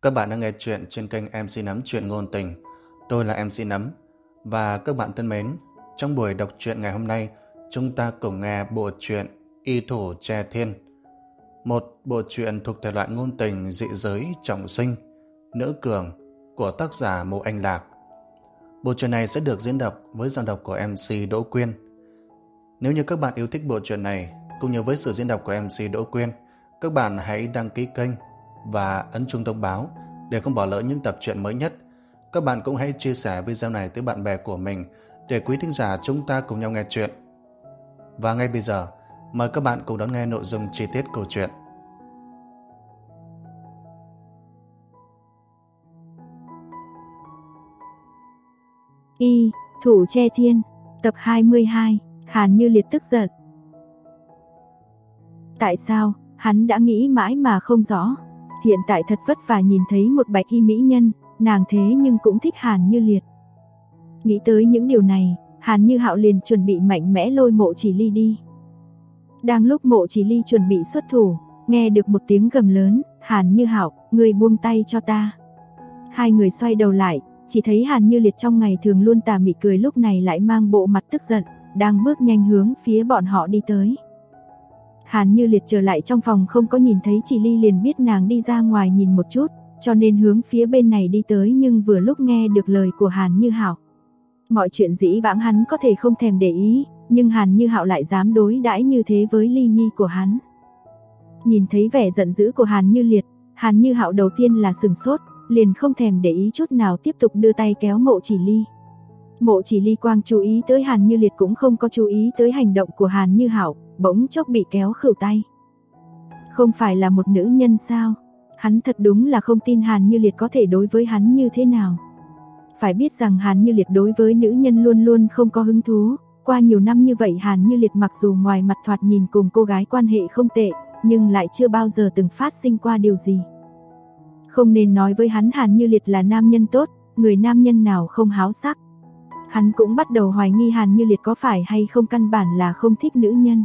Các bạn đang nghe chuyện trên kênh MC Nấm Chuyện Ngôn Tình. Tôi là MC Nấm. Và các bạn thân mến, trong buổi đọc truyện ngày hôm nay, chúng ta cùng nghe bộ truyện Y Thủ Tre Thiên. Một bộ truyện thuộc thể loại ngôn tình dị giới trọng sinh, nữ cường của tác giả Mộ Anh Lạc. Bộ truyện này sẽ được diễn đọc với giọng đọc của MC Đỗ Quyên. Nếu như các bạn yêu thích bộ truyện này, cũng như với sự diễn đọc của MC Đỗ Quyên, các bạn hãy đăng ký kênh và ấn chuông thông báo để không bỏ lỡ những tập truyện mới nhất. Các bạn cũng hãy chia sẻ video này tới bạn bè của mình để quý thính giả chúng ta cùng nhau nghe chuyện. Và ngay bây giờ, mời các bạn cùng đón nghe nội dung chi tiết câu chuyện. Y Thủ Tre Thiên, tập 22. Hàn Như Liệt tức giận. Tại sao, hắn đã nghĩ mãi mà không rõ. Hiện tại thật vất vả nhìn thấy một bạch y mỹ nhân, nàng thế nhưng cũng thích Hàn Như Liệt. Nghĩ tới những điều này, Hàn Như Hạo liền chuẩn bị mạnh mẽ lôi Mộ Chỉ Ly đi. Đang lúc Mộ Chỉ Ly chuẩn bị xuất thủ, nghe được một tiếng gầm lớn, Hàn Như Hạo, ngươi buông tay cho ta. Hai người xoay đầu lại, chỉ thấy Hàn Như Liệt trong ngày thường luôn tà mị cười lúc này lại mang bộ mặt tức giận, đang bước nhanh hướng phía bọn họ đi tới. Hàn Như Liệt trở lại trong phòng không có nhìn thấy Chỉ Ly liền biết nàng đi ra ngoài nhìn một chút, cho nên hướng phía bên này đi tới, nhưng vừa lúc nghe được lời của Hàn Như Hạo. Mọi chuyện dĩ vãng hắn có thể không thèm để ý, nhưng Hàn Như Hạo lại dám đối đãi như thế với Ly Nhi của hắn. Nhìn thấy vẻ giận dữ của Hàn Như Liệt, Hàn Như Hạo đầu tiên là sừng sốt, liền không thèm để ý chút nào tiếp tục đưa tay kéo Mộ Chỉ Ly. Mộ Chỉ Ly quang chú ý tới Hàn Như Liệt cũng không có chú ý tới hành động của Hàn Như Hạo, bỗng chốc bị kéo khửu tay. Không phải là một nữ nhân sao? Hắn thật đúng là không tin Hàn Như Liệt có thể đối với hắn như thế nào. Phải biết rằng Hàn Như Liệt đối với nữ nhân luôn luôn không có hứng thú. Qua nhiều năm như vậy Hàn Như Liệt mặc dù ngoài mặt thoạt nhìn cùng cô gái quan hệ không tệ, nhưng lại chưa bao giờ từng phát sinh qua điều gì. Không nên nói với hắn Hàn Như Liệt là nam nhân tốt, người nam nhân nào không háo sắc. Hắn cũng bắt đầu hoài nghi Hàn Như Liệt có phải hay không căn bản là không thích nữ nhân.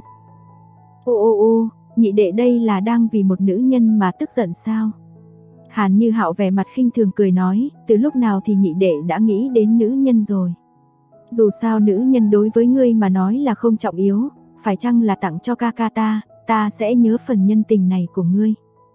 Ô, nhị đệ đây là đang vì một nữ nhân mà tức giận sao? Hàn Như Hạo vẻ mặt khinh thường cười nói, từ lúc nào thì nhị đệ đã nghĩ đến nữ nhân rồi. Dù sao nữ nhân đối với ngươi mà nói là không trọng yếu, phải chăng là tặng cho ca ca ta sẽ nhớ phần nhân tình này của ngươi.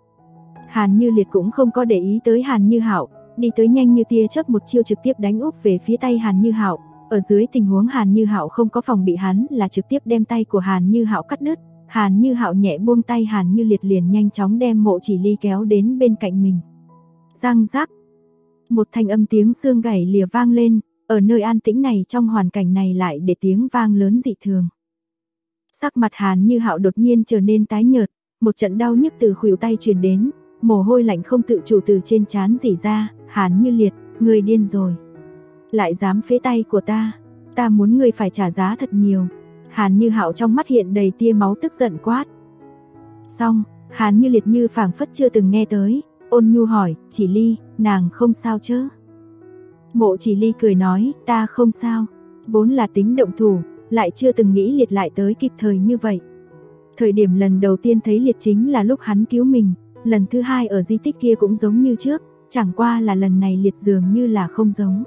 Hàn Như Liệt cũng không có để ý tới Hàn Như Hạo, đi tới nhanh như tia chớp một chiêu trực tiếp đánh úp về phía tay Hàn Như Hạo. Ở dưới tình huống Hàn Như Hạo không có phòng bị hắn là trực tiếp đem tay của Hàn Như Hạo cắt đứt. Hàn Như Hạo nhẹ buông tay Hàn Như Liệt liền nhanh chóng đem Mộ Chỉ Ly kéo đến bên cạnh mình. Răng rắc, một thanh âm tiếng xương gãy lìa vang lên, ở nơi an tĩnh này trong hoàn cảnh này lại để tiếng vang lớn dị thường. Sắc mặt Hàn Như Hạo đột nhiên trở nên tái nhợt, một trận đau nhức từ khuỷu tay truyền đến, mồ hôi lạnh không tự chủ từ trên trán rỉ ra. Hàn Như Liệt, ngươi điên rồi, lại dám phế tay của ta muốn ngươi phải trả giá thật nhiều. Hàn Như Hạo trong mắt hiện đầy tia máu tức giận quát. Xong, Hàn Như Liệt như phảng phất chưa từng nghe tới, ôn nhu hỏi, Chỉ Ly, nàng không sao chứ? Mộ Chỉ Ly cười nói, ta không sao, vốn là tính động thủ, lại chưa từng nghĩ Liệt lại tới kịp thời như vậy. Thời điểm lần đầu tiên thấy Liệt chính là lúc hắn cứu mình, lần thứ hai ở di tích kia cũng giống như trước, chẳng qua là lần này Liệt dường như là không giống.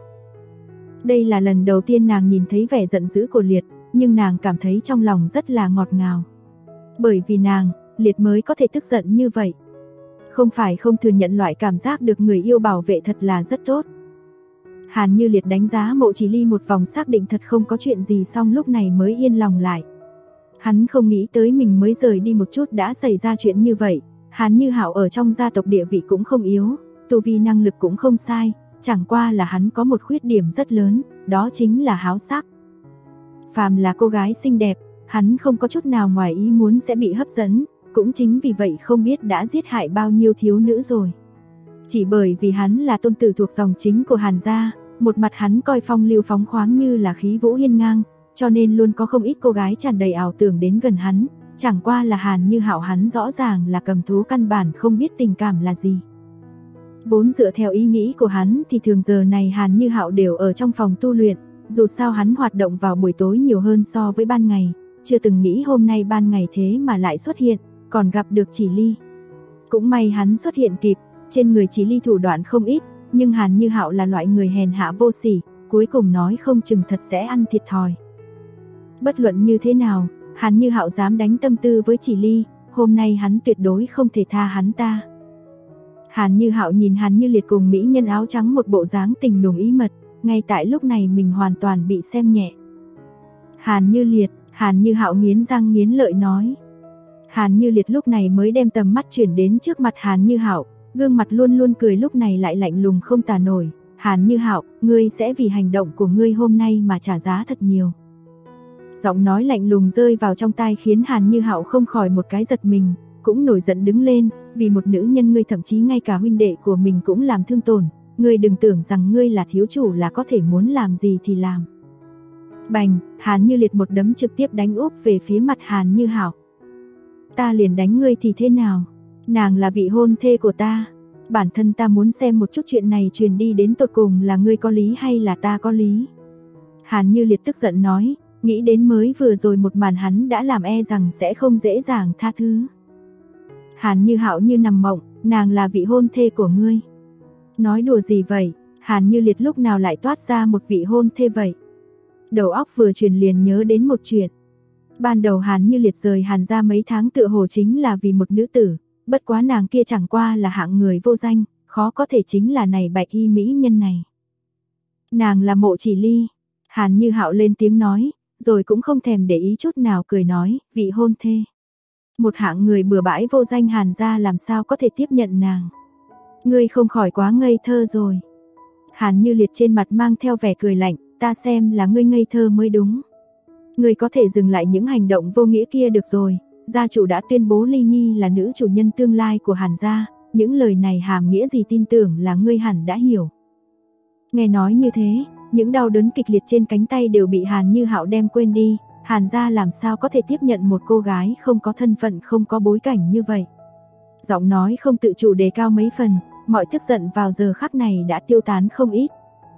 Đây là lần đầu tiên nàng nhìn thấy vẻ giận dữ của Liệt, nhưng nàng cảm thấy trong lòng rất là ngọt ngào. Bởi vì nàng, Liệt mới có thể tức giận như vậy. Không phải không thừa nhận loại cảm giác được người yêu bảo vệ thật là rất tốt. Hàn Như Liệt đánh giá Mộ Chỉ Ly một vòng xác định thật không có chuyện gì, xong lúc này mới yên lòng lại. Hắn không nghĩ tới mình mới rời đi một chút đã xảy ra chuyện như vậy. Hàn Như Hạo ở trong gia tộc địa vị cũng không yếu, tu vi năng lực cũng không sai, chẳng qua là hắn có một khuyết điểm rất lớn, đó chính là háo sắc. Phàm là cô gái xinh đẹp, hắn không có chút nào ngoài ý muốn sẽ bị hấp dẫn, cũng chính vì vậy không biết đã giết hại bao nhiêu thiếu nữ rồi. Chỉ bởi vì hắn là tôn tử thuộc dòng chính của Hàn gia, một mặt hắn coi phong lưu phóng khoáng như là khí vũ hiên ngang, cho nên luôn có không ít cô gái tràn đầy ảo tưởng đến gần hắn, chẳng qua là Hàn Như Hạo hắn rõ ràng là cầm thú căn bản không biết tình cảm là gì. Vốn dựa theo ý nghĩ của hắn thì thường giờ này Hàn Như Hạo đều ở trong phòng tu luyện, dù sao hắn hoạt động vào buổi tối nhiều hơn so với ban ngày, chưa từng nghĩ hôm nay ban ngày thế mà lại xuất hiện, còn gặp được Chỉ Ly. Cũng may hắn xuất hiện kịp, trên người Chỉ Ly thủ đoạn không ít, nhưng Hàn Như Hạo là loại người hèn hạ vô sỉ, cuối cùng nói không chừng thật sẽ ăn thiệt thòi. Bất luận như thế nào, Hàn Như Hạo dám đánh tâm tư với Chỉ Ly, hôm nay hắn tuyệt đối không thể tha hắn ta. Hàn Như Hạo nhìn Hàn Như Liệt cùng mỹ nhân áo trắng một bộ dáng tình nùng ý mật, ngay tại lúc này mình hoàn toàn bị xem nhẹ. Hàn Như Liệt, Hàn Như Hạo nghiến răng nghiến lợi nói. Hàn Như Liệt lúc này mới đem tầm mắt chuyển đến trước mặt Hàn Như Hạo, gương mặt luôn luôn cười lúc này lại lạnh lùng không tả nổi. Hàn Như Hạo, ngươi sẽ vì hành động của ngươi hôm nay mà trả giá thật nhiều. Giọng nói lạnh lùng rơi vào trong tai khiến Hàn Như Hạo không khỏi một cái giật mình, cũng nổi giận đứng lên, vì một nữ nhân ngươi thậm chí ngay cả huynh đệ của mình cũng làm thương tổn, ngươi đừng tưởng rằng ngươi là thiếu chủ là có thể muốn làm gì thì làm. Bành, Hàn Như Liệt một đấm trực tiếp đánh úp về phía mặt Hàn Như Hạo. Ta liền đánh ngươi thì thế nào? Nàng là vị hôn thê của ta. Bản thân ta muốn xem một chút chuyện này truyền đi đến tột cùng là ngươi có lý hay là ta có lý. Hàn Như Liệt tức giận nói, nghĩ đến mới vừa rồi một màn hắn đã làm e rằng sẽ không dễ dàng tha thứ. Hàn Như Hạo như nằm mộng, nàng là vị hôn thê của ngươi. Nói đùa gì vậy, Hàn Như Liệt lúc nào lại toát ra một vị hôn thê vậy? Đầu óc vừa chuyển liền nhớ đến một chuyện. Ban đầu Hàn Như Liệt rời Hàn ra mấy tháng tựa hồ chính là vì một nữ tử, bất quá nàng kia chẳng qua là hạng người vô danh, khó có thể chính là này bạch y mỹ nhân này. Nàng là Mộ Chỉ Ly. Hàn Như Hạo lên tiếng nói, rồi cũng không thèm để ý chút nào cười nói, vị hôn thê. Một hạng người bừa bãi vô danh Hàn gia làm sao có thể tiếp nhận nàng. Ngươi không khỏi quá ngây thơ rồi. Hàn Như Liệt trên mặt mang theo vẻ cười lạnh, ta xem là ngươi ngây thơ mới đúng. Ngươi có thể dừng lại những hành động vô nghĩa kia được rồi, gia chủ đã tuyên bố Ly Nhi là nữ chủ nhân tương lai của Hàn gia, những lời này hàm nghĩa gì tin tưởng là ngươi hẳn đã hiểu. Nghe nói như thế, những đau đớn kịch liệt trên cánh tay đều bị Hàn Như Hạo đem quên đi, Hàn gia làm sao có thể tiếp nhận một cô gái không có thân phận không có bối cảnh như vậy. Giọng nói không tự chủ đề cao mấy phần, mọi tức giận vào giờ khắc này đã tiêu tán không ít.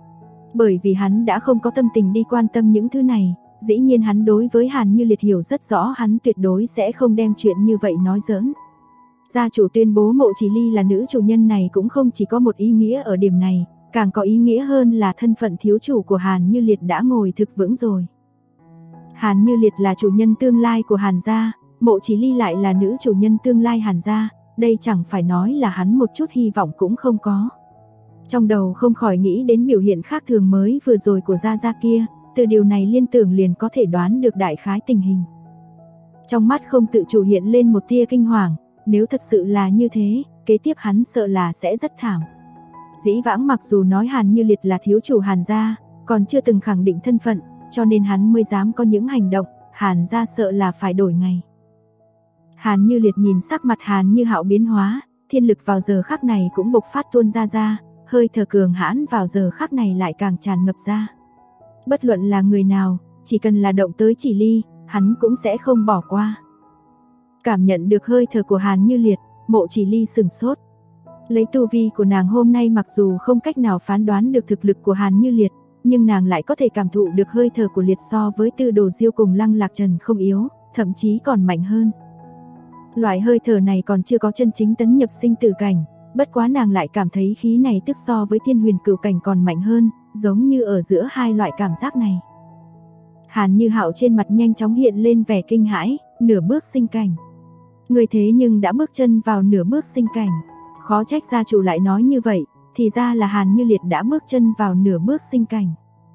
Bởi vì hắn đã không có tâm tình đi quan tâm những thứ này, dĩ nhiên hắn đối với Hàn Như Liệt hiểu rất rõ, hắn tuyệt đối sẽ không đem chuyện như vậy nói giỡn. Gia chủ tuyên bố Mộ Chỉ Ly là nữ chủ nhân này cũng không chỉ có một ý nghĩa ở điểm này, càng có ý nghĩa hơn là thân phận thiếu chủ của Hàn Như Liệt đã ngồi thực vững rồi. Hàn Như Liệt là chủ nhân tương lai của Hàn gia, Mộ Chỉ Ly lại là nữ chủ nhân tương lai Hàn gia, đây chẳng phải nói là hắn một chút hy vọng cũng không có. Trong đầu không khỏi nghĩ đến biểu hiện khác thường mới vừa rồi của Gia Gia kia, từ điều này liên tưởng liền có thể đoán được đại khái tình hình. Trong mắt không tự chủ hiện lên một tia kinh hoàng, nếu thật sự là như thế, kế tiếp hắn sợ là sẽ rất thảm. Dĩ vãng mặc dù nói Hàn Như Liệt là thiếu chủ Hàn gia, còn chưa từng khẳng định thân phận, cho nên hắn mới dám có những hành động, Hàn gia sợ là phải đổi ngày. Hàn Như Liệt nhìn sắc mặt Hàn Như Hạo biến hóa, thiên lực vào giờ khắc này cũng bộc phát tuôn ra, hơi thở cường hãn vào giờ khắc này lại càng tràn ngập ra. Bất luận là người nào, chỉ cần là động tới Chỉ Ly, hắn cũng sẽ không bỏ qua. Cảm nhận được hơi thở của Hàn Như Liệt, Mộ Chỉ Ly sửng sốt. Lấy tu vi của nàng hôm nay mặc dù không cách nào phán đoán được thực lực của Hàn Như Liệt, nhưng nàng lại có thể cảm thụ được hơi thở của Liệt so với Tư Đồ Diêu cùng Lăng Lạc Trần không yếu, thậm chí còn mạnh hơn. Loại hơi thở này còn chưa có chân chính tấn nhập sinh tử cảnh, bất quá nàng lại cảm thấy khí này tức so với Thiên Huyền Cửu cảnh còn mạnh hơn, giống như ở giữa hai loại cảm giác này. Hàn Như Hạo trên mặt nhanh chóng hiện lên vẻ kinh hãi, nửa bước sinh cảnh. Người thế nhưng đã bước chân vào nửa bước sinh cảnh. Khó trách gia chủ lại nói như vậy, thì ra là Hàn Như Liệt đã bước chân vào nửa bước sinh cảnh.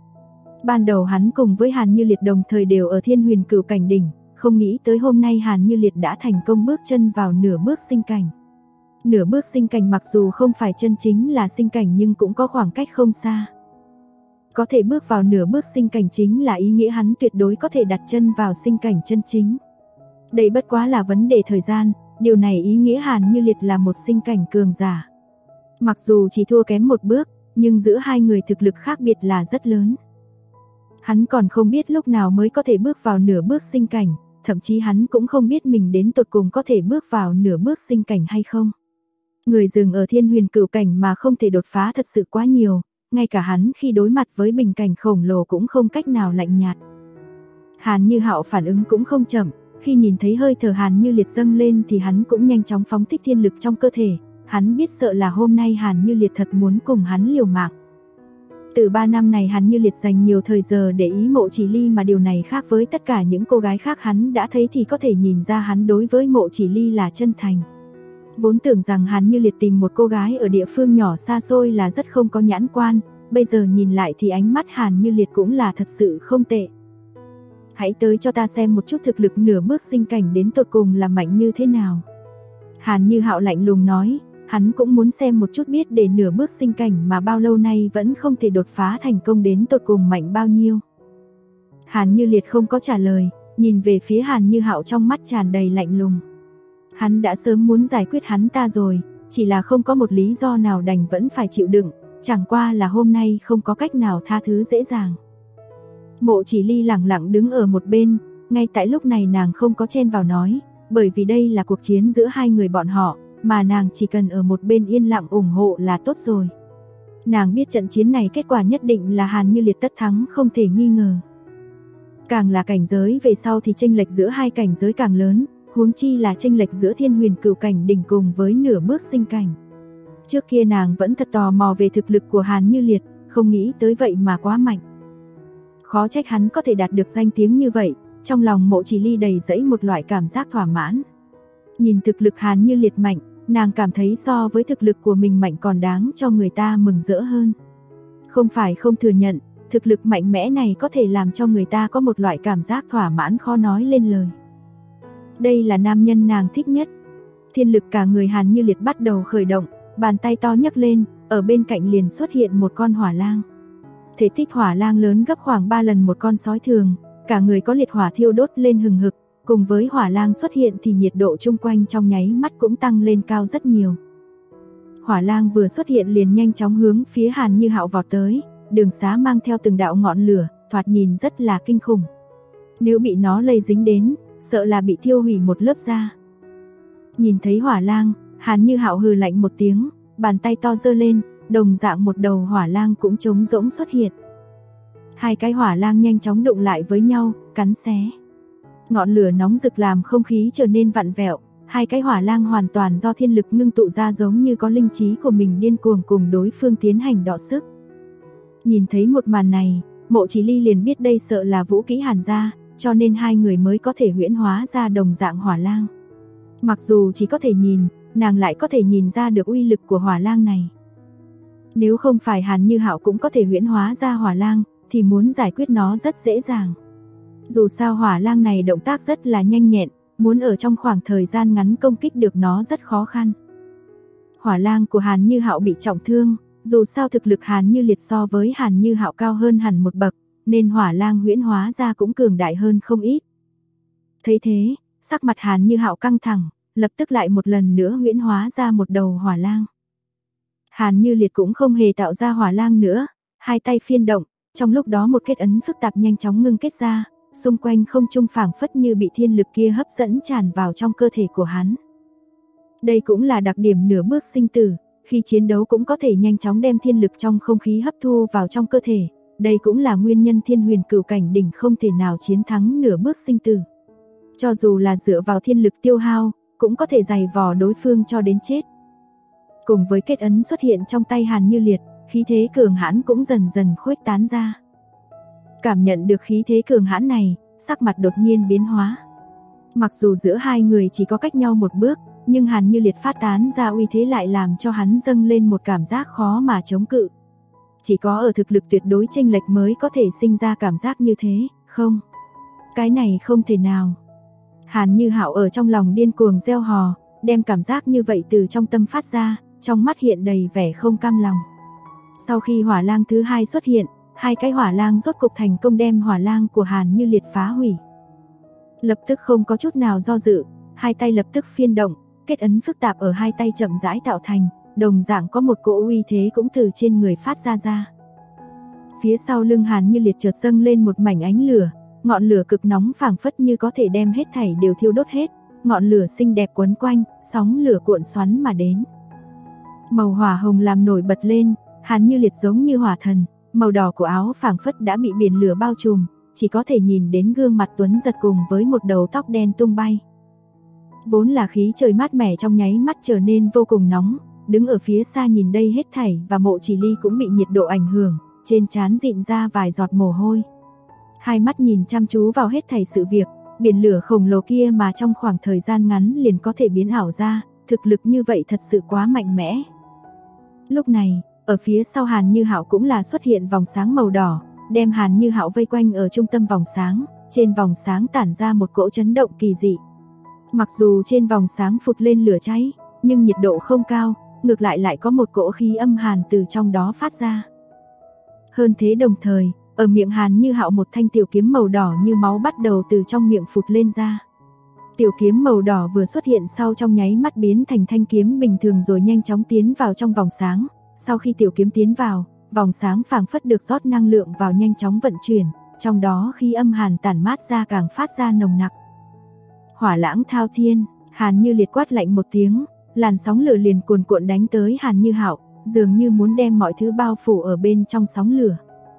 Ban đầu hắn cùng với Hàn Như Liệt đồng thời đều ở Thiên Huyền Cửu cảnh đỉnh, không nghĩ tới hôm nay Hàn Như Liệt đã thành công bước chân vào nửa bước sinh cảnh. Nửa bước sinh cảnh mặc dù không phải chân chính là sinh cảnh nhưng cũng có khoảng cách không xa. Có thể bước vào nửa bước sinh cảnh chính là ý nghĩa hắn tuyệt đối có thể đặt chân vào sinh cảnh chân chính. Đây bất quá là vấn đề thời gian, điều này ý nghĩa Hàn Như Liệt là một sinh cảnh cường giả. Mặc dù chỉ thua kém một bước, nhưng giữa hai người thực lực khác biệt là rất lớn. Hắn còn không biết lúc nào mới có thể bước vào nửa bước sinh cảnh, thậm chí hắn cũng không biết mình đến tột cùng có thể bước vào nửa bước sinh cảnh hay không. Người dừng ở Thiên Huyền Cửu cảnh mà không thể đột phá thật sự quá nhiều, ngay cả hắn khi đối mặt với bình cảnh khổng lồ cũng không cách nào lạnh nhạt. Hàn Như Hạo phản ứng cũng không chậm, khi nhìn thấy hơi thở Hàn Như Liệt dâng lên thì hắn cũng nhanh chóng phóng thích thiên lực trong cơ thể, hắn biết sợ là hôm nay Hàn Như Liệt thật muốn cùng hắn liều mạng. Từ 3 năm này Hàn Như Liệt dành nhiều thời giờ để ý Mộ Chỉ Ly, mà điều này khác với tất cả những cô gái khác hắn đã thấy thì có thể nhìn ra hắn đối với Mộ Chỉ Ly là chân thành. Vốn tưởng rằng Hàn Như Liệt tìm một cô gái ở địa phương nhỏ xa xôi là rất không có nhãn quan, bây giờ nhìn lại thì ánh mắt Hàn Như Liệt cũng là thật sự không tệ. Hãy tới cho ta xem một chút thực lực nửa bước sinh cảnh đến tột cùng là mạnh như thế nào. Hàn Như Hạo lạnh lùng nói, hắn cũng muốn xem một chút biết để nửa bước sinh cảnh mà bao lâu nay vẫn không thể đột phá thành công đến tột cùng mạnh bao nhiêu. Hàn Như Liệt không có trả lời, nhìn về phía Hàn Như Hạo trong mắt tràn đầy lạnh lùng. Hắn đã sớm muốn giải quyết hắn ta rồi, chỉ là không có một lý do nào đành vẫn phải chịu đựng, chẳng qua là hôm nay không có cách nào tha thứ dễ dàng. Mộ Chỉ Ly lẳng lặng đứng ở một bên, ngay tại lúc này nàng không có chen vào nói, bởi vì đây là cuộc chiến giữa hai người bọn họ, mà nàng chỉ cần ở một bên yên lặng ủng hộ là tốt rồi. Nàng biết trận chiến này kết quả nhất định là Hàn Như Liệt tất thắng không thể nghi ngờ. Càng là cảnh giới về sau thì chênh lệch giữa hai cảnh giới càng lớn, huống chi là chênh lệch giữa Thiên Huyền Cửu cảnh đỉnh cùng với nửa bước sinh cảnh. Trước kia nàng vẫn thật tò mò về thực lực của Hàn Như Liệt, không nghĩ tới vậy mà quá mạnh. Khó trách hắn có thể đạt được danh tiếng như vậy, trong lòng Mộ Chỉ Ly đầy dẫy một loại cảm giác thỏa mãn. Nhìn thực lực Hàn Như Liệt mạnh, nàng cảm thấy so với thực lực của mình mạnh còn đáng cho người ta mừng rỡ hơn. Không phải không thừa nhận, thực lực mạnh mẽ này có thể làm cho người ta có một loại cảm giác thỏa mãn khó nói lên lời. Đây là nam nhân nàng thích nhất. Thiên lực cả người Hàn Như Liệt bắt đầu khởi động, bàn tay to nhấc lên, ở bên cạnh liền xuất hiện một con hỏa lang. Thể tích hỏa lang lớn gấp khoảng 3 lần một con sói thường, cả người có liệt hỏa thiêu đốt lên hừng hực, cùng với hỏa lang xuất hiện thì nhiệt độ chung quanh trong nháy mắt cũng tăng lên cao rất nhiều. Hỏa lang vừa xuất hiện liền nhanh chóng hướng phía Hàn Như Hạo vọt tới, đường xá mang theo từng đạo ngọn lửa, thoạt nhìn rất là kinh khủng. Nếu bị nó lây dính đến, sợ là bị thiêu hủy một lớp da. Nhìn thấy hỏa lang, Hàn Như Hạo hừ lạnh một tiếng, bàn tay to giơ lên, đồng dạng một đầu hỏa lang cũng trống rỗng xuất hiện. Hai cái hỏa lang nhanh chóng đụng lại với nhau, cắn xé. Ngọn lửa nóng rực làm không khí trở nên vặn vẹo, hai cái hỏa lang hoàn toàn do thiên lực ngưng tụ ra giống như có linh trí của mình điên cuồng cùng đối phương tiến hành đọ sức. Nhìn thấy một màn này, Mộ Chỉ Ly liền biết đây sợ là vũ kỹ Hàn gia, cho nên hai người mới có thể huyễn hóa ra đồng dạng hỏa lang. Mặc dù chỉ có thể nhìn, nàng lại có thể nhìn ra được uy lực của hỏa lang này. Nếu không phải Hàn Như Hạo cũng có thể huyễn hóa ra hỏa lang, thì muốn giải quyết nó rất dễ dàng. Dù sao hỏa lang này động tác rất là nhanh nhẹn, muốn ở trong khoảng thời gian ngắn công kích được nó rất khó khăn. Hỏa lang của Hàn Như Hạo bị trọng thương, dù sao thực lực Hàn Như Liệt so với Hàn Như Hạo cao hơn hẳn một bậc, nên hỏa lang huyễn hóa ra cũng cường đại hơn không ít. Thấy thế, sắc mặt Hàn Như Hạo căng thẳng, lập tức lại một lần nữa huyễn hóa ra một đầu hỏa lang. Hàn Như Liệt cũng không hề tạo ra hỏa lang nữa, hai tay phiên động, trong lúc đó một kết ấn phức tạp nhanh chóng ngưng kết ra, xung quanh không trung phảng phất như bị thiên lực kia hấp dẫn tràn vào trong cơ thể của hắn. Đây cũng là đặc điểm nửa bước sinh tử, khi chiến đấu cũng có thể nhanh chóng đem thiên lực trong không khí hấp thu vào trong cơ thể, đây cũng là nguyên nhân Thiên Huyền Cửu cảnh đỉnh không thể nào chiến thắng nửa bước sinh tử. Cho dù là dựa vào thiên lực tiêu hao, cũng có thể giày vò đối phương cho đến chết. Cùng với kết ấn xuất hiện trong tay Hàn Như Liệt, khí thế cường hãn cũng dần dần khuếch tán ra. Cảm nhận được khí thế cường hãn này, sắc mặt đột nhiên biến hóa. Mặc dù giữa hai người chỉ có cách nhau một bước, nhưng Hàn Như Liệt phát tán ra uy thế lại làm cho hắn dâng lên một cảm giác khó mà chống cự. Chỉ có ở thực lực tuyệt đối chênh lệch mới có thể sinh ra cảm giác như thế, không? Cái này không thể nào. Hàn Như Hạo ở trong lòng điên cuồng reo hò, đem cảm giác như vậy từ trong tâm phát ra, trong mắt hiện đầy vẻ không cam lòng. Sau khi hỏa lang thứ hai xuất hiện, hai cái hỏa lang rốt cục thành công đem hỏa lang của Hàn Như Liệt phá hủy. Lập tức không có chút nào do dự, hai tay lập tức phiên động, kết ấn phức tạp ở hai tay chậm rãi tạo thành, đồng dạng có một cỗ uy thế cũng từ trên người phát ra. Phía sau lưng Hàn Như Liệt chợt dâng lên một mảnh ánh lửa, ngọn lửa cực nóng phảng phất như có thể đem hết thảy đều thiêu đốt hết, ngọn lửa xinh đẹp quấn quanh, sóng lửa cuộn xoắn mà đến. Màu hỏa hồng làm nổi bật lên, Hàn Như Liệt giống như hỏa thần, màu đỏ của áo phảng phất đã bị biển lửa bao trùm, chỉ có thể nhìn đến gương mặt tuấn giật cùng với một đầu tóc đen tung bay. Vốn là khí trời mát mẻ trong nháy mắt trở nên vô cùng nóng, đứng ở phía xa nhìn đây hết thảy và Mộ Chỉ Ly cũng bị nhiệt độ ảnh hưởng, trên trán rịn ra vài giọt mồ hôi. Hai mắt nhìn chăm chú vào hết thảy sự việc, biển lửa khổng lồ kia mà trong khoảng thời gian ngắn liền có thể biến ảo ra, thực lực như vậy thật sự quá mạnh mẽ. Lúc này, ở phía sau Hàn Như Hạo cũng là xuất hiện vòng sáng màu đỏ, đem Hàn Như Hạo vây quanh ở trung tâm vòng sáng, trên vòng sáng tản ra một cỗ chấn động kỳ dị. Mặc dù trên vòng sáng phụt lên lửa cháy, nhưng nhiệt độ không cao, ngược lại có một cỗ khí âm hàn từ trong đó phát ra. Hơn thế đồng thời, ở miệng Hàn Như Hạo một thanh tiểu kiếm màu đỏ như máu bắt đầu từ trong miệng phụt lên ra. Tiểu kiếm màu đỏ vừa xuất hiện sau trong nháy mắt biến thành thanh kiếm bình thường rồi nhanh chóng tiến vào trong vòng sáng. Sau khi tiểu kiếm tiến vào, vòng sáng phảng phất được rót năng lượng vào nhanh chóng vận chuyển, trong đó khí âm hàn tản mát ra càng phát ra nồng nặc. Hỏa lãng thao thiên, Hàn Như Liệt quát lạnh một tiếng, làn sóng lửa liền cuồn cuộn đánh tới Hàn Như Hạo, dường như muốn đem mọi thứ bao phủ ở bên trong sóng lửa.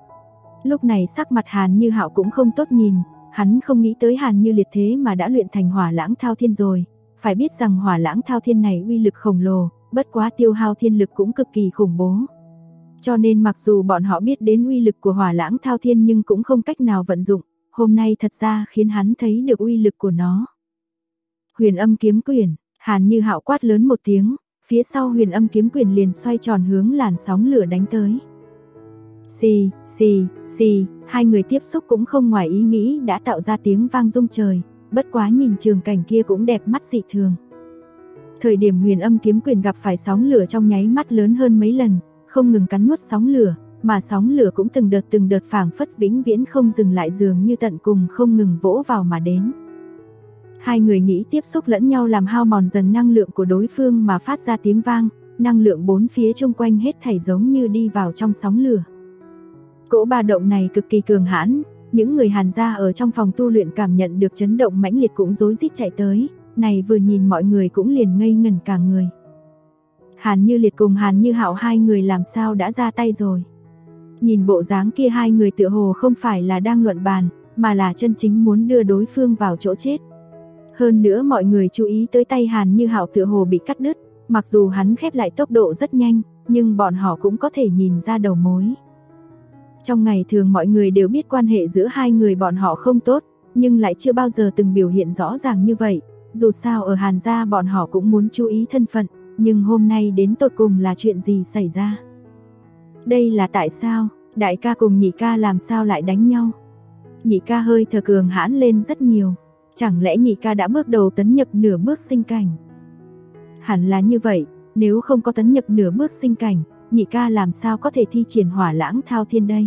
Lúc này sắc mặt Hàn Như Hạo cũng không tốt nhìn, hắn không nghĩ tới Hàn Như Liệt thế mà đã luyện thành hỏa lãng thao thiên rồi. Phải biết rằng hỏa lãng thao thiên này uy lực khổng lồ, bất quá tiêu hao thiên lực cũng cực kỳ khủng bố. Cho nên mặc dù bọn họ biết đến uy lực của hỏa lãng thao thiên nhưng cũng không cách nào vận dụng, hôm nay thật ra khiến hắn thấy được uy lực của nó. Huyền âm kiếm quyển, Hàn Như Hạo quát lớn một tiếng, phía sau huyền âm kiếm quyển liền xoay tròn hướng làn sóng lửa đánh tới. Xì, xì, xì, hai người tiếp xúc cũng không ngoài ý nghĩ đã tạo ra tiếng vang rung trời, bất quá nhìn trường cảnh kia cũng đẹp mắt dị thường. Thời điểm huyền âm kiếm quyển gặp phải sóng lửa trong nháy mắt lớn hơn mấy lần, không ngừng cắn nuốt sóng lửa, mà sóng lửa cũng từng đợt phảng phất vĩnh viễn không dừng lại dường như tận cùng không ngừng vỗ vào mà đến. Hai người nghĩ tiếp xúc lẫn nhau làm hao mòn dần năng lượng của đối phương mà phát ra tiếng vang, năng lượng bốn phía xung quanh hết thảy giống như đi vào trong sóng lửa. Cỗ ba động này cực kỳ cường hãn, những người Hàn gia ở trong phòng tu luyện cảm nhận được chấn động mãnh liệt cũng rối rít chạy tới, này vừa nhìn mọi người cũng liền ngây ngẩn cả người. Hàn Như Liệt cùng Hàn Như Hạo hai người làm sao đã ra tay rồi. Nhìn bộ dáng kia hai người tựa hồ không phải là đang luận bàn, mà là chân chính muốn đưa đối phương vào chỗ chết. Hơn nữa mọi người chú ý tới tay Hàn Như Hạo tựa hồ bị cắt đứt, mặc dù hắn khép lại tốc độ rất nhanh, nhưng bọn họ cũng có thể nhìn ra đầu mối. Trong ngày thường mọi người đều biết quan hệ giữa hai người bọn họ không tốt, nhưng lại chưa bao giờ từng biểu hiện rõ ràng như vậy. Dù sao ở Hàn gia bọn họ cũng muốn chú ý thân phận, nhưng hôm nay đến tột cùng là chuyện gì xảy ra? Đây là tại sao? Đại ca cùng nhị ca làm sao lại đánh nhau? Nhị ca hơi thở cường hãn lên rất nhiều. Chẳng lẽ nhị ca đã bước đầu tấn nhập nửa bước sinh cảnh? Hẳn là như vậy, nếu không có tấn nhập nửa bước sinh cảnh, nhị ca làm sao có thể thi triển hỏa lãng thao thiên đây?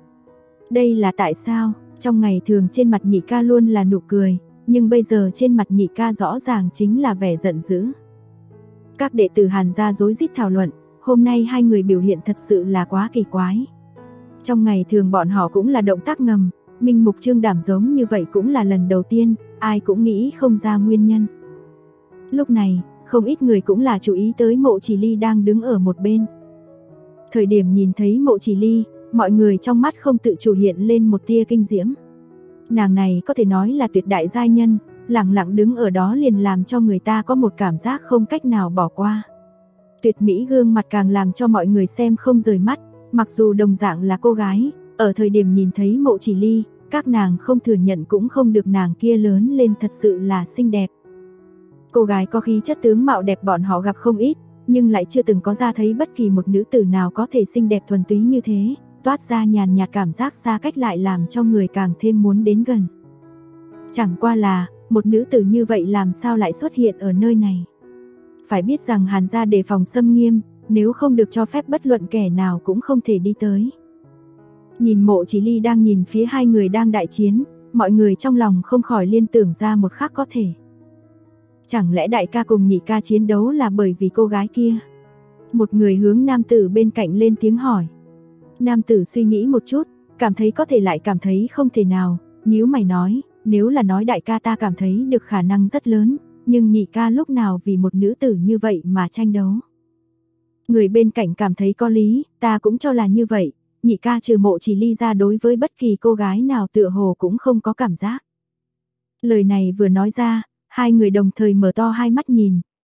Đây là tại sao? Trong ngày thường trên mặt nhị ca luôn là nụ cười, nhưng bây giờ trên mặt nhị ca rõ ràng chính là vẻ giận dữ. Các đệ tử Hàn gia rối rít thảo luận, hôm nay hai người biểu hiện thật sự là quá kỳ quái. Trong ngày thường bọn họ cũng là động tác ngầm, minh mục trương đảm giống như vậy cũng là lần đầu tiên, ai cũng nghĩ không ra nguyên nhân. Lúc này, không ít người cũng là chú ý tới Mộ Chỉ Ly đang đứng ở một bên. Thời điểm nhìn thấy Mộ Chỉ Ly, mọi người trong mắt không tự chủ hiện lên một tia kinh diễm. Nàng này có thể nói là tuyệt đại giai nhân, lặng lặng đứng ở đó liền làm cho người ta có một cảm giác không cách nào bỏ qua. Tuyệt mỹ gương mặt càng làm cho mọi người xem không rời mắt, mặc dù đồng dạng là cô gái, ở thời điểm nhìn thấy Mộ Chỉ Ly, các nàng không thừa nhận cũng không được nàng kia lớn lên thật sự là xinh đẹp. Cô gái có khí chất tướng mạo đẹp bọn họ gặp không ít, nhưng lại chưa từng có ra thấy bất kỳ một nữ tử nào có thể xinh đẹp thuần túy như thế, toát ra nhàn nhạt cảm giác xa cách lại làm cho người càng thêm muốn đến gần. Chẳng qua là, một nữ tử như vậy làm sao lại xuất hiện ở nơi này? Phải biết rằng Hàn gia đề phòng xâm nghiêm, nếu không được cho phép bất luận kẻ nào cũng không thể đi tới. Nhìn Mộ Chỉ Ly đang nhìn phía hai người đang đại chiến, mọi người trong lòng không khỏi liên tưởng ra một khác có thể. Chẳng lẽ đại ca cùng nhị ca chiến đấu là bởi vì cô gái kia? Một người hướng nam tử bên cạnh lên tiếng hỏi. Nam tử suy nghĩ một chút, cảm thấy có thể lại cảm thấy không thể nào, nhíu mày nói, nếu là nói đại ca ta cảm thấy được khả năng rất lớn, nhưng nhị ca lúc nào vì một nữ tử như vậy mà tranh đấu. Người bên cạnh cảm thấy có lý, ta cũng cho là như vậy, nhị ca trừ Mộ Chỉ Ly ra đối với bất kỳ cô gái nào tựa hồ cũng không có cảm giác. Lời này vừa nói ra, hai người đồng thời mở to hai mắt nhìn,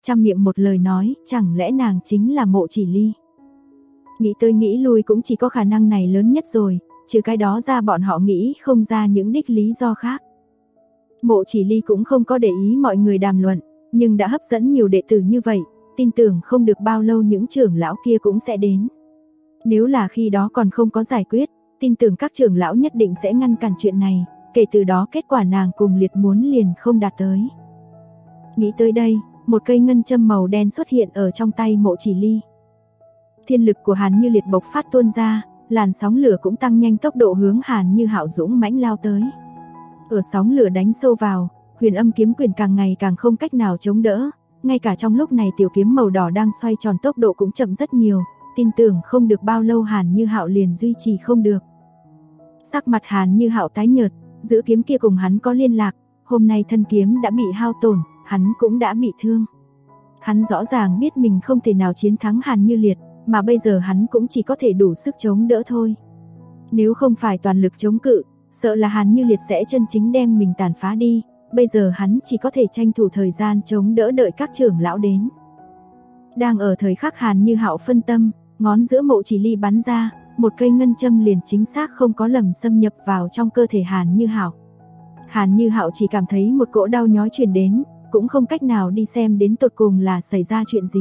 trăm miệng một lời nói, chẳng lẽ nàng chính là Mộ Chỉ Ly. Nghĩ tới nghĩ lui cũng chỉ có khả năng này lớn nhất rồi, trừ cái đó ra bọn họ nghĩ không ra những đích lý do khác. Mộ Chỉ Ly cũng không có để ý mọi người đàm luận, nhưng đã hấp dẫn nhiều đệ tử như vậy, tin tưởng không được bao lâu những trưởng lão kia cũng sẽ đến. Nếu là khi đó còn không có giải quyết, tin tưởng các trưởng lão nhất định sẽ ngăn cản chuyện này, kể từ đó kết quả nàng cùng Liệt muốn liền không đạt tới. Nghĩ tới đây, một cây ngân châm màu đen xuất hiện ở trong tay Mộ Chỉ Ly. Thiên lực của Hàn Như Liệt bộc phát tuôn ra, làn sóng lửa cũng tăng nhanh tốc độ hướng Hàn Như Hạo dũng mãnh lao tới. Ở sóng lửa đánh sâu vào, Huyền Âm kiếm quyền càng ngày càng không cách nào chống đỡ, ngay cả trong lúc này tiểu kiếm màu đỏ đang xoay tròn tốc độ cũng chậm rất nhiều, tin tưởng không được bao lâu Hàn Như Hạo liền duy trì không được. Sắc mặt Hàn Như Hạo tái nhợt, giữ kiếm kia cùng hắn có liên lạc, hôm nay thân kiếm đã bị hao tổn, hắn cũng đã bị thương. Hắn rõ ràng biết mình không thể nào chiến thắng Hàn Như Liệt, mà bây giờ hắn cũng chỉ có thể đủ sức chống đỡ thôi. Nếu không phải toàn lực chống cự, sợ là Hàn Như Liệt sẽ chân chính đem mình tàn phá đi, bây giờ hắn chỉ có thể tranh thủ thời gian chống đỡ đợi các trưởng lão đến. Đang ở thời khắc Hàn Như Hạo phân tâm, ngón giữa Mộ Chỉ Ly bắn ra, một cây ngân châm liền chính xác không có lầm xâm nhập vào trong cơ thể Hàn Như Hạo. Hàn Như Hạo chỉ cảm thấy một cỗ đau nhói truyền đến, cũng không cách nào đi xem đến tột cùng là xảy ra chuyện gì.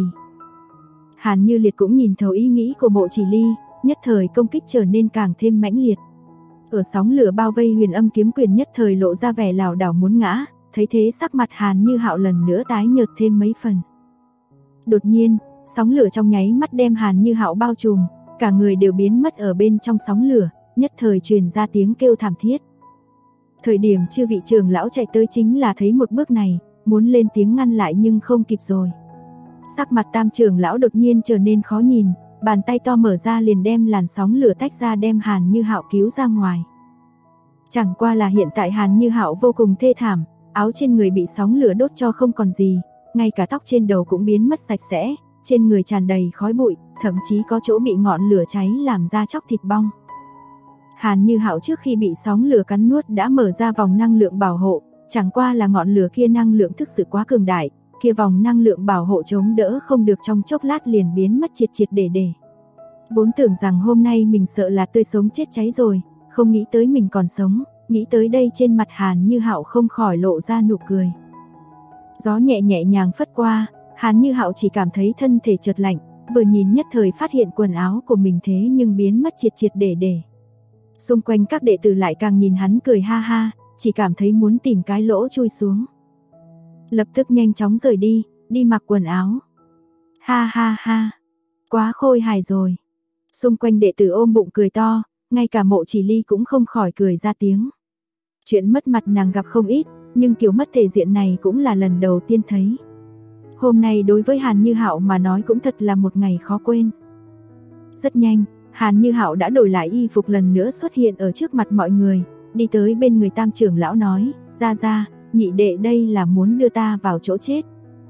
Hàn Như Liệt cũng nhìn thấu ý nghĩ của Mộ Chỉ Ly, nhất thời công kích trở nên càng thêm mãnh liệt. Ở sóng lửa bao vây Huyền Âm kiếm quyền nhất thời lộ ra vẻ lảo đảo muốn ngã, thấy thế sắc mặt Hàn Như Hạo lần nữa tái nhợt thêm mấy phần. Đột nhiên, sóng lửa trong nháy mắt đem Hàn Như Hạo bao trùm, cả người đều biến mất ở bên trong sóng lửa, nhất thời truyền ra tiếng kêu thảm thiết. Thời điểm chư vị trưởng lão chạy tới chính là thấy một bước này, muốn lên tiếng ngăn lại nhưng không kịp rồi. Sắc mặt Tam trưởng lão đột nhiên trở nên khó nhìn, bàn tay to mở ra liền đem làn sóng lửa tách ra đem Hàn Như Hạo cứu ra ngoài. Chẳng qua là hiện tại Hàn Như Hạo vô cùng thê thảm, áo trên người bị sóng lửa đốt cho không còn gì, ngay cả tóc trên đầu cũng biến mất sạch sẽ, trên người tràn đầy khói bụi, thậm chí có chỗ bị ngọn lửa cháy làm da chóc thịt bong. Hàn Như Hạo trước khi bị sóng lửa cắn nuốt đã mở ra vòng năng lượng bảo hộ, chẳng qua là ngọn lửa kia năng lượng thực sự quá cường đại, kia vòng năng lượng bảo hộ chống đỡ không được trong chốc lát liền biến mất triệt triệt để. Vốn tưởng rằng hôm nay mình sợ là tươi sống chết cháy rồi, không nghĩ tới mình còn sống, nghĩ tới đây trên mặt Hàn Như Hạo không khỏi lộ ra nụ cười. Gió nhẹ nhẹ nhàng phất qua, Hàn Như Hạo chỉ cảm thấy thân thể chợt lạnh, vừa nhìn nhất thời phát hiện quần áo của mình thế nhưng biến mất triệt triệt để. Xung quanh các đệ tử lại càng nhìn hắn cười ha ha, chỉ cảm thấy muốn tìm cái lỗ chui xuống. Lập tức nhanh chóng rời đi, đi mặc quần áo. Ha ha ha, quá khôi hài rồi. Xung quanh đệ tử ôm bụng cười to, ngay cả Mộ Chỉ Ly cũng không khỏi cười ra tiếng. Chuyện mất mặt nàng gặp không ít, nhưng kiểu mất thể diện này cũng là lần đầu tiên thấy. Hôm nay đối với Hàn Như Hạo mà nói cũng thật là một ngày khó quên. Rất nhanh, Hàn Như Hạo đã đổi lại y phục lần nữa xuất hiện ở trước mặt mọi người, đi tới bên người Tam trưởng lão nói, ra, nhị đệ đây là muốn đưa ta vào chỗ chết.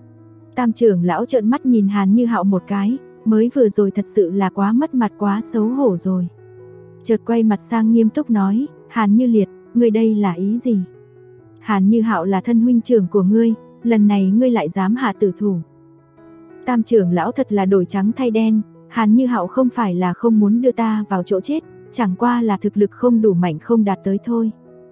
Tam trưởng lão trợn mắt nhìn Hàn Như Hạo một cái, mới vừa rồi thật sự là quá mất mặt quá xấu hổ rồi. Chợt quay mặt sang nghiêm túc nói, Hàn Như Liệt, ngươi đây là ý gì? Hàn Như Hạo là thân huynh trưởng của ngươi, lần này ngươi lại dám hạ tử thủ. Tam trưởng lão thật là đổi trắng thay đen, Hàn Như Hạo không phải là không muốn đưa ta vào chỗ chết, chẳng qua là thực lực không đủ mạnh không đạt tới thôi.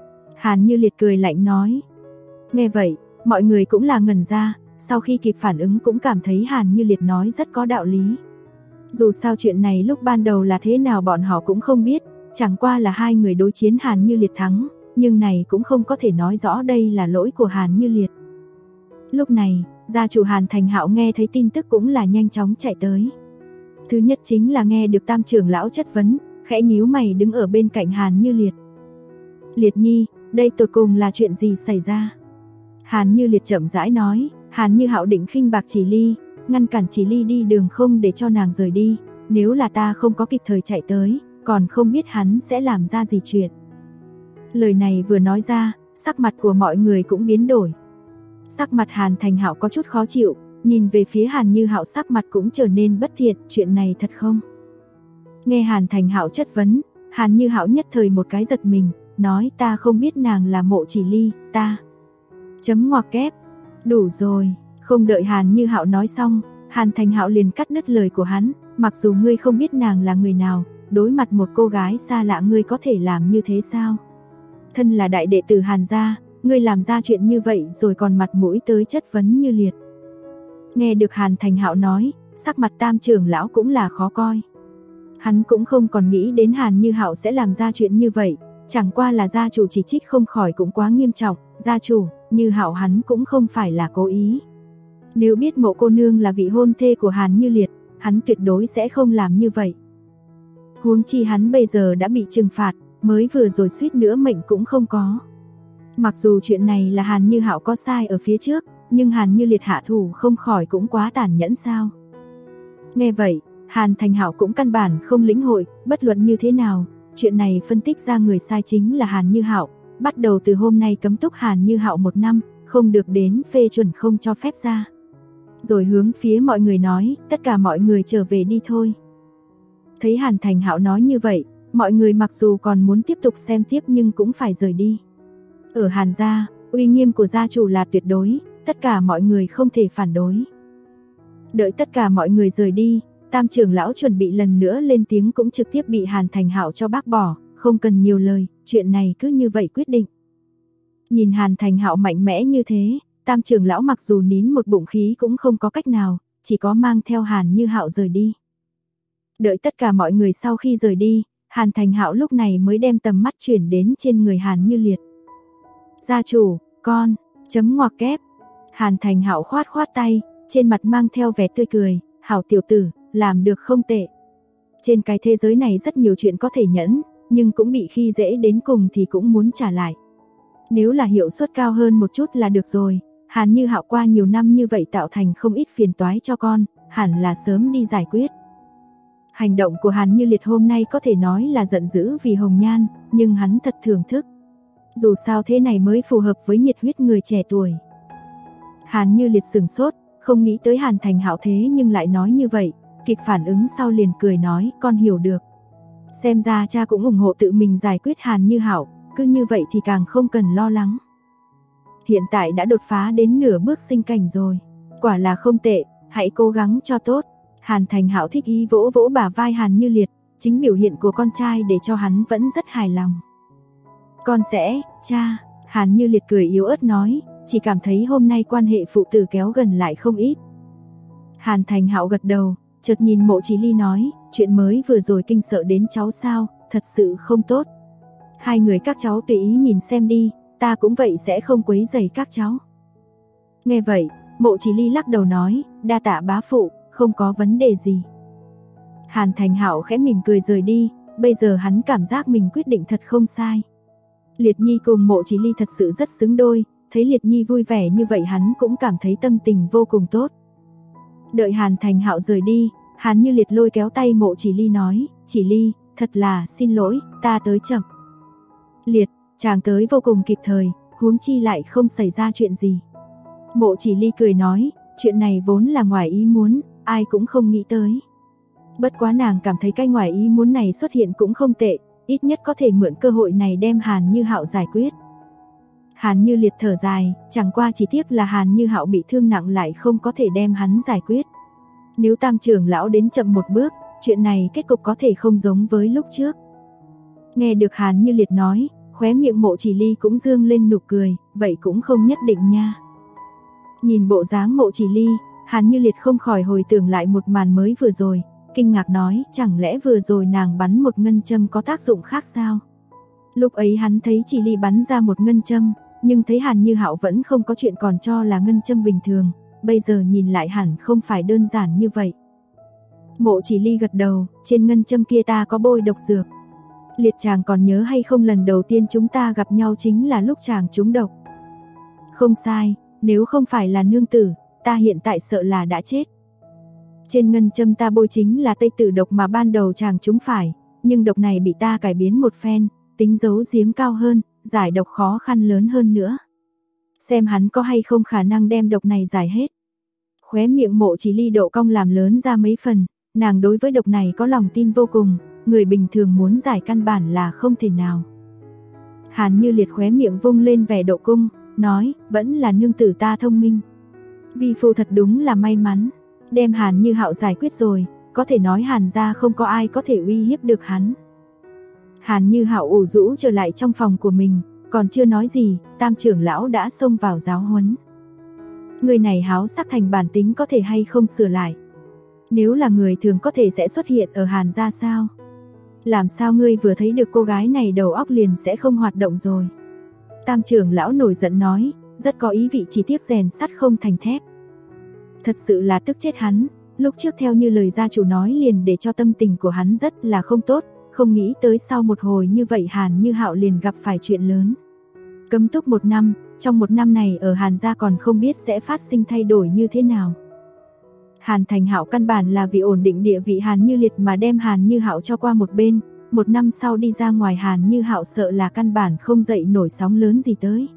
Hàn Như Liệt cười lạnh nói. Nghe vậy, mọi người cũng là ngẩn ra, sau khi kịp phản ứng cũng cảm thấy Hàn Như Liệt nói rất có đạo lý. Dù sao chuyện này lúc ban đầu là thế nào bọn họ cũng không biết, chẳng qua là hai người đối chiến Hàn Như Liệt thắng, nhưng này cũng không có thể nói rõ đây là lỗi của Hàn Như Liệt. Lúc này, gia chủ Hàn Thành Hạo nghe thấy tin tức cũng là nhanh chóng chạy tới. Thứ nhất chính là nghe được Tam trưởng lão chất vấn, khẽ nhíu mày đứng ở bên cạnh Hàn Như Liệt. Liệt nhi, đây tột cùng là chuyện gì xảy ra? Hàn Như Liệt chậm rãi nói, Hàn Như Hạo định khinh bạc Chỉ Ly, ngăn cản Chỉ Ly đi đường không để cho nàng rời đi, nếu là ta không có kịp thời chạy tới, còn không biết hắn sẽ làm ra gì chuyện. Lời này vừa nói ra, sắc mặt của mọi người cũng biến đổi. Sắc mặt Hàn Thành Hạo có chút khó chịu, nhìn về phía Hàn Như Hạo sắc mặt cũng trở nên bất thiện, chuyện này thật không? Nghe Hàn Thành Hạo chất vấn, Hàn Như Hạo nhất thời một cái giật mình, nói ta không biết nàng là Mộ Chỉ Ly, ta. Chấm ngoặc kép, đủ rồi, Không đợi Hàn Như Hạo nói xong, Hàn Thành Hạo liền cắt đứt lời của hắn, mặc dù ngươi không biết nàng là người nào, đối mặt một cô gái xa lạ ngươi có thể làm như thế sao? Thân là đại đệ tử Hàn gia, ngươi làm ra chuyện như vậy rồi còn mặt mũi tới chất vấn Như Liệt. Nghe được Hàn Thành Hạo nói, sắc mặt Tam trưởng lão cũng là khó coi. Hắn cũng không còn nghĩ đến Hàn Như Hạo sẽ làm ra chuyện như vậy, chẳng qua là gia chủ chỉ trích không khỏi cũng quá nghiêm trọng, gia chủ, Như Hạo hắn cũng không phải là cố ý. Nếu biết Mộ cô nương là vị hôn thê của Hàn Như Liệt, hắn tuyệt đối sẽ không làm như vậy. Huống chi hắn bây giờ đã bị trừng phạt, mới vừa rồi suýt nữa mệnh cũng không có. Mặc dù chuyện này là Hàn Như Hạo có sai ở phía trước, nhưng Hàn Như Liệt hạ thủ không khỏi cũng quá tàn nhẫn sao? Nghe vậy, Hàn Thành Hạo cũng căn bản không lĩnh hội, bất luận như thế nào, chuyện này phân tích ra người sai chính là Hàn Như Hạo, bắt đầu từ hôm nay cấm túc Hàn Như Hạo 1 năm, không được đến phê chuẩn không cho phép ra. Rồi hướng phía mọi người nói, tất cả mọi người trở về đi thôi. Thấy Hàn Thành Hạo nói như vậy, mọi người mặc dù còn muốn tiếp tục xem tiếp nhưng cũng phải rời đi. Ở Hàn gia, uy nghiêm của gia chủ là tuyệt đối, tất cả mọi người không thể phản đối. Đợi tất cả mọi người rời đi, Tam trưởng lão chuẩn bị lần nữa lên tiếng cũng trực tiếp bị Hàn Thành Hạo cho bác bỏ, không cần nhiều lời, chuyện này cứ như vậy quyết định. Nhìn Hàn Thành Hạo mạnh mẽ như thế, Tam trưởng lão mặc dù nín một bụng khí cũng không có cách nào, chỉ có mang theo Hàn Như Hạo rời đi. Đợi tất cả mọi người sau khi rời đi, Hàn Thành Hạo lúc này mới đem tầm mắt chuyển đến trên người Hàn Như Liệt. Gia chủ, con, chấm ngoặc kép. Hàn Thành Hạo khoát khoát tay, trên mặt mang theo vẻ tươi cười, Hảo tiểu tử, làm được không tệ. Trên cái thế giới này rất nhiều chuyện có thể nhẫn, nhưng cũng bị khi dễ đến cùng thì cũng muốn trả lại. Nếu là hiệu suất cao hơn một chút là được rồi, Hàn Như Hạo qua nhiều năm như vậy tạo thành không ít phiền toái cho con, hẳn là sớm đi giải quyết. Hành động của Hàn Như Liệt hôm nay có thể nói là giận dữ vì Hồng Nhan, nhưng hắn thật thưởng thức. Dù sao thế này mới phù hợp với nhiệt huyết người trẻ tuổi. Hàn Như Liệt sửng sốt, không nghĩ tới Hàn Thành Hạo thế nhưng lại nói như vậy, kịp phản ứng sau liền cười nói, con hiểu được. Xem ra cha cũng ủng hộ tự mình giải quyết Hàn Như Hạo, cứ như vậy thì càng không cần lo lắng. Hiện tại đã đột phá đến nửa bước sinh cảnh rồi, quả là không tệ, hãy cố gắng cho tốt. Hàn Thành Hạo thích ý vỗ vỗ bả vai Hàn Như Liệt, chính biểu hiện của con trai để cho hắn vẫn rất hài lòng. Con sẽ, cha, Hàn Như Liệt cười yếu ớt nói, chỉ cảm thấy hôm nay quan hệ phụ tử kéo gần lại không ít. Hàn Thành Hạo gật đầu, chợt nhìn Mộ Chỉ Ly nói, chuyện mới vừa rồi kinh sợ đến cháu sao, thật sự không tốt. Hai người các cháu tùy ý nhìn xem đi, ta cũng vậy sẽ không quấy rầy các cháu. Nghe vậy, Mộ Chỉ Ly lắc đầu nói, đa tạ bá phụ, không có vấn đề gì. Hàn Thành Hạo khẽ mỉm cười rời đi, bây giờ hắn cảm giác mình quyết định thật không sai. Liệt Nhi cùng Mộ Chỉ Ly thật sự rất xứng đôi, thấy Liệt Nhi vui vẻ như vậy hắn cũng cảm thấy tâm tình vô cùng tốt. Đợi Hàn Thành Hạo rời đi, Hàn Như Liệt lôi kéo tay Mộ Chỉ Ly nói, Chỉ Ly, thật là xin lỗi, ta tới chậm. Liệt, chàng tới vô cùng kịp thời, huống chi lại không xảy ra chuyện gì. Mộ Chỉ Ly cười nói, chuyện này vốn là ngoài ý muốn, ai cũng không nghĩ tới. Bất quá nàng cảm thấy cái ngoài ý muốn này xuất hiện cũng không tệ, ít nhất có thể mượn cơ hội này đem Hàn Như Hạo giải quyết. Hàn Như Liệt thở dài, chẳng qua chỉ tiếc là Hàn Như Hạo bị thương nặng lại không có thể đem hắn giải quyết. Nếu Tam trưởng lão đến chậm một bước, chuyện này kết cục có thể không giống với lúc trước. Nghe được Hàn Như Liệt nói, khóe miệng Mộ Chỉ Ly cũng dương lên nụ cười, vậy cũng không nhất định nha. Nhìn bộ dáng Mộ Chỉ Ly, Hàn Như Liệt không khỏi hồi tưởng lại một màn mới vừa rồi, kinh ngạc nói, chẳng lẽ vừa rồi nàng bắn một ngân châm có tác dụng khác sao? Lúc ấy hắn thấy Chỉ Ly bắn ra một ngân châm, nhưng thấy Hàn Như Hạo vẫn không có chuyện còn cho là ngân châm bình thường, bây giờ nhìn lại hẳn không phải đơn giản như vậy. Mộ Chỉ Ly gật đầu, trên ngân châm kia ta có bôi độc dược. Liệt chàng còn nhớ hay không lần đầu tiên chúng ta gặp nhau chính là lúc chàng trúng độc. Không sai, nếu không phải là nương tử, ta hiện tại sợ là đã chết. Trên ngân châm ta bôi chính là tây tử độc mà ban đầu chàng trúng phải, nhưng độc này bị ta cải biến một phen, tính giấu giếm cao hơn, giải độc khó khăn lớn hơn nữa. Xem hắn có hay không khả năng đem độc này giải hết. Khóe miệng Mộ Chỉ Ly độ cong làm lớn ra mấy phần, nàng đối với độc này có lòng tin vô cùng, người bình thường muốn giải căn bản là không thể nào. Hàn Như Liệt khóe miệng vung lên vẻ độ cung, nói, vẫn là nương tử ta thông minh. Vi phu thật đúng là may mắn, đem Hàn Như Hạo giải quyết rồi, có thể nói Hàn gia không có ai có thể uy hiếp được hắn. Hàn Như Hạo ủ rũ trở lại trong phòng của mình, còn chưa nói gì, Tam trưởng lão đã xông vào giáo huấn. Người này háo sắc thành bản tính có thể hay không sửa lại? Nếu là người thường có thể sẽ xuất hiện ở Hàn gia sao? Làm sao ngươi vừa thấy được cô gái này đầu óc liền sẽ không hoạt động rồi? Tam trưởng lão nổi giận nói, rất có ý vị, chỉ tiếc rèn sắt không thành thép. Thật sự là tức chết hắn, lúc trước theo như lời gia chủ nói liền để cho tâm tình của hắn rất là không tốt, không nghĩ tới sau một hồi như vậy Hàn Như Hạo liền gặp phải chuyện lớn. Cấm túc 1 năm, trong 1 năm này ở Hàn gia còn không biết sẽ phát sinh thay đổi như thế nào. Hàn Thành Hạo căn bản là vì ổn định địa vị Hàn Như Liệt mà đem Hàn Như Hạo cho qua một bên, 1 năm sau đi ra ngoài Hàn Như Hạo sợ là căn bản không dậy nổi sóng lớn gì tới.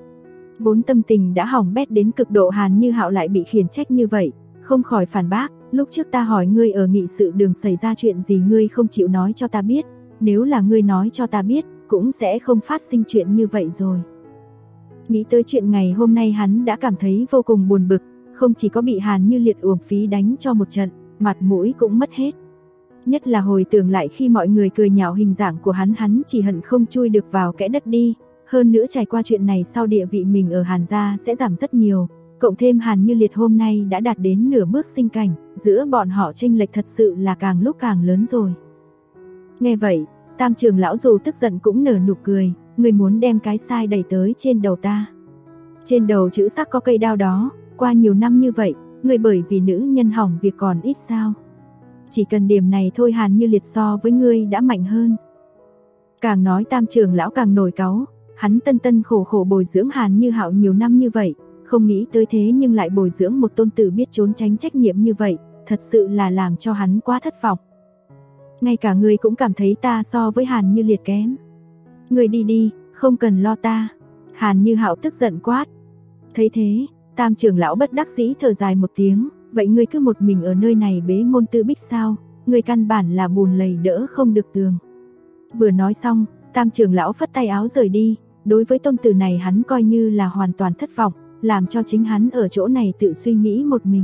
Vốn tâm tình đã hỏng bét đến cực độ Hàn Như Hạo lại bị khiển trách như vậy, không khỏi phản bác, lúc trước ta hỏi ngươi ở nghị sự đường xảy ra chuyện gì ngươi không chịu nói cho ta biết, nếu là ngươi nói cho ta biết, cũng sẽ không phát sinh chuyện như vậy rồi. Nghĩ tới chuyện ngày hôm nay hắn đã cảm thấy vô cùng buồn bực, không chỉ có bị Hàn Như Liệt uổng phí đánh cho một trận, mặt mũi cũng mất hết. Nhất là hồi tưởng lại khi mọi người cười nhạo hình dạng của hắn chỉ hận không chui được vào kẽ đất đi, hơn nữa trải qua chuyện này sau địa vị mình ở Hàn gia sẽ giảm rất nhiều, cộng thêm Hàn Như Liệt hôm nay đã đạt đến nửa bước sinh cảnh, giữa bọn họ chênh lệch thật sự là càng lúc càng lớn rồi. Nghe vậy, Tam trưởng lão dù tức giận cũng nở nụ cười, người muốn đem cái sai đẩy tới trên đầu ta. Trên đầu chữ sắc có cây đao đó, qua nhiều năm như vậy, người bởi vì nữ nhân hỏng việc còn ít sao? Chỉ cần điểm này thôi Hàn Như Liệt so với ngươi đã mạnh hơn. Càng nói Tam trưởng lão càng nổi cáu, hắn tân khổ khổ bồi dưỡng Hàn Như Hạo nhiều năm như vậy, không nghĩ tới thế nhưng lại bồi dưỡng một tôn tử biết trốn tránh trách nhiệm như vậy, thật sự là làm cho hắn quá thất vọng. Ngay cả ngươi cũng cảm thấy ta so với Hàn Như Liệt kém. Ngươi đi đi, không cần lo ta. Hàn Như Hạo tức giận quát. Thấy thế, Tam trưởng lão bất đắc dĩ thở dài một tiếng, vậy ngươi cứ một mình ở nơi này bế môn tự bích sao, ngươi căn bản là bùn lầy đỡ không được tường. Vừa nói xong, Tam trưởng lão phất tay áo rời đi, đối với tôn tử này hắn coi như là hoàn toàn thất vọng, làm cho chính hắn ở chỗ này tự suy nghĩ một mình.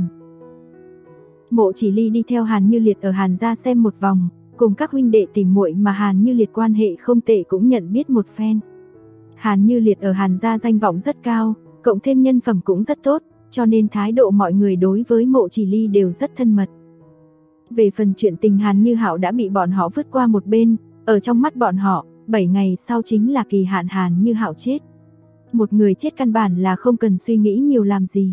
Mộ Chỉ Ly đi theo Hàn Như Liệt ở Hàn gia xem một vòng, cùng các huynh đệ tỷ muội mà Hàn Như Liệt quan hệ không tệ cũng nhận biết một phen. Hàn Như Liệt ở Hàn gia danh vọng rất cao, cộng thêm nhân phẩm cũng rất tốt, cho nên thái độ mọi người đối với Mộ Chỉ Ly đều rất thân mật. Về phần chuyện tình Hàn Như Hạo đã bị bọn họ vứt qua một bên, ở trong mắt bọn họ, 7 ngày sau chính là kỳ hạn Hàn Như Hạo chết. Một người chết căn bản là không cần suy nghĩ nhiều làm gì.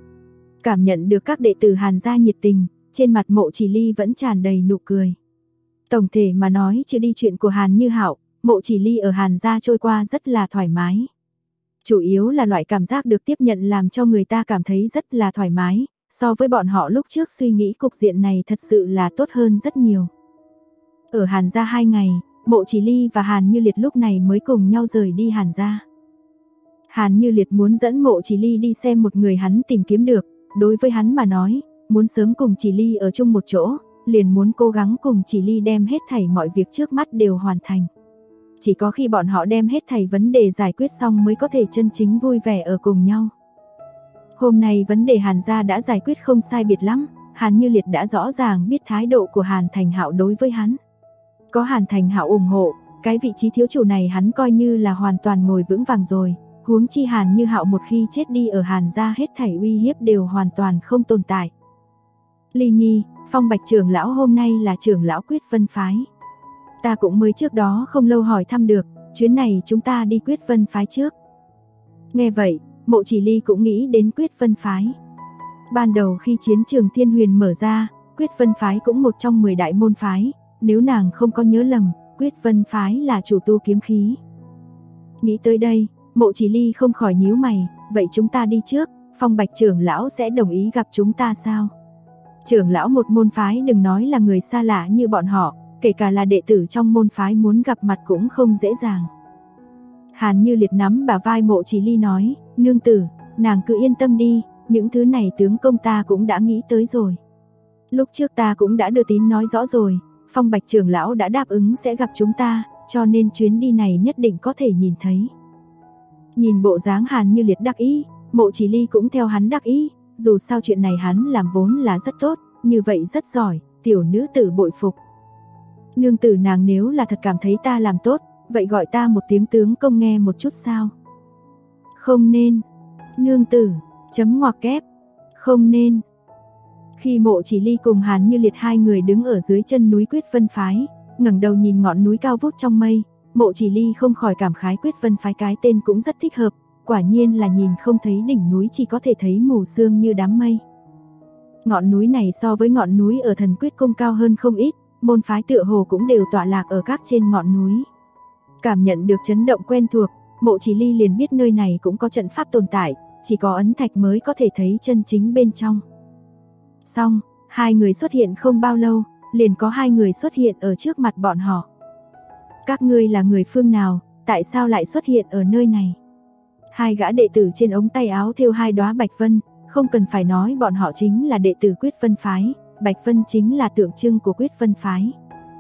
Cảm nhận được các đệ tử Hàn gia nhiệt tình, trên mặt Mộ Chỉ Ly vẫn tràn đầy nụ cười. Tổng thể mà nói trừ đi chuyện của Hàn Như Hạo, Mộ Chỉ Ly ở Hàn gia trôi qua rất là thoải mái. Chủ yếu là loại cảm giác được tiếp nhận làm cho người ta cảm thấy rất là thoải mái, so với bọn họ lúc trước suy nghĩ cục diện này thật sự là tốt hơn rất nhiều. Ở Hàn gia 2 ngày, Mộ Chỉ Ly và Hàn Như Liệt lúc này mới cùng nhau rời đi Hàn gia. Hàn Như Liệt muốn dẫn Mộ Chỉ Ly đi xem một người hắn tìm kiếm được, đối với hắn mà nói, muốn sớm cùng Chỉ Ly ở chung một chỗ, liền muốn cố gắng cùng Chỉ Ly đem hết thảy mọi việc trước mắt đều hoàn thành. Chỉ có khi bọn họ đem hết thảy vấn đề giải quyết xong mới có thể chân chính vui vẻ ở cùng nhau. Hôm nay vấn đề Hàn gia đã giải quyết không sai biệt lắm, Hàn Như Liệt đã rõ ràng biết thái độ của Hàn Thành Hạo đối với hắn. Có Hàn Thành Hạo ủng hộ, cái vị trí thiếu chủ này hắn coi như là hoàn toàn ngồi vững vàng rồi, huống chi Hàn Như Hạo một khi chết đi ở Hàn gia hết thảy uy hiếp đều hoàn toàn không tồn tại. Ly Nhi, Phong Bạch trưởng lão hôm nay là trưởng lão Quyết Vân phái. Ta cũng mới trước đó không lâu hỏi thăm được, chuyến này chúng ta đi Quyết Vân phái trước. Nghe vậy, Mộ Chỉ Ly cũng nghĩ đến Quyết Vân phái. Ban đầu khi chiến trường Thiên Huyền mở ra, Quyết Vân phái cũng một trong 10 đại môn phái, nếu nàng không có nhớ lầm, Quyết Vân phái là chủ tu kiếm khí. Nghĩ tới đây, Mộ Chỉ Ly không khỏi nhíu mày, vậy chúng ta đi trước, Phong Bạch trưởng lão sẽ đồng ý gặp chúng ta sao? Trưởng lão một môn phái đừng nói là người xa lạ như bọn họ, kể cả là đệ tử trong môn phái muốn gặp mặt cũng không dễ dàng. Hàn Như Liệt nắm bả vai Mộ Chỉ Ly nói, nương tử, nàng cứ yên tâm đi, những thứ này tướng công ta cũng đã nghĩ tới rồi. Lúc trước ta cũng đã đưa tín nói rõ rồi, Phong Bạch trưởng lão đã đáp ứng sẽ gặp chúng ta, cho nên chuyến đi này nhất định có thể nhìn thấy. Nhìn bộ dáng Hàn Như Liệt đắc ý, Mộ Chỉ Ly cũng theo hắn đắc ý, dù sao chuyện này hắn làm vốn là rất tốt, như vậy rất giỏi, tiểu nữ tử bội phục. Nương tử nàng nếu là thật cảm thấy ta làm tốt, vậy gọi ta một tiếng tướng công nghe một chút sao? Không nên. Nương tử, chấm ngoặc kép, không nên. Khi Mộ Chỉ Ly cùng Hàn Như Liệt hai người đứng ở dưới chân núi Quyết Vân Phái, ngẩng đầu nhìn ngọn núi cao vút trong mây, Mộ Chỉ Ly không khỏi cảm khái Quyết Vân Phái cái tên cũng rất thích hợp, quả nhiên là nhìn không thấy đỉnh núi chỉ có thể thấy mù sương như đám mây. Ngọn núi này so với ngọn núi ở Thần Quyết Cung cao hơn không ít, môn phái tựa hồ cũng đều tọa lạc ở các trên ngọn núi. Cảm nhận được chấn động quen thuộc, Mộ Chỉ Ly liền biết nơi này cũng có trận pháp tồn tại, chỉ có ấn thạch mới có thể thấy chân chính bên trong. Xong, hai người xuất hiện không bao lâu, liền có hai người xuất hiện ở trước mặt bọn họ. Các ngươi là người phương nào, tại sao lại xuất hiện ở nơi này? Hai gã đệ tử trên ống tay áo thêu hai đóa bạch vân, không cần phải nói bọn họ chính là đệ tử Quyết Vân Phái, bạch vân chính là tượng trưng của Quyết Vân Phái.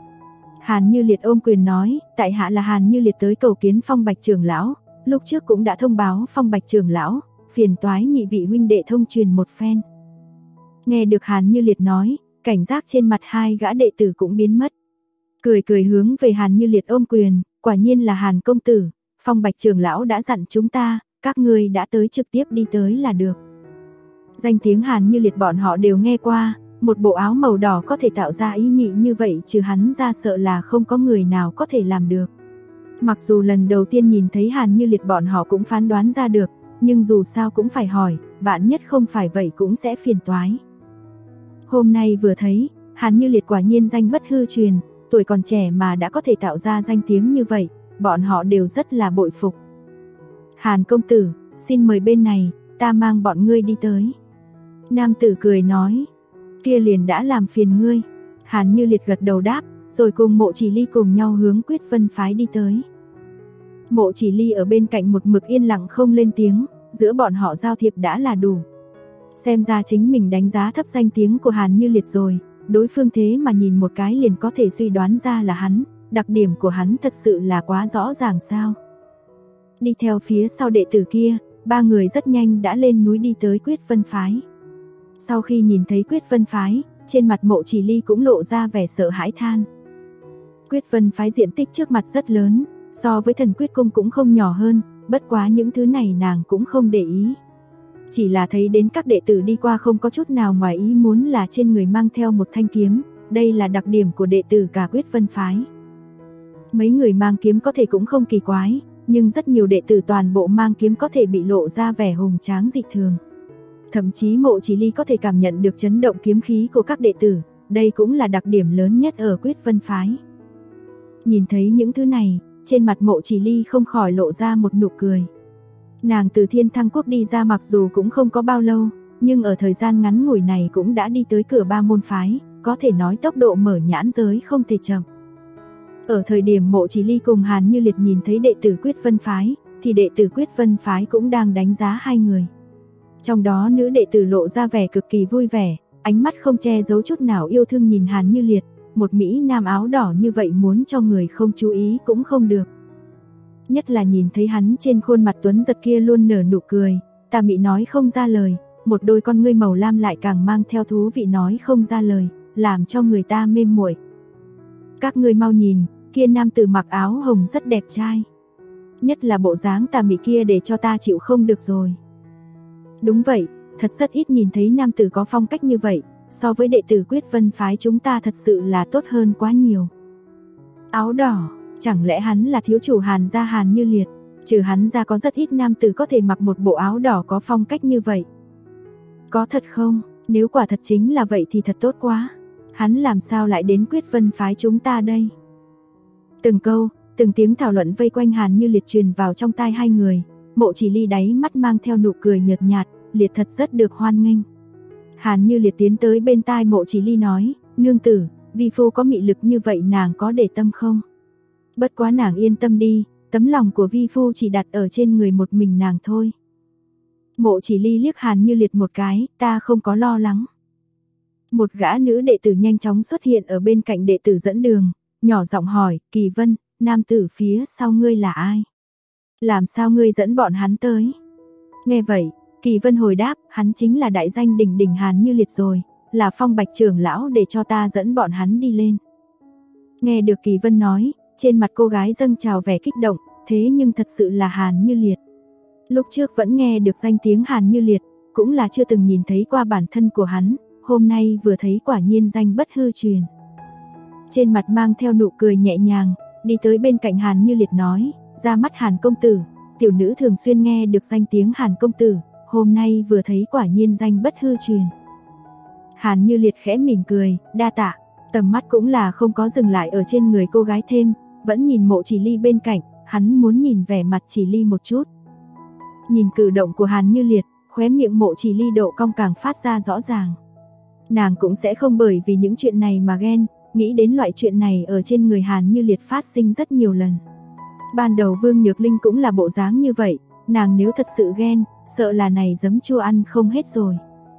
Hàn Như Liệt ôm quyền nói, tại hạ là Hàn Như Liệt tới cầu kiến Phong Bạch trưởng lão, lúc trước cũng đã thông báo Phong Bạch trưởng lão, phiền toái nhị vị huynh đệ thông truyền một phen. Nghe được Hàn Như Liệt nói, cảnh giác trên mặt hai gã đệ tử cũng biến mất. Cười cười hướng về Hàn Như Liệt ôm quyền, quả nhiên là Hàn công tử, Phong Bạch trưởng lão đã dặn chúng ta, các ngươi đã tới trực tiếp đi tới là được. Danh tiếng Hàn Như Liệt bọn họ đều nghe qua, một bộ áo màu đỏ có thể tạo ra ý nhị như vậy trừ hắn ra sợ là không có người nào có thể làm được. Mặc dù lần đầu tiên nhìn thấy Hàn Như Liệt bọn họ cũng phán đoán ra được, nhưng dù sao cũng phải hỏi, vạn nhất không phải vậy cũng sẽ phiền toái. Hôm nay vừa thấy, Hàn Như Liệt quả nhiên danh bất hư truyền, tuổi còn trẻ mà đã có thể tạo ra danh tiếng như vậy, bọn họ đều rất là bội phục. Hàn công tử, xin mời bên này, ta mang bọn ngươi đi tới. Nam tử cười nói, kia liền đã làm phiền ngươi. Hàn Như Liệt gật đầu đáp, rồi cùng Mộ Chỉ Ly cùng nhau hướng Quyết Vân Phái đi tới. Mộ Chỉ Ly ở bên cạnh một mực yên lặng không lên tiếng, giữa bọn họ giao thiệp đã là đủ. Xem ra chính mình đánh giá thấp danh tiếng của Hàn Như Liệt rồi, đối phương thế mà nhìn một cái liền có thể suy đoán ra là hắn, đặc điểm của hắn thật sự là quá rõ ràng sao. Đi theo phía sau đệ tử kia, ba người rất nhanh đã lên núi đi tới Quyết Vân Phái. Sau khi nhìn thấy Quyết Vân Phái, trên mặt Mộ Chỉ Ly cũng lộ ra vẻ sợ hãi than. Quyết Vân Phái diện tích trước mặt rất lớn, so với Thần Quyết Cung cũng không nhỏ hơn, bất quá những thứ này nàng cũng không để ý. Chỉ là thấy đến các đệ tử đi qua không có chút nào ngoài ý muốn là trên người mang theo một thanh kiếm, đây là đặc điểm của đệ tử cả Quyết Vân Phái. Mấy người mang kiếm có thể cũng không kỳ quái, nhưng rất nhiều đệ tử toàn bộ mang kiếm có thể bị lộ ra vẻ hùng tráng dị thường. Thậm chí Mộ Chỉ Ly có thể cảm nhận được chấn động kiếm khí của các đệ tử, đây cũng là đặc điểm lớn nhất ở Quyết Vân Phái. Nhìn thấy những thứ này, trên mặt Mộ Chỉ Ly không khỏi lộ ra một nụ cười. Nàng từ Thiên Thăng Quốc đi ra mặc dù cũng không có bao lâu, nhưng ở thời gian ngắn ngủi này cũng đã đi tới cửa ba môn phái, có thể nói tốc độ mở nhãn giới không thể chậm. Ở thời điểm Mộ Chỉ Ly cùng Hàn Như Liệt nhìn thấy đệ tử Quyết Vân Phái, thì đệ tử Quyết Vân Phái cũng đang đánh giá hai người. Trong đó nữ đệ tử lộ ra vẻ cực kỳ vui vẻ, ánh mắt không che giấu chút nào yêu thương nhìn Hàn Như Liệt, một mỹ nam áo đỏ như vậy muốn cho người không chú ý cũng không được. Nhất là nhìn thấy hắn trên khuôn mặt tuấn giật kia luôn nở nụ cười, tà mị nói không ra lời, một đôi con ngươi màu lam lại càng mang theo thú vị nói không ra lời, làm cho người ta mê muội. Các ngươi mau nhìn, kia nam tử mặc áo hồng rất đẹp trai. Nhất là bộ dáng tà mị kia để cho ta chịu không được rồi. Đúng vậy, thật rất ít nhìn thấy nam tử có phong cách như vậy, so với đệ tử Quyết Vân Phái chúng ta thật sự là tốt hơn quá nhiều. Áo đỏ, chẳng lẽ hắn là thiếu chủ Hàn gia Hàn Như Liệt? Trừ hắn ra có rất ít nam tử có thể mặc một bộ áo đỏ có phong cách như vậy. Có thật không? Nếu quả thật chính là vậy thì thật tốt quá. Hắn làm sao lại đến Quyết Vân Phái chúng ta đây? Từng câu, từng tiếng thảo luận vây quanh Hàn Như Liệt truyền vào trong tai hai người. Mộ Chỉ Ly đáy mắt mang theo nụ cười nhợt nhạt, Liệt thật rất được hoan nghênh. Hàn Như Liệt tiến tới bên tai Mộ Chỉ Ly nói, nương tử, vi phu có mị lực như vậy nàng có để tâm không? Bất quá nàng yên tâm đi, tấm lòng của vi phu chỉ đặt ở trên người một mình nàng thôi. Mộ Chỉ Ly liếc Hàn Như Liệt một cái, ta không có lo lắng. Một gã nữ đệ tử nhanh chóng xuất hiện ở bên cạnh đệ tử dẫn đường, nhỏ giọng hỏi, Kỳ Vân, nam tử phía sau ngươi là ai? Làm sao ngươi dẫn bọn hắn tới? Nghe vậy, Kỳ Vân hồi đáp, hắn chính là đại danh đỉnh đỉnh Hàn Như Liệt rồi, là Phong Bạch trưởng lão để cho ta dẫn bọn hắn đi lên. Nghe được Kỳ Vân nói, trên mặt cô gái dâng trào vẻ kích động, thế nhưng thật sự là Hàn Như Liệt. Lúc trước vẫn nghe được danh tiếng Hàn Như Liệt, cũng là chưa từng nhìn thấy qua bản thân của hắn, hôm nay vừa thấy quả nhiên danh bất hư truyền. Trên mặt mang theo nụ cười nhẹ nhàng, đi tới bên cạnh Hàn Như Liệt nói, ra mắt Hàn công tử, tiểu nữ thường xuyên nghe được danh tiếng Hàn công tử, hôm nay vừa thấy quả nhiên danh bất hư truyền. Hàn Như Liệt khẽ mỉm cười, đa tạ, tầm mắt cũng là không có dừng lại ở trên người cô gái thêm, vẫn nhìn Mộ Chỉ Ly bên cạnh, hắn muốn nhìn vẻ mặt Chỉ Ly một chút. Nhìn cử động của Hàn Như Liệt, khóe miệng Mộ Chỉ Ly độ cong càng phát ra rõ ràng. Nàng cũng sẽ không bởi vì những chuyện này mà ghen, nghĩ đến loại chuyện này ở trên người Hàn Như Liệt phát sinh rất nhiều lần. Ban đầu Vương Nhược Linh cũng là bộ dáng như vậy, nàng nếu thật sự ghen, sợ là này giấm chua ăn không hết rồi.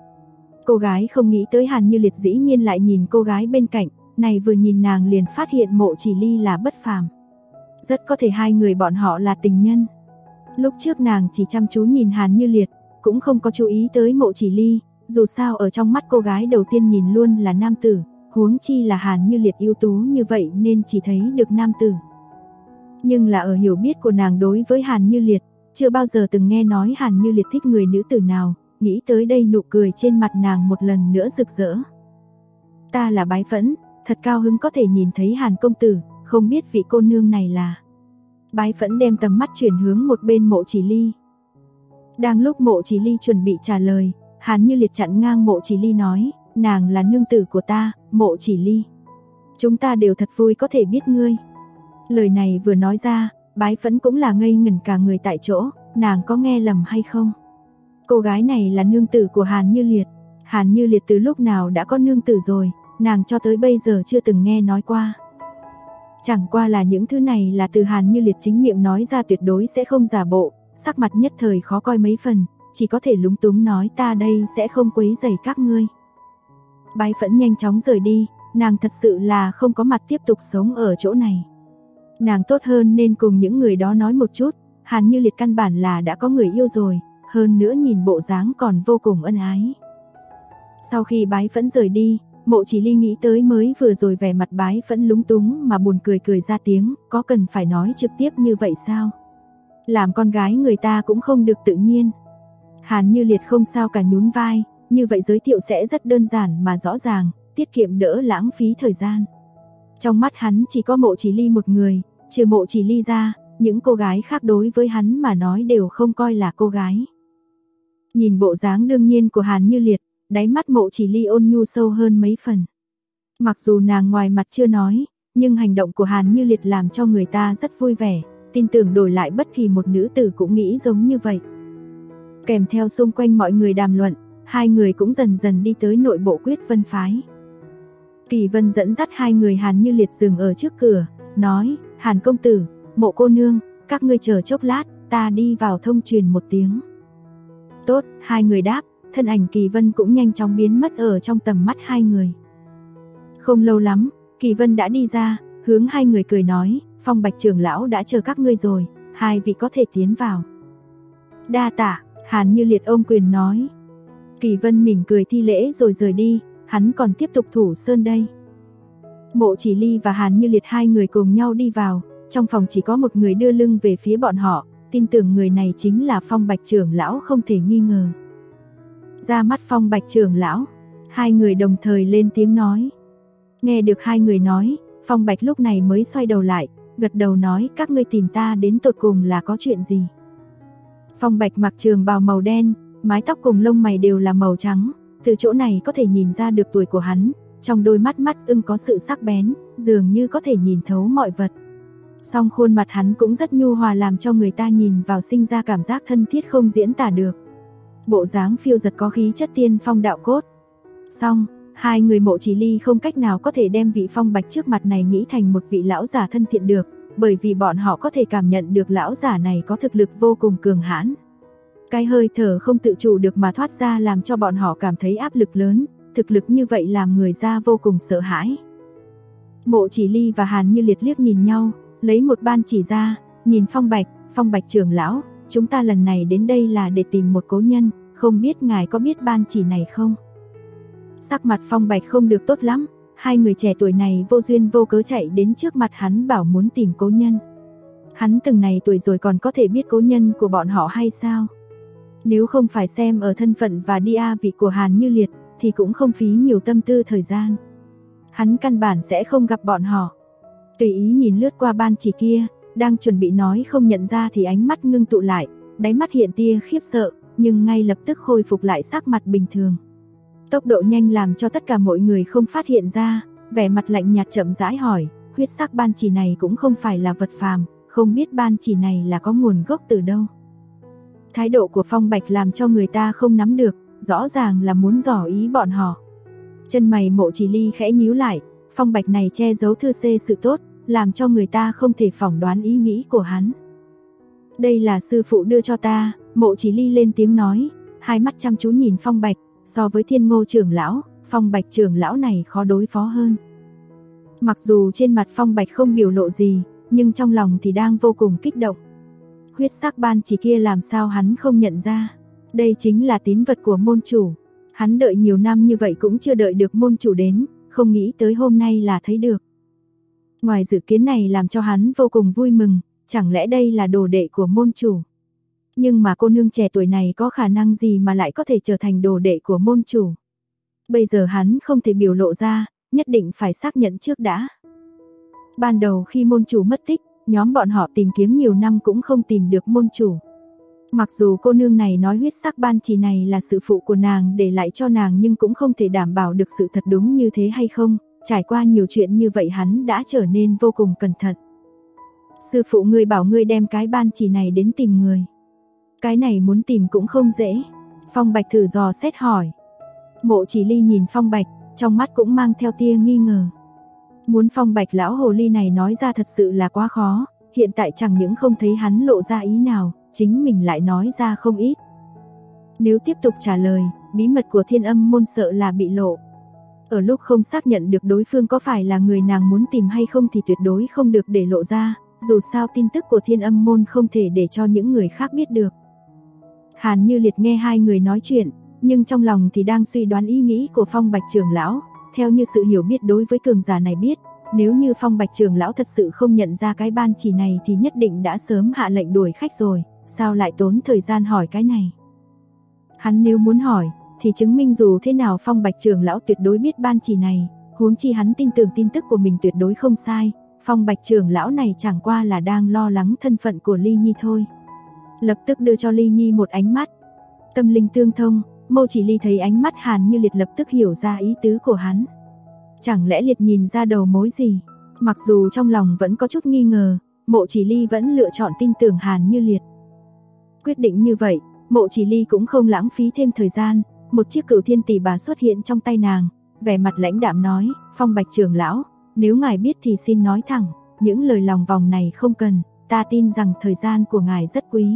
Cô gái không nghĩ tới Hàn Như Liệt dĩ nhiên lại nhìn cô gái bên cạnh, này vừa nhìn nàng liền phát hiện Mộ Chỉ Ly là bất phàm. Rất có thể hai người bọn họ là tình nhân. Lúc trước nàng chỉ chăm chú nhìn Hàn Như Liệt, cũng không có chú ý tới Mộ Chỉ Ly, dù sao ở trong mắt cô gái đầu tiên nhìn luôn là nam tử, huống chi là Hàn Như Liệt ưu tú như vậy nên chỉ thấy được nam tử. Nhưng là ở hiểu biết của nàng đối với Hàn Như Liệt, chưa bao giờ từng nghe nói Hàn Như Liệt thích người nữ tử nào, nghĩ tới đây nụ cười trên mặt nàng một lần nữa rực rỡ. Ta là Bái Phẫn, thật cao hứng có thể nhìn thấy Hàn công tử, không biết vị cô nương này là. Bái Phẫn đem tầm mắt chuyển hướng một bên Mộ Chỉ Ly. Đang lúc Mộ Chỉ Ly chuẩn bị trả lời, Hàn Như Liệt chặn ngang Mộ Chỉ Ly nói, nàng là nương tử của ta, Mộ Chỉ Ly. Chúng ta đều thật vui có thể biết ngươi. Lời này vừa nói ra, Bái Phẫn cũng là ngây ngẩn cả người tại chỗ, nàng có nghe lầm hay không? Cô gái này là nương tử của Hàn Như Liệt. Hàn Như Liệt từ lúc nào đã có nương tử rồi, nàng cho tới bây giờ chưa từng nghe nói qua. Chẳng qua là những thứ này là từ Hàn Như Liệt chính miệng nói ra, tuyệt đối sẽ không giả bộ, sắc mặt nhất thời khó coi mấy phần, chỉ có thể lúng túng nói ta đây sẽ không quấy rầy các ngươi. Bái Phẫn nhanh chóng rời đi, nàng thật sự là không có mặt tiếp tục sống ở chỗ này. Nàng tốt hơn nên cùng những người đó nói một chút, Hàn Như Liệt căn bản là đã có người yêu rồi, hơn nữa nhìn bộ dáng còn vô cùng ân ái. Sau khi Bái Phẫn rời đi, Mộ Chỉ Ly nghĩ tới mới vừa rồi vẻ mặt Bái Phẫn lúng túng mà buồn cười cười ra tiếng, có cần phải nói trực tiếp như vậy sao? Làm con gái người ta cũng không được tự nhiên. Hàn Như Liệt không sao cả nhún vai, như vậy giới thiệu sẽ rất đơn giản mà rõ ràng, tiết kiệm đỡ lãng phí thời gian. Trong mắt hắn chỉ có Mộ Chỉ Ly một người, trừ Mộ Chỉ Ly ra, những cô gái khác đối với hắn mà nói đều không coi là cô gái. Nhìn bộ dáng đương nhiên của Hàn Như Liệt, đáy mắt Mộ Chỉ Ly ôn nhu sâu hơn mấy phần. Mặc dù nàng ngoài mặt chưa nói, nhưng hành động của Hàn Như Liệt làm cho người ta rất vui vẻ, tin tưởng đổi lại bất kỳ một nữ tử cũng nghĩ giống như vậy. Kèm theo xung quanh mọi người đàm luận, hai người cũng dần dần đi tới nội bộ Quyết Vân phái. Kỳ Vân dẫn dắt hai người Hàn Như Liệt dừng ở trước cửa, nói, Hàn công tử, Mộ cô nương, các ngươi chờ chốc lát, ta đi vào thông truyền một tiếng. Tốt, hai người đáp, thân ảnh Kỳ Vân cũng nhanh chóng biến mất ở trong tầm mắt hai người. Không lâu lắm, Kỳ Vân đã đi ra, hướng hai người cười nói, Phong Bạch trưởng lão đã chờ các ngươi rồi, hai vị có thể tiến vào. Đa tạ, Hàn Như Liệt ôm quyền nói. Kỳ Vân mỉm cười thi lễ rồi rời đi, hắn còn tiếp tục thủ sơn đây. Mộ Chỉ Ly và Hàn Như Liệt hai người cùng nhau đi vào, trong phòng chỉ có một người đưa lưng về phía bọn họ, tin tưởng người này chính là Phong Bạch trưởng lão không thể nghi ngờ. Ra mắt Phong Bạch trưởng lão, hai người đồng thời lên tiếng nói. Nghe được hai người nói, Phong Bạch lúc này mới xoay đầu lại, gật đầu nói các ngươi tìm ta đến tột cùng là có chuyện gì. Phong Bạch mặc trường bào màu đen, mái tóc cùng lông mày đều là màu trắng, từ chỗ này có thể nhìn ra được tuổi của hắn, trong đôi mắt ưng có sự sắc bén, dường như có thể nhìn thấu mọi vật. Song khuôn mặt hắn cũng rất nhu hòa làm cho người ta nhìn vào sinh ra cảm giác thân thiết không diễn tả được. Bộ dáng phiêu giật có khí chất tiên phong đạo cốt. Song, hai người Mộ Chỉ Ly không cách nào có thể đem vị Phong Bạch trước mặt này nghĩ thành một vị lão giả thân thiện được, bởi vì bọn họ có thể cảm nhận được lão giả này có thực lực vô cùng cường hãn. Cái hơi thở không tự chủ được mà thoát ra làm cho bọn họ cảm thấy áp lực lớn, thực lực như vậy làm người ra vô cùng sợ hãi. Mộ Chỉ Ly và Hàn Như Liệt liếc nhìn nhau, lấy một ban chỉ ra, nhìn Phong Bạch trưởng lão, chúng ta lần này đến đây là để tìm một cố nhân, không biết ngài có biết ban chỉ này không? Sắc mặt Phong Bạch không được tốt lắm, hai người trẻ tuổi này vô duyên vô cớ chạy đến trước mặt hắn bảo muốn tìm cố nhân. Hắn từng này tuổi rồi còn có thể biết cố nhân của bọn họ hay sao? Nếu không phải xem ở thân phận và địa vị của Hàn Như Liệt thì cũng không phí nhiều tâm tư thời gian. Hắn căn bản sẽ không gặp bọn họ. Tùy ý nhìn lướt qua ban chỉ kia, đang chuẩn bị nói không nhận ra thì ánh mắt ngưng tụ lại, đáy mắt hiện tia khiếp sợ, nhưng ngay lập tức khôi phục lại sắc mặt bình thường. Tốc độ nhanh làm cho tất cả mọi người không phát hiện ra, vẻ mặt lạnh nhạt chậm rãi hỏi, huyết sắc ban chỉ này cũng không phải là vật phàm, không biết ban chỉ này là có nguồn gốc từ đâu. Thái độ của Phong Bạch làm cho người ta không nắm được, rõ ràng là muốn dò ý bọn họ. Chân mày Mộ Chỉ Ly khẽ nhíu lại, Phong Bạch này che giấu thư xê sự tốt, làm cho người ta không thể phỏng đoán ý nghĩ của hắn. Đây là sư phụ đưa cho ta, Mộ Chỉ Ly lên tiếng nói, hai mắt chăm chú nhìn Phong Bạch, so với Thiên Ngô trưởng lão, Phong Bạch trưởng lão này khó đối phó hơn. Mặc dù trên mặt Phong Bạch không biểu lộ gì, nhưng trong lòng thì đang vô cùng kích động. Huyết sắc ban chỉ kia làm sao hắn không nhận ra, đây chính là tín vật của môn chủ. Hắn đợi nhiều năm như vậy cũng chưa đợi được môn chủ đến, không nghĩ tới hôm nay là thấy được. Ngoài dự kiến này làm cho hắn vô cùng vui mừng, chẳng lẽ đây là đồ đệ của môn chủ. Nhưng mà cô nương trẻ tuổi này có khả năng gì mà lại có thể trở thành đồ đệ của môn chủ. Bây giờ hắn không thể biểu lộ ra, nhất định phải xác nhận trước đã. Ban đầu khi môn chủ mất tích, nhóm bọn họ tìm kiếm nhiều năm cũng không tìm được môn chủ. Mặc dù cô nương này nói huyết sắc ban chỉ này là sự phụ của nàng để lại cho nàng nhưng cũng không thể đảm bảo được sự thật đúng như thế hay không. Trải qua nhiều chuyện như vậy hắn đã trở nên vô cùng cẩn thận. Sư phụ ngươi bảo ngươi đem cái ban chỉ này đến tìm người. Cái này muốn tìm cũng không dễ. Phong Bạch thử dò xét hỏi. Mộ Chỉ Ly nhìn Phong Bạch, trong mắt cũng mang theo tia nghi ngờ. Muốn Phong Bạch lão hồ ly này nói ra thật sự là quá khó, hiện tại chẳng những không thấy hắn lộ ra ý nào, chính mình lại nói ra không ít. Nếu tiếp tục trả lời, bí mật của Thiên Âm môn sợ là bị lộ. Ở lúc không xác nhận được đối phương có phải là người nàng muốn tìm hay không thì tuyệt đối không được để lộ ra, dù sao tin tức của Thiên Âm môn không thể để cho những người khác biết được. Hàn Như Liệt nghe hai người nói chuyện, nhưng trong lòng thì đang suy đoán ý nghĩ của Phong Bạch trưởng lão, theo như sự hiểu biết đối với cường giả này biết, nếu như Phong Bạch trưởng lão thật sự không nhận ra cái ban chỉ này thì nhất định đã sớm hạ lệnh đuổi khách rồi, sao lại tốn thời gian hỏi cái này. Hắn nếu muốn hỏi, thì chứng minh dù thế nào Phong Bạch trưởng lão tuyệt đối biết ban chỉ này, huống chi hắn tin tưởng tin tức của mình tuyệt đối không sai, Phong Bạch trưởng lão này chẳng qua là đang lo lắng thân phận của Ly Nhi thôi. Lập tức đưa cho Ly Nhi một ánh mắt. Tâm linh tương thông, Mộ Chỉ Ly thấy ánh mắt Hàn Như Liệt lập tức hiểu ra ý tứ của hắn. Chẳng lẽ Liệt nhìn ra đầu mối gì? Mặc dù trong lòng vẫn có chút nghi ngờ, Mộ Chỉ Ly vẫn lựa chọn tin tưởng Hàn Như Liệt. Quyết định như vậy, Mộ Chỉ Ly cũng không lãng phí thêm thời gian, một chiếc Cửu Thiên Tỷ Bà xuất hiện trong tay nàng, vẻ mặt lãnh đạm nói, Phong Bạch trưởng lão, nếu ngài biết thì xin nói thẳng, những lời lòng vòng này không cần, ta tin rằng thời gian của ngài rất quý.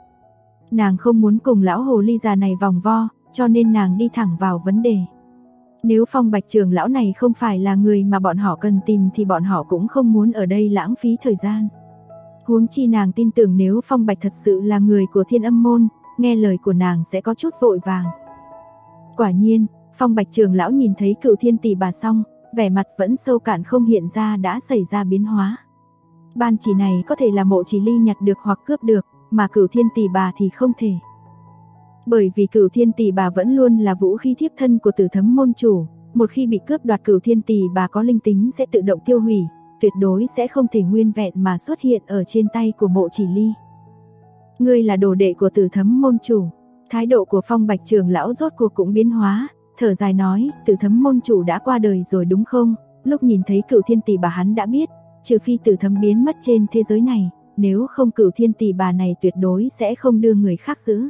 Nàng không muốn cùng lão hồ ly già này vòng vo, cho nên nàng đi thẳng vào vấn đề. Nếu Phong Bạch trưởng lão này không phải là người mà bọn họ cần tìm thì bọn họ cũng không muốn ở đây lãng phí thời gian. Huống chi nàng tin tưởng nếu Phong Bạch thật sự là người của Thiên Âm môn, nghe lời của nàng sẽ có chút vội vàng. Quả nhiên, Phong Bạch trưởng lão nhìn thấy Cửu Thiên Tỷ Bà xong, vẻ mặt vẫn sâu cạn không hiện ra đã xảy ra biến hóa. Ban chỉ này có thể là Mộ Chỉ Ly nhặt được hoặc cướp được, mà Cửu Thiên Tỷ Bà thì không thể. Bởi vì Cửu Thiên Tỷ Bà vẫn luôn là vũ khí thiếp thân của Tử Thấm môn chủ, một khi bị cướp đoạt Cửu Thiên Tỷ Bà có linh tính sẽ tự động tiêu hủy, tuyệt đối sẽ không thể nguyên vẹn mà xuất hiện ở trên tay của Mộ Chỉ Ly. Ngươi là đồ đệ của Tử Thấm môn chủ. Thái độ của Phong Bạch trưởng lão rốt cuộc cũng biến hóa, thở dài nói, Tử Thấm môn chủ đã qua đời rồi đúng không? Lúc nhìn thấy Cửu Thiên Tỷ Bà hắn đã biết, trừ phi Tử Thấm biến mất trên thế giới này, nếu không Cửu Thiên Tỷ Bà này tuyệt đối sẽ không đưa người khác giữ.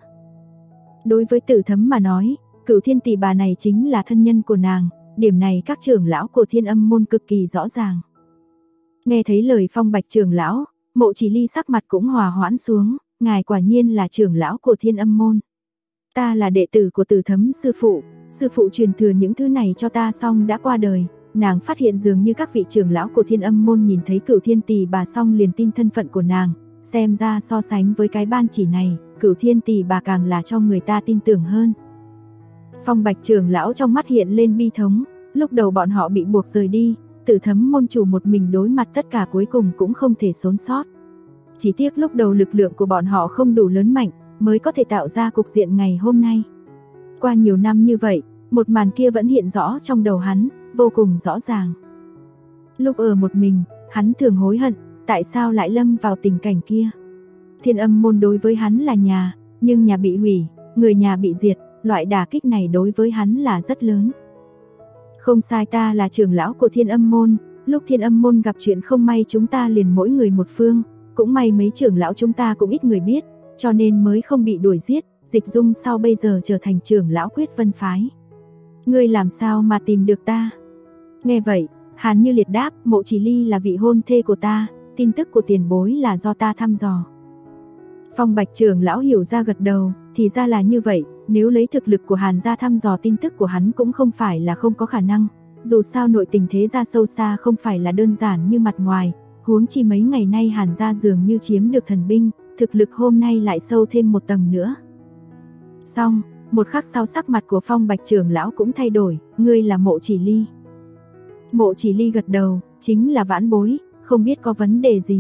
Đối với Tử Thấm mà nói, Cửu Thiên Tỷ Bà này chính là thân nhân của nàng, điểm này các trưởng lão của Thiên Âm môn cực kỳ rõ ràng. Nghe thấy lời Phong Bạch trưởng lão, Mộ Chỉ Ly sắc mặt cũng hòa hoãn xuống, ngài quả nhiên là trưởng lão của Thiên Âm môn. Ta là đệ tử của Tử Thấm sư phụ truyền thừa những thứ này cho ta xong đã qua đời. Nàng phát hiện dường như các vị trưởng lão của Thiên Âm môn nhìn thấy Cửu Thiên Tỷ Bà xong liền tin thân phận của nàng, xem ra so sánh với cái ban chỉ này, Cửu Thiên Tỷ bà càng là cho người ta tin tưởng hơn. Phong Bạch trưởng lão trong mắt hiện lên bi thống, lúc đầu bọn họ bị buộc rời đi, Tử Thấm môn chủ một mình đối mặt tất cả cuối cùng cũng không thể sống sót. Chỉ tiếc lúc đầu lực lượng của bọn họ không đủ lớn mạnh, mới có thể tạo ra cục diện ngày hôm nay. Qua nhiều năm như vậy, một màn kia vẫn hiện rõ trong đầu hắn, vô cùng rõ ràng. Lúc ở một mình, hắn thường hối hận, tại sao lại lâm vào tình cảnh kia. Thiên Âm môn đối với hắn là nhà, nhưng nhà bị hủy, người nhà bị diệt, loại đả kích này đối với hắn là rất lớn. Không sai, ta là trưởng lão của Thiên Âm môn, lúc Thiên Âm môn gặp chuyện không may chúng ta liền mỗi người một phương, cũng may mấy trưởng lão chúng ta cũng ít người biết, cho nên mới không bị đuổi giết. Dịch Dung sau bây giờ trở thành trưởng lão Quyết Vân phái. Ngươi làm sao mà tìm được ta? Nghe vậy, Hàn Như Liệt đáp, Mộ Chỉ Ly là vị hôn thê của ta, tin tức của tiền bối là do ta thăm dò. Phong Bạch trưởng lão hiểu ra gật đầu, thì ra là như vậy, nếu lấy thực lực của Hàn gia thăm dò tin tức của hắn cũng không phải là không có khả năng, dù sao nội tình thế gia sâu xa không phải là đơn giản như mặt ngoài, huống chi mấy ngày nay Hàn gia dường như chiếm được thần binh, thực lực hôm nay lại sâu thêm một tầng nữa. Xong, một khắc sau sắc mặt của Phong Bạch trưởng lão cũng thay đổi, ngươi là Mộ Chỉ Ly. Mộ Chỉ Ly gật đầu, chính là vãn bối, không biết có vấn đề gì.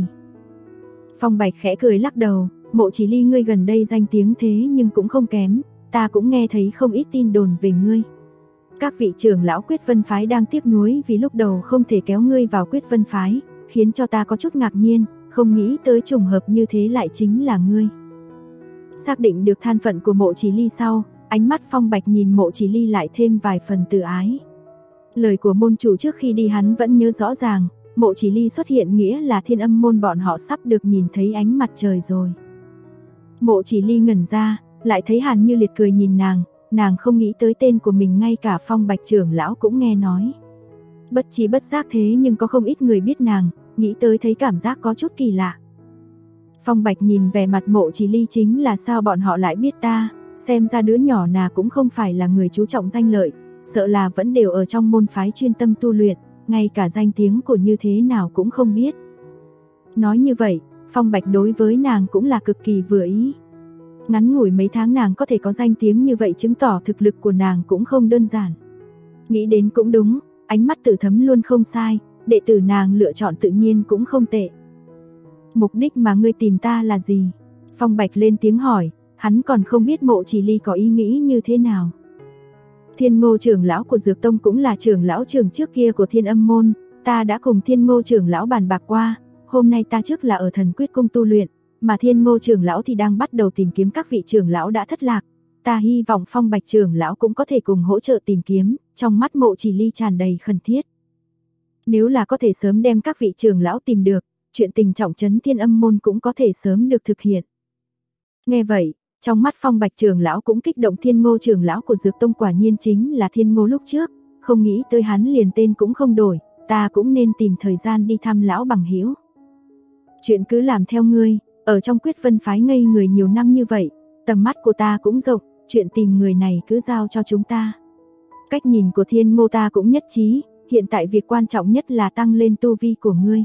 Phong Bạch khẽ cười lắc đầu, Mộ Chỉ Ly ngươi gần đây danh tiếng thế nhưng cũng không kém, ta cũng nghe thấy không ít tin đồn về ngươi. Các vị trưởng lão Quyết Vân phái đang tiếc nuối vì lúc đầu không thể kéo ngươi vào Quyết Vân phái, khiến cho ta có chút ngạc nhiên, không nghĩ tới trùng hợp như thế lại chính là ngươi. Xác định được thân phận của Mộ Chỉ Ly sau, ánh mắt Phong Bạch nhìn Mộ Chỉ Ly lại thêm vài phần từ ái. Lời của môn chủ trước khi đi hắn vẫn nhớ rõ ràng, Mộ Chỉ Ly xuất hiện nghĩa là Thiên Âm môn bọn họ sắp được nhìn thấy ánh mặt trời rồi. Mộ Chỉ Ly ngẩn ra, lại thấy Hàn Như Liệt cười nhìn nàng không nghĩ tới tên của mình ngay cả Phong Bạch trưởng lão cũng nghe nói. Bất trí bất giác thế nhưng có không ít người biết nàng, nghĩ tới thấy cảm giác có chút kỳ lạ. Phong Bạch nhìn vẻ mặt Mộ Chỉ Ly chính là sao bọn họ lại biết ta, xem ra đứa nhỏ nào cũng không phải là người chú trọng danh lợi, sợ là vẫn đều ở trong môn phái chuyên tâm tu luyện, ngay cả danh tiếng của như thế nào cũng không biết. Nói như vậy, Phong Bạch đối với nàng cũng là cực kỳ vừa ý. Ngắn ngủi mấy tháng nàng có thể có danh tiếng như vậy chứng tỏ thực lực của nàng cũng không đơn giản. Nghĩ đến cũng đúng, ánh mắt Tử Thấm luôn không sai, đệ tử nàng lựa chọn tự nhiên cũng không tệ. Mục đích mà ngươi tìm ta là gì? Phong Bạch lên tiếng hỏi, hắn còn không biết Mộ Chỉ Ly có ý nghĩ như thế nào. Thiên Ngô trưởng lão của Dược Tông cũng là trưởng lão trưởng trước kia của Thiên Âm môn, ta đã cùng Thiên Ngô trưởng lão bàn bạc qua, hôm nay ta trước là ở Thần Quyết cung tu luyện, mà Thiên Ngô trưởng lão thì đang bắt đầu tìm kiếm các vị trưởng lão đã thất lạc. Ta hy vọng Phong Bạch trưởng lão cũng có thể cùng hỗ trợ tìm kiếm, trong mắt Mộ Chỉ Ly tràn đầy khẩn thiết. Nếu là có thể sớm đem các vị trưởng lão tìm được, chuyện tình trọng trấn Thiên Âm môn cũng có thể sớm được thực hiện. Nghe vậy, trong mắt Phong Bạch trưởng lão cũng kích động. Thiên Ngô trưởng lão của Dược Tông quả nhiên chính là Thiên Ngô lúc trước, không nghĩ tới hắn liền tên cũng không đổi, ta cũng nên tìm thời gian đi thăm lão bằng hữu. Chuyện cứ làm theo ngươi, ở trong Quyết Vân phái ngây người nhiều năm như vậy, tầm mắt của ta cũng rộng, chuyện tìm người này cứ giao cho chúng ta. Cách nhìn của Thiên Ngô ta cũng nhất trí, hiện tại việc quan trọng nhất là tăng lên tu vi của ngươi.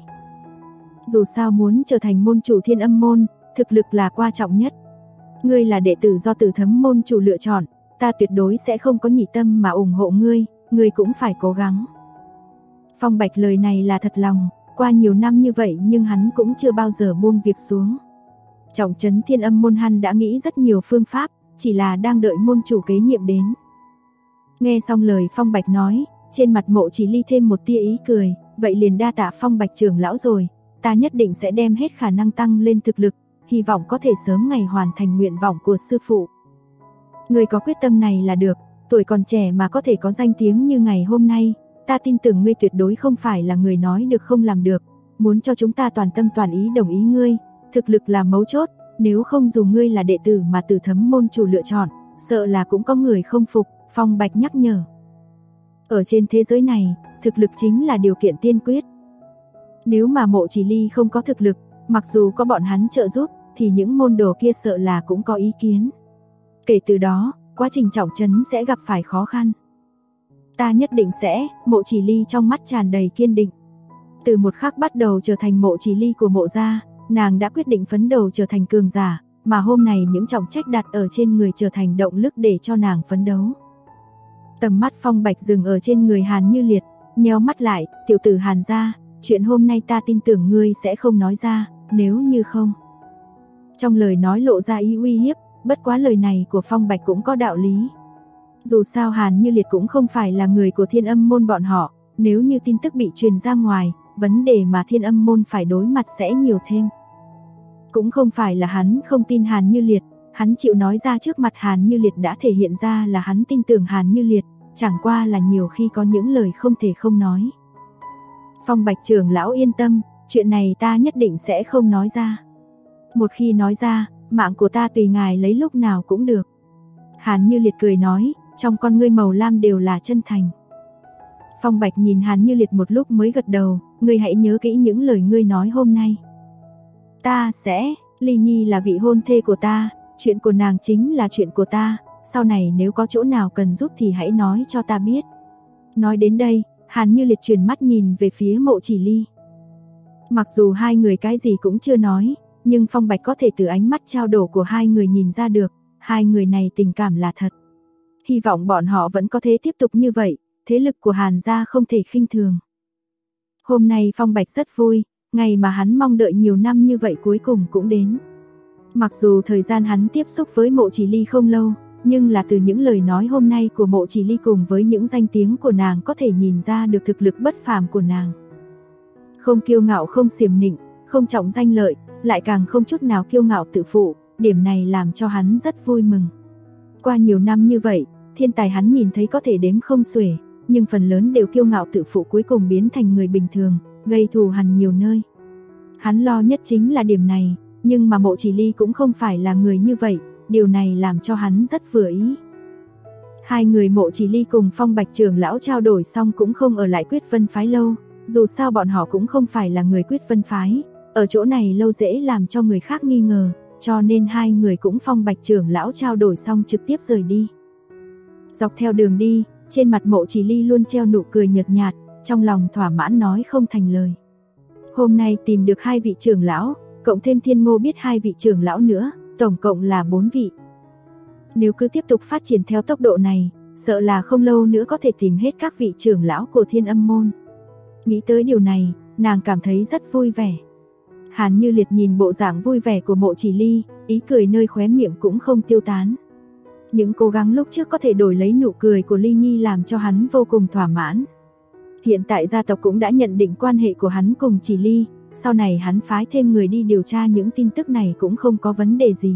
Dù sao muốn trở thành môn chủ Thiên Âm môn, thực lực là quan trọng nhất. Ngươi là đệ tử do Tử Thấm môn chủ lựa chọn, ta tuyệt đối sẽ không có nhị tâm mà ủng hộ ngươi, ngươi cũng phải cố gắng. Phong Bạch lời này là thật lòng, qua nhiều năm như vậy nhưng hắn cũng chưa bao giờ buông việc xuống. Trọng trấn Thiên Âm môn hắn đã nghĩ rất nhiều phương pháp, chỉ là đang đợi môn chủ kế nhiệm đến. Nghe xong lời Phong Bạch nói, trên mặt Mộ Chỉ Ly thêm một tia ý cười, vậy liền đa tạ Phong Bạch trưởng lão rồi, ta nhất định sẽ đem hết khả năng tăng lên thực lực, hy vọng có thể sớm ngày hoàn thành nguyện vọng của sư phụ. Ngươi có quyết tâm này là được, tuổi còn trẻ mà có thể có danh tiếng như ngày hôm nay, ta tin tưởng ngươi tuyệt đối không phải là người nói được không làm được, muốn cho chúng ta toàn tâm toàn ý đồng ý ngươi, thực lực là mấu chốt, nếu không dù ngươi là đệ tử mà Tử Thấm môn chủ lựa chọn, sợ là cũng có người không phục. Phong Bạch nhắc nhở. Ở trên thế giới này, thực lực chính là điều kiện tiên quyết. Nếu mà Mộ Chỉ Ly không có thực lực, mặc dù có bọn hắn trợ giúp, thì những môn đồ kia sợ là cũng có ý kiến. Kể từ đó, quá trình trọng trấn sẽ gặp phải khó khăn. Ta nhất định sẽ, Mộ Chỉ Ly trong mắt tràn đầy kiên định. Từ một khắc bắt đầu trở thành Mộ Chỉ Ly của Mộ gia, Nàng đã quyết định phấn đấu trở thành cường giả, mà hôm nay những trọng trách đặt ở trên người trở thành động lực để cho nàng phấn đấu. Tầm mắt Phong Bạch dừng ở trên người Hàn Như Liệt, nheo mắt lại, tiểu tử Hàn gia, chuyện hôm nay ta tin tưởng ngươi sẽ không nói ra, nếu như không. Trong lời nói lộ ra ý uy hiếp, bất quá lời này của Phong Bạch cũng có đạo lý. Dù sao Hàn Như Liệt cũng không phải là người của Thiên Âm môn bọn họ, nếu như tin tức bị truyền ra ngoài, vấn đề mà Thiên Âm môn phải đối mặt sẽ nhiều thêm. Cũng không phải là hắn không tin Hàn Như Liệt, hắn chịu nói ra trước mặt Hàn Như Liệt đã thể hiện ra là hắn tin tưởng Hàn Như Liệt, chẳng qua là nhiều khi có những lời không thể không nói. Phong Bạch trưởng lão yên tâm, chuyện này ta nhất định sẽ không nói ra. Một khi nói ra, mạng của ta tùy ngài lấy lúc nào cũng được. Hàn Như Liệt cười nói, trong con ngươi màu lam đều là chân thành. Phong Bạch nhìn Hàn Như Liệt một lúc mới gật đầu, ngươi hãy nhớ kỹ những lời ngươi nói hôm nay. Ta sẽ, Ly Nhi là vị hôn thê của ta, chuyện của nàng chính là chuyện của ta, sau này nếu có chỗ nào cần giúp thì hãy nói cho ta biết. Nói đến đây, Hàn Như Liệt chuyển mắt nhìn về phía Mộ Chỉ Ly. Mặc dù hai người cái gì cũng chưa nói, nhưng Phong Bạch có thể từ ánh mắt trao đổi của hai người nhìn ra được, hai người này tình cảm là thật. Hy vọng bọn họ vẫn có thể tiếp tục như vậy, thế lực của Hàn gia không thể khinh thường. Hôm nay Phong Bạch rất vui, ngày mà hắn mong đợi nhiều năm như vậy cuối cùng cũng đến. Mặc dù thời gian hắn tiếp xúc với Mộ Chỉ Ly không lâu, nhưng là từ những lời nói hôm nay của Mộ Chỉ Ly cùng với những danh tiếng của nàng có thể nhìn ra được thực lực bất phàm của nàng. Không kiêu ngạo không xiểm nịnh, không trọng danh lợi, lại càng không chút nào kiêu ngạo tự phụ, điểm này làm cho hắn rất vui mừng. Qua nhiều năm như vậy, thiên tài hắn nhìn thấy có thể đếm không xuể, nhưng phần lớn đều kiêu ngạo tự phụ cuối cùng biến thành người bình thường, gây thù hằn nhiều nơi. Hắn lo nhất chính là điểm này, nhưng mà Mộ Chỉ Ly cũng không phải là người như vậy, điều này làm cho hắn rất vừa ý. Hai người Mộ Chỉ Ly cùng Phong Bạch trưởng lão trao đổi xong cũng không ở lại Quyết Vân phái lâu, dù sao bọn họ cũng không phải là người Quyết Vân phái, ở chỗ này lâu dễ làm cho người khác nghi ngờ, cho nên hai người cũng Phong Bạch trưởng lão trao đổi xong trực tiếp rời đi. Dọc theo đường đi, trên mặt Mộ Chỉ Ly luôn treo nụ cười nhợt nhạt, trong lòng thỏa mãn nói không thành lời. Hôm nay tìm được hai vị trưởng lão, cộng thêm Thiên Ngô biết hai vị trưởng lão nữa, tổng cộng là 4 vị. Nếu cứ tiếp tục phát triển theo tốc độ này, sợ là không lâu nữa có thể tìm hết các vị trưởng lão của Thiên Âm môn. Nghĩ tới điều này, nàng cảm thấy rất vui vẻ. Hàn Như Liệt nhìn bộ dạng vui vẻ của Mộ Chỉ Ly, ý cười nơi khóe miệng cũng không tiêu tán. Những cố gắng lúc trước có thể đổi lấy nụ cười của Ly Nhi làm cho hắn vô cùng thỏa mãn. Hiện tại gia tộc cũng đã nhận định quan hệ của hắn cùng Chỉ Ly, sau này hắn phái thêm người đi điều tra những tin tức này cũng không có vấn đề gì.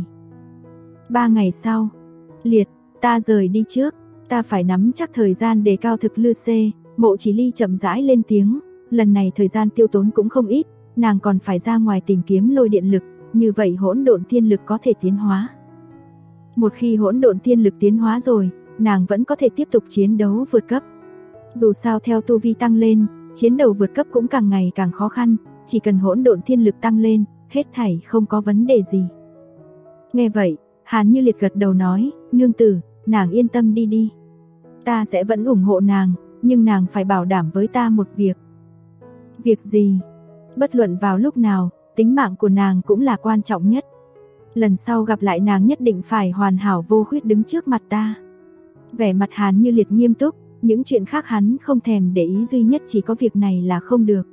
3 ngày sau, Liệt, ta rời đi trước, ta phải nắm chắc thời gian để cao thực lư xê. Mộ Chỉ Ly chậm rãi lên tiếng, lần này thời gian tiêu tốn cũng không ít, nàng còn phải ra ngoài tìm kiếm lôi điện lực, như vậy hỗn độn thiên lực có thể tiến hóa. Một khi hỗn độn thiên lực tiến hóa rồi, nàng vẫn có thể tiếp tục chiến đấu vượt cấp. Dù sao theo tu vi tăng lên, chiến đấu vượt cấp cũng càng ngày càng khó khăn, chỉ cần hỗn độn thiên lực tăng lên, hết thảy không có vấn đề gì. Nghe vậy, Hàn Như Liệt gật đầu nói, nương tử, nàng yên tâm đi đi. Ta sẽ vẫn ủng hộ nàng, nhưng nàng phải bảo đảm với ta một việc. Việc gì? Bất luận vào lúc nào, tính mạng của nàng cũng là quan trọng nhất. Lần sau gặp lại nàng nhất định phải hoàn hảo vô khuyết đứng trước mặt ta. Vẻ mặt Hàn Như Liệt nghiêm túc, những chuyện khác hắn không thèm để ý, duy nhất chỉ có việc này là không được.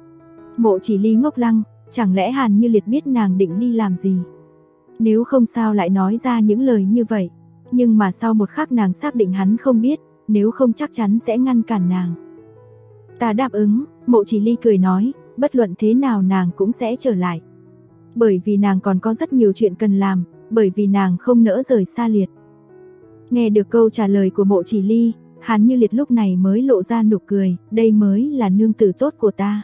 Mộ Chỉ Ly ngốc lăng, chẳng lẽ Hàn Như Liệt biết nàng định đi làm gì? Nếu không sao lại nói ra những lời như vậy. Nhưng mà sau một khắc nàng xác định hắn không biết, nếu không chắc chắn sẽ ngăn cản nàng. Ta đáp ứng, Mộ Chỉ Ly cười nói, bất luận thế nào nàng cũng sẽ trở lại. Bởi vì nàng còn có rất nhiều chuyện cần làm, bởi vì nàng không nỡ rời xa Liệt. Nghe được câu trả lời của Mộ Chỉ Ly, Hàn Như Liệt lúc này mới lộ ra nụ cười, đây mới là nương tử tốt của ta.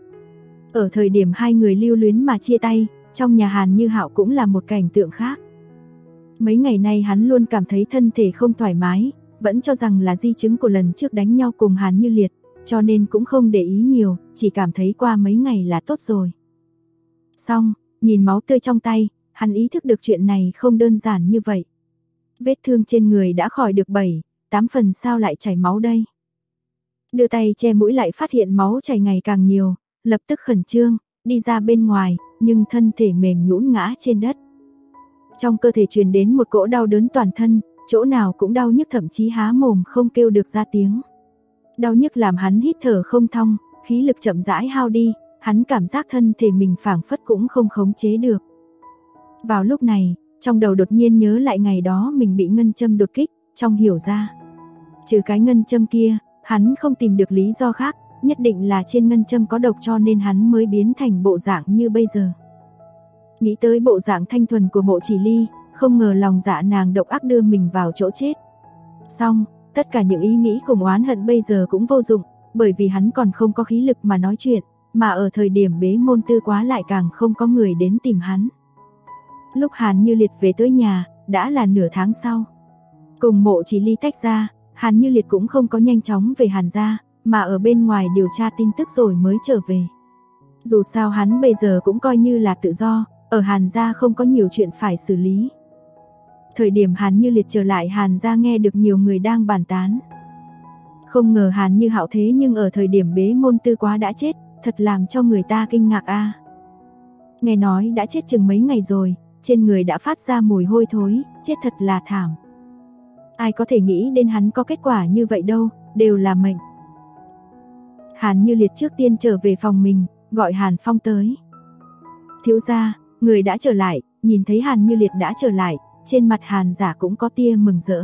Ở thời điểm hai người lưu luyến mà chia tay, trong nhà Hàn Như Hạo cũng là một cảnh tượng khác. Mấy ngày nay hắn luôn cảm thấy thân thể không thoải mái, vẫn cho rằng là di chứng của lần trước đánh nhau cùng Hàn Như Liệt, cho nên cũng không để ý nhiều, chỉ cảm thấy qua mấy ngày là tốt rồi. Xong, nhìn máu tươi trong tay, hắn ý thức được chuyện này không đơn giản như vậy. Vết thương trên người đã khỏi được 7-8 phần, sao lại chảy máu đây? Đưa tay che mũi lại phát hiện máu chảy ngày càng nhiều, lập tức khẩn trương, đi ra bên ngoài, nhưng thân thể mềm nhũn ngã trên đất. Trong cơ thể truyền đến một cỗ đau đớn toàn thân, chỗ nào cũng đau nhức, thậm chí há mồm không kêu được ra tiếng. Đau nhức làm hắn hít thở không thong, khí lực chậm rãi hao đi, hắn cảm giác thân thể mình phảng phất cũng không khống chế được. Vào lúc này, trong đầu đột nhiên nhớ lại ngày đó mình bị ngân châm đột kích, trong hiểu ra. Trừ cái ngân châm kia, hắn không tìm được lý do khác, nhất định là trên ngân châm có độc cho nên hắn mới biến thành bộ dạng như bây giờ. Nghĩ tới bộ dạng thanh thuần của Mộ Chỉ Ly, không ngờ lòng dạ nàng độc ác đưa mình vào chỗ chết. Xong, tất cả những ý nghĩ cùng oán hận bây giờ cũng vô dụng, bởi vì hắn còn không có khí lực mà nói chuyện, mà ở thời điểm bế môn tư quá lại càng không có người đến tìm hắn. Lúc Hàn Như Liệt về tới nhà, đã là nửa tháng sau. Cùng Mộ Chỉ Ly tách ra, Hàn Như Liệt cũng không có nhanh chóng về Hàn gia, mà ở bên ngoài điều tra tin tức rồi mới trở về. Dù sao hắn bây giờ cũng coi như là tự do, ở Hàn gia không có nhiều chuyện phải xử lý. Thời điểm Hàn Như Liệt trở lại Hàn gia nghe được nhiều người đang bàn tán. Không ngờ Hàn Như Hạo thế nhưng ở thời điểm bế môn tư quá đã chết, thật làm cho người ta kinh ngạc a. Nghe nói đã chết chừng mấy ngày rồi, trên người đã phát ra mùi hôi thối, chết thật là thảm. Ai có thể nghĩ đến hắn có kết quả như vậy đâu, đều là mệnh. Hàn Như Liệt trước tiên trở về phòng mình, gọi Hàn Phong tới. Thiếu gia, người đã trở lại, nhìn thấy Hàn Như Liệt đã trở lại, trên mặt Hàn Giả cũng có tia mừng rỡ.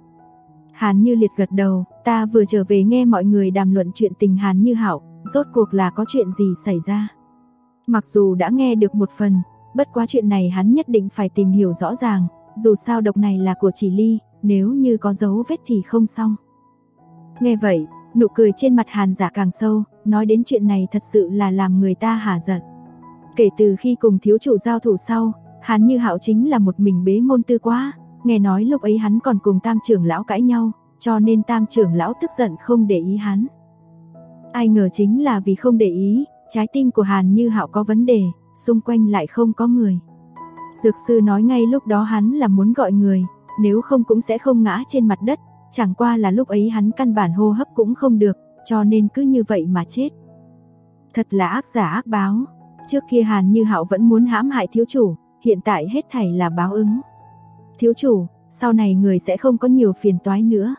Hàn Như Liệt gật đầu, ta vừa trở về nghe mọi người đàm luận chuyện tình Hàn Như Hạo, rốt cuộc là có chuyện gì xảy ra. Mặc dù đã nghe được một phần, bất quá chuyện này hắn nhất định phải tìm hiểu rõ ràng, dù sao độc này là của Chỉ Ly, nếu như có dấu vết thì không xong. Nghe vậy, nụ cười trên mặt Hàn Giả càng sâu, nói đến chuyện này thật sự là làm người ta hả giận. Kể từ khi cùng thiếu chủ giao thủ sau, Hàn Như Hạo chính là một mình bế môn tư quá, nghe nói lúc ấy hắn còn cùng Tam trưởng lão cãi nhau, cho nên Tam trưởng lão tức giận không để ý hắn. Ai ngờ chính là vì không để ý, trái tim của Hàn Như Hạo có vấn đề, xung quanh lại không có người. Dược sư nói ngay lúc đó hắn là muốn gọi người, nếu không cũng sẽ không ngã trên mặt đất, chẳng qua là lúc ấy hắn căn bản hô hấp cũng không được, cho nên cứ như vậy mà chết. Thật là ác giả ác báo, trước kia Hàn Như Hạo vẫn muốn hãm hại thiếu chủ, hiện tại hết thảy là báo ứng. Thiếu chủ, sau này người sẽ không có nhiều phiền toái nữa.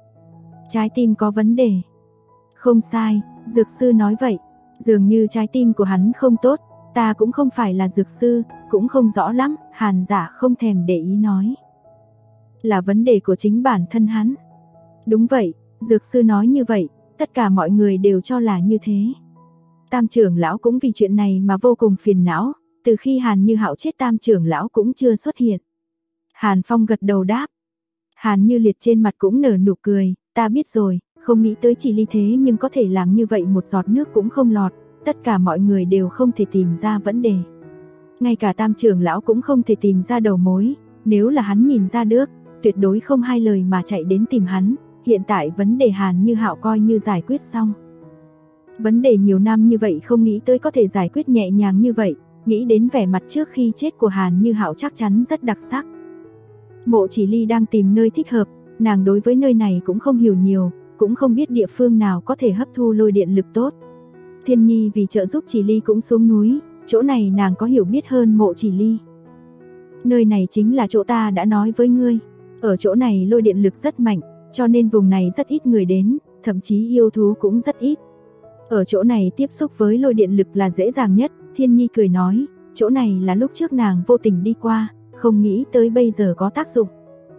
Trái tim có vấn đề. Không sai, dược sư nói vậy, dường như trái tim của hắn không tốt, ta cũng không phải là dược sư, cũng không rõ lắm, Hàn Giả không thèm để ý nói. Là vấn đề của chính bản thân hắn. Đúng vậy, dược sư nói như vậy, tất cả mọi người đều cho là như thế. Tam trưởng lão cũng vì chuyện này mà vô cùng phiền não, từ khi Hàn Như Hạo chết Tam trưởng lão cũng chưa xuất hiện. Hàn Phong gật đầu đáp. Hàn Như Liệt trên mặt cũng nở nụ cười, ta biết rồi, không nghĩ tới Chỉ Ly thế nhưng có thể làm như vậy một giọt nước cũng không lọt, tất cả mọi người đều không thể tìm ra vấn đề. Ngay cả Tam trưởng lão cũng không thể tìm ra đầu mối, nếu là hắn nhìn ra được, tuyệt đối không hai lời mà chạy đến tìm hắn, hiện tại vấn đề Hàn Như Hạo coi như giải quyết xong. Vấn đề nhiều năm như vậy không nghĩ tới có thể giải quyết nhẹ nhàng như vậy, nghĩ đến vẻ mặt trước khi chết của Hàn Như Hạo chắc chắn rất đặc sắc. Mộ Chỉ Ly đang tìm nơi thích hợp, nàng đối với nơi này cũng không hiểu nhiều, cũng không biết địa phương nào có thể hấp thu lôi điện lực tốt. Thiên Nhi vì trợ giúp Chỉ Ly cũng xuống núi, chỗ này nàng có hiểu biết hơn Mộ Chỉ Ly. Nơi này chính là chỗ ta đã nói với ngươi, ở chỗ này lôi điện lực rất mạnh, cho nên vùng này rất ít người đến, thậm chí yêu thú cũng rất ít. Ở chỗ này tiếp xúc với lôi điện lực là dễ dàng nhất, Thiên Nhi cười nói, chỗ này là lúc trước nàng vô tình đi qua, không nghĩ tới bây giờ có tác dụng.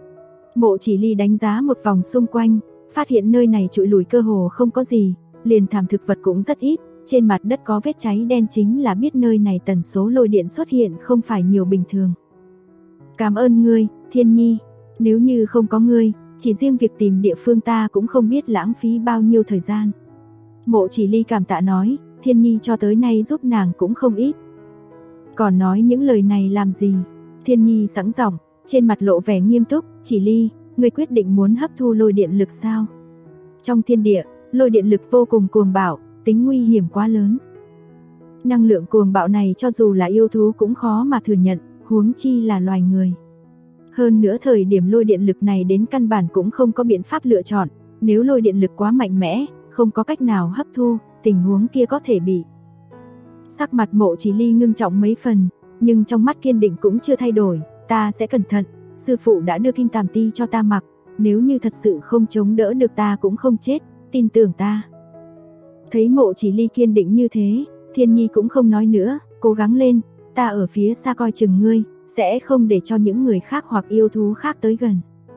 Mộ Chỉ Ly đánh giá một vòng xung quanh, phát hiện nơi này trụi lùi cơ hồ không có gì, liền thảm thực vật cũng rất ít, trên mặt đất có vết cháy đen chính là biết nơi này tần số lôi điện xuất hiện không phải nhiều bình thường. Cảm ơn ngươi, Thiên Nhi, nếu như không có ngươi, chỉ riêng việc tìm địa phương ta cũng không biết lãng phí bao nhiêu thời gian. Mộ Chỉ Ly cảm tạ nói, Thiên Nhi cho tới nay giúp nàng cũng không ít. Còn nói những lời này làm gì? Thiên Nhi sẵn giọng, trên mặt lộ vẻ nghiêm túc, Chỉ Ly, ngươi quyết định muốn hấp thu lôi điện lực sao? Trong thiên địa, lôi điện lực vô cùng cuồng bạo, tính nguy hiểm quá lớn. Năng lượng cuồng bạo này cho dù là yêu thú cũng khó mà thừa nhận, huống chi là loài người. Hơn nữa thời điểm lôi điện lực này đến căn bản cũng không có biện pháp lựa chọn, nếu lôi điện lực quá mạnh mẽ, không có cách nào hấp thu, tình huống kia có thể bị Sắc mặt Mộ Chỉ Ly ngưng trọng mấy phần, nhưng trong mắt kiên định cũng chưa thay đổi. Ta sẽ cẩn thận, sư phụ đã đưa kim tàm ti cho ta mặc, nếu như thật sự không chống đỡ được ta cũng không chết, tin tưởng ta. Thấy Mộ Chỉ Ly kiên định như thế, Thiên Nhi cũng không nói nữa, cố gắng lên, ta ở phía xa coi chừng ngươi, sẽ không để cho những người khác hoặc yêu thú khác tới gần.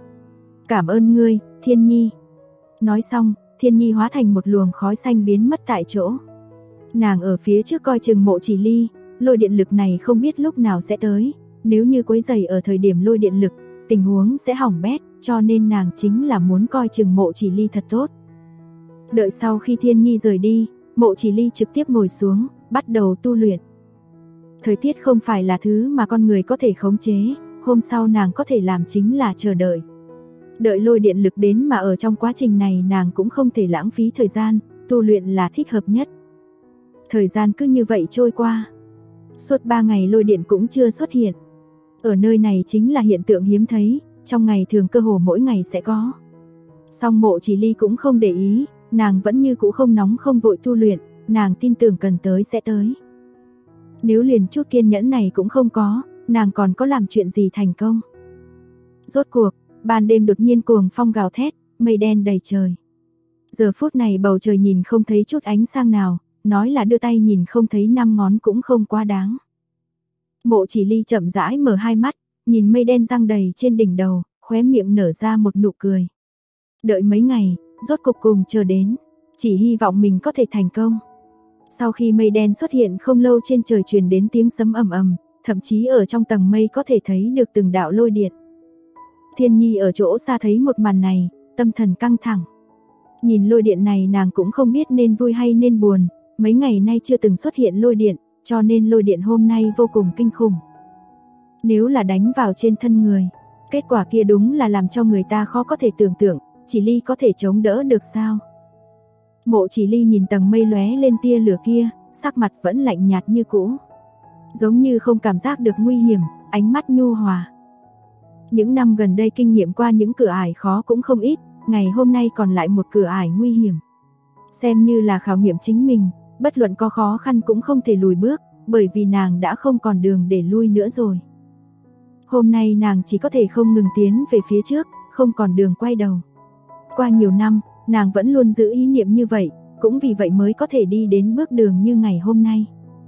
Cảm ơn ngươi, Thiên Nhi. Nói xong, Thiên Nhi hóa thành một luồng khói xanh biến mất tại chỗ. Nàng ở phía trước coi chừng Mộ Chỉ Ly, lôi điện lực này không biết lúc nào sẽ tới, nếu như quấy rầy ở thời điểm lôi điện lực, tình huống sẽ hỏng bét, cho nên nàng chính là muốn coi chừng Mộ Chỉ Ly thật tốt. Đợi sau khi Thiên Nhi rời đi, Mộ Chỉ Ly trực tiếp ngồi xuống, bắt đầu tu luyện. Thời tiết không phải là thứ mà con người có thể khống chế, hôm sau nàng có thể làm chính là chờ đợi. Đợi lôi điện lực đến mà ở trong quá trình này nàng cũng không thể lãng phí thời gian, tu luyện là thích hợp nhất. Thời gian cứ như vậy trôi qua. Suốt 3 ngày lôi điện cũng chưa xuất hiện. Ở nơi này chính là hiện tượng hiếm thấy, trong ngày thường cơ hồ mỗi ngày sẽ có. Song Mộ Chỉ Ly cũng không để ý, nàng vẫn như cũ không nóng không vội tu luyện, nàng tin tưởng cần tới sẽ tới. Nếu liền chút kiên nhẫn này cũng không có, nàng còn có làm chuyện gì thành công. Rốt cuộc, ban đêm đột nhiên cuồng phong gào thét, mây đen đầy trời. Giờ phút này bầu trời nhìn không thấy chút ánh sáng nào, nói là đưa tay nhìn không thấy 5 ngón cũng không quá đáng. Mộ Chỉ Ly chậm rãi mở hai mắt, nhìn mây đen giăng đầy trên đỉnh đầu, khóe miệng nở ra một nụ cười. Đợi mấy ngày, rốt cục cùng chờ đến, chỉ hy vọng mình có thể thành công. Sau khi mây đen xuất hiện không lâu trên trời truyền đến tiếng sấm ầm ầm, thậm chí ở trong tầng mây có thể thấy được từng đạo lôi điện. Thiên Nhi ở chỗ xa thấy một màn này, tâm thần căng thẳng. Nhìn lôi điện này nàng cũng không biết nên vui hay nên buồn, mấy ngày nay chưa từng xuất hiện lôi điện, cho nên lôi điện hôm nay vô cùng kinh khủng. Nếu là đánh vào trên thân người, kết quả kia đúng là làm cho người ta khó có thể tưởng tượng, Chỉ Ly có thể chống đỡ được sao? Mộ Chỉ Ly nhìn tầng mây lóe lên tia lửa kia, sắc mặt vẫn lạnh nhạt như cũ. Giống như không cảm giác được nguy hiểm, ánh mắt nhu hòa. Những năm gần đây kinh nghiệm qua những cửa ải khó cũng không ít, ngày hôm nay còn lại một cửa ải nguy hiểm. Xem như là khảo nghiệm chính mình, bất luận có khó khăn cũng không thể lùi bước, bởi vì nàng đã không còn đường để lui nữa rồi. Hôm nay nàng chỉ có thể không ngừng tiến về phía trước, không còn đường quay đầu. Qua nhiều năm, nàng vẫn luôn giữ ý niệm như vậy, cũng vì vậy mới có thể đi đến bước đường như ngày hôm nay.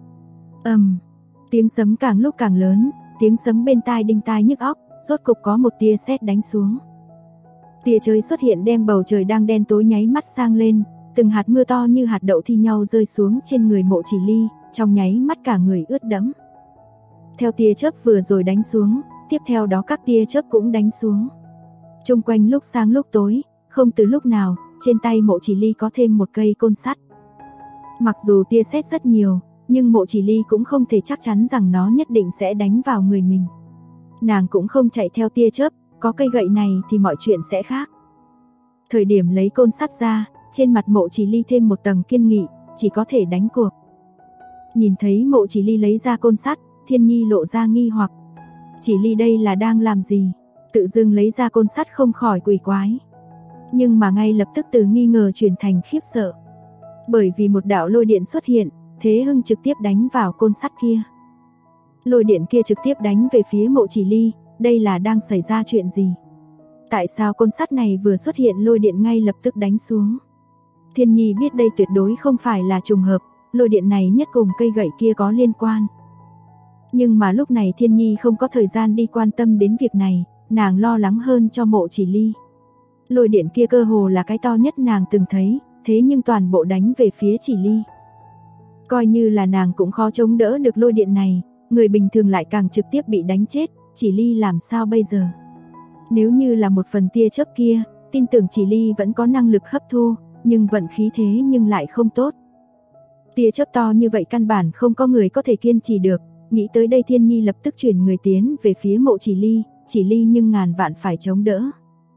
Tiếng sấm càng lúc càng lớn, tiếng sấm bên tai đinh tai nhức óc, rốt cục có một tia sét đánh xuống. Tia chớp xuất hiện đem bầu trời đang đen tối nháy mắt sang lên, từng hạt mưa to như hạt đậu thi nhau rơi xuống trên người Mộ Chỉ Ly, trong nháy mắt cả người ướt đẫm. Theo tia chớp vừa rồi đánh xuống, tiếp theo đó các tia chớp cũng đánh xuống. Chung quanh lúc sáng lúc tối, không từ lúc nào, trên tay Mộ Chỉ Ly có thêm một cây côn sắt. Mặc dù tia sét rất nhiều, nhưng Mộ Chỉ Ly cũng không thể chắc chắn rằng nó nhất định sẽ đánh vào người mình. Nàng cũng không chạy theo tia chớp, có cây gậy này thì mọi chuyện sẽ khác. Thời điểm lấy côn sắt ra, trên mặt Mộ Chỉ Ly thêm một tầng kiên nghị, chỉ có thể đánh cuộc. Nhìn thấy Mộ Chỉ Ly lấy ra côn sắt, Thiên Nhi lộ ra nghi hoặc. Chỉ Ly đây là đang làm gì? Tự dưng lấy ra côn sắt không khỏi quỷ quái. Nhưng mà ngay lập tức từ nghi ngờ chuyển thành khiếp sợ. Bởi vì một đạo lôi điện xuất hiện, Thế Hưng trực tiếp đánh vào côn sắt kia. Lôi điện kia trực tiếp đánh về phía Mộ Chỉ Ly, đây là đang xảy ra chuyện gì? Tại sao côn sắt này vừa xuất hiện lôi điện ngay lập tức đánh xuống? Thiên Nhi biết đây tuyệt đối không phải là trùng hợp, lôi điện này nhất cùng cây gậy kia có liên quan. Nhưng mà lúc này Thiên Nhi không có thời gian đi quan tâm đến việc này, nàng lo lắng hơn cho Mộ Chỉ Ly. Lôi điện kia cơ hồ là cái to nhất nàng từng thấy, thế nhưng toàn bộ đánh về phía Chỉ Ly. Coi như là nàng cũng khó chống đỡ được lôi điện này, người bình thường lại càng trực tiếp bị đánh chết, Chỉ Ly làm sao bây giờ? Nếu như là một phần tia chớp kia, tin tưởng Chỉ Ly vẫn có năng lực hấp thu, nhưng vận khí thế nhưng lại không tốt. Tia chớp to như vậy căn bản không có người có thể kiên trì được, nghĩ tới đây Thiên Nhi lập tức chuyển người tiến về phía Mộ Chỉ Ly nhưng ngàn vạn phải chống đỡ.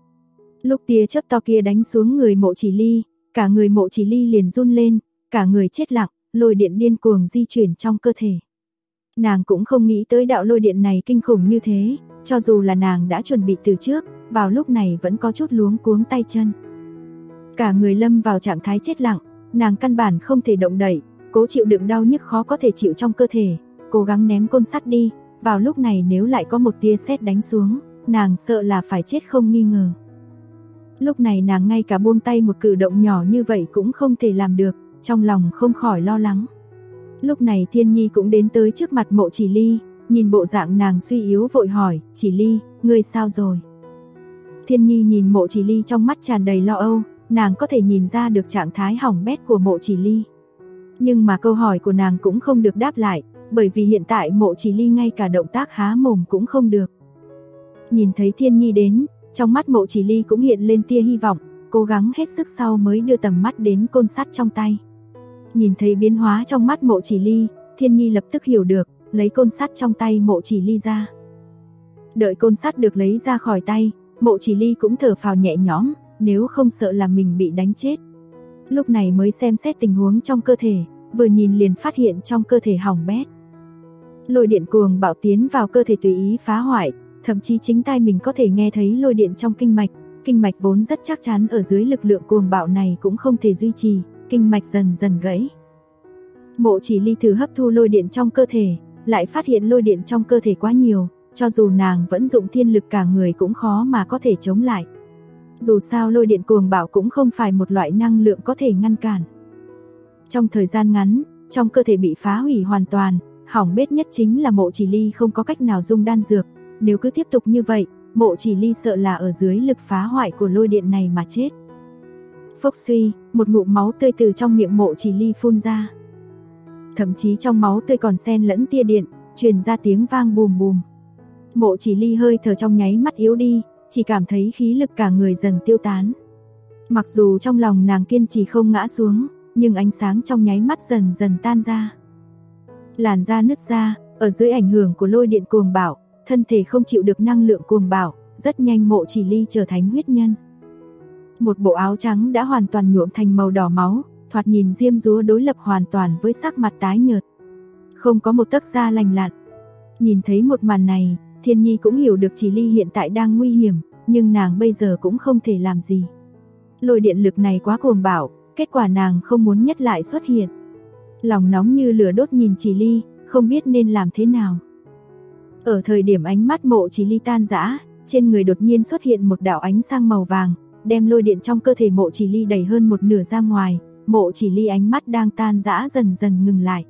Lúc tia chớp to kia đánh xuống người Mộ Chỉ Ly, cả người Mộ Chỉ Ly liền run lên, cả người chết lặng, lôi điện điên cuồng di chuyển trong cơ thể. Nàng cũng không nghĩ tới đạo lôi điện này kinh khủng như thế, cho dù là nàng đã chuẩn bị từ trước, vào lúc này vẫn có chút luống cuống tay chân. Cả người lâm vào trạng thái chết lặng, nàng căn bản không thể động đậy, cố chịu đựng đau nhức khó có thể chịu trong cơ thể, cố gắng ném côn sắt đi. Vào lúc này nếu lại có một tia sét đánh xuống, nàng sợ là phải chết không nghi ngờ. Lúc này nàng ngay cả buông tay một cử động nhỏ như vậy cũng không thể làm được, trong lòng không khỏi lo lắng. Lúc này Thiên Nhi cũng đến tới trước mặt Mộ Chỉ Ly, nhìn bộ dạng nàng suy yếu vội hỏi, Chỉ Ly, ngươi sao rồi? Thiên Nhi nhìn Mộ Chỉ Ly trong mắt tràn đầy lo âu, nàng có thể nhìn ra được trạng thái hỏng bét của Mộ Chỉ Ly. Nhưng mà câu hỏi của nàng cũng không được đáp lại, bởi vì hiện tại Mộ Chỉ Ly ngay cả động tác há mồm cũng không được. Nhìn thấy Thiên Nhi đến, trong mắt Mộ Chỉ Ly cũng hiện lên tia hy vọng, cố gắng hết sức sau mới đưa tầm mắt đến côn sắt trong tay. Nhìn thấy biến hóa trong mắt Mộ Chỉ Ly, Thiên Nhi lập tức hiểu được, lấy côn sắt trong tay Mộ Chỉ Ly ra. Đợi côn sắt được lấy ra khỏi tay, Mộ Chỉ Ly cũng thở phào nhẹ nhõm, nếu không sợ là mình bị đánh chết. Lúc này mới xem xét tình huống trong cơ thể, vừa nhìn liền phát hiện trong cơ thể hỏng bét. Lôi điện cuồng bạo tiến vào cơ thể tùy ý phá hoại, thậm chí chính tai mình có thể nghe thấy lôi điện trong kinh mạch vốn rất chắc chắn ở dưới lực lượng cuồng bạo này cũng không thể duy trì, kinh mạch dần dần gãy. Mộ Chỉ Ly thử hấp thu lôi điện trong cơ thể, lại phát hiện lôi điện trong cơ thể quá nhiều, cho dù nàng vẫn dụng thiên lực cả người cũng khó mà có thể chống lại. Dù sao lôi điện cuồng bạo cũng không phải một loại năng lượng có thể ngăn cản. Trong thời gian ngắn, trong cơ thể bị phá hủy hoàn toàn, hỏng bét nhất chính là Mộ Chỉ Ly không có cách nào dung đan dược, nếu cứ tiếp tục như vậy, Mộ Chỉ Ly sợ là ở dưới lực phá hoại của lôi điện này mà chết. Phốc suy, một ngụm máu tươi từ trong miệng Mộ Chỉ Ly phun ra. Thậm chí trong máu tươi còn xen lẫn tia điện, truyền ra tiếng vang bùm bùm. Mộ Chỉ Ly hơi thở trong nháy mắt yếu đi, chỉ cảm thấy khí lực cả người dần tiêu tán. Mặc dù trong lòng nàng kiên trì không ngã xuống, nhưng ánh sáng trong nháy mắt dần dần tan ra. Làn da nứt ra, ở dưới ảnh hưởng của lôi điện cuồng bạo, thân thể không chịu được năng lượng cuồng bạo, rất nhanh Mộ Chỉ Ly trở thành huyết nhân. Một bộ áo trắng đã hoàn toàn nhuộm thành màu đỏ máu, thoạt nhìn diêm dúa đối lập hoàn toàn với sắc mặt tái nhợt. Không có một tấc da lành lặn. Nhìn thấy một màn này, Thiên Nhi cũng hiểu được Chỉ Ly hiện tại đang nguy hiểm, nhưng nàng bây giờ cũng không thể làm gì. Lôi điện lực này quá cuồng bạo, kết quả nàng không muốn nhất lại xuất hiện. Lòng nóng như lửa đốt nhìn Chỉ Ly, không biết nên làm thế nào. Ở thời điểm ánh mắt Mộ Chỉ Ly tan rã, trên người đột nhiên xuất hiện một đạo ánh sáng màu vàng, đem lôi điện trong cơ thể Mộ Chỉ Ly đẩy hơn một nửa ra ngoài. Mộ Chỉ Ly ánh mắt đang tan rã dần dần ngừng lại.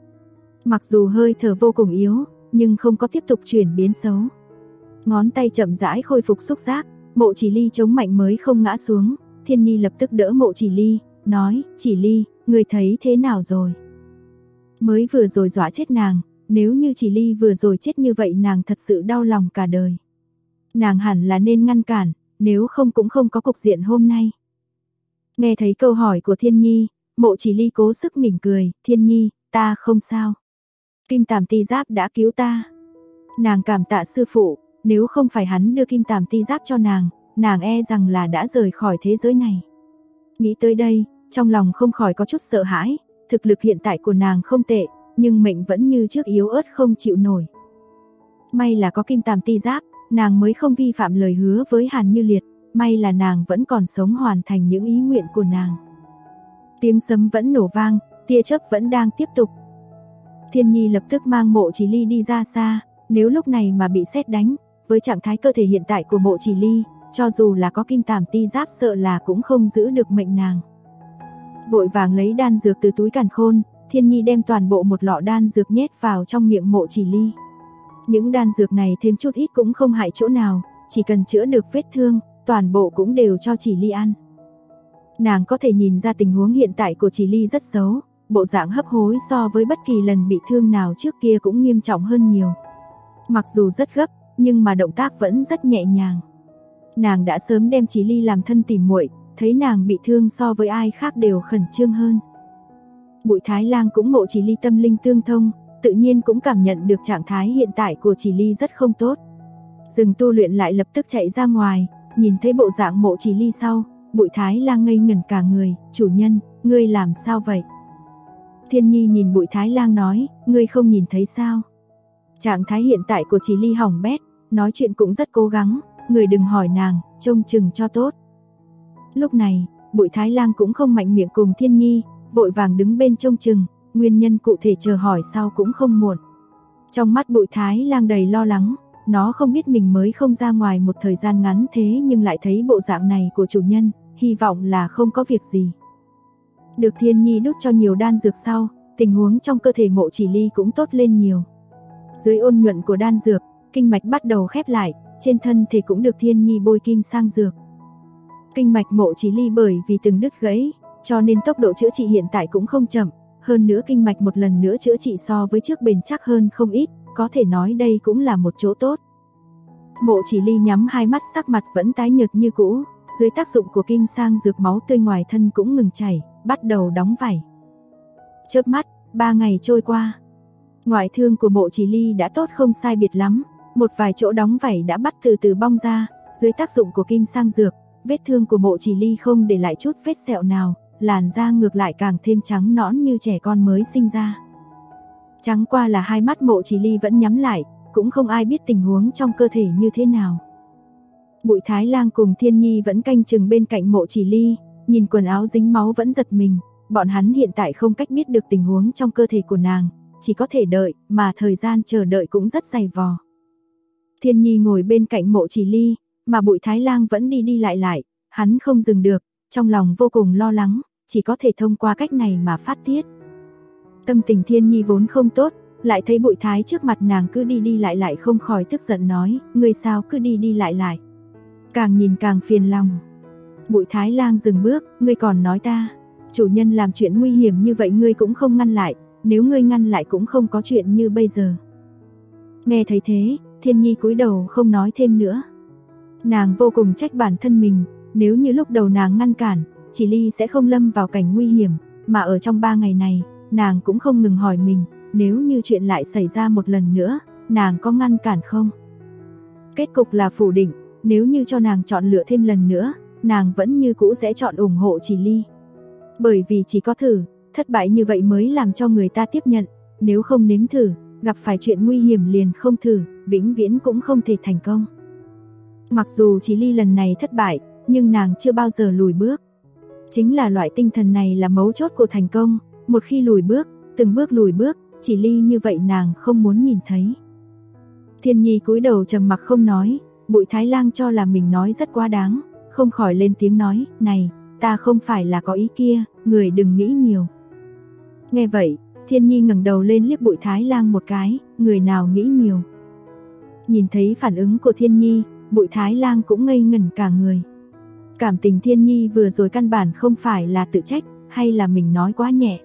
Mặc dù hơi thở vô cùng yếu, nhưng không có tiếp tục chuyển biến xấu. Ngón tay chậm rãi khôi phục xúc giác, Mộ Chỉ Ly chống mạnh mới không ngã xuống. Thiên Nhi lập tức đỡ Mộ Chỉ Ly, nói, Chỉ Ly, người thấy thế nào rồi? Mới vừa rồi dọa chết nàng, nếu như Chỉ Ly vừa rồi chết như vậy nàng thật sự đau lòng cả đời. Nàng hẳn là nên ngăn cản, nếu không cũng không có cục diện hôm nay. Nghe thấy câu hỏi của Thiên Nhi, Mộ Chỉ Ly cố sức mỉm cười, Thiên Nhi, ta không sao. Kim Tàm Ti Giáp đã cứu ta. Nàng cảm tạ sư phụ, nếu không phải hắn đưa Kim Tàm Ti Giáp cho nàng e rằng là đã rời khỏi thế giới này. Nghĩ tới đây, trong lòng không khỏi có chút sợ hãi, thực lực hiện tại của nàng không tệ, nhưng mệnh vẫn như trước yếu ớt không chịu nổi. May là có Kim Tàm Ti Giáp, nàng mới không vi phạm lời hứa với Hàn Như Liệt, may là nàng vẫn còn sống hoàn thành những ý nguyện của nàng. Tiếng sấm vẫn nổ vang, tia chớp vẫn đang tiếp tục. Thiên Nhi lập tức mang Mộ Chỉ Ly đi ra xa, nếu lúc này mà bị sét đánh, với trạng thái cơ thể hiện tại của Mộ Chỉ Ly, cho dù là có Kim Tàm Ti Giáp sợ là cũng không giữ được mệnh nàng. Vội vàng lấy đan dược từ túi càn khôn, Thiên Nhi đem toàn bộ một lọ đan dược nhét vào trong miệng Mộ Chỉ Ly. Những đan dược này thêm chút ít cũng không hại chỗ nào, chỉ cần chữa được vết thương, toàn bộ cũng đều cho Chỉ Ly ăn. Nàng có thể nhìn ra tình huống hiện tại của Chỉ Ly rất xấu, bộ dạng hấp hối so với bất kỳ lần bị thương nào trước kia cũng nghiêm trọng hơn nhiều. Mặc dù rất gấp, nhưng mà động tác vẫn rất nhẹ nhàng. Nàng đã sớm đem Chỉ Ly làm thân tỉ muội, thấy nàng bị thương so với ai khác đều khẩn trương hơn. Bụi Thái Lang cũng Mộ Chỉ Ly tâm linh tương thông, tự nhiên cũng cảm nhận được trạng thái hiện tại của Chỉ Ly rất không tốt. Dừng tu luyện lại lập tức chạy ra ngoài, nhìn thấy bộ dạng Mộ Chỉ Ly sau, Bụi Thái Lang ngây ngẩn cả người, chủ nhân, ngươi làm sao vậy? Thiên Nhi nhìn Bụi Thái Lang nói, ngươi không nhìn thấy sao? Trạng thái hiện tại của Chỉ Ly hỏng bét, nói chuyện cũng rất cố gắng, người đừng hỏi nàng, trông chừng cho tốt. Lúc này, Bụi Thái Lang cũng không mạnh miệng cùng Thiên Nhi, vội vàng đứng bên trông chừng, nguyên nhân cụ thể chờ hỏi sau cũng không muộn. Trong mắt Bụi Thái Lang đầy lo lắng, nó không biết mình mới không ra ngoài một thời gian ngắn thế nhưng lại thấy bộ dạng này của chủ nhân, hy vọng là không có việc gì. Được Thiên Nhi đút cho nhiều đan dược sau, tình huống trong cơ thể Mộ Chỉ Ly cũng tốt lên nhiều. Dưới ôn nhuận của đan dược, kinh mạch bắt đầu khép lại, trên thân thể cũng được Thiên Nhi bôi kim sang dược. Kinh mạch Mộ Chỉ Ly bởi vì từng đứt gãy, cho nên tốc độ chữa trị hiện tại cũng không chậm, hơn nữa kinh mạch một lần nữa chữa trị so với trước bền chắc hơn không ít, có thể nói đây cũng là một chỗ tốt. Mộ Chỉ Ly nhắm hai mắt, sắc mặt vẫn tái nhợt như cũ, dưới tác dụng của kim sang dược máu tươi ngoài thân cũng ngừng chảy, bắt đầu đóng vảy. Chớp mắt, 3 ngày trôi qua. Ngoại thương của Mộ Chỉ Ly đã tốt không sai biệt lắm, một vài chỗ đóng vảy đã bắt từ từ bong ra, dưới tác dụng của kim sang dược, vết thương của Mộ Chỉ Ly không để lại chút vết sẹo nào, làn da ngược lại càng thêm trắng nõn như trẻ con mới sinh ra. Chẳng qua là hai mắt Mộ Chỉ Ly vẫn nhắm lại, cũng không ai biết tình huống trong cơ thể như thế nào. Bụi Thái Lang cùng Thiên Nhi vẫn canh chừng bên cạnh Mộ Chỉ Ly, nhìn quần áo dính máu vẫn giật mình, bọn hắn hiện tại không cách biết được tình huống trong cơ thể của nàng, chỉ có thể đợi, mà thời gian chờ đợi cũng rất dày vò. Thiên Nhi ngồi bên cạnh Mộ Chỉ Ly, mà Bụi Thái Lang vẫn đi đi lại lại, hắn không dừng được, trong lòng vô cùng lo lắng, chỉ có thể thông qua cách này mà phát tiết. Tâm tình Thiên Nhi vốn không tốt, lại thấy Bụi Thái trước mặt nàng cứ đi đi lại lại không khỏi tức giận nói, ngươi sao cứ đi đi lại lại. Càng nhìn càng phiền lòng. Bụi Thái Lang dừng bước, ngươi còn nói ta, chủ nhân làm chuyện nguy hiểm như vậy ngươi cũng không ngăn lại, nếu ngươi ngăn lại cũng không có chuyện như bây giờ. Nghe thấy thế, Thiên Nhi cúi đầu không nói thêm nữa. Nàng vô cùng trách bản thân mình, nếu như lúc đầu nàng ngăn cản, Chỉ Ly sẽ không lâm vào cảnh nguy hiểm, mà ở trong 3 ngày này, nàng cũng không ngừng hỏi mình, nếu như chuyện lại xảy ra một lần nữa, nàng có ngăn cản không? Kết cục là phủ định, nếu như cho nàng chọn lựa thêm lần nữa, nàng vẫn như cũ sẽ chọn ủng hộ Chỉ Ly. Bởi vì chỉ có thử, thất bại như vậy mới làm cho người ta tiếp nhận, nếu không nếm thử, gặp phải chuyện nguy hiểm liền không thử, vĩnh viễn cũng không thể thành công. Mặc dù Chỉ Ly lần này thất bại, nhưng nàng chưa bao giờ lùi bước. Chính là loại tinh thần này là mấu chốt của thành công, một khi lùi bước, từng bước lùi bước, Chỉ Ly như vậy nàng không muốn nhìn thấy. Thiên Nhi cúi đầu trầm mặc không nói, Bụi Thái Lang cho là mình nói rất quá đáng, không khỏi lên tiếng nói, này, ta không phải là có ý kia, người đừng nghĩ nhiều. Nghe vậy, Thiên Nhi ngẩng đầu lên liếc Bụi Thái Lang một cái, người nào nghĩ nhiều. Nhìn thấy phản ứng của Thiên Nhi, Bụi Thái Lang cũng ngây ngẩn cả người. Cảm tình Thiên Nhi vừa rồi căn bản không phải là tự trách, hay là mình nói quá nhẹ.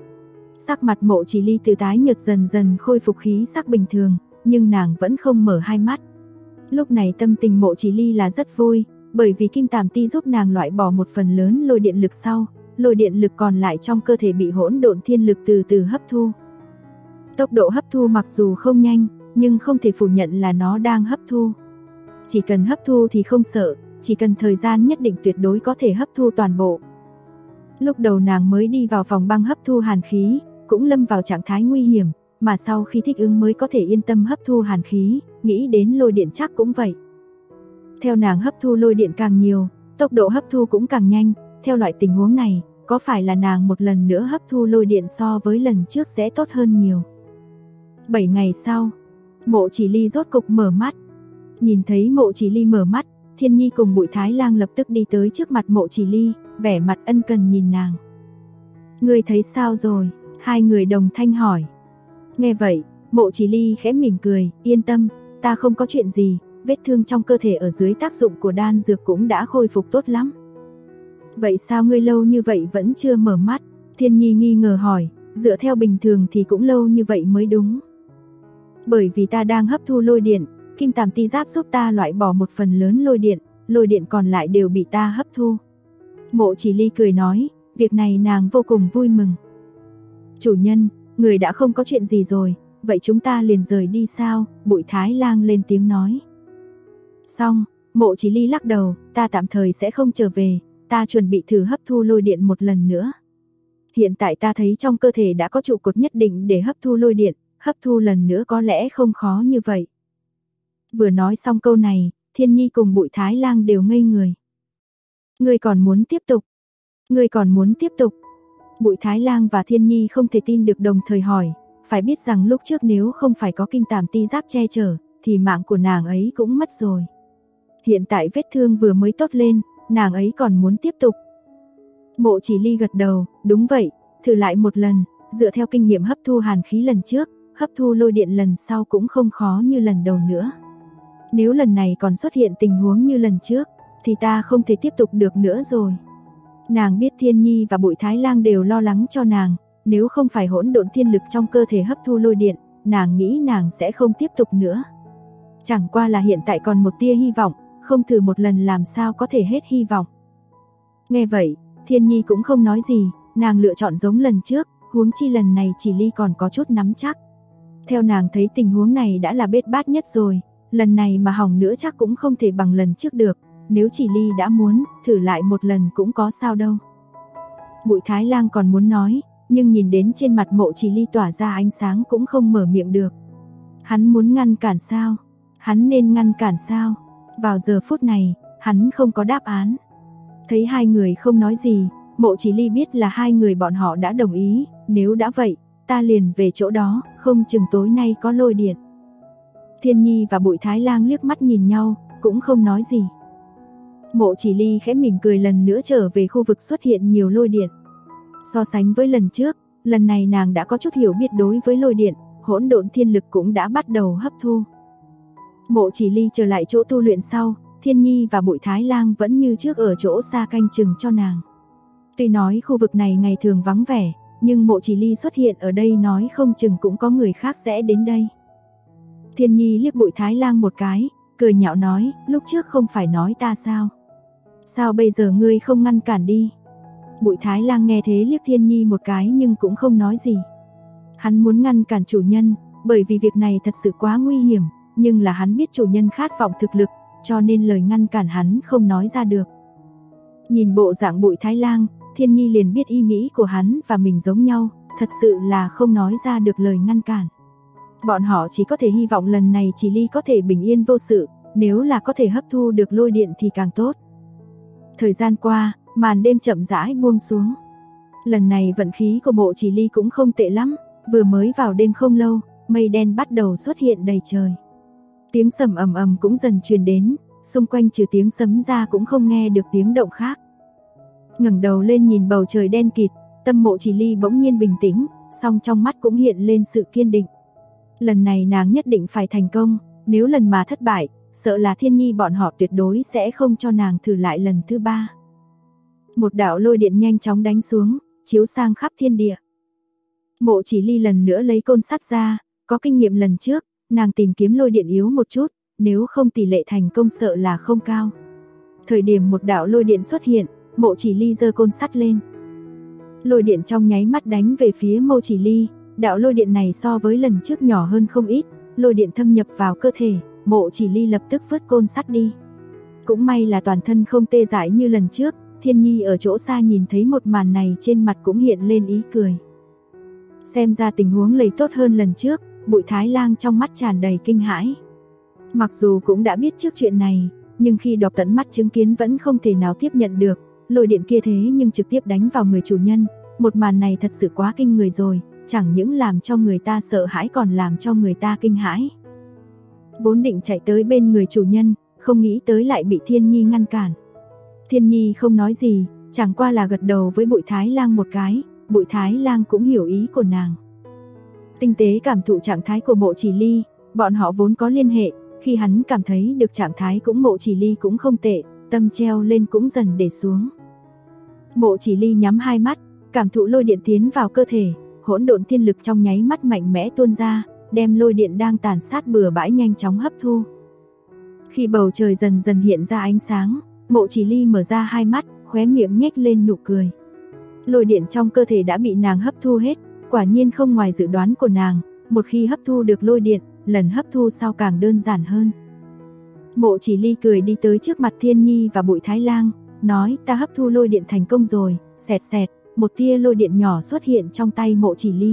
Sắc mặt Mộ Chỉ Ly từ tái nhợt dần dần khôi phục khí sắc bình thường, nhưng nàng vẫn không mở hai mắt. Lúc này tâm tình Mộ Chỉ Ly là rất vui, bởi vì Kim Tàm Ti giúp nàng loại bỏ một phần lớn lôi điện lực sau, lôi điện lực còn lại trong cơ thể bị hỗn độn thiên lực từ từ hấp thu. Tốc độ hấp thu mặc dù không nhanh, nhưng không thể phủ nhận là nó đang hấp thu. Chỉ cần hấp thu thì không sợ, chỉ cần thời gian nhất định tuyệt đối có thể hấp thu toàn bộ. Lúc đầu nàng mới đi vào phòng băng hấp thu hàn khí, cũng lâm vào trạng thái nguy hiểm, mà sau khi thích ứng mới có thể yên tâm hấp thu hàn khí, nghĩ đến lôi điện chắc cũng vậy. Theo nàng hấp thu lôi điện càng nhiều, tốc độ hấp thu cũng càng nhanh, theo loại tình huống này, có phải là nàng một lần nữa hấp thu lôi điện so với lần trước sẽ tốt hơn nhiều. 7 ngày sau, Mộ Chỉ Ly rốt cục mở mắt. Nhìn thấy Mộ Chỉ Ly mở mắt, Thiên Nhi cùng Bụi Thái Lang lập tức đi tới trước mặt Mộ Chỉ Ly, vẻ mặt ân cần nhìn nàng. Ngươi thấy sao rồi? Hai người đồng thanh hỏi. Nghe vậy, Mộ Chỉ Ly khẽ mỉm cười, yên tâm, ta không có chuyện gì, vết thương trong cơ thể ở dưới tác dụng của đan dược cũng đã khôi phục tốt lắm. Vậy sao ngươi lâu như vậy vẫn chưa mở mắt? Thiên Nhi nghi ngờ hỏi, dựa theo bình thường thì cũng lâu như vậy mới đúng. Bởi vì ta đang hấp thu lôi điện, Kim Tàm Ti Giáp giúp ta loại bỏ một phần lớn lôi điện còn lại đều bị ta hấp thu. Mộ Chỉ Ly cười nói, việc này nàng vô cùng vui mừng. Chủ nhân, người đã không có chuyện gì rồi, vậy chúng ta liền rời đi sao? Bụi Thái Lang lên tiếng nói. Xong, Mộ Chỉ Ly lắc đầu, ta tạm thời sẽ không trở về, ta chuẩn bị thử hấp thu lôi điện một lần nữa. Hiện tại ta thấy trong cơ thể đã có trụ cột nhất định để hấp thu lôi điện, hấp thu lần nữa có lẽ không khó như vậy. Vừa nói xong câu này, Thiên Nhi cùng Bụi Thái Lang đều ngây người. Ngươi còn muốn tiếp tục? Ngươi còn muốn tiếp tục? Bụi Thái Lang và Thiên Nhi không thể tin được đồng thời hỏi, phải biết rằng lúc trước nếu không phải có kim tàm ti giáp che chở, thì mạng của nàng ấy cũng mất rồi. Hiện tại vết thương vừa mới tốt lên, nàng ấy còn muốn tiếp tục. Mộ Chỉ Ly gật đầu, đúng vậy, thử lại một lần, dựa theo kinh nghiệm hấp thu hàn khí lần trước, hấp thu lôi điện lần sau cũng không khó như lần đầu nữa. Nếu lần này còn xuất hiện tình huống như lần trước, thì ta không thể tiếp tục được nữa rồi. Nàng biết Thiên Nhi và Bụi Thái Lang đều lo lắng cho nàng, nếu không phải hỗn độn thiên lực trong cơ thể hấp thu lôi điện, nàng nghĩ nàng sẽ không tiếp tục nữa. Chẳng qua là hiện tại còn một tia hy vọng, không thử một lần làm sao có thể hết hy vọng. Nghe vậy, Thiên Nhi cũng không nói gì, nàng lựa chọn giống lần trước, huống chi lần này Chỉ Ly còn có chút nắm chắc. Theo nàng thấy tình huống này đã là bết bát nhất rồi, lần này mà hỏng nữa chắc cũng không thể bằng lần trước được, nếu Chỉ Ly đã muốn, thử lại một lần cũng có sao đâu. Bụi Thái Lang còn muốn nói, nhưng nhìn đến trên mặt Mộ Chỉ Ly tỏa ra ánh sáng cũng không mở miệng được. Hắn muốn ngăn cản sao? Hắn nên ngăn cản sao? Vào giờ phút này, hắn không có đáp án. Thấy hai người không nói gì, Mộ Chỉ Ly biết là hai người bọn họ đã đồng ý, nếu đã vậy, ta liền về chỗ đó, không chừng tối nay có lôi điện. Thiên Nhi và Bụi Thái Lang liếc mắt nhìn nhau, cũng không nói gì. Mộ Chỉ Ly khẽ mỉm cười lần nữa trở về khu vực xuất hiện nhiều lôi điện. So sánh với lần trước, lần này nàng đã có chút hiểu biết đối với lôi điện, hỗn độn thiên lực cũng đã bắt đầu hấp thu. Mộ Chỉ Ly trở lại chỗ tu luyện sau, Thiên Nhi và Bụi Thái Lang vẫn như trước ở chỗ xa canh chừng cho nàng. Tuy nói khu vực này ngày thường vắng vẻ, nhưng Mộ Chỉ Ly xuất hiện ở đây nói không chừng cũng có người khác sẽ đến đây. Thiên Nhi liếc Bụi Thái Lang một cái, cười nhạo nói, lúc trước không phải nói ta sao? Sao bây giờ ngươi không ngăn cản đi? Bụi Thái Lang nghe thế liếc Thiên Nhi một cái nhưng cũng không nói gì. Hắn muốn ngăn cản chủ nhân, bởi vì việc này thật sự quá nguy hiểm, nhưng là hắn biết chủ nhân khát vọng thực lực, cho nên lời ngăn cản hắn không nói ra được. Nhìn bộ dạng Bụi Thái Lang, Thiên Nhi liền biết ý nghĩ của hắn và mình giống nhau, thật sự là không nói ra được lời ngăn cản. Bọn họ chỉ có thể hy vọng lần này Chỉ Ly có thể bình yên vô sự, nếu là có thể hấp thu được lôi điện thì càng tốt. Thời gian qua, màn đêm chậm rãi buông xuống. Lần này vận khí của Mộ Chỉ Ly cũng không tệ lắm, vừa mới vào đêm không lâu, mây đen bắt đầu xuất hiện đầy trời. Tiếng sầm ầm ầm cũng dần truyền đến, xung quanh trừ tiếng sấm ra cũng không nghe được tiếng động khác. Ngẩng đầu lên nhìn bầu trời đen kịt, tâm Mộ Chỉ Ly bỗng nhiên bình tĩnh, song trong mắt cũng hiện lên sự kiên định. Lần này nàng nhất định phải thành công, nếu lần mà thất bại, sợ là Thiên Nhi bọn họ tuyệt đối sẽ không cho nàng thử lại lần thứ ba. Một đạo lôi điện nhanh chóng đánh xuống, chiếu sang khắp thiên địa. Mộ Chỉ Ly lần nữa lấy côn sắt ra, có kinh nghiệm lần trước, nàng tìm kiếm lôi điện yếu một chút, nếu không tỷ lệ thành công sợ là không cao. Thời điểm một đạo lôi điện xuất hiện, Mộ Chỉ Ly giơ côn sắt lên. Lôi điện trong nháy mắt đánh về phía Mộ Chỉ Ly, đạo lôi điện này so với lần trước nhỏ hơn không ít, lôi điện thâm nhập vào cơ thể, Mộ Chỉ Ly lập tức vứt côn sắt đi. Cũng may là toàn thân không tê dại như lần trước, Thiên Nhi ở chỗ xa nhìn thấy một màn này trên mặt cũng hiện lên ý cười. Xem ra tình huống lầy tốt hơn lần trước, Bụi Thái Lang trong mắt tràn đầy kinh hãi. Mặc dù cũng đã biết trước chuyện này, nhưng khi đọc tận mắt chứng kiến vẫn không thể nào tiếp nhận được, lôi điện kia thế nhưng trực tiếp đánh vào người chủ nhân, một màn này thật sự quá kinh người rồi, chẳng những làm cho người ta sợ hãi còn làm cho người ta kinh hãi. Vốn định chạy tới bên người chủ nhân, không nghĩ tới lại bị Thiên Nhi ngăn cản. Thiên Nhi không nói gì, chẳng qua là gật đầu với Bụi Thái Lang một cái, Bụi Thái Lang cũng hiểu ý của nàng. Tinh tế cảm thụ trạng thái của Mộ Chỉ Ly, bọn họ vốn có liên hệ, khi hắn cảm thấy được trạng thái cũng Mộ Chỉ Ly cũng không tệ, tâm treo lên cũng dần để xuống. Mộ Chỉ Ly nhắm hai mắt, cảm thụ lôi điện tiến vào cơ thể, hỗn độn thiên lực trong nháy mắt mạnh mẽ tuôn ra, đem lôi điện đang tàn sát bừa bãi nhanh chóng hấp thu. Khi bầu trời dần dần hiện ra ánh sáng, Mộ Chỉ Ly mở ra hai mắt, khóe miệng nhếch lên nụ cười. Lôi điện trong cơ thể đã bị nàng hấp thu hết, quả nhiên không ngoài dự đoán của nàng, một khi hấp thu được lôi điện, lần hấp thu sau càng đơn giản hơn. Mộ Chỉ Ly cười đi tới trước mặt Thiên Nhi và Bụi Thái Lang, nói ta hấp thu lôi điện thành công rồi, xẹt xẹt, một tia lôi điện nhỏ xuất hiện trong tay Mộ Chỉ Ly.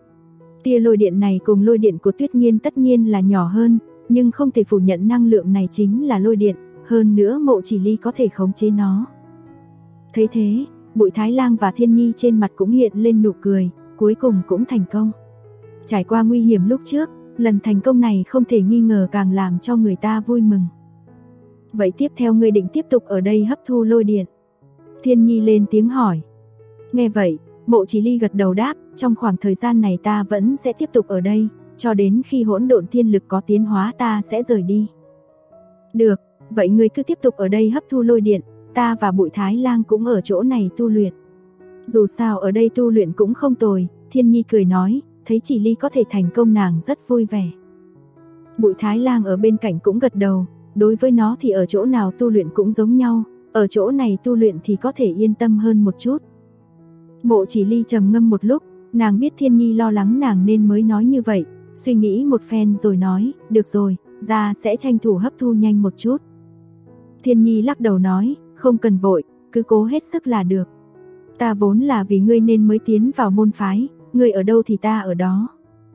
Tia lôi điện này cùng lôi điện của Tuyết Nghiên tất nhiên là nhỏ hơn, nhưng không thể phủ nhận năng lượng này chính là lôi điện, hơn nữa Mộ Chỉ Ly có thể khống chế nó. Thấy thế, Bụi Thái Lang và Thiên Nhi trên mặt cũng hiện lên nụ cười, cuối cùng cũng thành công. Trải qua nguy hiểm lúc trước, lần thành công này không thể nghi ngờ càng làm cho người ta vui mừng. Vậy tiếp theo ngươi định tiếp tục ở đây hấp thu lôi điện? Thiên Nhi lên tiếng hỏi. Nghe vậy, Mộ Chỉ Ly gật đầu đáp, trong khoảng thời gian này ta vẫn sẽ tiếp tục ở đây, cho đến khi hỗn độn thiên lực có tiến hóa ta sẽ rời đi. Được, vậy ngươi cứ tiếp tục ở đây hấp thu lôi điện, ta và Bụi Thái Lang cũng ở chỗ này tu luyện. Dù sao ở đây tu luyện cũng không tồi, Thiên Nhi cười nói, thấy Chỉ Ly có thể thành công nàng rất vui vẻ. Bụi Thái Lang ở bên cạnh cũng gật đầu, đối với nó thì ở chỗ nào tu luyện cũng giống nhau, ở chỗ này tu luyện thì có thể yên tâm hơn một chút. Mộ Chỉ Ly trầm ngâm một lúc, nàng biết Thiên Nhi lo lắng nàng nên mới nói như vậy, suy nghĩ một phen rồi nói, được rồi, ra sẽ tranh thủ hấp thu nhanh một chút. Thiên Nhi lắc đầu nói, không cần vội, cứ cố hết sức là được. Ta vốn là vì ngươi nên mới tiến vào môn phái, ngươi ở đâu thì ta ở đó.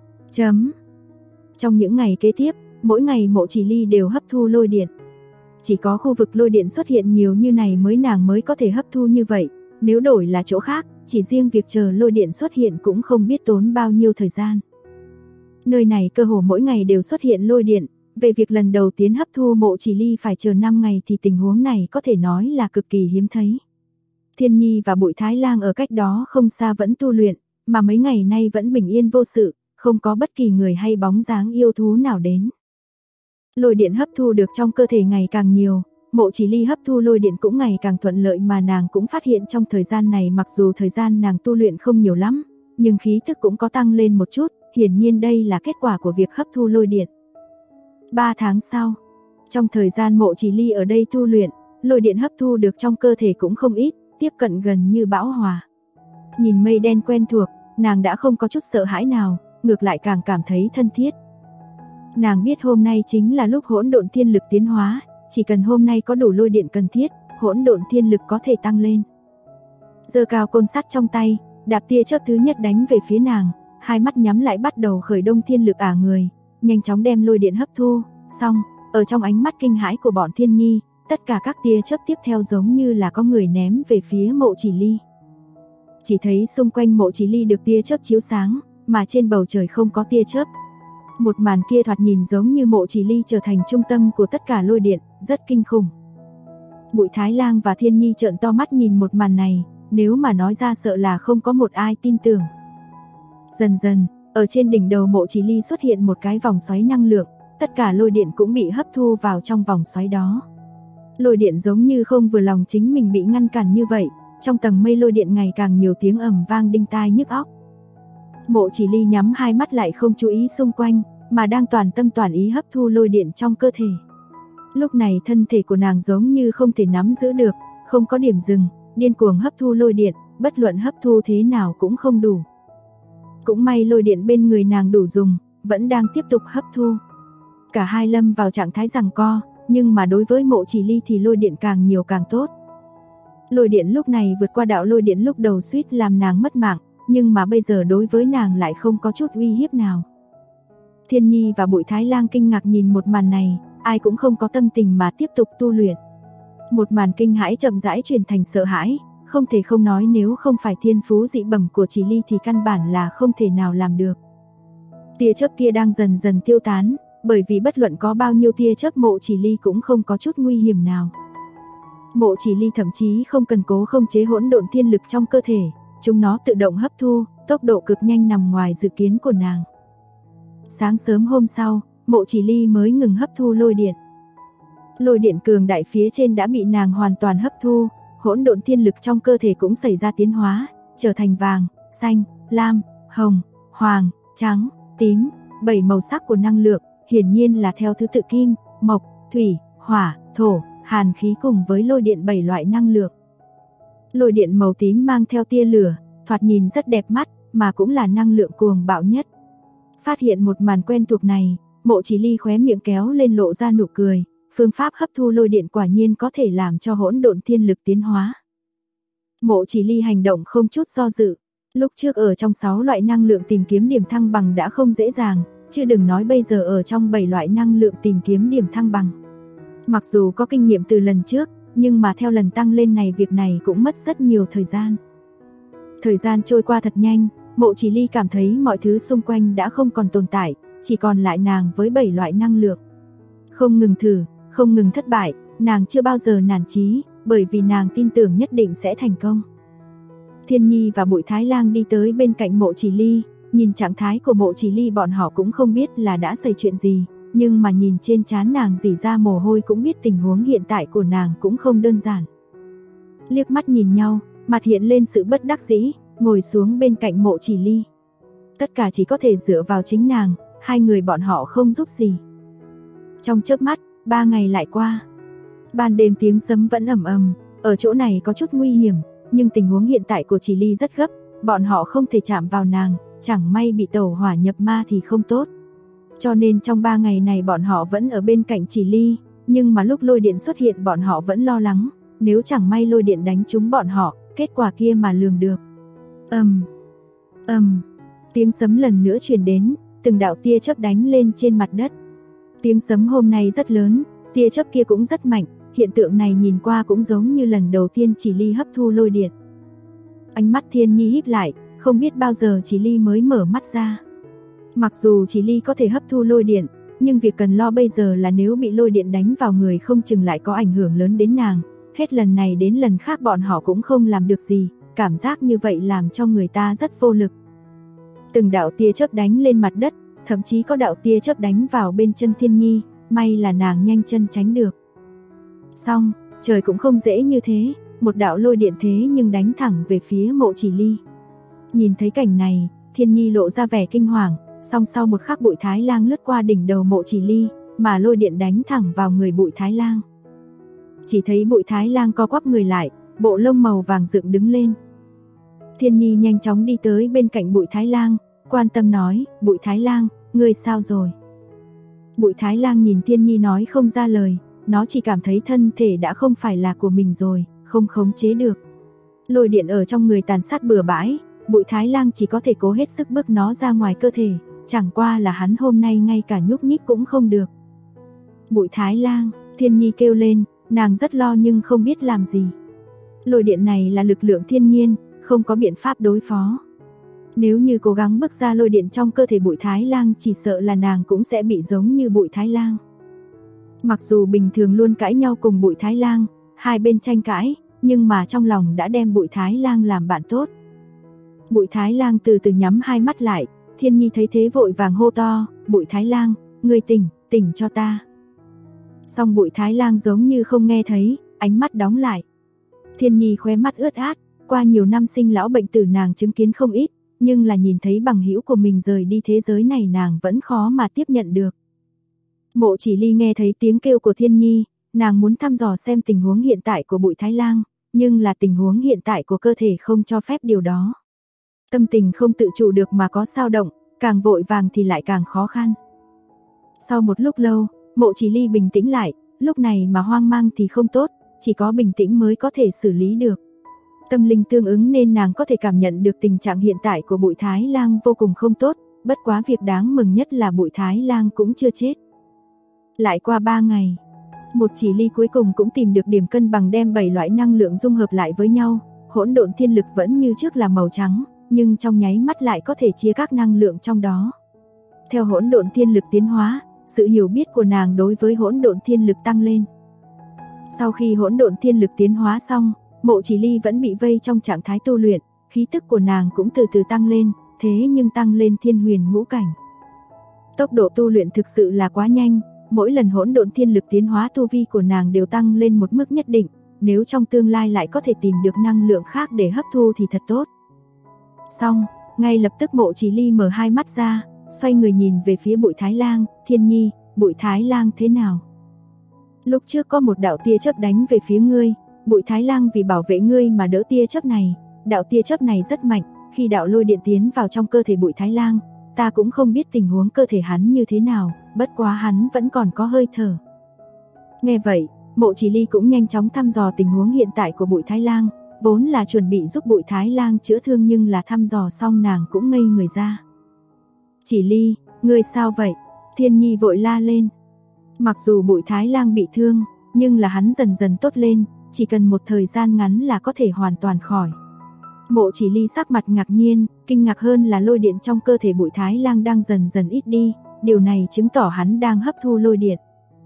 Trong những ngày kế tiếp, mỗi ngày Mộ Chỉ Ly đều hấp thu lôi điện. Chỉ có khu vực lôi điện xuất hiện nhiều như này nàng mới có thể hấp thu như vậy, nếu đổi là chỗ khác, chỉ riêng việc chờ lôi điện xuất hiện cũng không biết tốn bao nhiêu thời gian. Nơi này cơ hồ mỗi ngày đều xuất hiện lôi điện, về việc lần đầu tiến hấp thu Mộ Chỉ Ly phải chờ 5 ngày thì tình huống này có thể nói là cực kỳ hiếm thấy. Thiên Nhi và Bụi Thái Lang ở cách đó không xa vẫn tu luyện, mà mấy ngày nay vẫn bình yên vô sự, không có bất kỳ người hay bóng dáng yêu thú nào đến. Lôi điện hấp thu được trong cơ thể ngày càng nhiều, Mộ Chỉ Ly hấp thu lôi điện cũng ngày càng thuận lợi mà nàng cũng phát hiện trong thời gian này mặc dù thời gian nàng tu luyện không nhiều lắm, nhưng khí thức cũng có tăng lên một chút, hiển nhiên đây là kết quả của việc hấp thu lôi điện. 3 tháng sau, trong thời gian Mộ Chỉ Ly ở đây tu luyện, lôi điện hấp thu được trong cơ thể cũng không ít, tiếp cận gần như bão hòa. Nhìn mây đen quen thuộc, nàng đã không có chút sợ hãi nào, ngược lại càng cảm thấy thân thiết. Nàng biết hôm nay chính là lúc hỗn độn thiên lực tiến hóa, chỉ cần hôm nay có đủ lôi điện cần thiết, hỗn độn thiên lực có thể tăng lên. Giơ cao côn sắt trong tay, đạp tia chớp thứ nhất đánh về phía nàng, hai mắt nhắm lại bắt đầu khởi động thiên lực ả người, nhanh chóng đem lôi điện hấp thu, xong, ở trong ánh mắt kinh hãi của bọn Thiên Nhi, tất cả các tia chớp tiếp theo giống như là có người ném về phía Mộ Chỉ Ly. Chỉ thấy xung quanh Mộ Chỉ Ly được tia chớp chiếu sáng, mà trên bầu trời không có tia chớp. Một màn kia thoạt nhìn giống như Mộ Chỉ Ly trở thành trung tâm của tất cả lôi điện, rất kinh khủng. Bụi Thái Lang và Thiên Nhi trợn to mắt nhìn một màn này, nếu mà nói ra sợ là không có một ai tin tưởng. Dần dần, ở trên đỉnh đầu Mộ Chỉ Ly xuất hiện một cái vòng xoáy năng lượng, tất cả lôi điện cũng bị hấp thu vào trong vòng xoáy đó. Lôi điện giống như không vừa lòng chính mình bị ngăn cản như vậy, trong tầng mây lôi điện ngày càng nhiều tiếng ầm vang đinh tai nhức óc. Mộ Chỉ Ly nhắm hai mắt lại không chú ý xung quanh, mà đang toàn tâm toàn ý hấp thu lôi điện trong cơ thể. Lúc này thân thể của nàng giống như không thể nắm giữ được, không có điểm dừng, điên cuồng hấp thu lôi điện, bất luận hấp thu thế nào cũng không đủ. Cũng may lôi điện bên người nàng đủ dùng, vẫn đang tiếp tục hấp thu. Cả hai lâm vào trạng thái giằng co, nhưng mà đối với Mộ Chỉ Ly thì lôi điện càng nhiều càng tốt. Lôi điện lúc này vượt qua đạo lôi điện lúc đầu suýt làm nàng mất mạng, nhưng mà bây giờ đối với nàng lại không có chút uy hiếp nào. Thiên Nhi và Bụi Thái Lang kinh ngạc nhìn một màn này, ai cũng không có tâm tình mà tiếp tục tu luyện. Một màn kinh hãi chậm rãi chuyển thành sợ hãi, không thể không nói nếu không phải thiên phú dị bẩm của Chỉ Ly thì căn bản là không thể nào làm được. Tia chớp kia đang dần dần tiêu tán, bởi vì bất luận có bao nhiêu tia chớp Mộ Chỉ Ly cũng không có chút nguy hiểm nào. Mộ Chỉ Ly thậm chí không cần cố khống chế hỗn độn thiên lực trong cơ thể, chúng nó tự động hấp thu, tốc độ cực nhanh nằm ngoài dự kiến của nàng. Sáng sớm hôm sau, Mộ Chỉ Ly mới ngừng hấp thu lôi điện. Lôi điện cường đại phía trên đã bị nàng hoàn toàn hấp thu, hỗn độn thiên lực trong cơ thể cũng xảy ra tiến hóa, trở thành vàng, xanh, lam, hồng, hoàng, trắng, tím, 7 màu sắc của năng lượng, hiển nhiên là theo thứ tự kim, mộc, thủy, hỏa, thổ, hàn khí cùng với lôi điện 7 loại năng lượng. Lôi điện màu tím mang theo tia lửa, thoạt nhìn rất đẹp mắt, mà cũng là năng lượng cuồng bạo nhất. Phát hiện một màn quen thuộc này, Mộ Chỉ Ly khóe miệng kéo lên lộ ra nụ cười, phương pháp hấp thu lôi điện quả nhiên có thể làm cho hỗn độn thiên lực tiến hóa. Mộ Chỉ Ly hành động không chút do dự, lúc trước ở trong 6 loại năng lượng tìm kiếm điểm thăng bằng đã không dễ dàng, chứ đừng nói bây giờ ở trong 7 loại năng lượng tìm kiếm điểm thăng bằng. Mặc dù có kinh nghiệm từ lần trước, nhưng mà theo lần tăng lên này việc này cũng mất rất nhiều thời gian. Thời gian trôi qua thật nhanh, Mộ Chỉ Ly cảm thấy mọi thứ xung quanh đã không còn tồn tại, chỉ còn lại nàng với 7 loại năng lượng. Không ngừng thử, không ngừng thất bại, nàng chưa bao giờ nản chí, bởi vì nàng tin tưởng nhất định sẽ thành công. Thiên Nhi và Bụi Thái Lang đi tới bên cạnh Mộ Chỉ Ly, nhìn trạng thái của Mộ Chỉ Ly bọn họ cũng không biết là đã xảy chuyện gì, nhưng mà nhìn trên trán nàng rỉ ra mồ hôi cũng biết tình huống hiện tại của nàng cũng không đơn giản. Liếc mắt nhìn nhau, mặt hiện lên sự bất đắc dĩ, ngồi xuống bên cạnh Mộ Chỉ Ly. Tất cả chỉ có thể dựa vào chính nàng, hai người bọn họ không giúp gì. Trong chớp mắt, 3 ngày lại qua. Ban đêm tiếng sấm vẫn ầm ầm, ở chỗ này có chút nguy hiểm, nhưng tình huống hiện tại của Chỉ Ly rất gấp, bọn họ không thể chạm vào nàng, chẳng may bị tẩu hỏa nhập ma thì không tốt. Cho nên trong 3 ngày này bọn họ vẫn ở bên cạnh Chỉ Ly, nhưng mà lúc lôi điện xuất hiện bọn họ vẫn lo lắng, nếu chẳng may lôi điện đánh trúng bọn họ, kết quả kia mà lường được. Tiếng sấm lần nữa truyền đến, từng đạo tia chớp đánh lên trên mặt đất. Tiếng sấm hôm nay rất lớn, tia chớp kia cũng rất mạnh, hiện tượng này nhìn qua cũng giống như lần đầu tiên Chỉ Ly hấp thu lôi điện. Ánh mắt Thiên Nhi híp lại, không biết bao giờ Chỉ Ly mới mở mắt ra. Mặc dù Chỉ Ly có thể hấp thu lôi điện, nhưng việc cần lo bây giờ là nếu bị lôi điện đánh vào người không chừng lại có ảnh hưởng lớn đến nàng. Hết lần này đến lần khác bọn họ cũng không làm được gì, cảm giác như vậy làm cho người ta rất vô lực. Từng đạo tia chớp đánh lên mặt đất, thậm chí có đạo tia chớp đánh vào bên chân Thiên Nhi, may là nàng nhanh chân tránh được. Xong, trời cũng không dễ như thế, một đạo lôi điện thế nhưng đánh thẳng về phía Mộ Chỉ Ly. Nhìn thấy cảnh này, Thiên Nhi lộ ra vẻ kinh hoàng, song sau một khắc Bụi Thái Lang lướt qua đỉnh đầu Mộ Chỉ Ly, mà lôi điện đánh thẳng vào người Bụi Thái Lang. Chỉ thấy Bụi Thái Lang co quắp người lại, bộ lông màu vàng dựng đứng lên. Thiên Nhi nhanh chóng đi tới bên cạnh Bụi Thái Lang, quan tâm nói, Bụi Thái Lang, ngươi sao rồi? Bụi Thái Lang nhìn Thiên Nhi nói không ra lời, nó chỉ cảm thấy thân thể đã không phải là của mình rồi, không khống chế được. Lôi điện ở trong người tàn sát bừa bãi, Bụi Thái Lang chỉ có thể cố hết sức bước nó ra ngoài cơ thể, chẳng qua là hắn hôm nay ngay cả nhúc nhích cũng không được. Bụi Thái Lang, Thiên Nhi kêu lên, nàng rất lo nhưng không biết làm gì. Lôi điện này là lực lượng thiên nhiên, không có biện pháp đối phó. Nếu như cố gắng bước ra lôi điện trong cơ thể Bụi Thái Lang chỉ sợ là nàng cũng sẽ bị giống như Bụi Thái Lang. Mặc dù bình thường luôn cãi nhau cùng Bụi Thái Lang, hai bên tranh cãi, nhưng mà trong lòng đã đem Bụi Thái Lang làm bạn tốt. Bụi Thái Lang từ từ nhắm hai mắt lại, Thiên Nhi thấy thế vội vàng hô to, Bụi Thái Lang, ngươi tỉnh cho ta. Song Bụi Thái Lang giống như không nghe thấy, ánh mắt đóng lại. Thiên Nhi khóe mắt ướt át, qua nhiều năm sinh lão bệnh tử nàng chứng kiến không ít, nhưng là nhìn thấy bằng hữu của mình rời đi thế giới này nàng vẫn khó mà tiếp nhận được. Mộ Chỉ Ly nghe thấy tiếng kêu của Thiên Nhi, nàng muốn thăm dò xem tình huống hiện tại của Bụi Thái Lang, nhưng là tình huống hiện tại của cơ thể không cho phép điều đó. Tâm tình không tự chủ được mà có dao động, càng vội vàng thì lại càng khó khăn. Sau một lúc lâu, Mộ Chỉ Ly bình tĩnh lại, lúc này mà hoang mang thì không tốt, chỉ có bình tĩnh mới có thể xử lý được. Tâm linh tương ứng nên nàng có thể cảm nhận được tình trạng hiện tại của Bụi Thái Lang vô cùng không tốt, bất quá việc đáng mừng nhất là Bụi Thái Lang cũng chưa chết. Lại qua 3 ngày, Một Chỉ Ly cuối cùng cũng tìm được điểm cân bằng đem 7 loại năng lượng dung hợp lại với nhau, hỗn độn thiên lực vẫn như trước là màu trắng, nhưng trong nháy mắt lại có thể chia các năng lượng trong đó. Theo hỗn độn thiên lực tiến hóa, sự hiểu biết của nàng đối với hỗn độn thiên lực tăng lên. Sau khi hỗn độn thiên lực tiến hóa xong, Mộ Chỉ Ly vẫn bị vây trong trạng thái tu luyện, khí tức của nàng cũng từ từ tăng lên, thế nhưng tăng lên thiên huyền ngũ cảnh. Tốc độ tu luyện thực sự là quá nhanh, mỗi lần hỗn độn thiên lực tiến hóa tu vi của nàng đều tăng lên một mức nhất định, nếu trong tương lai lại có thể tìm được năng lượng khác để hấp thu thì thật tốt. Xong, ngay lập tức Mộ Chỉ Ly mở hai mắt ra, xoay người nhìn về phía Bụi Thái Lang, Thiên Nhi, Bụi Thái Lang thế nào? Lúc trước có một đạo tia chớp đánh về phía ngươi, Bụi Thái Lang vì bảo vệ ngươi mà đỡ tia chớp này, đạo tia chớp này rất mạnh, khi đạo lôi điện tiến vào trong cơ thể Bụi Thái Lang, ta cũng không biết tình huống cơ thể hắn như thế nào, bất quá hắn vẫn còn có hơi thở. Nghe vậy, Mộ Chỉ Ly cũng nhanh chóng thăm dò tình huống hiện tại của Bụi Thái Lang, vốn là chuẩn bị giúp Bụi Thái Lang chữa thương nhưng là thăm dò xong nàng cũng ngây người ra. Chỉ Ly, ngươi sao vậy? Thiên Nhi vội la lên. Mặc dù Bụi Thái Lang bị thương, nhưng là hắn dần dần tốt lên, chỉ cần một thời gian ngắn là có thể hoàn toàn khỏi. Mộ Chỉ Ly sắc mặt ngạc nhiên, kinh ngạc hơn là lôi điện trong cơ thể Bụi Thái Lang đang dần dần ít đi, điều này chứng tỏ hắn đang hấp thu lôi điện.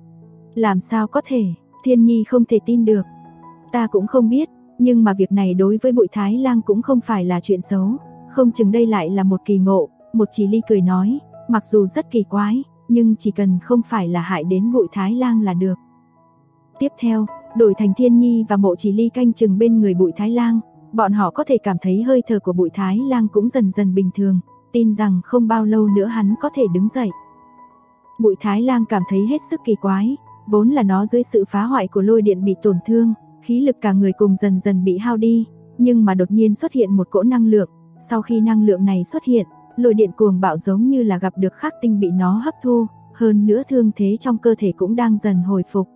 Làm sao có thể? Thiên Nhi không thể tin được. Ta cũng không biết, nhưng mà việc này đối với Bụi Thái Lang cũng không phải là chuyện xấu, không chừng đây lại là một kỳ ngộ. Một Chỉ Ly cười nói, mặc dù rất kỳ quái, nhưng chỉ cần không phải là hại đến Bụi Thái Lang là được. Tiếp theo, đổi thành Thiên Nhi và Mộ Chỉ Ly canh chừng bên người Bụi Thái Lang, bọn họ có thể cảm thấy hơi thở của Bụi Thái Lang cũng dần dần bình thường, tin rằng không bao lâu nữa hắn có thể đứng dậy. Bụi Thái Lang cảm thấy hết sức kỳ quái, vốn là nó dưới sự phá hoại của lôi điện bị tổn thương, khí lực cả người cùng dần dần bị hao đi, nhưng mà đột nhiên xuất hiện một cỗ năng lượng, sau khi năng lượng này xuất hiện, lôi điện cuồng bạo giống như là gặp được khắc tinh bị nó hấp thu, hơn nữa thương thế trong cơ thể cũng đang dần hồi phục.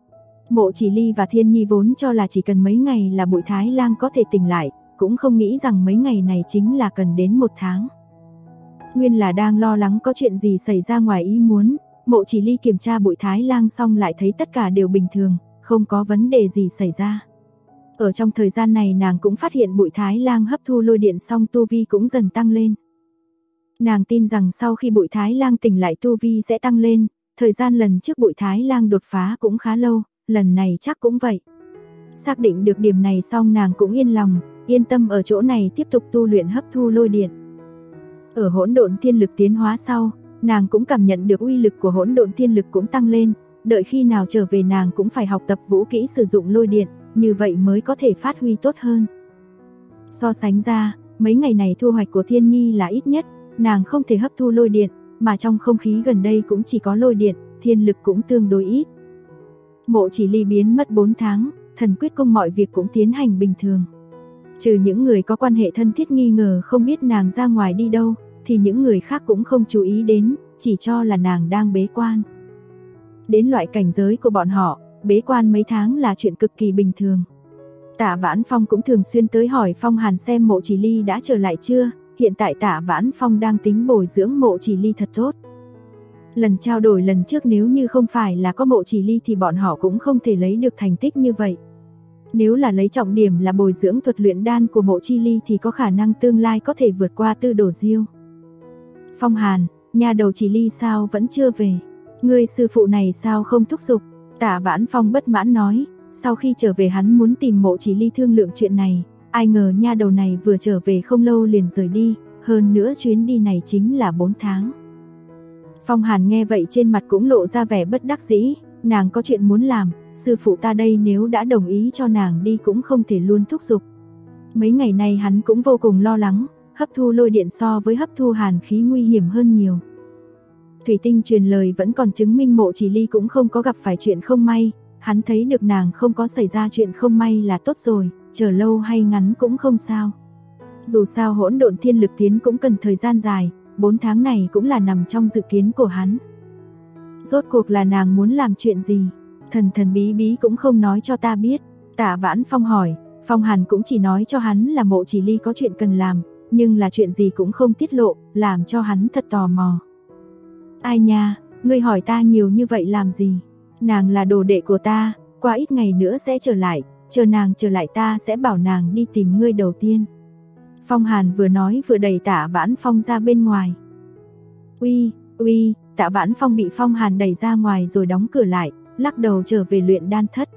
Mộ Chỉ Ly và Thiên Nhi vốn cho là chỉ cần mấy ngày là Bụi Thái Lang có thể tỉnh lại, cũng không nghĩ rằng mấy ngày này chính là cần đến 1 tháng. Nguyên là đang lo lắng có chuyện gì xảy ra ngoài ý muốn, Mộ Chỉ Ly kiểm tra Bụi Thái Lang xong lại thấy tất cả đều bình thường, không có vấn đề gì xảy ra. Ở trong thời gian này nàng cũng phát hiện Bụi Thái Lang hấp thu lôi điện xong tu vi cũng dần tăng lên. Nàng tin rằng sau khi Bụi Thái Lang tỉnh lại tu vi sẽ tăng lên, thời gian lần trước Bụi Thái Lang đột phá cũng khá lâu, lần này chắc cũng vậy. Xác định được điểm này xong nàng cũng yên lòng, yên tâm ở chỗ này tiếp tục tu luyện hấp thu lôi điện. Ở hỗn độn thiên lực tiến hóa sau, nàng cũng cảm nhận được uy lực của hỗn độn thiên lực cũng tăng lên, đợi khi nào trở về nàng cũng phải học tập vũ kỹ sử dụng lôi điện, như vậy mới có thể phát huy tốt hơn. So sánh ra, mấy ngày này thu hoạch của Thiên Nhi là ít nhất, nàng không thể hấp thu lôi điện, mà trong không khí gần đây cũng chỉ có lôi điện, thiên lực cũng tương đối ít. Mộ Chỉ Ly biến mất 4 tháng, thần quyết cung mọi việc cũng tiến hành bình thường. Trừ những người có quan hệ thân thiết nghi ngờ không biết nàng ra ngoài đi đâu, thì những người khác cũng không chú ý đến, chỉ cho là nàng đang bế quan. Đến loại cảnh giới của bọn họ, bế quan mấy tháng là chuyện cực kỳ bình thường. Tạ Vãn Phong cũng thường xuyên tới hỏi Phong Hàn xem Mộ Chỉ Ly đã trở lại chưa, hiện tại Tạ Vãn Phong đang tính bồi dưỡng Mộ Chỉ Ly thật tốt. Lần trao đổi lần trước nếu như không phải là có Mộ Chỉ Ly thì bọn họ cũng không thể lấy được thành tích như vậy. Nếu là lấy trọng điểm là bồi dưỡng thuật luyện đan của Mộ Chỉ Ly thì có khả năng tương lai có thể vượt qua Tư Đồ Diêu. Phong Hàn, nhà đầu Chỉ Ly sao vẫn chưa về? Người sư phụ này sao không thúc giục? Tạ Vãn Phong bất mãn nói, sau khi trở về hắn muốn tìm Mộ Chỉ Ly thương lượng chuyện này, ai ngờ nha đầu này vừa trở về không lâu liền rời đi, hơn nữa chuyến đi này chính là 4 tháng. Phong Hàn nghe vậy trên mặt cũng lộ ra vẻ bất đắc dĩ, nàng có chuyện muốn làm, sư phụ ta đây nếu đã đồng ý cho nàng đi cũng không thể luôn thúc giục. Mấy ngày nay hắn cũng vô cùng lo lắng, hấp thu lôi điện so với hấp thu hàn khí nguy hiểm hơn nhiều. Thủy Tinh truyền lời vẫn còn chứng minh Mộ Chỉ Ly cũng không có gặp phải chuyện không may, hắn thấy được nàng không có xảy ra chuyện không may là tốt rồi, chờ lâu hay ngắn cũng không sao. Dù sao hỗn độn thiên lực tiến cũng cần thời gian dài, 4 tháng này cũng là nằm trong dự kiến của hắn. Rốt cuộc là nàng muốn làm chuyện gì? Thần thần bí bí cũng không nói cho ta biết. Tạ Vãn Phong hỏi, Phong Hàn cũng chỉ nói cho hắn là Mộ Chỉ Ly có chuyện cần làm, nhưng là chuyện gì cũng không tiết lộ, làm cho hắn thật tò mò. Ai nha, ngươi hỏi ta nhiều như vậy làm gì? Nàng là đồ đệ của ta, qua ít ngày nữa sẽ trở lại, chờ nàng trở lại ta sẽ bảo nàng đi tìm ngươi đầu tiên. Phong Hàn vừa nói vừa đẩy Tạ Vãn Phong ra bên ngoài. Uy, Tạ Vãn Phong bị Phong Hàn đẩy ra ngoài rồi đóng cửa lại, lắc đầu trở về luyện đan thất.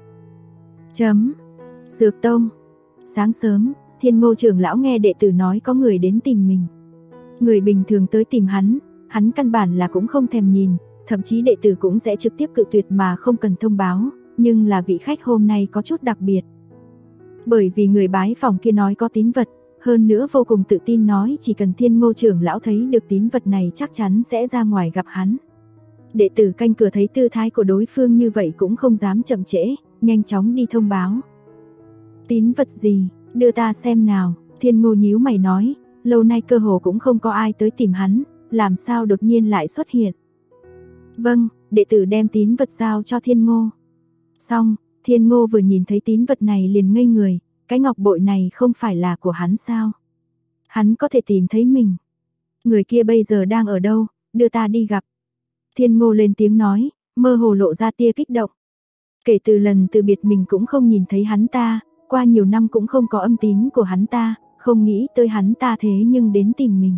Dược Tông. Sáng sớm, Thiên Ngô trưởng lão nghe đệ tử nói có người đến tìm mình. Người bình thường tới tìm hắn căn bản là cũng không thèm nhìn, thậm chí đệ tử cũng sẽ trực tiếp cự tuyệt mà không cần thông báo, nhưng là vị khách hôm nay có chút đặc biệt. Bởi vì người bái phòng kia nói có tín vật, hơn nữa vô cùng tự tin nói chỉ cần Thiên Ngô trưởng lão thấy được tín vật này chắc chắn sẽ ra ngoài gặp hắn. Đệ tử canh cửa thấy tư thái của đối phương như vậy cũng không dám chậm trễ, nhanh chóng đi thông báo. Tín vật gì, đưa ta xem nào. Thiên Ngô nhíu mày nói, lâu nay cơ hồ cũng không có ai tới tìm hắn, làm sao đột nhiên lại xuất hiện. Vâng, đệ tử đem tín vật giao cho Thiên Ngô. Xong, Thiên Ngô vừa nhìn thấy tín vật này liền ngây người, cái ngọc bội này không phải là của hắn sao? Hắn có thể tìm thấy mình. Người kia bây giờ đang ở đâu, đưa ta đi gặp. Thiên Ngô lên tiếng nói, mơ hồ lộ ra tia kích động. Kể từ lần từ biệt mình cũng không nhìn thấy hắn ta, qua nhiều năm cũng không có âm tín của hắn ta, không nghĩ tới hắn ta thế nhưng đến tìm mình.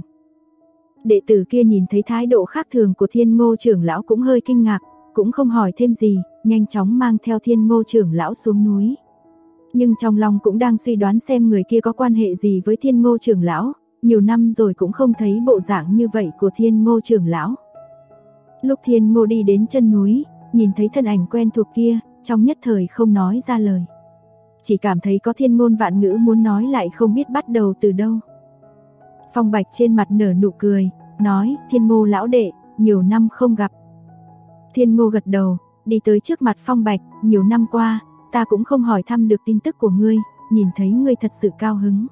Đệ tử kia nhìn thấy thái độ khác thường của Thiên Ngô trưởng lão cũng hơi kinh ngạc, cũng không hỏi thêm gì, nhanh chóng mang theo Thiên Ngô trưởng lão xuống núi. Nhưng trong lòng cũng đang suy đoán xem người kia có quan hệ gì với Thiên Ngô trưởng lão, nhiều năm rồi cũng không thấy bộ dạng như vậy của Thiên Ngô trưởng lão. Lúc Thiên Ngô đi đến chân núi, nhìn thấy thân ảnh quen thuộc kia, trong nhất thời không nói ra lời. Chỉ cảm thấy có thiên ngôn vạn ngữ muốn nói lại không biết bắt đầu từ đâu. Phong Bạch trên mặt nở nụ cười, nói, Thiên Ngô lão đệ, nhiều năm không gặp. Thiên Ngô gật đầu, đi tới trước mặt Phong Bạch, nhiều năm qua, ta cũng không hỏi thăm được tin tức của ngươi, nhìn thấy ngươi thật sự cao hứng.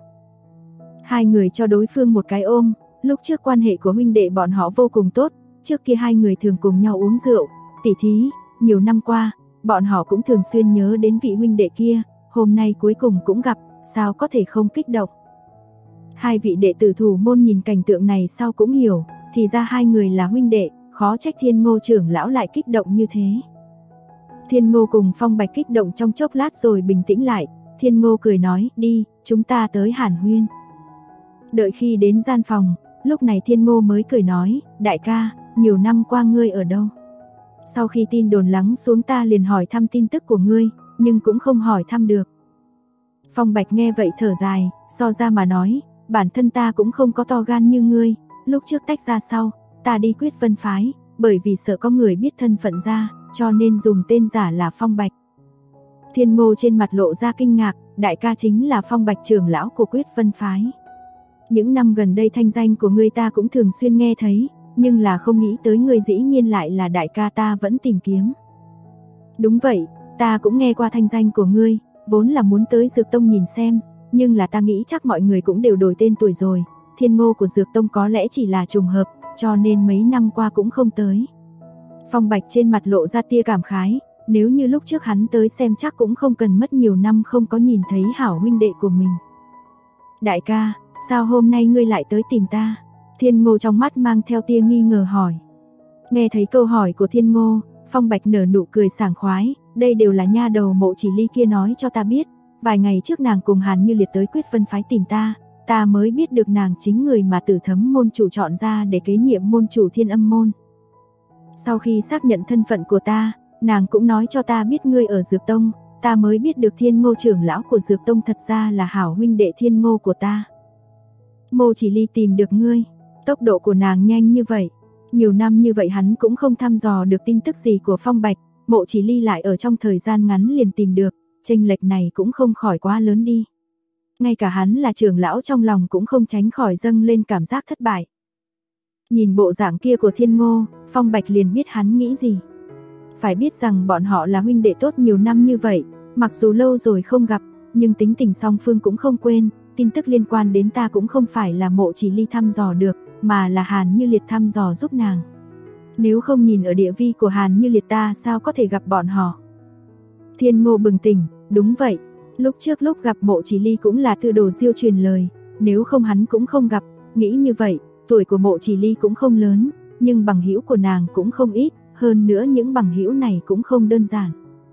Hai người cho đối phương một cái ôm, lúc trước quan hệ của huynh đệ bọn họ vô cùng tốt, trước kia hai người thường cùng nhau uống rượu, tỉ thí, nhiều năm qua, bọn họ cũng thường xuyên nhớ đến vị huynh đệ kia, hôm nay cuối cùng cũng gặp, sao có thể không kích động. Hai vị đệ tử thủ môn nhìn cảnh tượng này sao cũng hiểu, thì ra hai người là huynh đệ, khó trách Thiên Ngô trưởng lão lại kích động như thế. Thiên Ngô cùng Phong Bạch kích động trong chốc lát rồi bình tĩnh lại, Thiên Ngô cười nói, đi, chúng ta tới Hàn Huyên. Đợi khi đến gian phòng, lúc này Thiên Ngô mới cười nói, đại ca, nhiều năm qua ngươi ở đâu? Sau khi tin đồn lắng xuống ta liền hỏi thăm tin tức của ngươi, nhưng cũng không hỏi thăm được. Phong Bạch nghe vậy thở dài, so ra mà nói, bản thân ta cũng không có to gan như ngươi, lúc trước tách ra sau, ta đi Quyết Vân phái, bởi vì sợ có người biết thân phận ra, cho nên dùng tên giả là Phong Bạch. Thiên Ngô trên mặt lộ ra kinh ngạc, đại ca chính là Phong Bạch trưởng lão của Quyết Vân phái. Những năm gần đây thanh danh của ngươi ta cũng thường xuyên nghe thấy, nhưng là không nghĩ tới ngươi dĩ nhiên lại là đại ca ta vẫn tìm kiếm. Đúng vậy, ta cũng nghe qua thanh danh của ngươi, vốn là muốn tới Dược Tông nhìn xem, nhưng là ta nghĩ chắc mọi người cũng đều đổi tên tuổi rồi, Thiên Ngô của Dược Tông có lẽ chỉ là trùng hợp, cho nên mấy năm qua cũng không tới. Phong Bạch trên mặt lộ ra tia cảm khái, nếu như lúc trước hắn tới xem chắc cũng không cần mất nhiều năm không có nhìn thấy hảo huynh đệ của mình. Đại ca, sao hôm nay ngươi lại tới tìm ta? Thiên Ngô trong mắt mang theo tia nghi ngờ hỏi. Nghe thấy câu hỏi của Thiên Ngô, Phong Bạch nở nụ cười sảng khoái, đây đều là nha đầu Mộ Chỉ Ly kia nói cho ta biết, vài ngày trước nàng cùng Hàn Như Liệt tới Quyết Vân phái tìm ta, ta mới biết được nàng chính người mà Tử Thấm môn chủ chọn ra để kế nhiệm môn chủ Thiên Âm môn. Sau khi xác nhận thân phận của ta, nàng cũng nói cho ta biết ngươi ở Dược Tông, ta mới biết được Thiên Ngô trưởng lão của Dược Tông thật ra là hảo huynh đệ Thiên Ngô của ta. Mộ Chỉ Ly tìm được ngươi, tốc độ của nàng nhanh như vậy, nhiều năm như vậy hắn cũng không thăm dò được tin tức gì của Phong Bạch, Mộ Chỉ Ly lại ở trong thời gian ngắn liền tìm được, chênh lệch này cũng không khỏi quá lớn đi. Ngay cả hắn là trưởng lão trong lòng cũng không tránh khỏi dâng lên cảm giác thất bại. Nhìn bộ dạng kia của Thiên Ngô, Phong Bạch liền biết hắn nghĩ gì. Phải biết rằng bọn họ là huynh đệ tốt nhiều năm như vậy, mặc dù lâu rồi không gặp, nhưng tính tình song phương cũng không quên, tin tức liên quan đến ta cũng không phải là Mộ Chỉ Ly thăm dò được, mà là Hàn Như Liệt thăm dò giúp nàng. Nếu không nhìn ở địa vi của Hàn Như Liệt ta sao có thể gặp bọn họ. Thiên Ngô bừng tỉnh, đúng vậy, lúc trước lúc gặp Mộ Chỉ Ly cũng là Tư Đồ Diêu truyền lời, nếu không hắn cũng không gặp, nghĩ như vậy, tuổi của Mộ Chỉ Ly cũng không lớn, nhưng bằng hữu của nàng cũng không ít, hơn nữa những bằng hữu này cũng không đơn giản.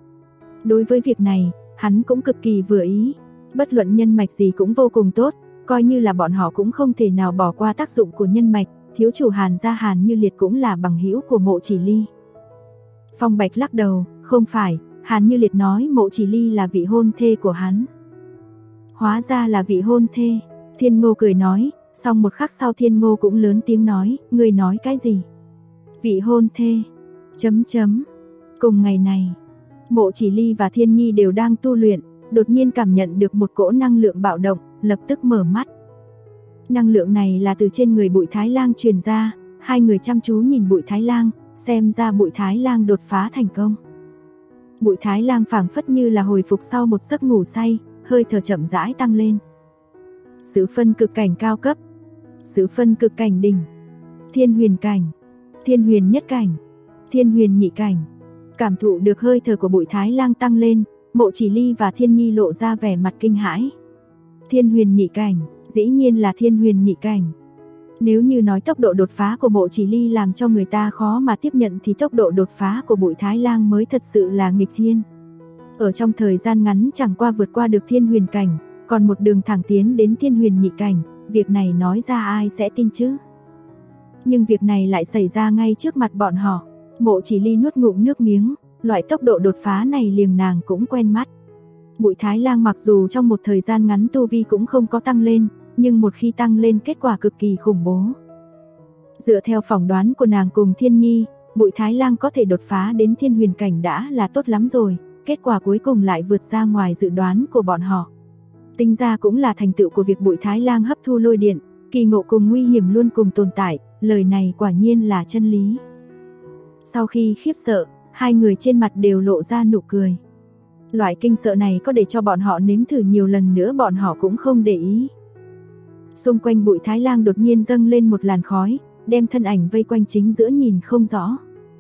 Đối với việc này, hắn cũng cực kỳ vừa ý, bất luận nhân mạch gì cũng vô cùng tốt, coi như là bọn họ cũng không thể nào bỏ qua tác dụng của nhân mạch, thiếu chủ Hàn gia Hàn Như Liệt cũng là bằng hữu của Mộ Chỉ Ly. Phong Bạch lắc đầu, không phải, Hàn Như Liệt nói Mộ Chỉ Ly là vị hôn thê của hắn. Hóa ra là vị hôn thê, Thiên Ngô cười nói, xong một khắc sau Thiên Ngô cũng lớn tiếng nói, ngươi nói cái gì? Vị hôn thê, Cùng ngày này, Mộ Chỉ Ly và Thiên Nhi đều đang tu luyện, đột nhiên cảm nhận được một cỗ năng lượng bạo động, lập tức mở mắt. Năng lượng này là từ trên người Bụi Thái Lang truyền ra, hai người chăm chú nhìn Bụi Thái Lang, xem ra Bụi Thái Lang đột phá thành công. Bụi Thái Lang phảng phất như là hồi phục sau một giấc ngủ say, hơi thở chậm rãi tăng lên. Sự phân cực cảnh cao cấp, sự phân cực cảnh đỉnh, thiên huyền cảnh, thiên huyền nhất cảnh, thiên huyền nhị cảnh. Cảm thụ được hơi thở của Bụi Thái Lang tăng lên, Mộ Chỉ Ly và Thiên Nhi lộ ra vẻ mặt kinh hãi. Thiên huyền nhị cảnh, dĩ nhiên là thiên huyền nhị cảnh. Nếu như nói tốc độ đột phá của Mộ Chỉ Ly làm cho người ta khó mà tiếp nhận thì tốc độ đột phá của Bụi Thái Lang mới thật sự là nghịch thiên. Ở trong thời gian ngắn chẳng qua vượt qua được thiên huyền cảnh, còn một đường thẳng tiến đến thiên huyền nhị cảnh, việc này nói ra ai sẽ tin chứ? Nhưng việc này lại xảy ra ngay trước mặt bọn họ. Mộ Chỉ Ly nuốt ngụm nước miếng, loại tốc độ đột phá này liền nàng cũng quen mắt. Bụi Thái Lang mặc dù trong một thời gian ngắn tu vi cũng không có tăng lên, nhưng một khi tăng lên kết quả cực kỳ khủng bố. Dựa theo phỏng đoán của nàng cùng Thiên Nhi, Bụi Thái Lang có thể đột phá đến thiên huyền cảnh đã là tốt lắm rồi, kết quả cuối cùng lại vượt ra ngoài dự đoán của bọn họ. Tính ra cũng là thành tựu của việc Bụi Thái Lang hấp thu lôi điện, kỳ ngộ cùng nguy hiểm luôn cùng tồn tại, lời này quả nhiên là chân lý. Sau khi khiếp sợ, hai người trên mặt đều lộ ra nụ cười. Loại kinh sợ này có để cho bọn họ nếm thử nhiều lần nữa bọn họ cũng không để ý. Xung quanh Bụi Thái Lang đột nhiên dâng lên một làn khói, đem thân ảnh vây quanh chính giữa nhìn không rõ.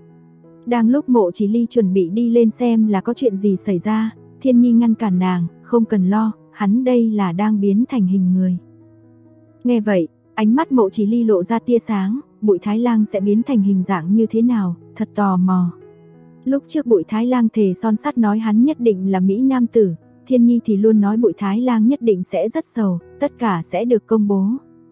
Đang lúc Mộ Chỉ Ly chuẩn bị đi lên xem là có chuyện gì xảy ra, Thiên Nhi ngăn cản nàng, không cần lo, hắn đây là đang biến thành hình người. Nghe vậy, ánh mắt Mộ Chỉ Ly lộ ra tia sáng, Bụi Thái Lang sẽ biến thành hình dạng như thế nào, thật tò mò. Lúc trước Bụi Thái Lang thề son sắt nói hắn nhất định là Mỹ Nam tử, Thiên Nhi thì luôn nói Bụi Thái Lang nhất định sẽ rất sầu, tất cả sẽ được công bố.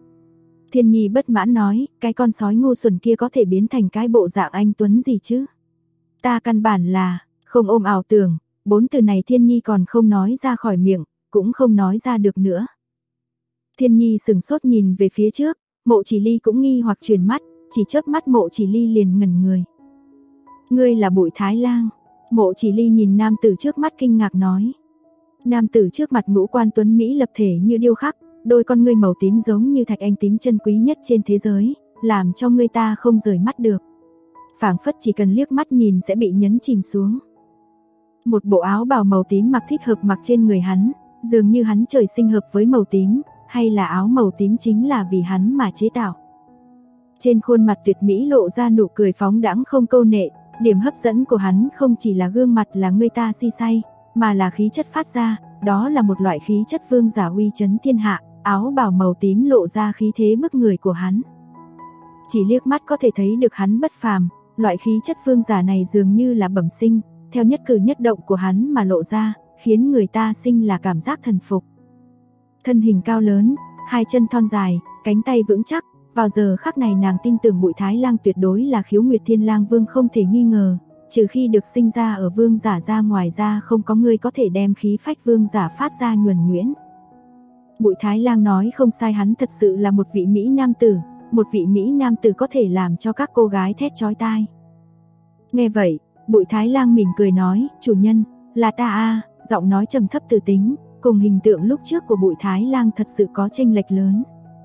Thiên Nhi bất mãn nói, cái con sói ngu xuẩn kia có thể biến thành cái bộ dạng anh tuấn gì chứ? Ta căn bản là, không ôm ảo tưởng, 4 từ này Thiên Nhi còn không nói ra khỏi miệng, cũng không nói ra được nữa. Thiên Nhi sừng sốt nhìn về phía trước, Mộ Chỉ Ly cũng nghi hoặc chuyển mắt, chỉ chớp mắt Mộ Chỉ Ly liền ngẩn người. Ngươi là Bụi Thái Lang? Mộ Chỉ Ly nhìn nam tử trước mắt kinh ngạc nói. Nam tử trước mặt ngũ quan tuấn Mỹ lập thể như điêu khắc, đôi con ngươi màu tím giống như thạch anh tím chân quý nhất trên thế giới, làm cho người ta không rời mắt được. Phảng phất chỉ cần liếc mắt nhìn sẽ bị nhấn chìm xuống. Một bộ áo bào màu tím mặc thích hợp mặc trên người hắn, dường như hắn trời sinh hợp với màu tím, hay là áo màu tím chính là vì hắn mà chế tạo. Trên khuôn mặt tuyệt mỹ lộ ra nụ cười phóng đãng không câu nệ, điểm hấp dẫn của hắn không chỉ là gương mặt là người ta si say, mà là khí chất phát ra, đó là một loại khí chất vương giả uy chấn thiên hạ, áo bào màu tím lộ ra khí thế bức người của hắn. Chỉ liếc mắt có thể thấy được hắn bất phàm, loại khí chất vương giả này dường như là bẩm sinh, theo nhất cử nhất động của hắn mà lộ ra, khiến người ta sinh là cảm giác thần phục. Thân hình cao lớn, hai chân thon dài, cánh tay vững chắc, vào giờ khắc này nàng tin tưởng Bụi Thái Lang tuyệt đối là Khiếu Nguyệt Thiên Lang Vương không thể nghi ngờ, trừ khi được sinh ra ở vương giả ra, ngoài ra không có người có thể đem khí phách vương giả phát ra nhuần nhuyễn. Bụi Thái Lang nói không sai, hắn thật sự là một vị Mỹ Nam tử, một vị Mỹ Nam tử có thể làm cho các cô gái thét chói tai. Nghe vậy, Bụi Thái Lang mỉm cười nói, chủ nhân, là ta a, giọng nói trầm thấp từ tính, cùng hình tượng lúc trước của Bụi Thái Lang thật sự có chênh lệch lớn.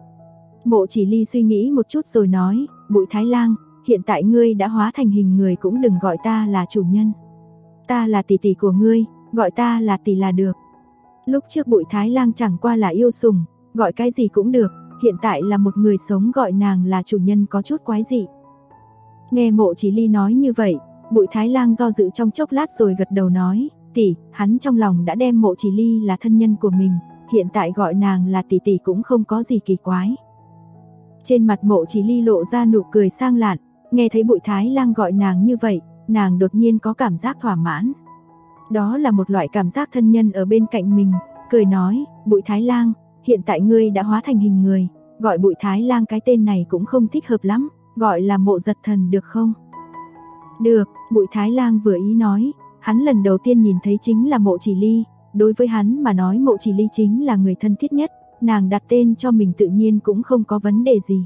Mộ Chỉ Ly suy nghĩ một chút rồi nói, Bụi Thái Lang, hiện tại ngươi đã hóa thành hình người cũng đừng gọi ta là chủ nhân. Ta là tỷ tỷ của ngươi, gọi ta là tỷ là được. Lúc trước Bụi Thái Lang chẳng qua là yêu sủng, gọi cái gì cũng được, hiện tại là một người sống gọi nàng là chủ nhân có chút quái dị. Nghe Mộ Chỉ Ly nói như vậy, Bụi Thái Lang do dự trong chốc lát rồi gật đầu nói, tỷ, hắn trong lòng đã đem Mộ Chỉ Ly là thân nhân của mình, hiện tại gọi nàng là tỷ tỷ cũng không có gì kỳ quái. Trên mặt Mộ Chỉ Ly lộ ra nụ cười sang lạn, nghe thấy Bụi Thái Lang gọi nàng như vậy, nàng đột nhiên có cảm giác thỏa mãn. Đó là một loại cảm giác thân nhân ở bên cạnh mình, cười nói, Bụi Thái Lang, hiện tại ngươi đã hóa thành hình người, gọi Bụi Thái Lang cái tên này cũng không thích hợp lắm, gọi là Mộ Giật Thần được không? Được, Bụi Thái Lang vừa ý nói, hắn lần đầu tiên nhìn thấy chính là Mộ Chỉ Ly, đối với hắn mà nói Mộ Chỉ Ly chính là người thân thiết nhất, nàng đặt tên cho mình tự nhiên cũng không có vấn đề gì.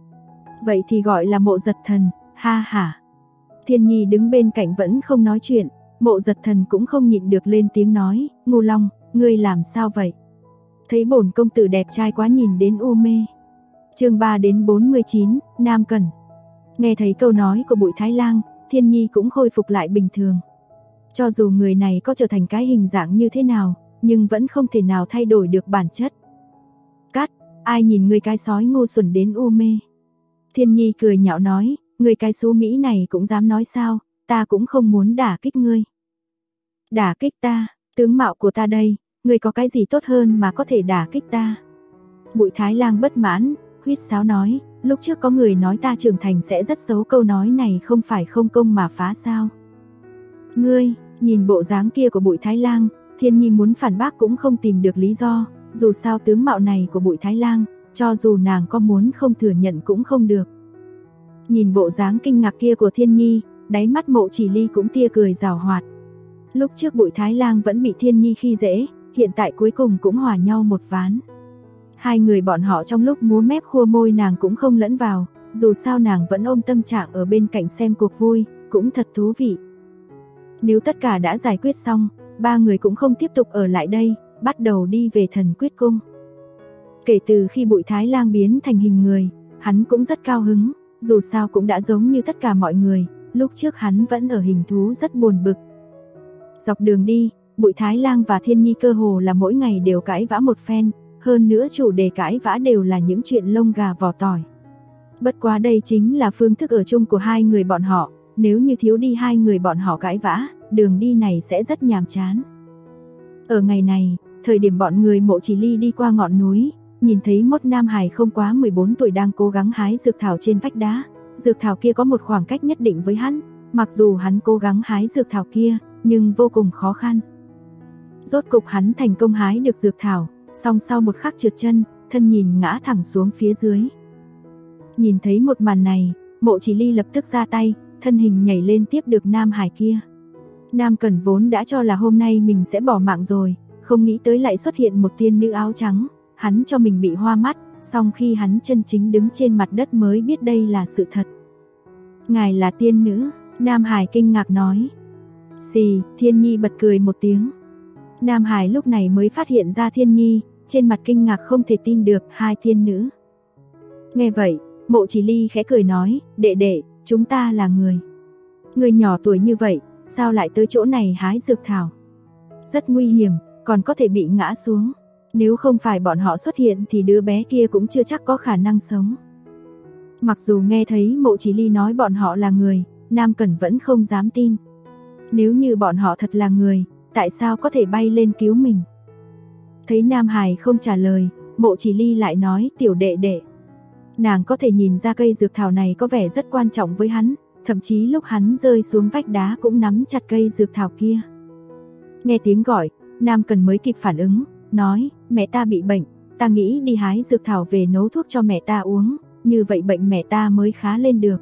Vậy thì gọi là Mộ Giật Thần, ha ha. Thiên Nhi đứng bên cạnh vẫn không nói chuyện, Mộ Giật Thần cũng không nhịn được lên tiếng nói, Ngô Long, ngươi làm sao vậy? Thấy bổn công tử đẹp trai quá nhìn đến u mê. Chương 3 đến 49, Nam Cẩn. Nghe thấy câu nói của Bụi Thái Lang, Thiên Nhi cũng khôi phục lại bình thường. Cho dù người này có trở thành cái hình dạng như thế nào, nhưng vẫn không thể nào thay đổi được bản chất. Cắt, ai nhìn người cái sói ngu xuẩn đến u mê. Thiên Nhi cười nhạo nói, người cái xú Mỹ này cũng dám nói sao, ta cũng không muốn đả kích ngươi. Đả kích ta, tướng mạo của ta đây, ngươi có cái gì tốt hơn mà có thể đả kích ta? Bụi Thái Lang bất mãn, huýt sáo nói, lúc trước có người nói ta trưởng thành sẽ rất xấu, câu nói này không phải không công mà phá sao? Ngươi, Nhìn bộ dáng kia của Bụi Thái Lang, Thiên Nhi muốn phản bác cũng không tìm được lý do, dù sao tướng mạo này của Bụi Thái Lang, cho dù nàng có muốn không thừa nhận cũng không được. Nhìn bộ dáng kinh ngạc kia của Thiên Nhi, đáy mắt Mộ Chỉ Ly cũng tia cười giảo hoạt. Lúc trước Bụi Thái Lang vẫn bị Thiên Nhi khi dễ, hiện tại cuối cùng cũng hòa nhau một ván. Hai người bọn họ trong lúc múa mép khua môi nàng cũng không lẫn vào, dù sao nàng vẫn ôm tâm trạng ở bên cạnh xem cuộc vui, cũng thật thú vị. Nếu tất cả đã giải quyết xong, ba người cũng không tiếp tục ở lại đây, bắt đầu đi về Thần Quyết Cung. Kể từ khi Bụi Thái Lang biến thành hình người, hắn cũng rất cao hứng, dù sao cũng đã giống như tất cả mọi người, lúc trước hắn vẫn ở hình thú rất buồn bực. Dọc đường đi, Bụi Thái Lang và Thiên Nhi cơ hồ là mỗi ngày đều cãi vã một phen, hơn nữa chủ đề cãi vã đều là những chuyện lông gà vỏ tỏi. Bất quá đây chính là phương thức ở chung của hai người bọn họ, nếu như thiếu đi hai người bọn họ cãi vã, đường đi này sẽ rất nhàm chán. Ở ngày này, thời điểm bọn người Mộ Chỉ Ly đi qua ngọn núi, nhìn thấy một nam hài không quá 14 tuổi đang cố gắng hái dược thảo trên vách đá. Dược thảo kia có một khoảng cách nhất định với hắn, mặc dù hắn cố gắng hái dược thảo kia, nhưng vô cùng khó khăn. Rốt cục hắn thành công hái được dược thảo, song sau một khắc trượt chân, thân nhìn ngã thẳng xuống phía dưới. Nhìn thấy một màn này, Mộ Chỉ Ly lập tức ra tay, thân hình nhảy lên tiếp được nam hài kia. Nam Cẩn vốn đã cho là hôm nay mình sẽ bỏ mạng rồi, không nghĩ tới lại xuất hiện một tiên nữ áo trắng, hắn cho mình bị hoa mắt, song khi hắn chân chính đứng trên mặt đất mới biết đây là sự thật. Ngài là tiên nữ, Nam Hải kinh ngạc nói. Xì, Thiên Nhi bật cười một tiếng. Nam Hải lúc này mới phát hiện ra Thiên Nhi, trên mặt kinh ngạc không thể tin được, hai tiên nữ. Nghe vậy, Mộ Chỉ Ly khẽ cười nói, đệ đệ, chúng ta là người. Người nhỏ tuổi như vậy, sao lại tới chỗ này hái dược thảo? Rất nguy hiểm, còn có thể bị ngã xuống. Nếu không phải bọn họ xuất hiện thì đứa bé kia cũng chưa chắc có khả năng sống. Mặc dù nghe thấy Mộ Chỉ Ly nói bọn họ là người, Nam Cẩn vẫn không dám tin. Nếu như bọn họ thật là người, tại sao có thể bay lên cứu mình? Thấy Nam Hải không trả lời, Mộ Chỉ Ly lại nói, tiểu đệ đệ. Nàng có thể nhìn ra cây dược thảo này có vẻ rất quan trọng với hắn, thậm chí lúc hắn rơi xuống vách đá cũng nắm chặt cây dược thảo kia. Nghe tiếng gọi, Nam Cẩn mới kịp phản ứng, nói, mẹ ta bị bệnh, ta nghĩ đi hái dược thảo về nấu thuốc cho mẹ ta uống, như vậy bệnh mẹ ta mới khá lên được.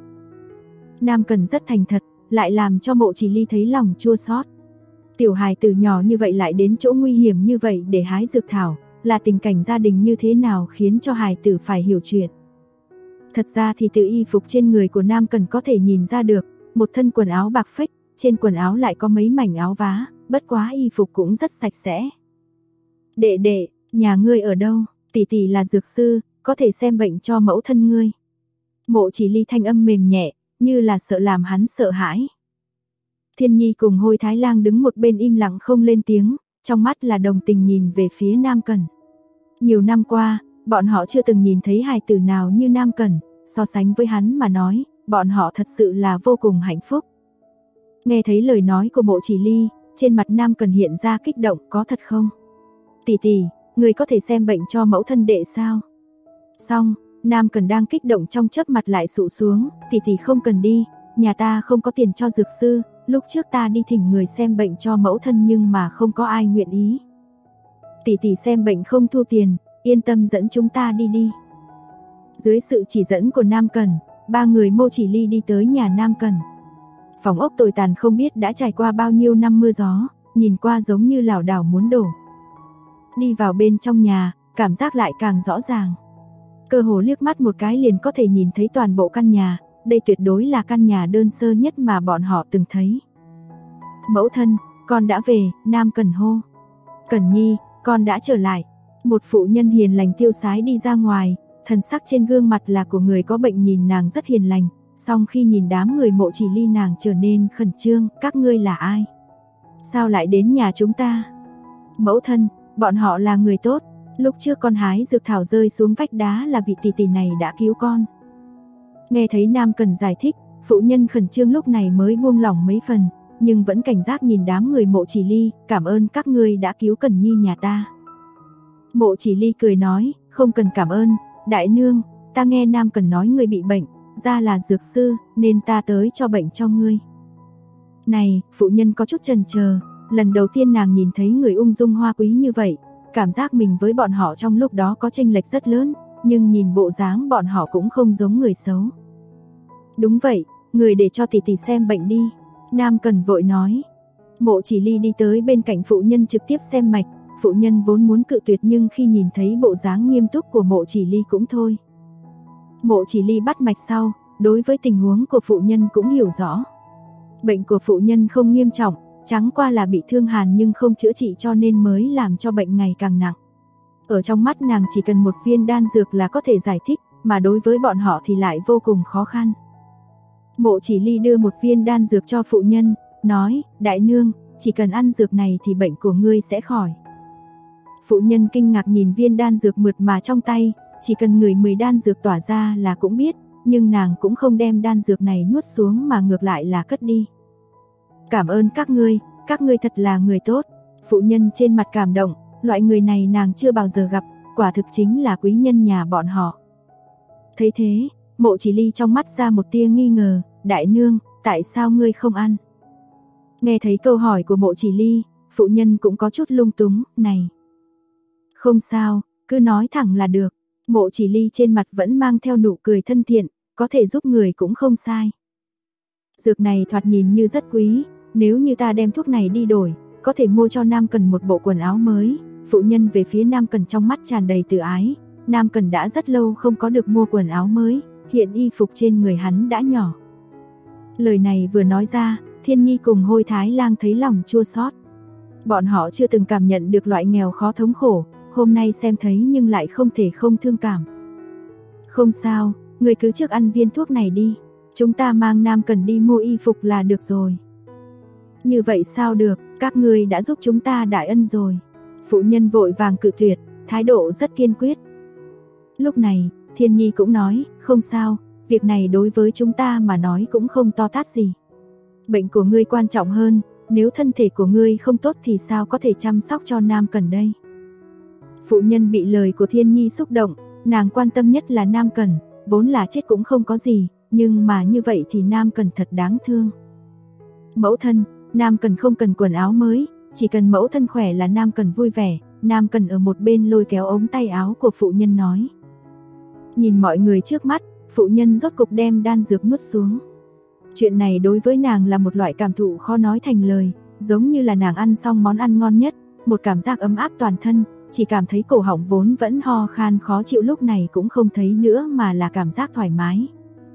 Nam Cẩn rất thành thật, lại làm cho Mộ Chỉ Ly thấy lòng chua xót. Tiểu hài tử nhỏ như vậy lại đến chỗ nguy hiểm như vậy để hái dược thảo, là tình cảnh gia đình như thế nào khiến cho hài tử phải hiểu chuyện. Thật ra thì từ y phục trên người của Nam Cẩn có thể nhìn ra được, một thân quần áo bạc phách, trên quần áo lại có mấy mảnh áo vá, bất quá y phục cũng rất sạch sẽ. Đệ đệ, nhà ngươi ở đâu? Tỷ tỷ là dược sư, có thể xem bệnh cho mẫu thân ngươi. Mộ Chỉ Ly thanh âm mềm nhẹ, như là sợ làm hắn sợ hãi. Thiên Nhi cùng Hôi Thái Lang đứng một bên im lặng không lên tiếng, trong mắt là đồng tình nhìn về phía Nam Cẩn. Nhiều năm qua, bọn họ chưa từng nhìn thấy hài tử nào như Nam Cẩn, so sánh với hắn mà nói, bọn họ thật sự là vô cùng hạnh phúc. Nghe thấy lời nói của Mộ Chỉ Ly, trên mặt Nam Cẩn hiện ra kích động, có thật không? Tỷ tỷ, người có thể xem bệnh cho mẫu thân đệ sao? Xong, Nam Cẩn đang kích động trong chớp mặt lại sụ xuống, tỷ tỷ không cần đi, nhà ta không có tiền cho dược sư, lúc trước ta đi thỉnh người xem bệnh cho mẫu thân nhưng mà không có ai nguyện ý. Tỷ tỷ xem bệnh không thu tiền, yên tâm dẫn chúng ta đi đi. Dưới sự chỉ dẫn của Nam Cẩn, ba người Mộ Chỉ Ly đi tới nhà Nam Cẩn. Phòng ốc tồi tàn không biết đã trải qua bao nhiêu năm mưa gió, nhìn qua giống như lảo đảo muốn đổ. Đi vào bên trong nhà, cảm giác lại càng rõ ràng. Cơ hồ liếc mắt một cái liền có thể nhìn thấy toàn bộ căn nhà, đây tuyệt đối là căn nhà đơn sơ nhất mà bọn họ từng thấy. Mẫu thân, con đã về, Nam Cẩn hô. Cẩn Nhi, con đã trở lại. Một phụ nhân hiền lành tiêu sái đi ra ngoài, thần sắc trên gương mặt là của người có bệnh, nhìn nàng rất hiền lành, song khi nhìn đám người Mộ Chỉ Ly nàng trở nên khẩn trương, các ngươi là ai? Sao lại đến nhà chúng ta? Mẫu thân, bọn họ là người tốt, lúc trước con hái dược thảo rơi xuống vách đá là vị tỷ tỷ này đã cứu con. Nghe thấy Nam Cẩn giải thích, phụ nhân khẩn trương lúc này mới buông lỏng mấy phần, nhưng vẫn cảnh giác nhìn đám người Mộ Chỉ Ly, cảm ơn các ngươi đã cứu Cẩn Nhi nhà ta. Mộ Chỉ Ly cười nói, không cần cảm ơn, đại nương, ta nghe Nam Cẩn nói ngươi bị bệnh, ra là dược sư, nên ta tới cho bệnh cho ngươi. Này, phụ nhân có chút chần chờ, lần đầu tiên nàng nhìn thấy người ung dung hoa quý như vậy, cảm giác mình với bọn họ trong lúc đó có chênh lệch rất lớn, nhưng nhìn bộ dáng bọn họ cũng không giống người xấu. Đúng vậy, người để cho tỷ tỷ xem bệnh đi, Nam Cần vội nói. Mộ Chỉ Ly đi tới bên cạnh phụ nhân trực tiếp xem mạch, phụ nhân vốn muốn cự tuyệt nhưng khi nhìn thấy bộ dáng nghiêm túc của Mộ Chỉ Ly cũng thôi. Mộ Chỉ Ly bắt mạch sau, đối với tình huống của phụ nhân cũng hiểu rõ. Bệnh của phụ nhân không nghiêm trọng, chẳng qua là bị thương hàn nhưng không chữa trị cho nên mới làm cho bệnh ngày càng nặng. Ở trong mắt nàng chỉ cần một viên đan dược là có thể giải thích, mà đối với bọn họ thì lại vô cùng khó khăn. Mộ Chỉ Ly đưa một viên đan dược cho phụ nhân, nói, đại nương, chỉ cần ăn dược này thì bệnh của ngươi sẽ khỏi. Phụ nhân kinh ngạc nhìn viên đan dược mượt mà trong tay, chỉ cần ngửi mùi đan dược tỏa ra là cũng biết, nhưng nàng cũng không đem đan dược này nuốt xuống mà ngược lại là cất đi. Cảm ơn các ngươi thật là người tốt. Phụ nhân trên mặt cảm động, loại người này nàng chưa bao giờ gặp, quả thực chính là quý nhân nhà bọn họ. Thấy thế, Mộ Chỉ Ly trong mắt ra một tia nghi ngờ, đại nương, tại sao ngươi không ăn? Nghe thấy câu hỏi của Mộ Chỉ Ly, phụ nhân cũng có chút lung túng, này. Không sao, cứ nói thẳng là được. Mộ Chỉ Ly trên mặt vẫn mang theo nụ cười thân thiện, có thể giúp người cũng không sai. Dược này thoạt nhìn như rất quý, nếu như ta đem thuốc này đi đổi, có thể mua cho Nam Cần một bộ quần áo mới. Phụ nhân về phía Nam Cần trong mắt tràn đầy từ ái, Nam Cần đã rất lâu không có được mua quần áo mới, hiện y phục trên người hắn đã nhỏ. Lời này vừa nói ra, Thiên Nhi cùng Hôi Thái Lang thấy lòng chua xót. Bọn họ chưa từng cảm nhận được loại nghèo khó thống khổ, hôm nay xem thấy nhưng lại không thể không thương cảm. Không sao, người cứ trước ăn viên thuốc này đi, chúng ta mang Nam Cần đi mua y phục là được rồi. Như vậy sao được, các ngươi đã giúp chúng ta đại ân rồi. Phụ nhân vội vàng cự tuyệt, thái độ rất kiên quyết. Lúc này, Thiên Nhi cũng nói, không sao, việc này đối với chúng ta mà nói cũng không to tát gì. Bệnh của ngươi quan trọng hơn, nếu thân thể của ngươi không tốt thì sao có thể chăm sóc cho Nam Cần đây. Phụ nhân bị lời của Thiên Nhi xúc động, nàng quan tâm nhất là Nam Cần, vốn là chết cũng không có gì, nhưng mà như vậy thì Nam Cần thật đáng thương. Mẫu thân, Nam Cần không cần quần áo mới, chỉ cần mẫu thân khỏe là Nam Cần vui vẻ. Nam Cần ở một bên lôi kéo ống tay áo của phụ nhân nói. Nhìn mọi người trước mắt, phụ nhân rốt cục đem đan dược nuốt xuống. Chuyện này đối với nàng là một loại cảm thụ khó nói thành lời, giống như là nàng ăn xong món ăn ngon nhất, một cảm giác ấm áp toàn thân, chỉ cảm thấy cổ họng vốn vẫn ho khan khó chịu lúc này cũng không thấy nữa mà là cảm giác thoải mái.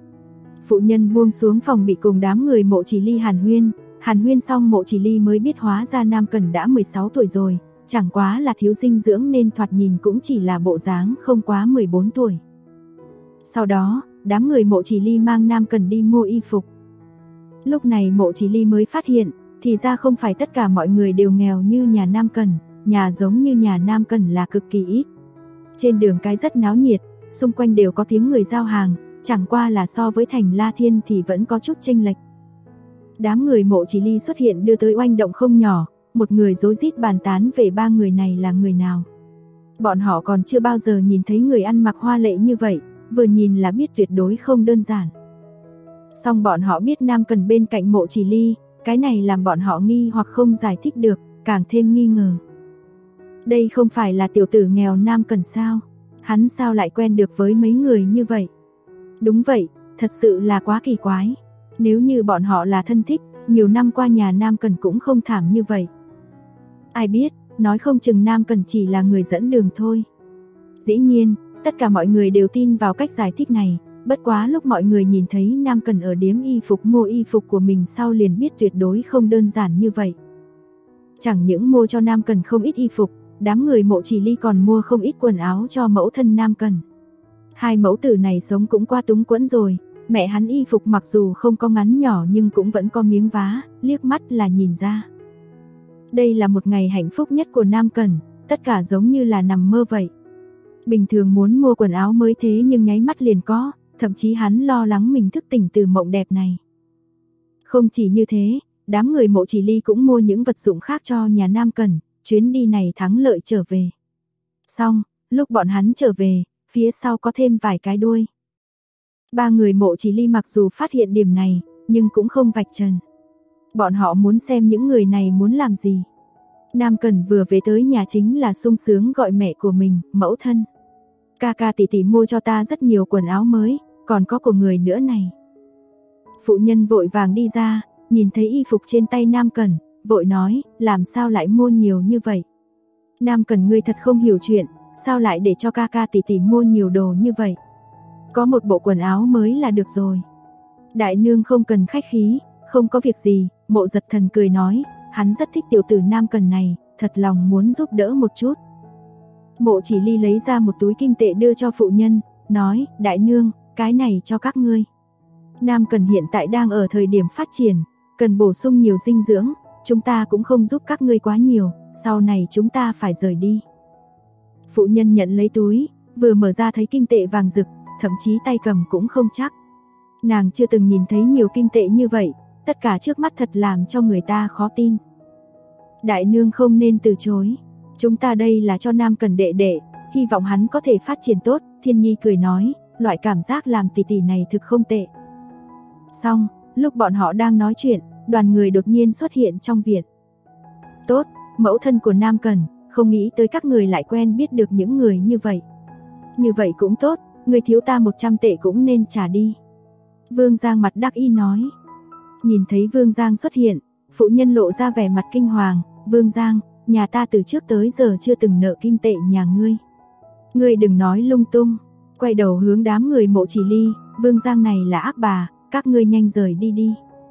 Phụ nhân buông xuống phòng bị cùng đám người Mộ Chỉ Ly Hàn huyên xong Mộ Chỉ Ly mới biết hóa ra Nam Cần đã 16 tuổi rồi, chẳng quá là thiếu dinh dưỡng nên thoạt nhìn cũng chỉ là bộ dáng không quá 14 tuổi. Sau đó, đám người Mộ Chỉ Ly mang Nam Cần đi mua y phục. Lúc này Mộ Chỉ Ly mới phát hiện, thì ra không phải tất cả mọi người đều nghèo như nhà Nam Cần, nhà giống như nhà Nam Cần là cực kỳ ít. Trên đường cái rất náo nhiệt, xung quanh đều có tiếng người giao hàng, chẳng qua là so với thành La Thiên thì vẫn có chút chênh lệch. Đám người Mộ Chỉ Ly xuất hiện đưa tới oanh động không nhỏ, một người rối rít bàn tán về ba người này là người nào. Bọn họ còn chưa bao giờ nhìn thấy người ăn mặc hoa lệ như vậy, vừa nhìn là biết tuyệt đối không đơn giản. Song bọn họ biết Nam Cần bên cạnh Mộ Chỉ Ly, cái này làm bọn họ nghi hoặc không giải thích được, càng thêm nghi ngờ. Đây không phải là tiểu tử nghèo Nam Cần sao? Hắn sao lại quen được với mấy người như vậy? Đúng vậy, thật sự là quá kỳ quái. Nếu như bọn họ là thân thích, nhiều năm qua nhà Nam Cần cũng không thảm như vậy. Ai biết, nói không chừng Nam Cần chỉ là người dẫn đường thôi. Dĩ nhiên, tất cả mọi người đều tin vào cách giải thích này, bất quá lúc mọi người nhìn thấy Nam Cần ở điếm y phục mua y phục của mình sau liền biết tuyệt đối không đơn giản như vậy. Chẳng những mua cho Nam Cần không ít y phục, đám người Mộ Chỉ Ly còn mua không ít quần áo cho mẫu thân Nam Cần. Hai mẫu tử này sống cũng qua túng quẫn rồi, mẹ hắn y phục mặc dù không có ngắn nhỏ nhưng cũng vẫn có miếng vá, liếc mắt là nhìn ra. Đây là một ngày hạnh phúc nhất của Nam Cần, tất cả giống như là nằm mơ vậy. Bình thường muốn mua quần áo mới thế nhưng nháy mắt liền có, thậm chí hắn lo lắng mình thức tỉnh từ mộng đẹp này. Không chỉ như thế, đám người Mộ Chỉ Ly cũng mua những vật dụng khác cho nhà Nam Cần, chuyến đi này thắng lợi trở về. Xong, lúc bọn hắn trở về, phía sau có thêm vài cái đuôi. Ba người Mộ Chỉ Ly mặc dù phát hiện điểm này, nhưng cũng không vạch trần. Bọn họ muốn xem những người này muốn làm gì. Nam Cần vừa về tới nhà chính là sung sướng gọi mẹ của mình, mẫu thân. Ca ca tỷ tỷ mua cho ta rất nhiều quần áo mới, còn có của người nữa này. Phụ nhân vội vàng đi ra, nhìn thấy y phục trên tay Nam Cần, vội nói, làm sao lại mua nhiều như vậy? Nam Cần, ngươi thật không hiểu chuyện, sao lại để cho ca ca tỷ tỷ mua nhiều đồ như vậy? Có một bộ quần áo mới là được rồi. Đại nương không cần khách khí, không có việc gì. Mộ Giật Thần cười nói, hắn rất thích tiểu tử Nam Cần này, thật lòng muốn giúp đỡ một chút. Mộ Chỉ Ly lấy ra một túi kim tệ đưa cho phụ nhân, nói, đại nương, cái này cho các ngươi. Nam Cần hiện tại đang ở thời điểm phát triển, cần bổ sung nhiều dinh dưỡng, chúng ta cũng không giúp các ngươi quá nhiều, sau này chúng ta phải rời đi. Phụ nhân nhận lấy túi, vừa mở ra thấy kim tệ vàng rực, thậm chí tay cầm cũng không chắc. Nàng chưa từng nhìn thấy nhiều kim tệ như vậy, tất cả trước mắt thật làm cho người ta khó tin. Đại nương không nên từ chối, chúng ta đây là cho Nam Cần đệ đệ, hy vọng hắn có thể phát triển tốt. Thiên Nhi cười nói, loại cảm giác làm tỷ tỷ này thực không tệ. Xong, lúc bọn họ đang nói chuyện, đoàn người đột nhiên xuất hiện trong viện. Tốt, mẫu thân của Nam Cần, không nghĩ tới các người lại quen biết được những người như vậy. Như vậy cũng tốt, người thiếu ta 100 tệ cũng nên trả đi. Vương Giang mặt đắc ý nói. Nhìn thấy Vương Giang xuất hiện, phụ nhân lộ ra vẻ mặt kinh hoàng. Vương Giang, nhà ta từ trước tới giờ chưa từng nợ kim tệ nhà ngươi. Ngươi đừng nói lung tung. Quay đầu hướng đám người Mộ Chỉ Ly, Vương Giang này là ác bà, các ngươi nhanh rời đi đi.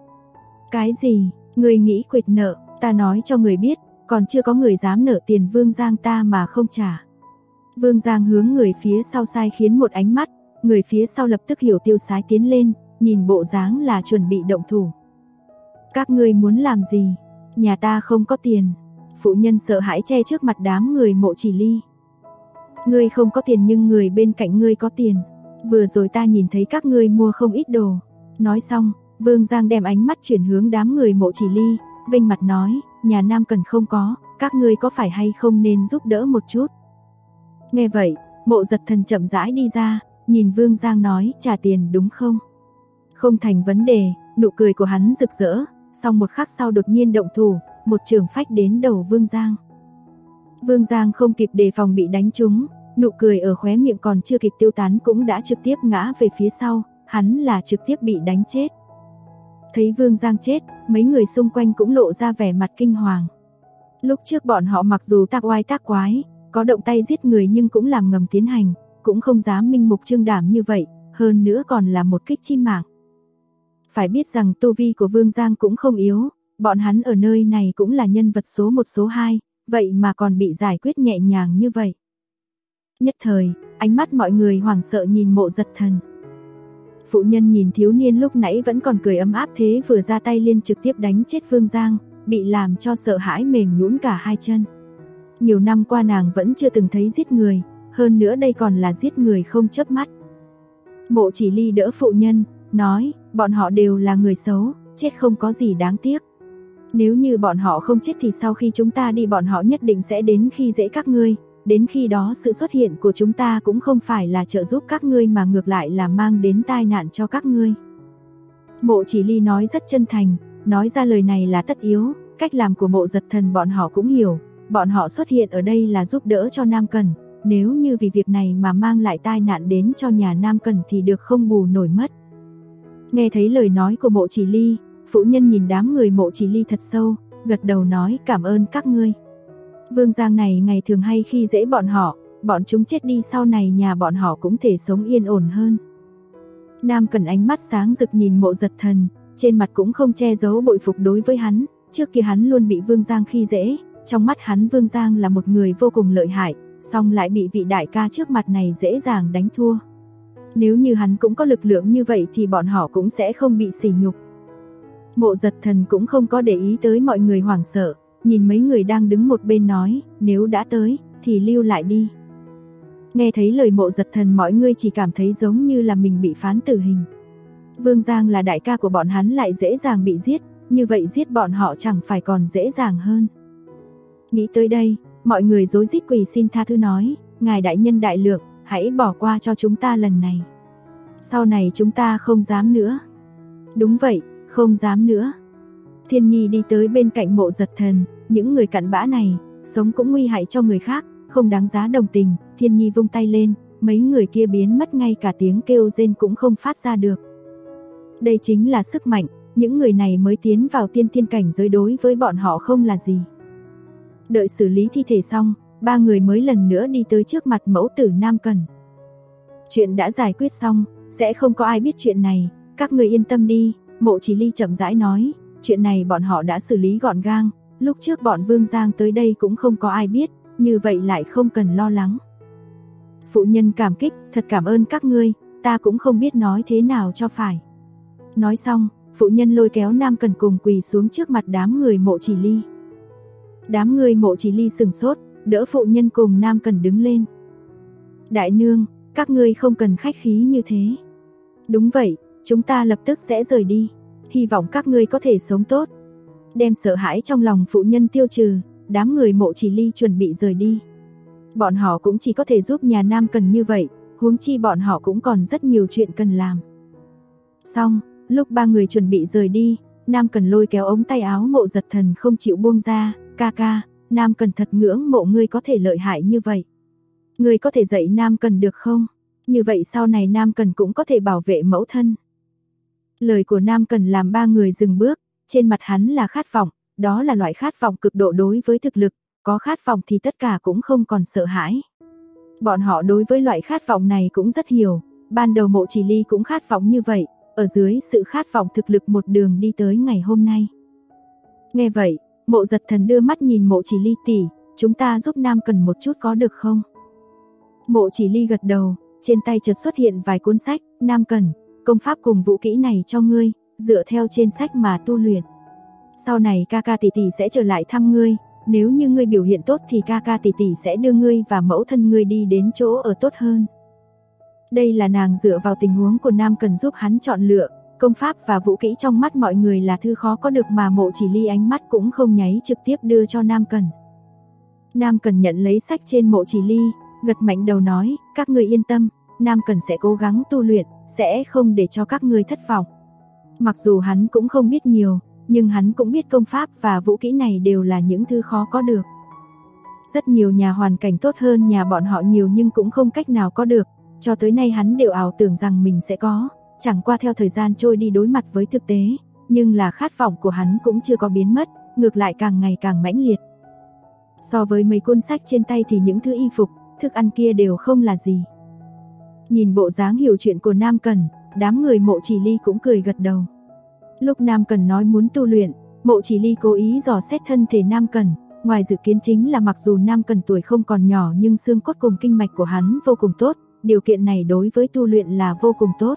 Cái gì, ngươi nghĩ quỵt nợ, ta nói cho người biết, còn chưa có người dám nợ tiền Vương Giang ta mà không trả. Vương Giang hướng người phía sau sai khiến một ánh mắt, người phía sau lập tức hiểu tiêu sái tiến lên, nhìn bộ dáng là chuẩn bị động thủ. Các ngươi muốn làm gì? Nhà ta không có tiền. Phụ nhân sợ hãi che trước mặt đám người Mộ Chỉ Ly. Ngươi không có tiền nhưng người bên cạnh ngươi có tiền. Vừa rồi ta nhìn thấy các ngươi mua không ít đồ. Nói xong, Vương Giang đem ánh mắt chuyển hướng đám người Mộ Chỉ Ly, vênh mặt nói, nhà Nam Cần không có, các ngươi có phải hay không nên giúp đỡ một chút. Nghe vậy, Mộ Giật Thần chậm rãi đi ra, nhìn Vương Giang nói, trả tiền đúng không? Không thành vấn đề, nụ cười của hắn rực rỡ, xong một khắc sau đột nhiên động thủ, một chưởng phách đến đầu Vương Giang. Vương Giang không kịp đề phòng bị đánh trúng, nụ cười ở khóe miệng còn chưa kịp tiêu tán cũng đã trực tiếp ngã về phía sau, hắn là trực tiếp bị đánh chết. Thấy Vương Giang chết, mấy người xung quanh cũng lộ ra vẻ mặt kinh hoàng. Lúc trước bọn họ mặc dù tác oai tác quái, có động tay giết người nhưng cũng làm ngầm tiến hành, cũng không dám minh mục trương đảm như vậy, hơn nữa còn là một kích chi mạng. Phải biết rằng tu vi của Vương Giang cũng không yếu, bọn hắn ở nơi này cũng là nhân vật số 1 số 2, vậy mà còn bị giải quyết nhẹ nhàng như vậy. Nhất thời, ánh mắt mọi người hoảng sợ nhìn Mộ Giật Thần. Phụ nhân nhìn thiếu niên lúc nãy vẫn còn cười ấm áp thế vừa ra tay liền trực tiếp đánh chết Vương Giang, bị làm cho sợ hãi mềm nhũn cả hai chân. Nhiều năm qua nàng vẫn chưa từng thấy giết người, hơn nữa đây còn là giết người không chớp mắt. Mộ Chỉ Ly đỡ phụ nhân, nói, bọn họ đều là người xấu, chết không có gì đáng tiếc. Nếu như bọn họ không chết thì sau khi chúng ta đi bọn họ nhất định sẽ đến khi dễ các ngươi, đến khi đó sự xuất hiện của chúng ta cũng không phải là trợ giúp các ngươi mà ngược lại là mang đến tai nạn cho các ngươi. Mộ Chỉ Ly nói rất chân thành, nói ra lời này là tất yếu, cách làm của Mộ Giật Thần bọn họ cũng hiểu, bọn họ xuất hiện ở đây là giúp đỡ cho Nam Cần, nếu như vì việc này mà mang lại tai nạn đến cho nhà Nam Cần thì được không bù nổi mất. Nghe thấy lời nói của Mộ Chỉ Ly, phụ nhân nhìn đám người Mộ Chỉ Ly thật sâu, gật đầu nói cảm ơn các ngươi. Vương Giang này ngày thường hay khi dễ bọn chúng chết đi sau này nhà bọn họ cũng thể sống yên ổn hơn. Nam Cần ánh mắt sáng rực nhìn Mộ Giật Thần, trên mặt cũng không che giấu bội phục đối với hắn, trước kia hắn luôn bị Vương Giang khi dễ, trong mắt hắn Vương Giang là một người vô cùng lợi hại, song lại bị vị đại ca trước mặt này dễ dàng đánh thua. Nếu như hắn cũng có lực lượng như vậy thì bọn họ cũng sẽ không bị sỉ nhục. Mộ Giật Thần cũng không có để ý tới mọi người hoảng sợ, nhìn mấy người đang đứng một bên nói, nếu đã tới, thì lưu lại đi. Nghe thấy lời Mộ Giật Thần mọi người chỉ cảm thấy giống như là mình bị phán tử hình. Vương Giang là đại ca của bọn hắn lại dễ dàng bị giết, như vậy giết bọn họ chẳng phải còn dễ dàng hơn. Nghĩ tới đây, mọi người rối rít quỳ xin tha thứ nói, ngài đại nhân đại lượng, hãy bỏ qua cho chúng ta lần này. Sau này chúng ta không dám nữa. Đúng vậy, không dám nữa. Thiên Nhi đi tới bên cạnh Mộ Giật Thần, những người cặn bã này, sống cũng nguy hại cho người khác, không đáng giá đồng tình. Thiên Nhi vung tay lên, mấy người kia biến mất, ngay cả tiếng kêu rên cũng không phát ra được. Đây chính là sức mạnh, những người này mới tiến vào tiên thiên cảnh giới, đối với bọn họ không là gì. Đợi xử lý thi thể xong, ba người mới lần nữa đi tới trước mặt mẫu tử Nam Cần. Chuyện đã giải quyết xong, sẽ không có ai biết chuyện này, các người yên tâm đi, Mộ Chỉ Ly chậm rãi nói, chuyện này bọn họ đã xử lý gọn gàng, lúc trước bọn Vương Giang tới đây cũng không có ai biết, như vậy lại không cần lo lắng. Phụ nhân cảm kích, thật cảm ơn các ngươi, ta cũng không biết nói thế nào cho phải. Nói xong, phụ nhân lôi kéo Nam Cần cùng quỳ xuống trước mặt đám người Mộ Chỉ Ly. Đám người Mộ Chỉ Ly sừng sốt, đỡ phụ nhân cùng Nam Cần đứng lên. Đại nương, các ngươi không cần khách khí như thế. Đúng vậy, chúng ta lập tức sẽ rời đi, hy vọng các ngươi có thể sống tốt. Đem sợ hãi trong lòng phụ nhân tiêu trừ, đám người Mộ Chỉ Ly chuẩn bị rời đi. Bọn họ cũng chỉ có thể giúp nhà Nam Cần như vậy, huống chi bọn họ cũng còn rất nhiều chuyện cần làm. Xong, lúc ba người chuẩn bị rời đi, Nam Cần lôi kéo ống tay áo Mộ Giật Thần không chịu buông ra, ca ca, Nam Cần thật ngưỡng mộ ngươi có thể lợi hại như vậy. Ngươi có thể dạy Nam Cần được không? Như vậy sau này Nam Cần cũng có thể bảo vệ mẫu thân. Lời của Nam Cần làm ba người dừng bước, trên mặt hắn là khát vọng, đó là loại khát vọng cực độ đối với thực lực, có khát vọng thì tất cả cũng không còn sợ hãi. Bọn họ đối với loại khát vọng này cũng rất hiểu, ban đầu Mộ Chỉ Ly cũng khát vọng như vậy, ở dưới sự khát vọng thực lực một đường đi tới ngày hôm nay. Nghe vậy, Mộ Giật Thần đưa mắt nhìn Mộ Chỉ Ly tỷ, chúng ta giúp Nam Cần một chút có được không? Mộ Chỉ Ly gật đầu, trên tay chợt xuất hiện vài cuốn sách, Nam Cần, công pháp cùng vũ kỹ này cho ngươi, dựa theo trên sách mà tu luyện. Sau này ca ca tỷ tỷ sẽ trở lại thăm ngươi, nếu như ngươi biểu hiện tốt thì ca ca tỷ tỷ sẽ đưa ngươi và mẫu thân ngươi đi đến chỗ ở tốt hơn. Đây là nàng dựa vào tình huống của Nam Cần giúp hắn chọn lựa, công pháp và vũ kỹ trong mắt mọi người là thứ khó có được mà Mộ Chỉ Ly ánh mắt cũng không nháy trực tiếp đưa cho Nam Cần. Nam Cần nhận lấy sách trên Mộ Chỉ Ly, gật mạnh đầu nói, các ngươi yên tâm, Nam Cần sẽ cố gắng tu luyện, sẽ không để cho các ngươi thất vọng. Mặc dù hắn cũng không biết nhiều, nhưng hắn cũng biết công pháp và vũ kỹ này đều là những thứ khó có được. Rất nhiều nhà hoàn cảnh tốt hơn nhà bọn họ nhiều nhưng cũng không cách nào có được, cho tới nay hắn đều ảo tưởng rằng mình sẽ có, chẳng qua theo thời gian trôi đi đối mặt với thực tế, nhưng là khát vọng của hắn cũng chưa có biến mất, ngược lại càng ngày càng mãnh liệt. So với mấy cuốn sách trên tay thì những thứ y phục, thức ăn kia đều không là gì. Nhìn bộ dáng hiểu chuyện của Nam Cần, đám người Mộ Chỉ Ly cũng cười gật đầu. Lúc Nam Cần nói muốn tu luyện, Mộ Chỉ Ly cố ý dò xét thân thể Nam Cần, ngoài dự kiến chính là mặc dù Nam Cần tuổi không còn nhỏ nhưng xương cốt cùng kinh mạch của hắn vô cùng tốt, điều kiện này đối với tu luyện là vô cùng tốt.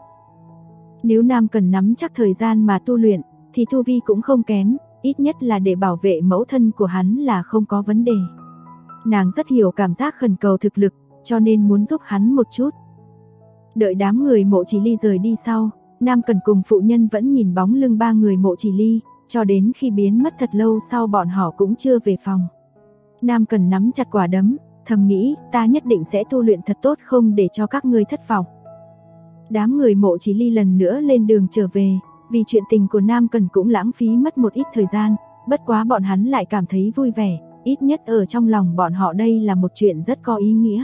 Nếu Nam Cần nắm chắc thời gian mà tu luyện, thì tu vi cũng không kém, ít nhất là để bảo vệ mẫu thân của hắn là không có vấn đề. Nàng rất hiểu cảm giác khẩn cầu thực lực, cho nên muốn giúp hắn một chút. Đợi đám người Mộ Chỉ Ly rời đi sau, Nam Cần cùng phụ nhân vẫn nhìn bóng lưng ba người Mộ Chỉ Ly, cho đến khi biến mất thật lâu sau bọn họ cũng chưa về phòng. Nam Cần nắm chặt quả đấm, thầm nghĩ, ta nhất định sẽ tu luyện thật tốt không để cho các ngươi thất vọng. Đám người Mộ Chỉ Ly lần nữa lên đường trở về, vì chuyện tình của Nam Cần cũng lãng phí mất một ít thời gian, bất quá bọn hắn lại cảm thấy vui vẻ, ít nhất ở trong lòng bọn họ đây là một chuyện rất có ý nghĩa.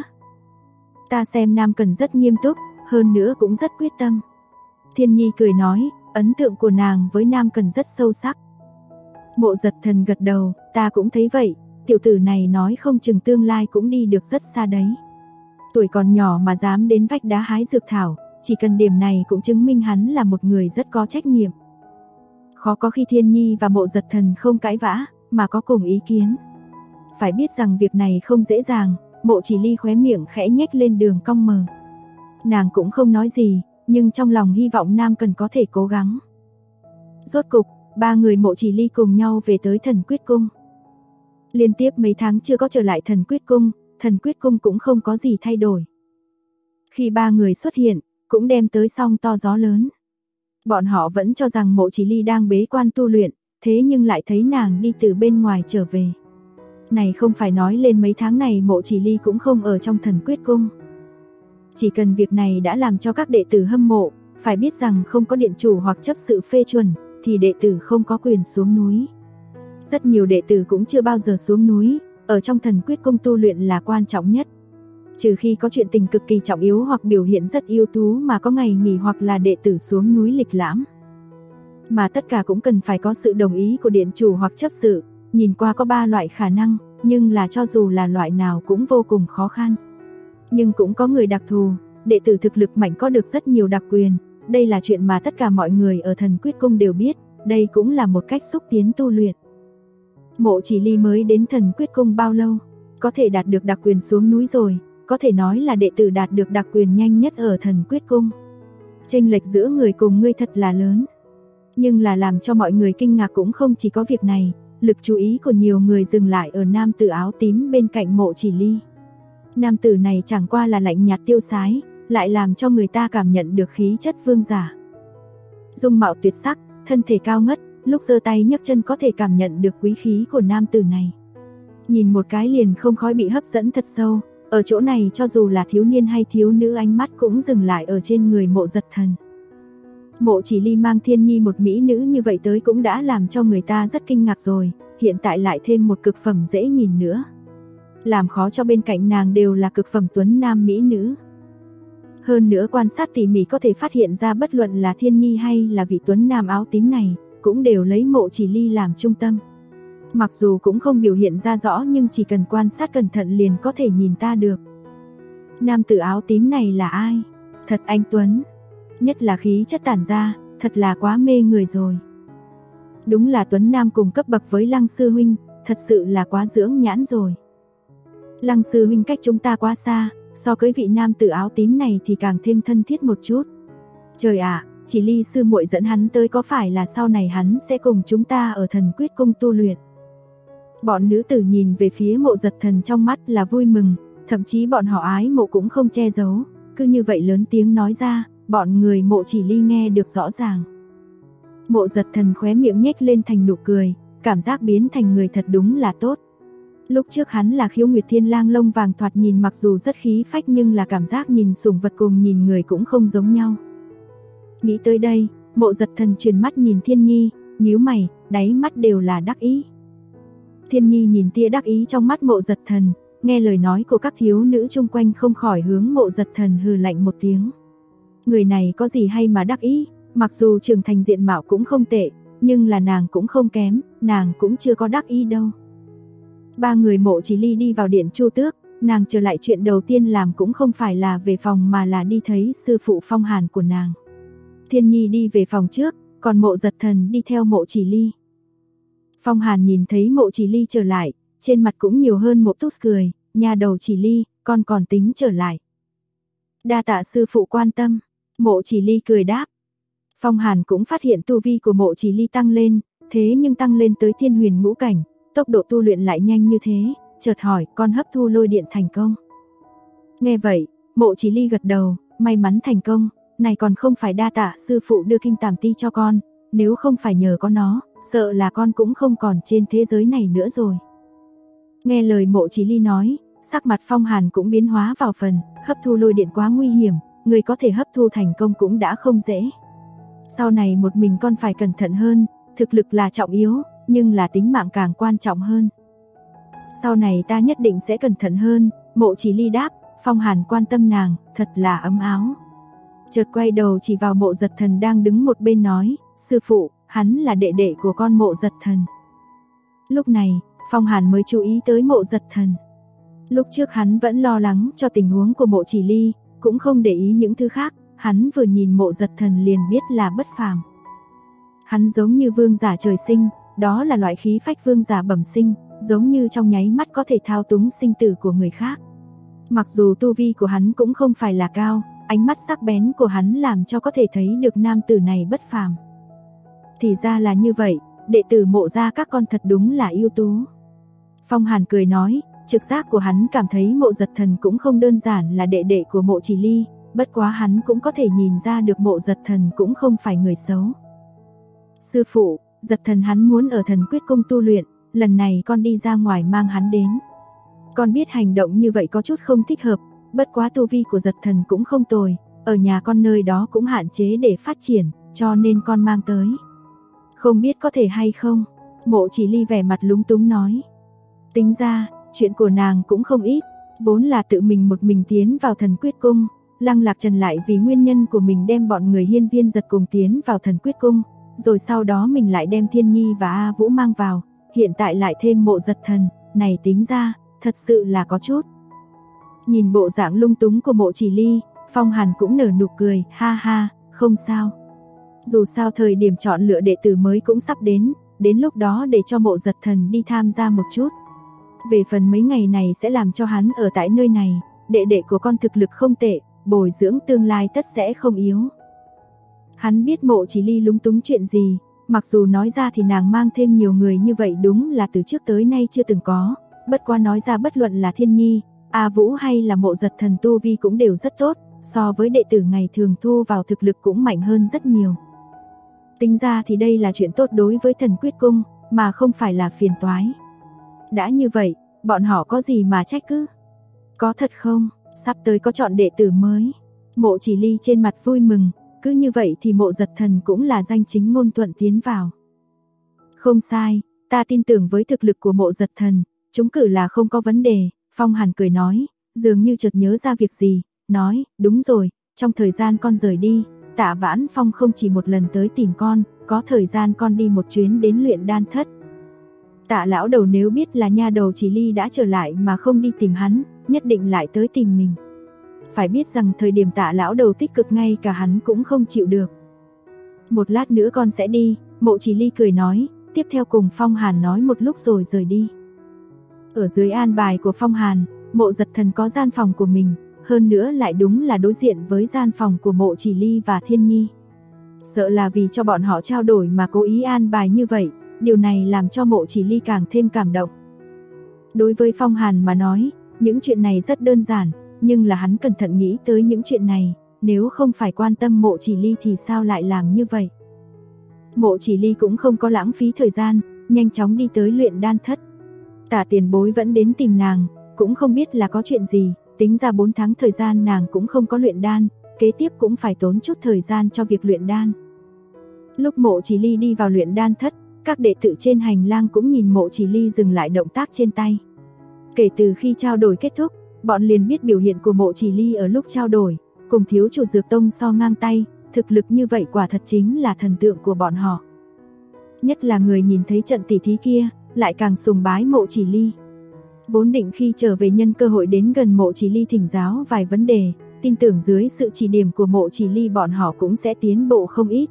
Ta xem Nam Cần rất nghiêm túc, hơn nữa cũng rất quyết tâm. Thiên Nhi cười nói, ấn tượng của nàng với Nam Cần rất sâu sắc. Mộ Giật Thần gật đầu, ta cũng thấy vậy, tiểu tử này nói không chừng tương lai cũng đi được rất xa đấy. Tuổi còn nhỏ mà dám đến vách đá hái dược thảo, chỉ cần điểm này cũng chứng minh hắn là một người rất có trách nhiệm. Khó có khi Thiên Nhi và Mộ Giật Thần không cãi vã, mà có cùng ý kiến. Phải biết rằng việc này không dễ dàng, Mộ Chỉ Ly khóe miệng khẽ nhếch lên đường cong mờ. Nàng cũng không nói gì, nhưng trong lòng hy vọng Nam Cần có thể cố gắng. Rốt cục, ba người Mộ Chỉ Ly cùng nhau về tới Thần Quyết Cung. Liên tiếp mấy tháng chưa có trở lại Thần Quyết Cung cũng không có gì thay đổi. Khi ba người xuất hiện, cũng đem tới sóng to gió lớn. Bọn họ vẫn cho rằng Mộ Chỉ Ly đang bế quan tu luyện, thế nhưng lại thấy nàng đi từ bên ngoài trở về. Này không phải nói lên mấy tháng này Mộ Chỉ Ly cũng không ở trong Thần Quyết Cung. Chỉ cần việc này đã làm cho các đệ tử hâm mộ, phải biết rằng không có điện chủ hoặc chấp sự phê chuẩn, thì đệ tử không có quyền xuống núi. Rất nhiều đệ tử cũng chưa bao giờ xuống núi, ở trong thần quyết cung tu luyện là quan trọng nhất. Trừ khi có chuyện tình cực kỳ trọng yếu hoặc biểu hiện rất ưu tú mà có ngày nghỉ hoặc là đệ tử xuống núi lịch lãm. Mà tất cả cũng cần phải có sự đồng ý của điện chủ hoặc chấp sự, nhìn qua có 3 loại khả năng, nhưng là cho dù là loại nào cũng vô cùng khó khăn. Nhưng cũng có người đặc thù, đệ tử thực lực mạnh có được rất nhiều đặc quyền, đây là chuyện mà tất cả mọi người ở thần quyết cung đều biết, đây cũng là một cách xúc tiến tu luyện. Mộ Chỉ Ly mới đến thần quyết cung bao lâu, có thể đạt được đặc quyền xuống núi rồi, có thể nói là đệ tử đạt được đặc quyền nhanh nhất ở thần quyết cung. Chênh lệch giữa người cùng ngươi thật là lớn. Nhưng là làm cho mọi người kinh ngạc cũng không chỉ có việc này, lực chú ý của nhiều người dừng lại ở nam tử áo tím bên cạnh Mộ Chỉ Ly. Nam tử này chẳng qua là lạnh nhạt tiêu sái, lại làm cho người ta cảm nhận được khí chất vương giả. Dung mạo tuyệt sắc, thân thể cao ngất, lúc giơ tay nhấc chân có thể cảm nhận được quý khí của nam tử này. Nhìn một cái liền không khỏi bị hấp dẫn thật sâu, ở chỗ này cho dù là thiếu niên hay thiếu nữ ánh mắt cũng dừng lại ở trên người Mộ Giật Thần. Mộ Chỉ Ly mang Thiên Nhi một mỹ nữ như vậy tới cũng đã làm cho người ta rất kinh ngạc rồi, hiện tại lại thêm một cực phẩm dễ nhìn nữa. Làm khó cho bên cạnh nàng đều là cực phẩm tuấn nam mỹ nữ. Hơn nữa quan sát tỉ mỉ có thể phát hiện ra bất luận là Thiên Nhi hay là vị tuấn nam áo tím này, cũng đều lấy Mộ Chỉ Ly làm trung tâm. Mặc dù cũng không biểu hiện ra rõ nhưng chỉ cần quan sát cẩn thận liền có thể nhìn ta được. Nam tử áo tím này là ai? Thật anh tuấn. Nhất là khí chất tản ra, thật là quá mê người rồi. Đúng là tuấn nam cùng cấp bậc với Lăng sư huynh, thật sự là quá dưỡng nhãn rồi. Lăng sư huynh cách chúng ta quá xa, so với vị nam tử áo tím này thì càng thêm thân thiết một chút. Trời ạ, Chỉ Ly sư muội dẫn hắn tới có phải là sau này hắn sẽ cùng chúng ta ở thần quyết cung tu luyện? Bọn nữ tử nhìn về phía Mộ Giật Thần trong mắt là vui mừng, thậm chí bọn họ ái mộ cũng không che giấu, cứ như vậy lớn tiếng nói ra, bọn người Mộ Chỉ Ly nghe được rõ ràng. Mộ Giật Thần khóe miệng nhếch lên thành nụ cười, cảm giác biến thành người thật đúng là tốt. Lúc trước hắn là Khiếu Nguyệt Thiên Lang lông vàng thoạt nhìn mặc dù rất khí phách nhưng là cảm giác nhìn sủng vật cùng nhìn người cũng không giống nhau. Nghĩ tới đây, Mộ Giật Thần chuyển mắt nhìn Thiên Nhi, nhíu mày, đáy mắt đều là đắc ý. Thiên Nhi nhìn tia đắc ý trong mắt Mộ Giật Thần, nghe lời nói của các thiếu nữ chung quanh không khỏi hướng Mộ Giật Thần hừ lạnh một tiếng. Người này có gì hay mà đắc ý, mặc dù trưởng thành diện mạo cũng không tệ, nhưng là nàng cũng không kém, nàng cũng chưa có đắc ý đâu. 3 người Mộ Chỉ Ly đi vào điện Chu Tước, nàng trở lại chuyện đầu tiên làm cũng không phải là về phòng mà là đi thấy sư phụ Phong Hàn của nàng. Thiên Nhi đi về phòng trước, còn Mộ Giật Thần đi theo Mộ Chỉ Ly. Phong Hàn nhìn thấy Mộ Chỉ Ly trở lại, trên mặt cũng nhiều hơn một chút cười, nhà đầu Chỉ Ly, con còn tính trở lại. Đa tạ sư phụ quan tâm, Mộ Chỉ Ly cười đáp. Phong Hàn cũng phát hiện tu vi của Mộ Chỉ Ly tăng lên, thế nhưng tăng lên tới Thiên Huyền ngũ cảnh, tốc độ tu luyện lại nhanh như thế, chợt hỏi con hấp thu lôi điện thành công. Nghe vậy, Mộ Chỉ Ly gật đầu, may mắn thành công, này còn không phải đa tạ sư phụ đưa kim tàm ti cho con, nếu không phải nhờ có nó, sợ là con cũng không còn trên thế giới này nữa rồi. Nghe lời Mộ Chỉ Ly nói, sắc mặt Phong Hàn cũng biến hóa vào phần, hấp thu lôi điện quá nguy hiểm, người có thể hấp thu thành công cũng đã không dễ. Sau này một mình con phải cẩn thận hơn, thực lực là trọng yếu, nhưng là tính mạng càng quan trọng hơn. Sau này ta nhất định sẽ cẩn thận hơn, Mộ Chỉ Ly đáp. Phong Hàn quan tâm nàng, thật là ấm áo. Chợt quay đầu chỉ vào Mộ Giật Thần đang đứng một bên nói, sư phụ, hắn là đệ đệ của con Mộ Giật Thần. Lúc này, Phong Hàn mới chú ý tới Mộ Giật Thần. Lúc trước hắn vẫn lo lắng cho tình huống của Mộ Chỉ Ly, cũng không để ý những thứ khác, hắn vừa nhìn Mộ Giật Thần liền biết là bất phàm. Hắn giống như vương giả trời sinh, đó là loại khí phách vương giả bẩm sinh, giống như trong nháy mắt có thể thao túng sinh tử của người khác. Mặc dù tu vi của hắn cũng không phải là cao, ánh mắt sắc bén của hắn làm cho có thể thấy được nam tử này bất phàm. Thì ra là như vậy, đệ tử Mộ gia các con thật đúng là ưu tú. Phong Hàn cười nói, trực giác của hắn cảm thấy Mộ Giật Thần cũng không đơn giản là đệ đệ của Mộ Chỉ Ly, bất quá hắn cũng có thể nhìn ra được Mộ Giật Thần cũng không phải người xấu. Sư phụ, Giật Thần hắn muốn ở thần quyết cung tu luyện, lần này con đi ra ngoài mang hắn đến. Con biết hành động như vậy có chút không thích hợp, bất quá tu vi của Giật Thần cũng không tồi, ở nhà con nơi đó cũng hạn chế để phát triển, cho nên con mang tới. Không biết có thể hay không? Mộ Chỉ Ly vẻ mặt lúng túng nói. Tính ra, chuyện của nàng cũng không ít, vốn là tự mình một mình tiến vào Thần Quyết Cung, Lăng Lạc Trần lại vì nguyên nhân của mình đem bọn người Hiên Viên Giật cùng tiến vào Thần Quyết Cung, rồi sau đó mình lại đem Thiên Nhi và A Vũ mang vào, hiện tại lại thêm Mộ Giật Thần, này tính ra, thật sự là có chút. Nhìn bộ dạng lung túng của Mộ Chỉ Ly, Phong Hàn cũng nở nụ cười, ha ha, không sao. Dù sao thời điểm chọn lựa đệ tử mới cũng sắp đến lúc đó để cho Mộ Giật Thần đi tham gia một chút. Về phần mấy ngày này sẽ làm cho hắn ở tại nơi này, đệ đệ của con thực lực không tệ, bồi dưỡng tương lai tất sẽ không yếu. Hắn biết Mộ Chỉ Ly lúng túng chuyện gì, mặc dù nói ra thì nàng mang thêm nhiều người như vậy đúng là từ trước tới nay chưa từng có, bất qua nói ra bất luận là Thiên Nhi, A Vũ hay là Mộ Giật Thần tu vi cũng đều rất tốt, so với đệ tử ngày thường thu vào thực lực cũng mạnh hơn rất nhiều. Tính ra thì đây là chuyện tốt đối với Thần Quyết Cung, mà không phải là phiền toái. Đã như vậy, bọn họ có gì mà trách cứ? Có thật không? Sắp tới có chọn đệ tử mới. Mộ Chỉ Ly trên mặt vui mừng, cứ như vậy thì Mộ Giật Thần cũng là danh chính ngôn thuận tiến vào. Không sai, ta tin tưởng với thực lực của Mộ Giật Thần, chúng cử là không có vấn đề. Phong Hàn cười nói, dường như chợt nhớ ra việc gì, nói, đúng rồi, trong thời gian con rời đi, Tạ Vãn Phong không chỉ một lần tới tìm con, có thời gian con đi một chuyến đến luyện đan thất. Tạ lão đầu nếu biết là nha đầu Chỉ Ly đã trở lại mà không đi tìm hắn, nhất định lại tới tìm mình. Phải biết rằng thời điểm Tạ lão đầu tích cực ngay cả hắn cũng không chịu được. Một lát nữa con sẽ đi, Mộ Chỉ Ly cười nói, tiếp theo cùng Phong Hàn nói một lúc rồi rời đi. Ở dưới an bài của Phong Hàn, Mộ Giật Thần có gian phòng của mình, hơn nữa lại đúng là đối diện với gian phòng của Mộ Chỉ Ly và Thiên Nhi. Sợ là vì cho bọn họ trao đổi mà cố ý an bài như vậy, điều này làm cho Mộ Chỉ Ly càng thêm cảm động. Đối với Phong Hàn mà nói, những chuyện này rất đơn giản, nhưng là hắn cẩn thận nghĩ tới những chuyện này, nếu không phải quan tâm Mộ Chỉ Ly thì sao lại làm như vậy. Mộ Chỉ Ly cũng không có lãng phí thời gian, nhanh chóng đi tới luyện đan thất. Tả tiền bối vẫn đến tìm nàng, cũng không biết là có chuyện gì, tính ra 4 tháng thời gian nàng cũng không có luyện đan, kế tiếp cũng phải tốn chút thời gian cho việc luyện đan. Lúc Mộ Chỉ Ly đi vào luyện đan thất, các đệ tử trên hành lang cũng nhìn Mộ Chỉ Ly dừng lại động tác trên tay. Kể từ khi trao đổi kết thúc, bọn liền biết biểu hiện của Mộ Chỉ Ly ở lúc trao đổi, cùng thiếu chủ Dược Tông so ngang tay, thực lực như vậy quả thật chính là thần tượng của bọn họ. Nhất là người nhìn thấy trận tỷ thí kia, lại càng sùng bái Mộ Chỉ Ly. Vốn định khi trở về nhân cơ hội đến gần Mộ Chỉ Ly thỉnh giáo vài vấn đề, tin tưởng dưới sự chỉ điểm của Mộ Chỉ Ly bọn họ cũng sẽ tiến bộ không ít.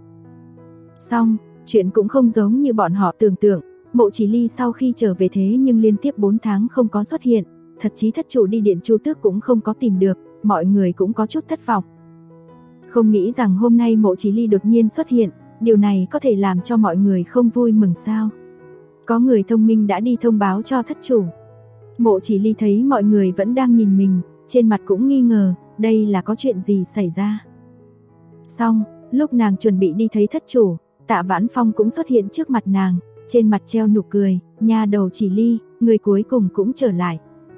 Xong, chuyện cũng không giống như bọn họ tưởng tượng, Mộ Chỉ Ly sau khi trở về thế nhưng liên tiếp 4 tháng không có xuất hiện, thật chí thất chủ đi điện Chu Tước cũng không có tìm được, mọi người cũng có chút thất vọng. Không nghĩ rằng hôm nay Mộ Chỉ Ly đột nhiên xuất hiện, điều này có thể làm cho mọi người không vui mừng sao? Có người thông minh đã đi thông báo cho thất chủ. Mộ Chỉ Ly thấy mọi người vẫn đang nhìn mình, trên mặt cũng nghi ngờ, đây là có chuyện gì xảy ra. Xong, lúc nàng chuẩn bị đi thấy thất chủ, Tạ Vãn Phong cũng xuất hiện trước mặt nàng, trên mặt treo nụ cười, nha đầu Chỉ Ly, người cuối cùng cũng trở lại.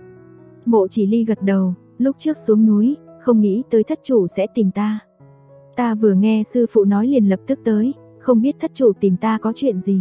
Mộ Chỉ Ly gật đầu, lúc trước xuống núi, không nghĩ tới thất chủ sẽ tìm ta. Ta vừa nghe sư phụ nói liền lập tức tới, không biết thất chủ tìm ta có chuyện gì.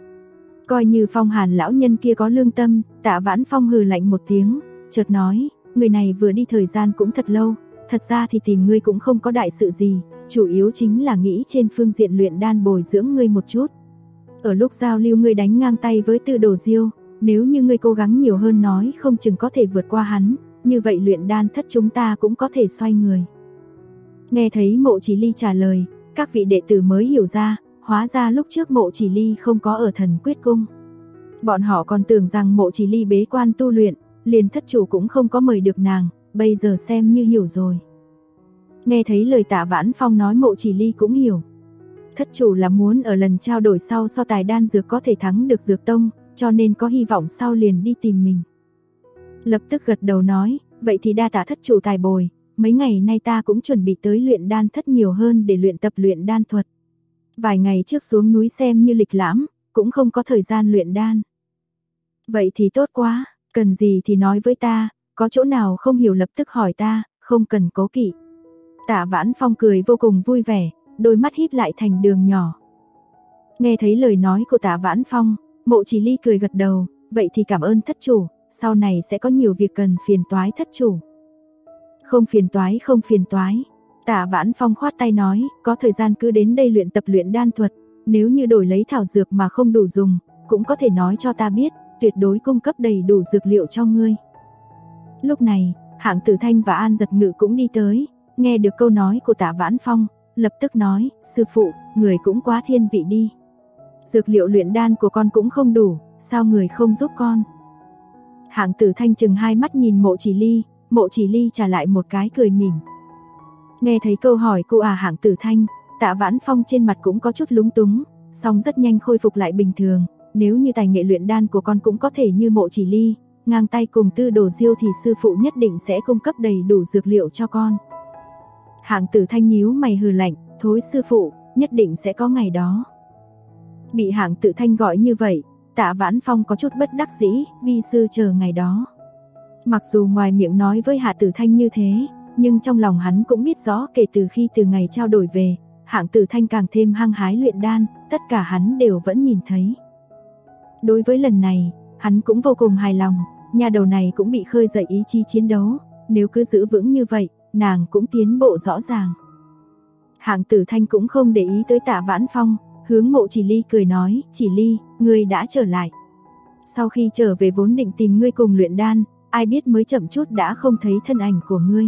Coi như Phong Hàn lão nhân kia có lương tâm, Tạ Vãn Phong hừ lạnh một tiếng, chợt nói, người này vừa đi thời gian cũng thật lâu, thật ra thì tìm ngươi cũng không có đại sự gì, chủ yếu chính là nghĩ trên phương diện luyện đan bồi dưỡng ngươi một chút. Ở lúc giao lưu ngươi đánh ngang tay với Tư Đồ Diêu, nếu như ngươi cố gắng nhiều hơn nói không chừng có thể vượt qua hắn, như vậy luyện đan thất chúng ta cũng có thể xoay người. Nghe thấy Mộ Chỉ Ly trả lời, các vị đệ tử mới hiểu ra, hóa ra lúc trước Mộ Chỉ Ly không có ở Thần Quyết Cung. Bọn họ còn tưởng rằng Mộ Chỉ Ly bế quan tu luyện, liền thất chủ cũng không có mời được nàng, bây giờ xem như hiểu rồi. Nghe thấy lời Tạ Vãn Phong nói Mộ Chỉ Ly cũng hiểu. Thất chủ là muốn ở lần trao đổi sau so tài đan dược có thể thắng được Dược Tông, cho nên có hy vọng sau liền đi tìm mình. Lập tức gật đầu nói, vậy thì đa tạ thất chủ tài bồi, mấy ngày nay ta cũng chuẩn bị tới luyện đan thất nhiều hơn để luyện tập luyện đan thuật. Vài ngày trước xuống núi xem như lịch lãm, cũng không có thời gian luyện đan. Vậy thì tốt quá, cần gì thì nói với ta, có chỗ nào không hiểu lập tức hỏi ta, không cần cố kỵ. Tạ Vãn Phong cười vô cùng vui vẻ, đôi mắt híp lại thành đường nhỏ. Nghe thấy lời nói của Tạ Vãn Phong, Mộ Chỉ Ly cười gật đầu, vậy thì cảm ơn thất chủ, sau này sẽ có nhiều việc cần phiền toái thất chủ. Không phiền toái, không phiền toái. Tạ Vãn Phong khoát tay nói, có thời gian cứ đến đây luyện tập luyện đan thuật, nếu như đổi lấy thảo dược mà không đủ dùng, cũng có thể nói cho ta biết, tuyệt đối cung cấp đầy đủ dược liệu cho ngươi. Lúc này, Hạng Tử Thanh và An Giật Ngự cũng đi tới, nghe được câu nói của Tạ Vãn Phong, lập tức nói, sư phụ, người cũng quá thiên vị đi. Dược liệu luyện đan của con cũng không đủ, sao người không giúp con? Hạng Tử Thanh chừng hai mắt nhìn Mộ Chỉ Ly trả lại một cái cười mỉm. Nghe thấy câu hỏi của Hạng Tử Thanh, Tạ Vãn Phong trên mặt cũng có chút lúng túng, song rất nhanh khôi phục lại bình thường, nếu như tài nghệ luyện đan của con cũng có thể như Mộ Chỉ Ly, ngang tay cùng Tư Đồ Diêu thì sư phụ nhất định sẽ cung cấp đầy đủ dược liệu cho con. Hạng Tử Thanh nhíu mày hừ lạnh, thối sư phụ, nhất định sẽ có ngày đó. Bị Hạng Tử Thanh gọi như vậy, Tạ Vãn Phong có chút bất đắc dĩ, vi sư chờ ngày đó. Mặc dù ngoài miệng nói với Hạ Tử Thanh như thế, nhưng trong lòng hắn cũng biết rõ kể từ khi từ ngày trao đổi về, Hạng Tử Thanh càng thêm hăng hái luyện đan, tất cả hắn đều vẫn nhìn thấy. Đối với lần này, hắn cũng vô cùng hài lòng, nha đầu này cũng bị khơi dậy ý chí chiến đấu, nếu cứ giữ vững như vậy, nàng cũng tiến bộ rõ ràng. Hạng Tử Thanh cũng không để ý tới Tạ Vãn Phong, hướng Mộ Chỉ Ly cười nói, Chỉ Ly, ngươi đã trở lại. Sau khi trở về vốn định tìm ngươi cùng luyện đan, ai biết mới chậm chút đã không thấy thân ảnh của ngươi.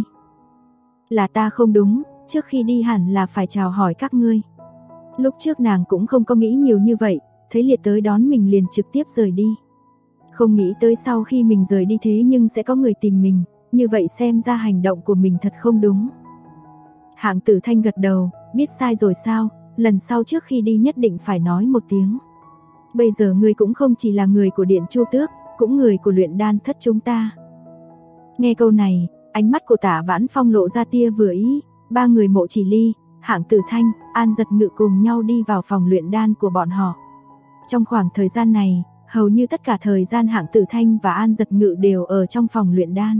Là ta không đúng, trước khi đi hẳn là phải chào hỏi các ngươi. Lúc trước nàng cũng không có nghĩ nhiều như vậy, thấy Liệt tới đón mình liền trực tiếp rời đi. Không nghĩ tới sau khi mình rời đi thế nhưng sẽ có người tìm mình, như vậy xem ra hành động của mình thật không đúng. Hạng Tử Thanh gật đầu, biết sai rồi sao, lần sau trước khi đi nhất định phải nói một tiếng. Bây giờ ngươi cũng không chỉ là người của Điện Chu Tước, cũng người của luyện đan thất chúng ta. Nghe câu này, ánh mắt của Tạ Vãn Phong lộ ra tia vừa ý, ba người Mộ Chỉ Ly, Hạng Tử Thanh, An Giật Ngự cùng nhau đi vào phòng luyện đan của bọn họ. Trong khoảng thời gian này, hầu như tất cả thời gian Hạng Tử Thanh và An Giật Ngự đều ở trong phòng luyện đan.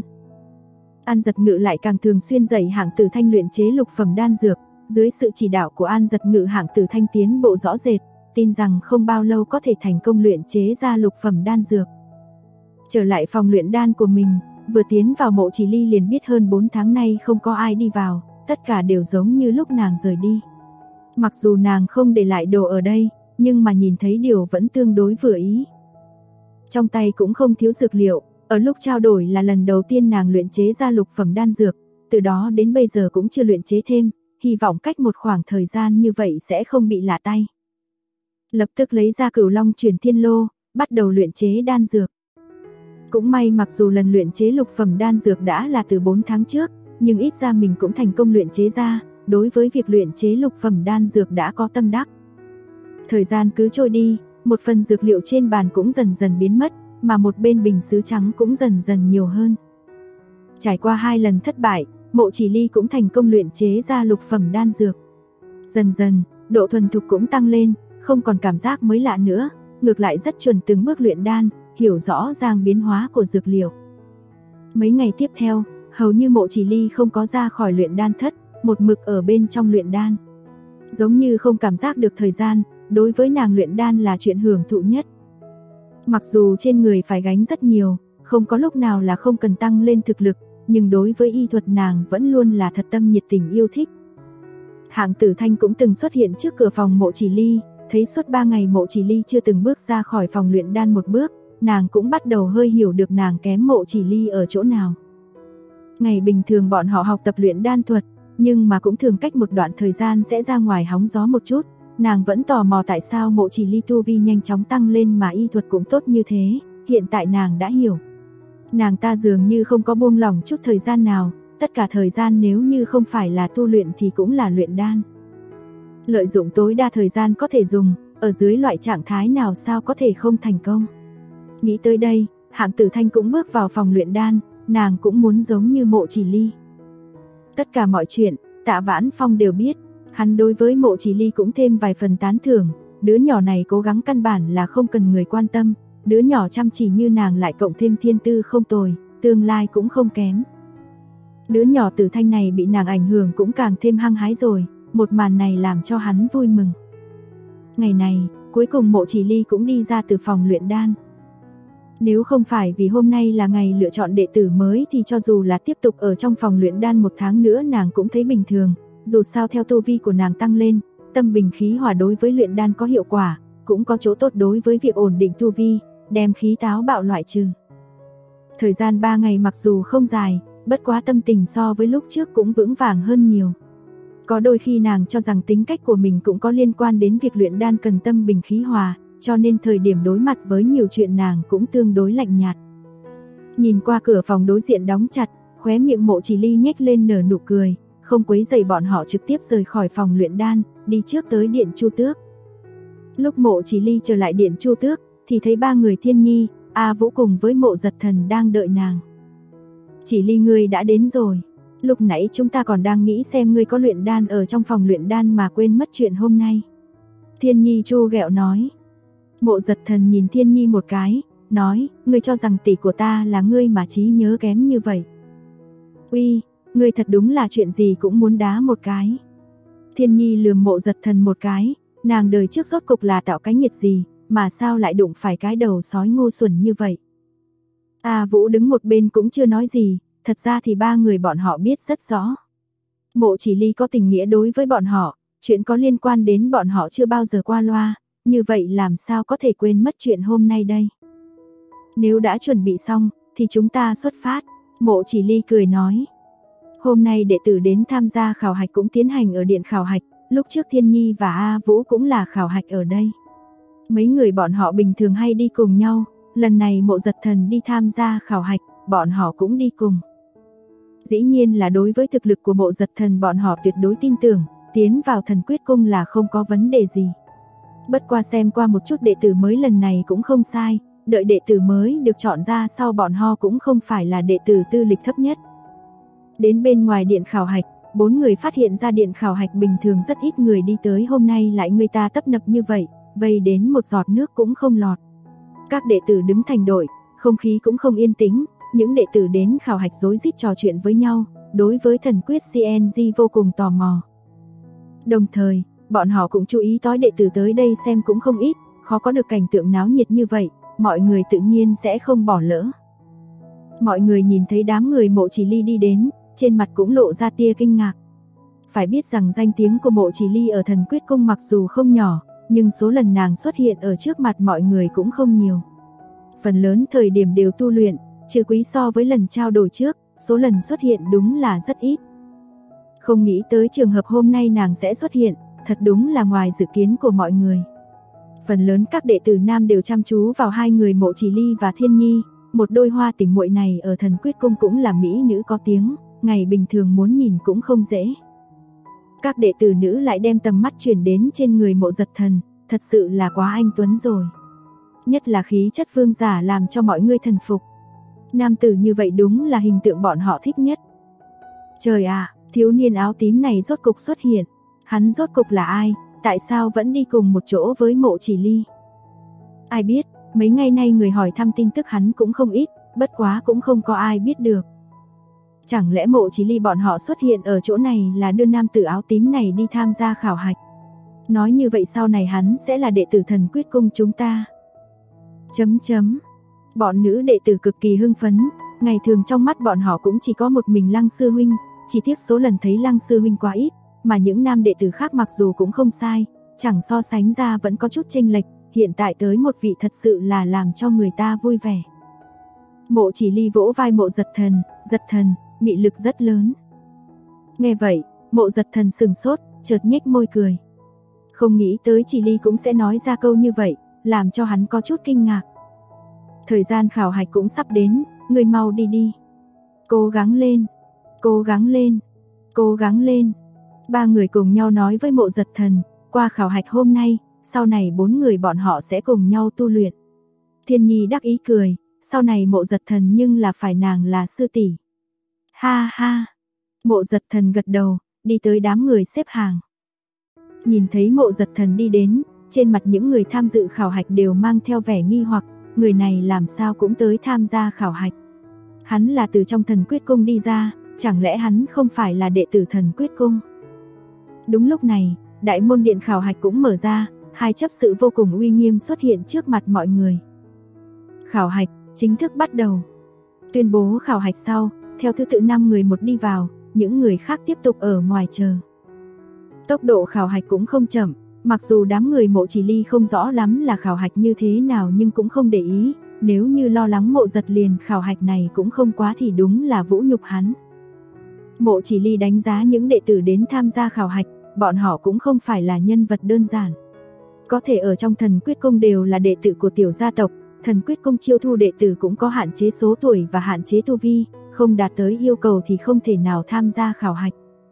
An Giật Ngự lại càng thường xuyên dạy Hạng Tử Thanh luyện chế lục phẩm đan dược, dưới sự chỉ đạo của An Giật Ngự Hạng Tử Thanh tiến bộ rõ rệt, tin rằng không bao lâu có thể thành công luyện chế ra lục phẩm đan dược. Trở lại phòng luyện đan của mình, vừa tiến vào Mộ Chỉ Ly liền biết hơn 4 tháng nay không có ai đi vào, tất cả đều giống như lúc nàng rời đi. Mặc dù nàng không để lại đồ ở đây, nhưng mà nhìn thấy điều vẫn tương đối vừa ý. Trong tay cũng không thiếu dược liệu, ở lúc trao đổi là lần đầu tiên nàng luyện chế ra lục phẩm đan dược, từ đó đến bây giờ cũng chưa luyện chế thêm, hy vọng cách một khoảng thời gian như vậy sẽ không bị lạ tay. Lập tức lấy ra Cửu Long Chuyển Thiên Lô, bắt đầu luyện chế đan dược. Cũng may mặc dù lần luyện chế lục phẩm đan dược đã là từ 4 tháng trước, nhưng ít ra mình cũng thành công luyện chế ra, đối với việc luyện chế lục phẩm đan dược đã có tâm đắc. Thời gian cứ trôi đi, một phần dược liệu trên bàn cũng dần dần biến mất, mà một bên bình sứ trắng cũng dần dần nhiều hơn. Trải qua 2 lần thất bại, Mộ Chỉ Ly cũng thành công luyện chế ra lục phẩm đan dược. Dần dần, độ thuần thục cũng tăng lên, không còn cảm giác mới lạ nữa, ngược lại rất chuẩn từng bước luyện đan, hiểu rõ ràng biến hóa của dược liệu. Mấy ngày tiếp theo, hầu như Mộ Chỉ Ly không có ra khỏi luyện đan thất, một mực ở bên trong luyện đan. Giống như không cảm giác được thời gian, đối với nàng luyện đan là chuyện hưởng thụ nhất. Mặc dù trên người phải gánh rất nhiều, không có lúc nào là không cần tăng lên thực lực, nhưng đối với y thuật nàng vẫn luôn là thật tâm nhiệt tình yêu thích. Hạng Tử Thanh cũng từng xuất hiện trước cửa phòng Mộ Chỉ Ly, thấy suốt 3 ngày Mộ Chỉ Ly chưa từng bước ra khỏi phòng luyện đan một bước, nàng cũng bắt đầu hơi hiểu được nàng kém Mộ Chỉ Ly ở chỗ nào. Ngày bình thường bọn họ học tập luyện đan thuật, nhưng mà cũng thường cách một đoạn thời gian sẽ ra ngoài hóng gió một chút, nàng vẫn tò mò tại sao Mộ Chỉ Ly tu vi nhanh chóng tăng lên mà y thuật cũng tốt như thế, hiện tại nàng đã hiểu. Nàng ta dường như không có buông lỏng chút thời gian nào, tất cả thời gian nếu như không phải là tu luyện thì cũng là luyện đan. Lợi dụng tối đa thời gian có thể dùng, ở dưới loại trạng thái nào sao có thể không thành công. Nghĩ tới đây, Hạng Tử Thanh cũng bước vào phòng luyện đan, nàng cũng muốn giống như Mộ Chỉ Ly. Tất cả mọi chuyện, Tạ Vãn Phong đều biết, hắn đối với Mộ Chỉ Ly cũng thêm vài phần tán thưởng, đứa nhỏ này cố gắng căn bản là không cần người quan tâm, đứa nhỏ chăm chỉ như nàng lại cộng thêm thiên tư không tồi, tương lai cũng không kém. Đứa nhỏ Tử Thanh này bị nàng ảnh hưởng cũng càng thêm hăng hái rồi, một màn này làm cho hắn vui mừng. Ngày này, cuối cùng Mộ Chỉ Ly cũng đi ra từ phòng luyện đan. Nếu không phải vì hôm nay là ngày lựa chọn đệ tử mới thì cho dù là tiếp tục ở trong phòng luyện đan 1 tháng nữa nàng cũng thấy bình thường, dù sao theo tu vi của nàng tăng lên, tâm bình khí hòa đối với luyện đan có hiệu quả, cũng có chỗ tốt đối với việc ổn định tu vi, đem khí táo bạo loại trừ. Thời gian 3 ngày mặc dù không dài, bất quá tâm tình so với lúc trước cũng vững vàng hơn nhiều. Có đôi khi nàng cho rằng tính cách của mình cũng có liên quan đến việc luyện đan cần tâm bình khí hòa, cho nên thời điểm đối mặt với nhiều chuyện nàng cũng tương đối lạnh nhạt. Nhìn qua cửa phòng đối diện đóng chặt, khóe miệng Mộ Chỉ Ly nhếch lên nở nụ cười, không quấy rầy bọn họ trực tiếp rời khỏi phòng luyện đan, đi trước tới điện Chu Tước. Lúc Mộ Chỉ Ly trở lại điện Chu Tước, thì thấy 3 người Thiên Nhi, A Vũ cùng với Mộ Giật Thần đang đợi nàng. Chỉ Ly ngươi đã đến rồi. Lúc nãy chúng ta còn đang nghĩ xem ngươi có luyện đan ở trong phòng luyện đan mà quên mất chuyện hôm nay. Thiên Nhi trêu ghẹo nói. Mộ Giật Thần nhìn Thiên Nhi một cái, nói, ngươi cho rằng tỷ của ta là ngươi mà trí nhớ kém như vậy. Uy, ngươi thật đúng là chuyện gì cũng muốn đá một cái. Thiên Nhi lườm Mộ Giật Thần một cái, nàng đời trước rốt cục là tạo cái nghiệt gì, mà sao lại đụng phải cái đầu sói ngu xuẩn như vậy. A Vũ đứng một bên cũng chưa nói gì, thật ra thì 3 người bọn họ biết rất rõ. Mộ Chỉ Ly có tình nghĩa đối với bọn họ, chuyện có liên quan đến bọn họ chưa bao giờ qua loa, như vậy làm sao có thể quên mất chuyện hôm nay đây. Nếu đã chuẩn bị xong, thì chúng ta xuất phát, Mộ Chỉ Ly cười nói. Hôm nay đệ tử đến tham gia khảo hạch cũng tiến hành ở điện khảo hạch, lúc trước Thiên Nhi và A Vũ cũng là khảo hạch ở đây. Mấy người bọn họ bình thường hay đi cùng nhau, lần này Mộ Giật Thần đi tham gia khảo hạch, bọn họ cũng đi cùng. Dĩ nhiên là đối với thực lực của Mộ Giật Thần bọn họ tuyệt đối tin tưởng, tiến vào Thần Quyết Cung là không có vấn đề gì. Bất qua xem qua một chút đệ tử mới lần này cũng không sai, đợi đệ tử mới được chọn ra sau bọn họ cũng không phải là đệ tử tư lịch thấp nhất. Đến bên ngoài điện khảo hạch, 4 người phát hiện ra điện khảo hạch bình thường rất ít người đi tới, hôm nay lại người ta tấp nập như vậy, vây đến một giọt nước cũng không lọt. Các đệ tử đứng thành đội, không khí cũng không yên tĩnh, những đệ tử đến khảo hạch rối rít trò chuyện với nhau, đối với Thần Quyết CNG vô cùng tò mò. Đồng thời, bọn họ cũng chú ý tới đệ tử tới đây xem cũng không ít, khó có được cảnh tượng náo nhiệt như vậy, mọi người tự nhiên sẽ không bỏ lỡ. Mọi người nhìn thấy đám người Mộ Chỉ Ly đi đến, trên mặt cũng lộ ra tia kinh ngạc. Phải biết rằng danh tiếng của Mộ Chỉ Ly ở Thần Quyết Cung mặc dù không nhỏ, nhưng số lần nàng xuất hiện ở trước mặt mọi người cũng không nhiều. Phần lớn thời điểm đều tu luyện, trừ quý so với lần trao đổi trước, số lần xuất hiện đúng là rất ít. Không nghĩ tới trường hợp hôm nay nàng sẽ xuất hiện, thật đúng là ngoài dự kiến của mọi người. Phần lớn các đệ tử nam đều chăm chú vào 2 người Mộ Chỉ Ly và Thiên Nhi, một đôi hoa tỉ muội này ở Thần Quyết Cung cũng là mỹ nữ có tiếng, ngày bình thường muốn nhìn cũng không dễ. Các đệ tử nữ lại đem tầm mắt chuyển đến trên người Mộ Giật Thần, thật sự là quá anh tuấn rồi. Nhất là khí chất vương giả làm cho mọi người thần phục. Nam tử như vậy đúng là hình tượng bọn họ thích nhất. Trời ạ, thiếu niên áo tím này rốt cục xuất hiện. Hắn rốt cục là ai, tại sao vẫn đi cùng một chỗ với Mộ Chỉ Ly? Ai biết, mấy ngày nay người hỏi thăm tin tức hắn cũng không ít, bất quá cũng không có ai biết được. Chẳng lẽ Mộ Chỉ Ly bọn họ xuất hiện ở chỗ này là đưa nam tử áo tím này đi tham gia khảo hạch? Nói như vậy sau này hắn sẽ là đệ tử Thần Quyết Cung chúng ta. Bọn nữ đệ tử cực kỳ hưng phấn, ngày thường trong mắt bọn họ cũng chỉ có một mình Lăng sư huynh, chỉ tiếc số lần thấy Lăng sư huynh quá ít, mà những nam đệ tử khác mặc dù cũng không sai, chẳng so sánh ra vẫn có chút chênh lệch, hiện tại tới một vị thật sự là làm cho người ta vui vẻ. Mộ Chỉ Ly vỗ vai Mộ Giật Thần, mị lực rất lớn. Nghe vậy, Mộ Giật Thần sừng sốt, chợt nhếch môi cười. Không nghĩ tới Chỉ Ly cũng sẽ nói ra câu như vậy, làm cho hắn có chút kinh ngạc. Thời gian khảo hạch cũng sắp đến, ngươi mau đi đi. Cố gắng lên, cố gắng lên, cố gắng lên. 3 người cùng nhau nói với Mộ Giật Thần, qua khảo hạch hôm nay, sau này 4 người bọn họ sẽ cùng nhau tu luyện. Thiên Nhi đắc ý cười, sau này Mộ Giật Thần nhưng là phải nàng là sư tỷ. Ha ha. Mộ Giật Thần gật đầu, đi tới đám người xếp hàng. Nhìn thấy Mộ Giật Thần đi đến, trên mặt những người tham dự khảo hạch đều mang theo vẻ nghi hoặc, người này làm sao cũng tới tham gia khảo hạch. Hắn là từ trong Thần Quyết Cung đi ra, chẳng lẽ hắn không phải là đệ tử Thần Quyết Cung? Đúng lúc này, đại môn điện khảo hạch cũng mở ra, hai chấp sự vô cùng uy nghiêm xuất hiện trước mặt mọi người. Khảo hạch chính thức bắt đầu. Tuyên bố khảo hạch sau, theo thứ tự 5 người một đi vào, những người khác tiếp tục ở ngoài chờ. Tốc độ khảo hạch cũng không chậm, mặc dù đám người Mộ Chỉ Ly không rõ lắm là khảo hạch như thế nào nhưng cũng không để ý, nếu như lo lắng Mộ Giật liền khảo hạch này cũng không quá thì đúng là vũ nhục hắn. Mộ Chỉ Ly đánh giá những đệ tử đến tham gia khảo hạch, bọn họ cũng không phải là nhân vật đơn giản. Có thể ở trong Thần Quyết Cung đều là đệ tử của tiểu gia tộc, Thần Quyết Cung chiêu thu đệ tử cũng có hạn chế số tuổi và hạn chế tu vi, không đạt tới yêu cầu thì không thể nào tham gia khảo hạch.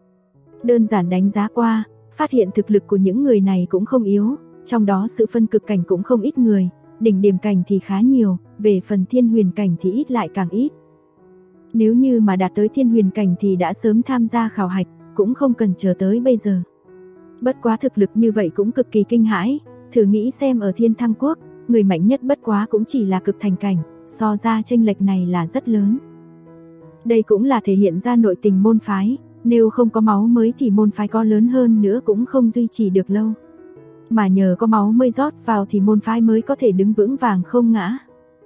Đơn giản đánh giá qua, phát hiện thực lực của những người này cũng không yếu, trong đó sự phân cực cảnh cũng không ít người, đỉnh điểm cảnh thì khá nhiều, về phần thiên huyền cảnh thì ít lại càng ít. Nếu như mà đạt tới thiên huyền cảnh thì đã sớm tham gia khảo hạch, cũng không cần chờ tới bây giờ. Bất quá thực lực như vậy cũng cực kỳ kinh hãi, thử nghĩ xem ở Thiên Thăng Quốc, người mạnh nhất bất quá cũng chỉ là cực thành cảnh, so ra chênh lệch này là rất lớn. Đây cũng là thể hiện ra nội tình môn phái, nếu không có máu mới thì môn phái có lớn hơn nữa cũng không duy trì được lâu. Mà nhờ có máu mới rót vào thì môn phái mới có thể đứng vững vàng không ngã.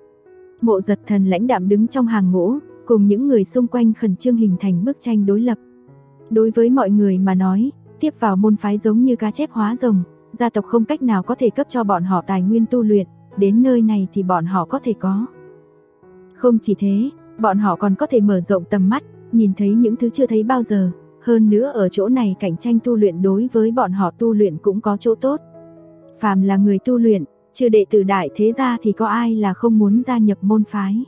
Mộ Giật Thần lãnh đạm đứng trong hàng ngũ, cùng những người xung quanh khẩn trương hình thành bức tranh đối lập. Đối với mọi người mà nói, tiếp vào môn phái giống như cá chép hóa rồng, gia tộc không cách nào có thể cấp cho bọn họ tài nguyên tu luyện, đến nơi này thì bọn họ có thể có. Không chỉ thế, bọn họ còn có thể mở rộng tầm mắt, nhìn thấy những thứ chưa thấy bao giờ, hơn nữa ở chỗ này cạnh tranh tu luyện đối với bọn họ tu luyện cũng có chỗ tốt. Phàm là người tu luyện, trừ đệ tử đại thế gia thì có ai là không muốn gia nhập môn phái.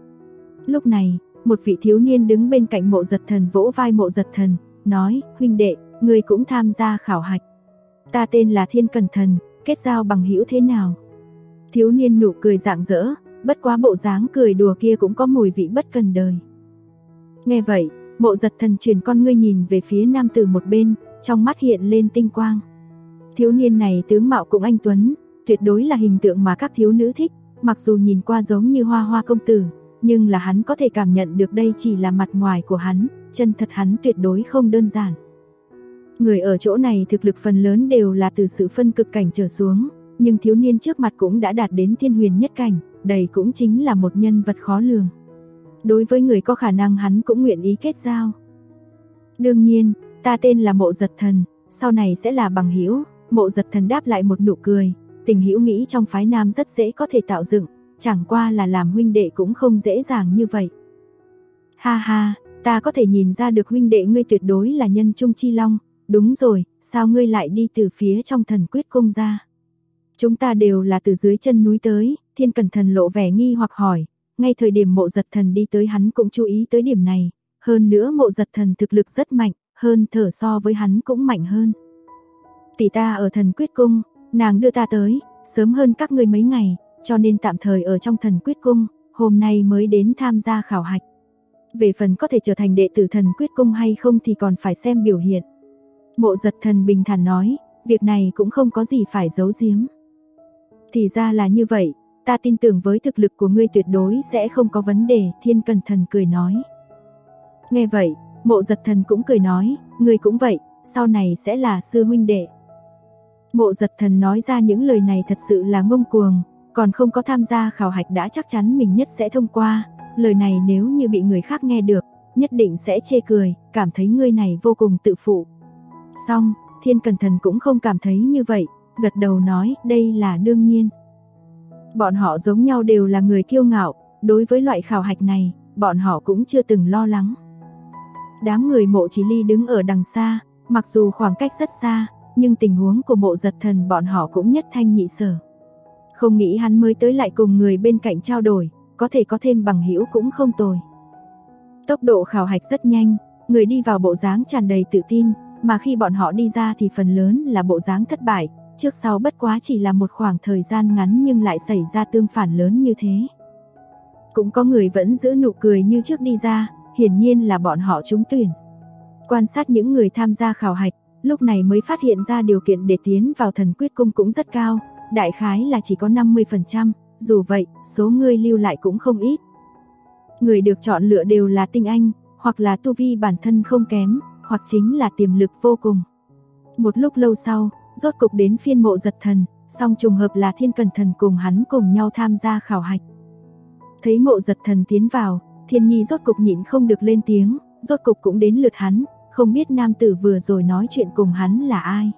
Lúc này, một vị thiếu niên đứng bên cạnh Mộ Giật Thần vỗ vai Mộ Giật Thần, nói, huynh đệ, ngươi cũng tham gia khảo hạch. Ta tên là Thiên Cẩn Thần, kết giao bằng hữu thế nào? Thiếu niên nụ cười rạng rỡ, bất quá bộ dáng cười đùa kia cũng có mùi vị bất cần đời. Nghe vậy, Mộ Giật Thần chuyển con ngươi nhìn về phía nam tử một bên, trong mắt hiện lên tinh quang. Thiếu niên này tướng mạo cũng anh tuấn, tuyệt đối là hình tượng mà các thiếu nữ thích, mặc dù nhìn qua giống như Hoa Hoa công tử, nhưng là hắn có thể cảm nhận được đây chỉ là mặt ngoài của hắn, chân thật hắn tuyệt đối không đơn giản. Người ở chỗ này thực lực phần lớn đều là từ sự phân cực cảnh trở xuống, nhưng thiếu niên trước mặt cũng đã đạt đến thiên huyền nhất cảnh, đây cũng chính là một nhân vật khó lường. Đối với người có khả năng hắn cũng nguyện ý kết giao. Đương nhiên, ta tên là Mộ Giật Thần, sau này sẽ là bằng hữu. Mộ Giật Thần đáp lại một nụ cười, tình hữu nghĩ trong phái nam rất dễ có thể tạo dựng, chẳng qua là làm huynh đệ cũng không dễ dàng như vậy. Ha ha, ta có thể nhìn ra được huynh đệ ngươi tuyệt đối là nhân trung chi long, đúng rồi, sao ngươi lại đi từ phía trong Thần Quyết Cung ra? Chúng ta đều là từ dưới chân núi tới, Thiên Cẩn Thần lộ vẻ nghi hoặc hỏi, ngay thời điểm Mộ Giật Thần đi tới hắn cũng chú ý tới điểm này, hơn nữa Mộ Giật Thần thực lực rất mạnh, hơn thở so với hắn cũng mạnh hơn. Tỷ ta ở Thần Quyết Cung, nàng đưa ta tới, sớm hơn các ngươi mấy ngày, cho nên tạm thời ở trong Thần Quyết Cung, hôm nay mới đến tham gia khảo hạch. Về phần có thể trở thành đệ tử Thần Quyết Cung hay không thì còn phải xem biểu hiện. Mộ Giật Thần bình thản nói, việc này cũng không có gì phải giấu giếm. Thì ra là như vậy, ta tin tưởng với thực lực của ngươi tuyệt đối sẽ không có vấn đề, Thiên Cẩn Thần cười nói. Nghe vậy, Mộ Giật Thần cũng cười nói, ngươi cũng vậy, sau này sẽ là sư huynh đệ. Mộ Giật Thần nói ra những lời này thật sự là ngông cuồng, còn không có tham gia khảo hạch đã chắc chắn mình nhất sẽ thông qua, lời này nếu như bị người khác nghe được, nhất định sẽ chê cười, cảm thấy người này vô cùng tự phụ. Xong, Thiên Cẩn Thần cũng không cảm thấy như vậy, gật đầu nói đây là đương nhiên. Bọn họ giống nhau đều là người kiêu ngạo, đối với loại khảo hạch này, bọn họ cũng chưa từng lo lắng. Đám người Mộ Chỉ Ly đứng ở đằng xa, mặc dù khoảng cách rất xa, nhưng tình huống của Mộ Giật Thần bọn họ cũng nhất thanh nhị sở. Không nghĩ hắn mới tới lại cùng người bên cạnh trao đổi, có thể có thêm bằng hữu cũng không tồi. Tốc độ khảo hạch rất nhanh, người đi vào bộ dáng tràn đầy tự tin, mà khi bọn họ đi ra thì phần lớn là bộ dáng thất bại, trước sau bất quá chỉ là một khoảng thời gian ngắn nhưng lại xảy ra tương phản lớn như thế. Cũng có người vẫn giữ nụ cười như trước đi ra, hiển nhiên là bọn họ trúng tuyển. Quan sát những người tham gia khảo hạch, lúc này mới phát hiện ra điều kiện để tiến vào Thần Quyết Cung cũng rất cao, đại khái là chỉ có 50%, dù vậy, số người lưu lại cũng không ít. Người được chọn lựa đều là tinh anh, hoặc là tu vi bản thân không kém, hoặc chính là tiềm lực vô cùng. Một lúc lâu sau, rốt cục đến phiên Mộ Giật Thần, song trùng hợp là Thiên Cẩn Thần cùng hắn cùng nhau tham gia khảo hạch. Thấy Mộ Giật Thần tiến vào, Thiên Nhi rốt cục nhịn không được lên tiếng, rốt cục cũng đến lượt hắn, không biết nam tử vừa rồi nói chuyện cùng hắn là ai.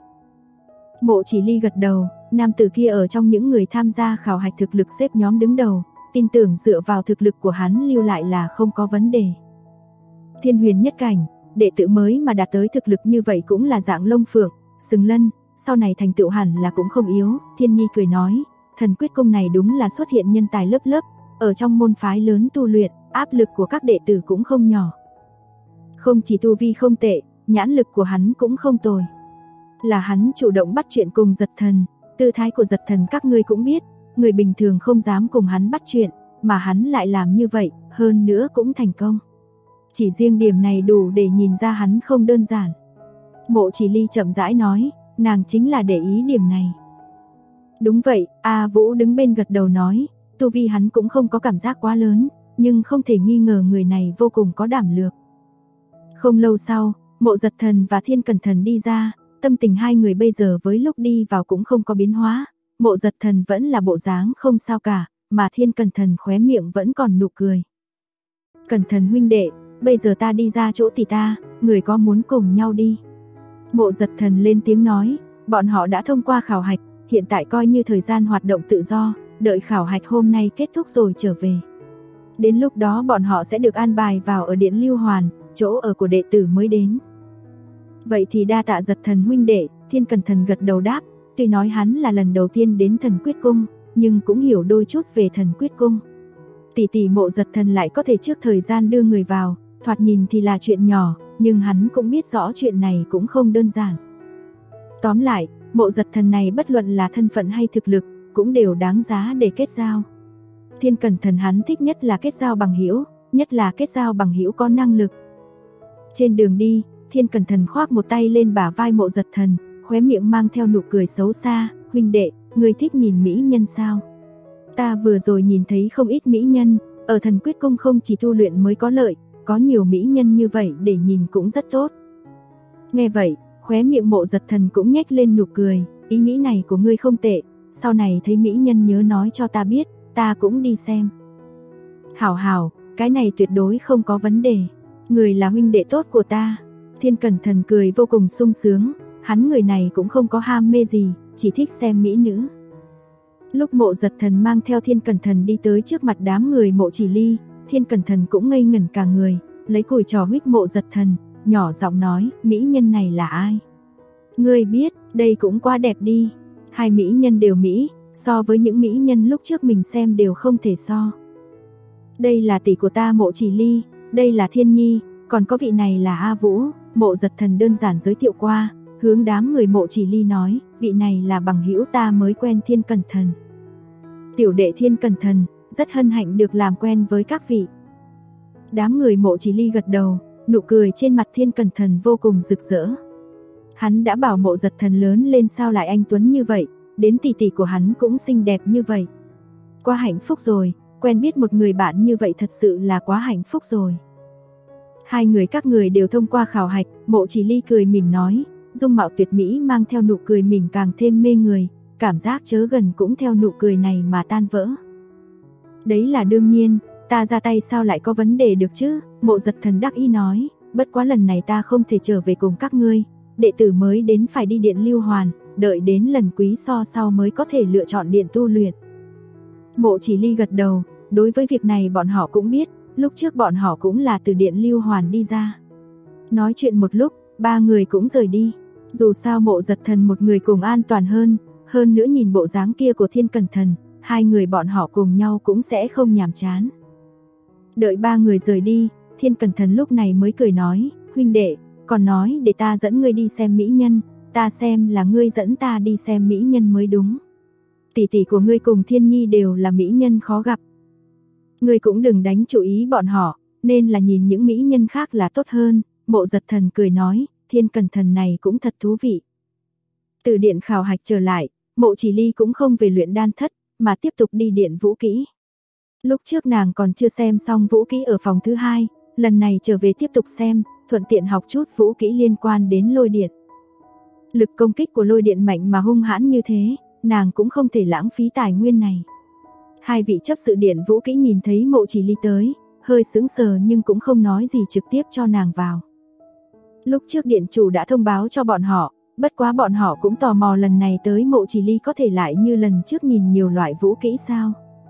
Mộ Chỉ Ly gật đầu, nam tử kia ở trong những người tham gia khảo hạch thực lực xếp nhóm đứng đầu, tin tưởng dựa vào thực lực của hắn lưu lại là không có vấn đề. Thiên Huyền nhất cảnh, đệ tử mới mà đạt tới thực lực như vậy cũng là dạng lông phượng, sừng lân, sau này thành tựu hẳn là cũng không yếu. Thiên Nhi cười nói, thần quyết cung này đúng là xuất hiện nhân tài lớp lớp, ở trong môn phái lớn tu luyện, áp lực của các đệ tử cũng không nhỏ. Không chỉ tu vi không tệ, nhãn lực của hắn cũng không tồi. Là hắn chủ động bắt chuyện cùng Giật Thần, tư thái của Giật Thần các ngươi cũng biết, người bình thường không dám cùng hắn bắt chuyện, mà hắn lại làm như vậy, hơn nữa cũng thành công. Chỉ riêng điểm này đủ để nhìn ra hắn không đơn giản. Mộ Chỉ Ly chậm rãi nói, nàng chính là để ý điểm này. Đúng vậy, A Vũ đứng bên gật đầu nói, tu vi hắn cũng không có cảm giác quá lớn, nhưng không thể nghi ngờ người này vô cùng có đảm lược. Không lâu sau, Mộ Giật Thần và Thiên Cẩn Thần đi ra, tâm tình hai người bây giờ với lúc đi vào cũng không có biến hóa. Mộ Giật Thần vẫn là bộ dáng không sao cả, mà Thiên Cẩn Thần khóe miệng vẫn còn nụ cười. Cẩn Thần huynh đệ, bây giờ ta đi ra chỗ tỷ ta, người có muốn cùng nhau đi? Mộ Giật Thần lên tiếng nói, bọn họ đã thông qua khảo hạch, hiện tại coi như thời gian hoạt động tự do, đợi khảo hạch hôm nay kết thúc rồi trở về. Đến lúc đó bọn họ sẽ được an bài vào ở Điện Lưu Hoàn, chỗ ở của đệ tử mới đến. Vậy thì đa tạ Giật Thần huynh đệ. Thiên Cẩn Thần gật đầu đáp, tuy nói hắn là lần đầu tiên đến Thần Quyết Cung, nhưng cũng hiểu đôi chút về Thần Quyết Cung. Tỷ tỷ Mộ Giật Thần lại có thể trước thời gian đưa người vào, thoạt nhìn thì là chuyện nhỏ, nhưng hắn cũng biết rõ chuyện này cũng không đơn giản. Tóm lại, Mộ Giật Thần này bất luận là thân phận hay thực lực, cũng đều đáng giá để kết giao. Thiên Cẩn Thần hắn thích nhất là kết giao bằng hữu, nhất là kết giao bằng hữu có năng lực. Trên đường đi, Thiên Cẩn Thần khoác một tay lên bả vai Mộ Giật Thần, khóe miệng mang theo nụ cười xấu xa, huynh đệ, ngươi thích nhìn mỹ nhân sao? Ta vừa rồi nhìn thấy không ít mỹ nhân, ở Thần Quyết Cung không chỉ tu luyện mới có lợi, có nhiều mỹ nhân như vậy để nhìn cũng rất tốt. Nghe vậy, khóe miệng Mộ Giật Thần cũng nhếch lên nụ cười, ý nghĩ này của ngươi không tệ, sau này thấy mỹ nhân nhớ nói cho ta biết, ta cũng đi xem. Hảo hảo, cái này tuyệt đối không có vấn đề, người là huynh đệ tốt của ta. Thiên Cẩn Thần cười vô cùng sung sướng, hắn người này cũng không có ham mê gì, chỉ thích xem mỹ nữ. Lúc Mộ Giật Thần mang theo Thiên Cẩn Thần đi tới trước mặt đám người Mộ Chỉ Ly, Thiên Cẩn Thần cũng ngây ngẩn cả người, lấy cùi trò huých Mộ Giật Thần, nhỏ giọng nói, mỹ nhân này là ai? Ngươi biết, đây cũng quá đẹp đi. Hai mỹ nhân đều mỹ, so với những mỹ nhân lúc trước mình xem đều không thể so. Đây là tỷ của ta Mộ Chỉ Ly, đây là Thiên Nhi, còn có vị này là A Vũ. Mộ Giật Thần đơn giản giới thiệu qua, hướng đám người Mộ Chỉ Ly nói, vị này là bằng hữu ta mới quen Thiên Cẩn Thần. Tiểu đệ Thiên Cẩn Thần, rất hân hạnh được làm quen với các vị. Đám người Mộ Chỉ Ly gật đầu, nụ cười trên mặt Thiên Cẩn Thần vô cùng rực rỡ. Hắn đã bảo Mộ Giật Thần lớn lên sao lại anh tuấn như vậy, đến tỷ tỷ của hắn cũng xinh đẹp như vậy. Quá hạnh phúc rồi, quen biết một người bạn như vậy thật sự là quá hạnh phúc rồi. Hai người các người đều thông qua khảo hạch, Mộ Chỉ Ly cười mỉm nói, dung mạo tuyệt mỹ mang theo nụ cười mỉm càng thêm mê người, cảm giác chớ gần cũng theo nụ cười này mà tan vỡ. Đấy là đương nhiên, ta ra tay sao lại có vấn đề được chứ? Mộ Giật Thần đắc ý nói, bất quá lần này ta không thể trở về cùng các ngươi, đệ tử mới đến phải đi Điện Lưu Hoàn, đợi đến lần quý so sau mới có thể lựa chọn điện tu luyện. Mộ Chỉ Ly gật đầu, đối với việc này bọn họ cũng biết, lúc trước bọn họ cũng là từ Điện Lưu Hoàn đi ra. Nói chuyện một lúc, ba người cũng rời đi. Dù sao Mộ Giật Thần một người cùng an toàn hơn nữa nhìn bộ dáng kia của Thiên Cẩn Thần, hai người bọn họ cùng nhau cũng sẽ không nhàm chán. Đợi ba người rời đi, Thiên Cẩn Thần lúc này mới cười nói, huynh đệ, còn nói để ta dẫn ngươi đi xem mỹ nhân, ta xem là ngươi dẫn ta đi xem mỹ nhân mới đúng. Tỷ tỷ của ngươi cùng Thiên Nhi đều là mỹ nhân khó gặp. Ngươi cũng đừng đánh chú ý bọn họ, nên là nhìn những mỹ nhân khác là tốt hơn. Mộ Giật Thần cười nói, Thiên Cẩn Thần này cũng thật thú vị. Từ điện khảo hạch trở lại, Mộ Chỉ Ly cũng không về luyện đan thất, mà tiếp tục đi điện vũ kỹ. Lúc trước nàng còn chưa xem xong vũ kỹ ở phòng thứ 2, lần này trở về tiếp tục xem, thuận tiện học chút vũ kỹ liên quan đến lôi điện. Lực công kích của lôi điện mạnh mà hung hãn như thế, nàng cũng không thể lãng phí tài nguyên này. Hai vị chấp sự điện Vũ Kỹ nhìn thấy Mộ Chỉ Ly tới, hơi sững sờ nhưng cũng không nói gì, trực tiếp cho nàng vào. Lúc trước điện chủ đã thông báo cho bọn họ, bất quá bọn họ cũng tò mò lần này tới Mộ Chỉ Ly có thể lại như lần trước nhìn nhiều loại vũ kỹ sao.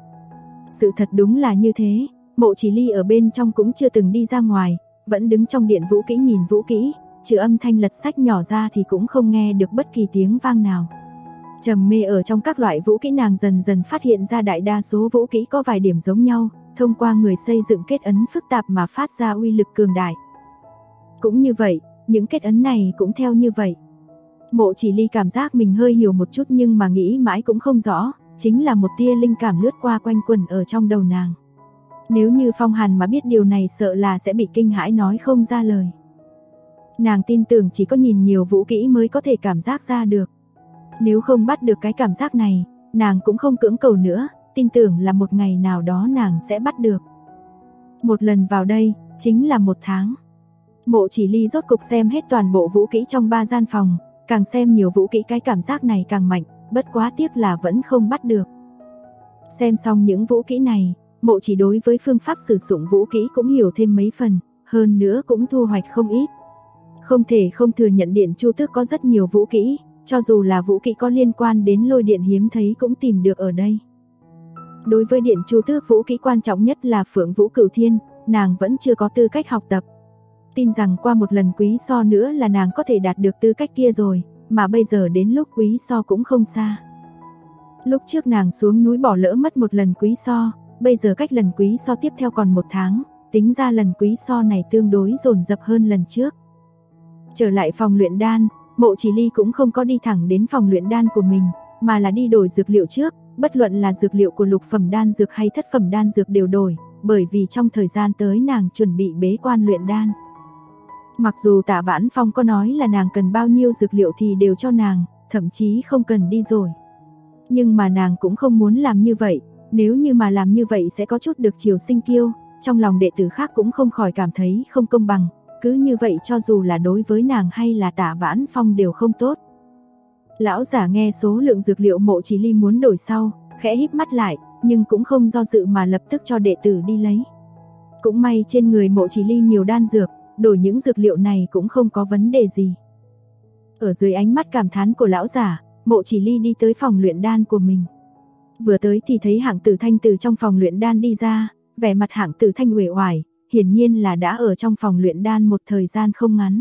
Sự thật đúng là như thế, Mộ Chỉ Ly ở bên trong cũng chưa từng đi ra ngoài, vẫn đứng trong điện vũ kỹ nhìn vũ kỹ, trừ âm thanh lật sách nhỏ ra thì cũng không nghe được bất kỳ tiếng vang nào. Trầm mê ở trong các loại vũ kỹ, nàng dần dần phát hiện ra đại đa số vũ kỹ có vài điểm giống nhau, thông qua người xây dựng kết ấn phức tạp mà phát ra uy lực cường đại. Cũng như vậy, những kết ấn này cũng theo như vậy. Mộ Chỉ Ly cảm giác mình hơi hiểu một chút nhưng mà nghĩ mãi cũng không rõ, chính là một tia linh cảm lướt qua quanh quẩn ở trong đầu nàng. Nếu như Phong Hàn mà biết điều này sợ là sẽ bị kinh hãi nói không ra lời. Nàng tin tưởng chỉ có nhìn nhiều vũ kỹ mới có thể cảm giác ra được. Nếu không bắt được cái cảm giác này, nàng cũng không cưỡng cầu nữa, tin tưởng là một ngày nào đó nàng sẽ bắt được. Một lần vào đây, chính là 1 tháng. Mộ Chỉ Ly rốt cục xem hết toàn bộ vũ kỹ trong 3 gian phòng, càng xem nhiều vũ kỹ cái cảm giác này càng mạnh, bất quá tiếc là vẫn không bắt được. Xem xong những vũ kỹ này, Mộ Chỉ đối với phương pháp sử dụng vũ kỹ cũng hiểu thêm mấy phần, hơn nữa cũng thu hoạch không ít. Không thể không thừa nhận điện Chu Tước có rất nhiều vũ kỹ, cho dù là vũ kỹ có liên quan đến lôi điện hiếm thấy cũng tìm được ở đây. Đối với điện Chu Tước, vũ kỹ quan trọng nhất là Phượng Vũ Cửu Thiên, nàng vẫn chưa có tư cách học tập. Tin rằng qua một lần quý so nữa là nàng có thể đạt được tư cách kia rồi, mà bây giờ đến lúc quý so cũng không xa. Lúc trước nàng xuống núi bỏ lỡ mất một lần quý so, bây giờ cách lần quý so tiếp theo còn 1 tháng, tính ra lần quý so này tương đối dồn dập hơn lần trước. Trở lại phòng luyện đan, Mộ Chỉ Ly cũng không có đi thẳng đến phòng luyện đan của mình, mà là đi đổi dược liệu trước, bất luận là dược liệu của lục phẩm đan dược hay thất phẩm đan dược đều đổi, bởi vì trong thời gian tới nàng chuẩn bị bế quan luyện đan. Mặc dù Tạ Vãn Phong có nói là nàng cần bao nhiêu dược liệu thì đều cho nàng, thậm chí không cần đi rồi. Nhưng mà nàng cũng không muốn làm như vậy, nếu như mà làm như vậy sẽ có chút được chiều sinh kiêu, trong lòng đệ tử khác cũng không khỏi cảm thấy không công bằng, cứ như vậy cho dù là đối với nàng hay là Tạ Vãn Phong đều không tốt. Lão giả nghe số lượng dược liệu Mộ Chỉ Ly muốn đổi sau, khẽ híp mắt lại, nhưng cũng không do dự mà lập tức cho đệ tử đi lấy. Cũng may trên người Mộ Chỉ Ly nhiều đan dược, đổi những dược liệu này cũng không có vấn đề gì. Ở dưới ánh mắt cảm thán của lão giả, Mộ Chỉ Ly đi tới phòng luyện đan của mình. Vừa tới thì thấy Hạng Tử Thanh từ trong phòng luyện đan đi ra, vẻ mặt Hạng Tử Thanh uể oải, hiển nhiên là đã ở trong phòng luyện đan một thời gian không ngắn.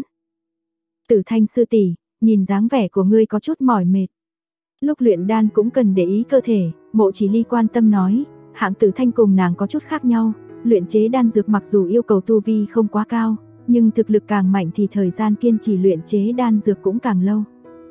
Tử Thanh sư tỷ, nhìn dáng vẻ của ngươi có chút mỏi mệt. Lúc luyện đan cũng cần để ý cơ thể, Mộ Chỉ Ly quan tâm nói, Hạng Tử Thanh cùng nàng có chút khác nhau, luyện chế đan dược mặc dù yêu cầu tu vi không quá cao, nhưng thực lực càng mạnh thì thời gian kiên trì luyện chế đan dược cũng càng lâu.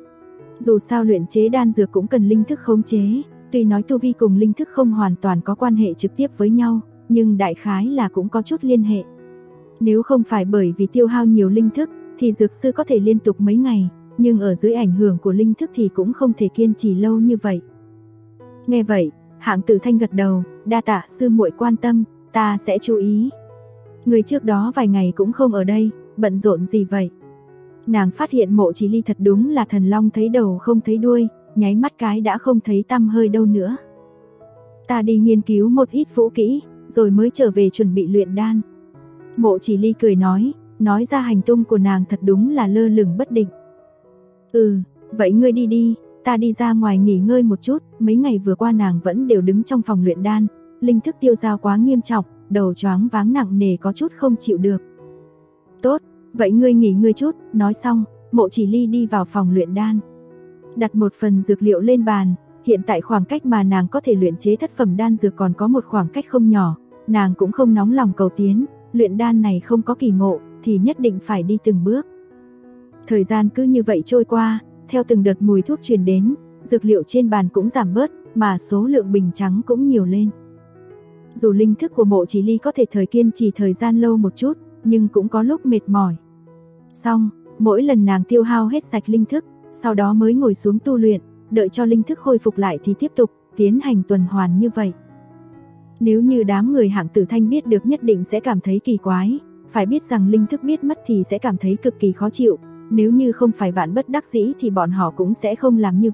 Dù sao luyện chế đan dược cũng cần linh thức khống chế, tuy nói tu vi cùng linh thức không hoàn toàn có quan hệ trực tiếp với nhau, nhưng đại khái là cũng có chút liên hệ. Nếu không phải bởi vì tiêu hao nhiều linh thức, thì dược sư có thể liên tục mấy ngày, nhưng ở dưới ảnh hưởng của linh thức thì cũng không thể kiên trì lâu như vậy. Nghe vậy, Hạng Tử Thanh gật đầu, đa tạ sư muội quan tâm, ta sẽ chú ý. Người trước đó vài ngày cũng không ở đây, bận rộn gì vậy? Nàng phát hiện Mộ Chỉ Ly thật đúng là thần long thấy đầu không thấy đuôi, nháy mắt cái đã không thấy tăm hơi đâu nữa. Ta đi nghiên cứu một ít vũ kỹ, rồi mới trở về chuẩn bị luyện đan. Mộ Chỉ Ly cười nói ra hành tung của nàng thật đúng là lơ lửng bất định. Vậy ngươi đi đi, ta đi ra ngoài nghỉ ngơi một chút, mấy ngày vừa qua nàng vẫn đều đứng trong phòng luyện đan, linh thức tiêu dao quá nghiêm trọng, đầu choáng váng nặng nề có chút không chịu được. Tốt, vậy ngươi nghỉ ngơi chút, nói xong, Mộ Chỉ Ly đi vào phòng luyện đan. Đặt một phần dược liệu lên bàn, hiện tại khoảng cách mà nàng có thể luyện chế thất phẩm đan dược còn có một khoảng cách không nhỏ, nàng cũng không nóng lòng cầu tiến, luyện đan này không có kỳ ngộ, thì nhất định phải đi từng bước. Thời gian cứ như vậy trôi qua, theo từng đợt mùi thuốc truyền đến, dược liệu trên bàn cũng giảm bớt, mà số lượng bình trắng cũng nhiều lên. Dù linh thức của Mộ Chỉ Ly có thể thời kiên trì thời gian lâu một chút, nhưng cũng có lúc mệt mỏi. Xong, mỗi lần nàng tiêu hao hết sạch linh thức, sau đó mới ngồi xuống tu luyện, đợi cho linh thức khôi phục lại thì tiếp tục tiến hành tuần hoàn như vậy. Nếu như đám người Hạng Tử Thanh biết được nhất định sẽ cảm thấy kỳ quái, phải biết rằng linh thức biết mất thì sẽ cảm thấy cực kỳ khó chịu, nếu như không phải vạn bất đắc dĩ thì bọn họ cũng sẽ không làm như vậy,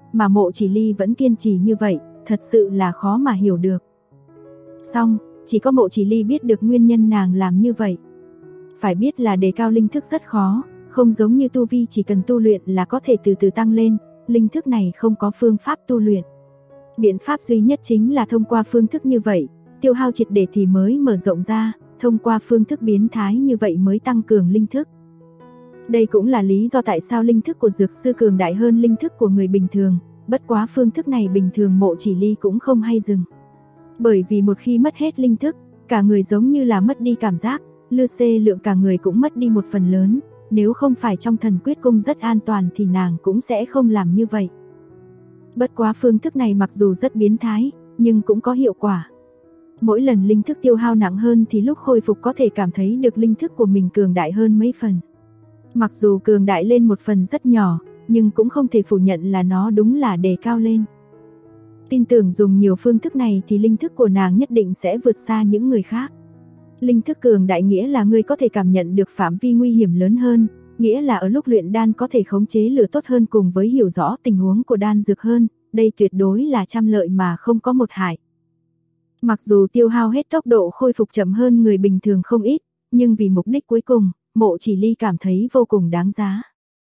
mà Mộ Chỉ Ly vẫn kiên trì như vậy, thật sự là khó mà hiểu được. Song, chỉ có Mộ Chỉ Ly biết được nguyên nhân nàng làm như vậy. Phải biết là đề cao linh thức rất khó, không giống như tu vi chỉ cần tu luyện là có thể từ từ tăng lên, linh thức này không có phương pháp tu luyện. Biện pháp duy nhất chính là thông qua phương thức như vậy, tiêu hao triệt để thì mới mở rộng ra, thông qua phương thức biến thái như vậy mới tăng cường linh thức. Đây cũng là lý do tại sao linh thức của dược sư cường đại hơn linh thức của người bình thường, bất quá phương thức này bình thường Mộ Chỉ Ly cũng không hay dừng. Bởi vì một khi mất hết linh thức, cả người giống như là mất đi cảm giác, lượng cả người cũng mất đi một phần lớn, nếu không phải trong Thần Quyết Cung rất an toàn thì nàng cũng sẽ không làm như vậy. Bất quá phương thức này mặc dù rất biến thái, nhưng cũng có hiệu quả. Mỗi lần linh thức tiêu hao nặng hơn thì lúc khôi phục có thể cảm thấy được linh thức của mình cường đại hơn mấy phần. Mặc dù cường đại lên một phần rất nhỏ, nhưng cũng không thể phủ nhận là nó đúng là đề cao lên. Tin tưởng dùng nhiều phương thức này thì linh thức của nàng nhất định sẽ vượt xa những người khác. Linh thức cường đại nghĩa là ngươi có thể cảm nhận được phạm vi nguy hiểm lớn hơn, nghĩa là ở lúc luyện đan có thể khống chế lửa tốt hơn cùng với hiểu rõ tình huống của đan dược hơn, đây tuyệt đối là trăm lợi mà không có một hại. Mặc dù tiêu hao hết tốc độ khôi phục chậm hơn người bình thường không ít, nhưng vì mục đích cuối cùng, Mộ Chỉ Ly cảm thấy vô cùng đáng giá.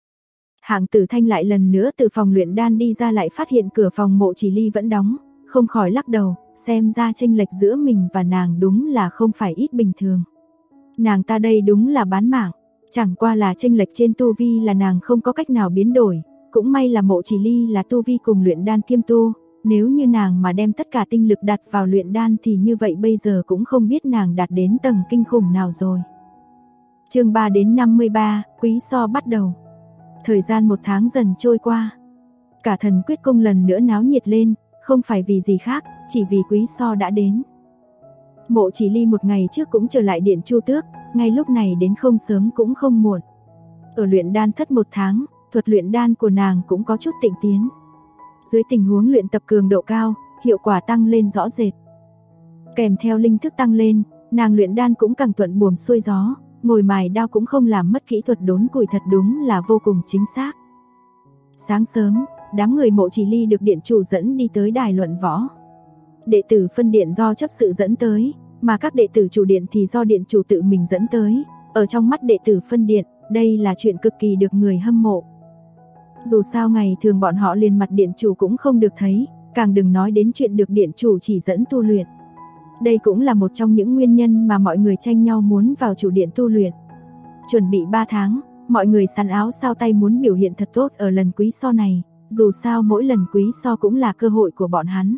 Hạng Tử Thanh lại lần nữa từ phòng luyện đan đi ra lại phát hiện cửa phòng Mộ Chỉ Ly vẫn đóng, không khỏi lắc đầu, xem ra chênh lệch giữa mình và nàng đúng là không phải ít bình thường. Nàng ta đây đúng là bán mạng, chẳng qua là chênh lệch trên tu vi là nàng không có cách nào biến đổi, cũng may là Mộ Chỉ Ly là tu vi cùng luyện đan kiêm tu, nếu như nàng mà đem tất cả tinh lực đặt vào luyện đan thì như vậy bây giờ cũng không biết nàng đạt đến tầng kinh khủng nào rồi. Chương 3 đến 53, quý so bắt đầu. Thời gian 1 tháng dần trôi qua. Cả Thần Quyết Cung lần nữa náo nhiệt lên, không phải vì gì khác, chỉ vì quý so đã đến. Mộ Chỉ Ly một ngày trước cũng trở lại Điện Chu Tước, ngay lúc này đến không sớm cũng không muộn. Ở luyện đan thất 1 tháng, thuật luyện đan của nàng cũng có chút tịnh tiến. Dưới tình huống luyện tập cường độ cao, hiệu quả tăng lên rõ rệt. Kèm theo linh thức tăng lên, nàng luyện đan cũng càng thuận buồm xuôi gió, ngồi mài đao cũng không làm mất kỹ thuật đốn củi, thật đúng là vô cùng chính xác. Sáng sớm, đám người Mộ Chỉ Ly được điện chủ dẫn đi tới đài luận võ. Đệ tử phân điện do chấp sự dẫn tới, mà các đệ tử chủ điện thì do điện chủ tự mình dẫn tới. Ở trong mắt đệ tử phân điện, đây là chuyện cực kỳ được người hâm mộ. Dù sao ngày thường bọn họ liền mặt điện chủ cũng không được thấy, càng đừng nói đến chuyện được điện chủ chỉ dẫn tu luyện. Đây cũng là một trong những nguyên nhân mà mọi người tranh nhau muốn vào chủ điện tu luyện. Chuẩn bị 3 tháng, mọi người sắn áo sao tay muốn biểu hiện thật tốt ở lần quý so này, dù sao mỗi lần quý so cũng là cơ hội của bọn hắn.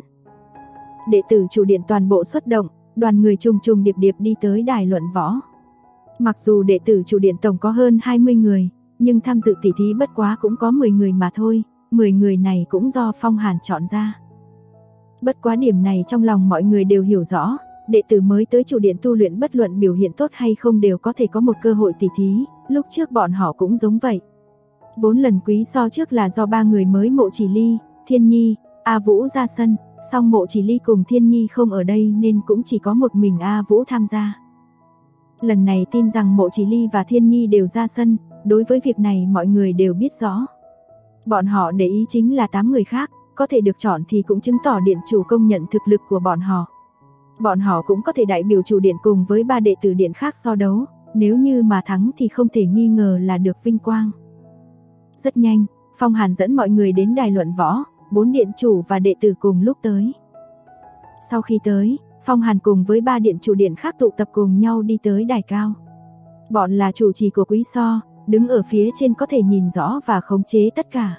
Đệ tử chủ điện toàn bộ xuất động, đoàn người trùng trùng điệp điệp đi tới đài luận võ. Mặc dù đệ tử chủ điện tổng có hơn 20 người, nhưng tham dự tỷ thí bất quá cũng có 10 người mà thôi, 10 người này cũng do Phong Hàn chọn ra. Bất quá điểm này trong lòng mọi người đều hiểu rõ, đệ tử mới tới chủ điện tu luyện bất luận biểu hiện tốt hay không đều có thể có một cơ hội tỷ thí, lúc trước bọn họ cũng giống vậy. 4 lần quý so trước là do 3 người mới Mộ Chỉ Ly, Thiên Nhi, A Vũ ra sân, song Mộ Chỉ Ly cùng Thiên Nhi không ở đây nên cũng chỉ có một mình A Vũ tham gia. Lần này tin rằng Mộ Chỉ Ly và Thiên Nhi đều ra sân, đối với việc này mọi người đều biết rõ. Bọn họ để ý chính là 8 người khác, có thể được chọn thì cũng chứng tỏ điện chủ công nhận thực lực của bọn họ. Bọn họ cũng có thể đại biểu chủ điện cùng với 3 đệ tử điện khác so đấu, nếu như mà thắng thì không thể nghi ngờ là được vinh quang. Rất nhanh, Phong Hàn dẫn mọi người đến đài luận võ, 4 điện chủ và đệ tử cùng lúc tới. Sau khi tới, Phong Hàn cùng với 3 điện chủ điện khác tụ tập cùng nhau đi tới đài cao. Bọn là chủ trì của quý so, đứng ở phía trên có thể nhìn rõ và khống chế tất cả.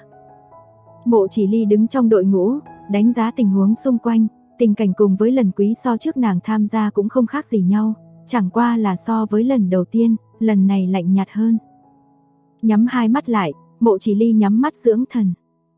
Mộ Chỉ Ly đứng trong đội ngũ, đánh giá tình huống xung quanh, tình cảnh cùng với lần quý so trước nàng tham gia cũng không khác gì nhau, chẳng qua là so với lần đầu tiên, lần này lạnh nhạt hơn. Nhắm hai mắt lại, Mộ Chỉ Ly nhắm mắt dưỡng thần.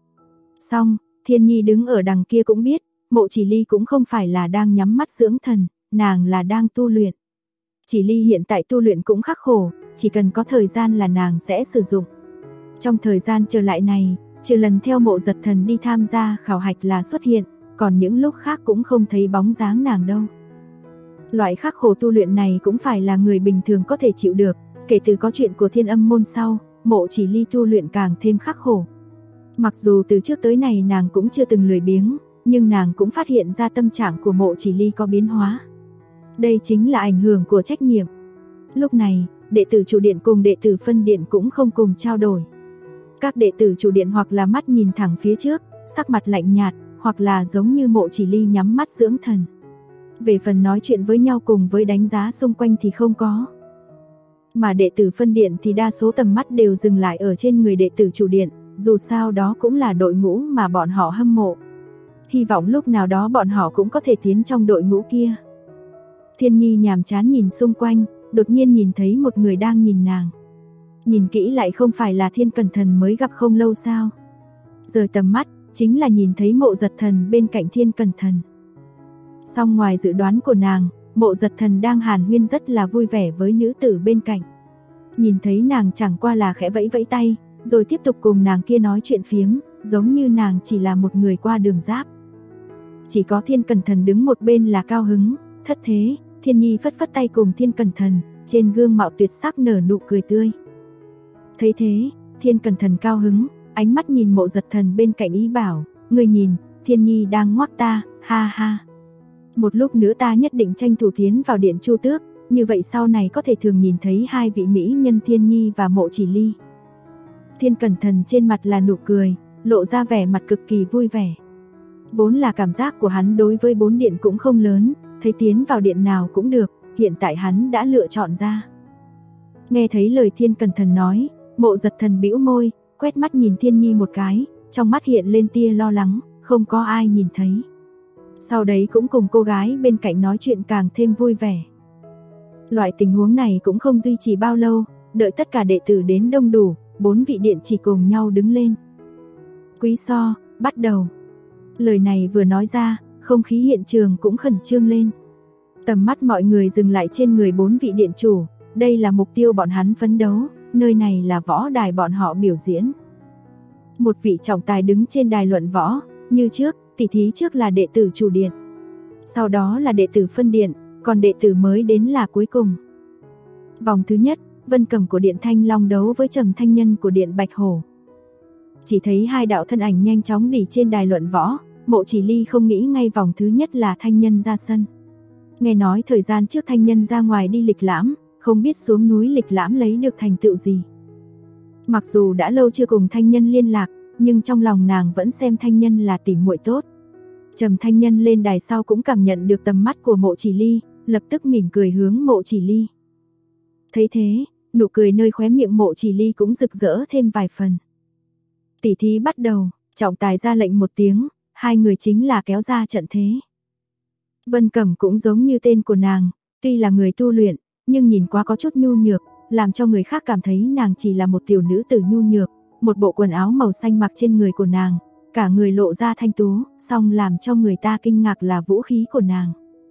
Xong, Thiên Nhi đứng ở đằng kia cũng biết, Mộ Chỉ Ly cũng không phải là đang nhắm mắt dưỡng thần, nàng là đang tu luyện. Chỉ Ly hiện tại tu luyện cũng khắc khổ, chỉ cần có thời gian là nàng sẽ sử dụng. Trong thời gian trở lại này, trừ lần theo Mộ Giật Thần đi tham gia khảo hạch là xuất hiện, còn những lúc khác cũng không thấy bóng dáng nàng đâu. Loại khắc khổ tu luyện này cũng phải là người bình thường có thể chịu được, kể từ có chuyện của Thiên Âm môn sau, Mộ Chỉ Ly tu luyện càng thêm khắc khổ. Mặc dù từ trước tới nay nàng cũng chưa từng lười biếng, nhưng nàng cũng phát hiện ra tâm trạng của Mộ Chỉ Ly có biến hóa. Đây chính là ảnh hưởng của trách nhiệm. Lúc này, đệ tử chủ điện cùng đệ tử phân điện cũng không cùng trao đổi. Các đệ tử chủ điện hoặc là mắt nhìn thẳng phía trước, sắc mặt lạnh nhạt, hoặc là giống như Mộ Chỉ Ly nhắm mắt dưỡng thần. Về phần nói chuyện với nhau cùng với đánh giá xung quanh thì không có. Mà đệ tử phân điện thì đa số tầm mắt đều dừng lại ở trên người đệ tử chủ điện, dù sao đó cũng là đội ngũ mà bọn họ hâm mộ. Hy vọng lúc nào đó bọn họ cũng có thể tiến trong đội ngũ kia. Thiên Nhi nhàm chán nhìn xung quanh, đột nhiên nhìn thấy một người đang nhìn nàng. Nhìn kỹ lại không phải là Thiên Cẩn Thần mới gặp không lâu sao. Rời tầm mắt, chính là nhìn thấy Mộ Giật Thần bên cạnh Thiên Cẩn Thần. Song ngoài dự đoán của nàng, Mộ Giật Thần đang hàn huyên rất là vui vẻ với nữ tử bên cạnh. Nhìn thấy nàng chẳng qua là khẽ vẫy vẫy tay, rồi tiếp tục cùng nàng kia nói chuyện phiếm, giống như nàng chỉ là một người qua đường giáp. Chỉ có Thiên Cẩn Thần đứng một bên là cao hứng, thất thế. Thiên Nhi phất phất tay cùng Thiên Cẩn Thần, trên gương mạo tuyệt sắc nở nụ cười tươi. Thấy thế, Thiên Cẩn Thần cao hứng, ánh mắt nhìn Mộ Giật Thần bên cạnh ý bảo, người nhìn, Thiên Nhi đang ngoắc ta, ha ha. Một lúc nữa ta nhất định tranh thủ tiến vào điện Chu Tước, như vậy sau này có thể thường nhìn thấy hai vị mỹ nhân Thiên Nhi và Mộ Chỉ Ly. Thiên Cẩn Thần trên mặt là nụ cười, lộ ra vẻ mặt cực kỳ vui vẻ. Vốn là cảm giác của hắn đối với 4 điện cũng không lớn, thấy tiến vào điện nào cũng được, hiện tại hắn đã lựa chọn ra. Nghe thấy lời Thiên Cẩn Thần nói, Mộ Giật Thần bĩu môi, quét mắt nhìn Thiên Nhi một cái, trong mắt hiện lên tia lo lắng, không có ai nhìn thấy. Sau đấy cũng cùng cô gái bên cạnh nói chuyện càng thêm vui vẻ. Loại tình huống này cũng không duy trì bao lâu, đợi tất cả đệ tử đến đông đủ, 4 vị điện chỉ cùng nhau đứng lên. Quý so, bắt đầu. Lời này vừa nói ra, không khí hiện trường cũng khẩn trương lên. Tầm mắt mọi người dừng lại trên người 4 vị điện chủ, đây là mục tiêu bọn hắn phấn đấu, nơi này là võ đài bọn họ biểu diễn. Một vị trọng tài đứng trên đài luận võ, như trước, tỷ thí trước là đệ tử chủ điện. Sau đó là đệ tử phân điện, còn đệ tử mới đến là cuối cùng. Vòng thứ nhất, Vân Cầm của điện Thanh Long đấu với Trầm Thanh Nhân của điện Bạch Hổ. Chỉ thấy hai đạo thân ảnh nhanh chóng đỉ trên đài luận võ, Mộ Chỉ Ly không nghĩ ngay vòng thứ nhất là Thanh Nhân ra sân. Nghe nói thời gian trước Thanh Nhân ra ngoài đi lịch lãm, không biết xuống núi lịch lãm lấy được thành tựu gì. Mặc dù đã lâu chưa cùng Thanh Nhân liên lạc, nhưng trong lòng nàng vẫn xem Thanh Nhân là tỉ muội tốt. Trầm Thanh Nhân lên đài sau cũng cảm nhận được tầm mắt của Mộ Chỉ Ly, lập tức mỉm cười hướng Mộ Chỉ Ly. Thấy thế, nụ cười nơi khóe miệng Mộ Chỉ Ly cũng rực rỡ thêm vài phần. Tỉ thí bắt đầu, trọng tài ra lệnh một tiếng, hai người chính là kéo ra trận thế. Vân Cẩm cũng giống như tên của nàng, tuy là người tu luyện, nhưng nhìn qua có chút nhu nhược, làm cho người khác cảm thấy nàng chỉ là một tiểu nữ tử nhu nhược. Một bộ quần áo màu xanh mặc trên người của nàng, cả người lộ ra thanh tú, song làm cho người ta kinh ngạc là vũ khí của nàng.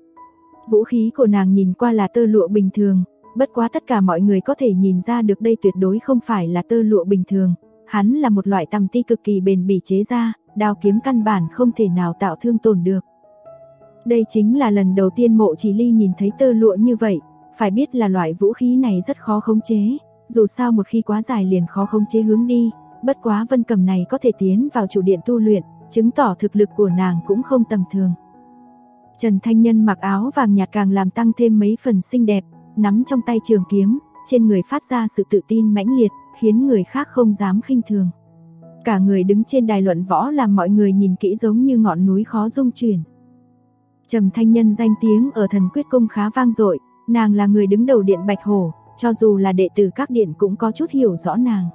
Vũ khí của nàng nhìn qua là tơ lụa bình thường, bất quá tất cả mọi người có thể nhìn ra được đây tuyệt đối không phải là tơ lụa bình thường. Hắn là một loại tằm ti cực kỳ bền bỉ chế ra, đao kiếm căn bản không thể nào tạo thương tổn được. Đây chính là lần đầu tiên Mộ Chỉ Ly nhìn thấy tơ lụa như vậy, phải biết là loại vũ khí này rất khó khống chế, dù sao một khi quá dài liền khó khống chế hướng đi. Bất quá Vân Cầm này có thể tiến vào chủ điện tu luyện, chứng tỏ thực lực của nàng cũng không tầm thường. Trần Thanh Nhân mặc áo vàng nhạt càng làm tăng thêm mấy phần xinh đẹp, nắm trong tay trường kiếm, trên người phát ra sự tự tin mãnh liệt, khiến người khác không dám khinh thường. Cả người đứng trên đài luận võ làm mọi người nhìn kỹ giống như ngọn núi khó dung chuyển. Trầm Thanh Nhân danh tiếng ở Thần Quyết Cung khá vang dội, nàng là người đứng đầu điện Bạch Hổ, cho dù là đệ tử các điện cũng có chút hiểu rõ nàng.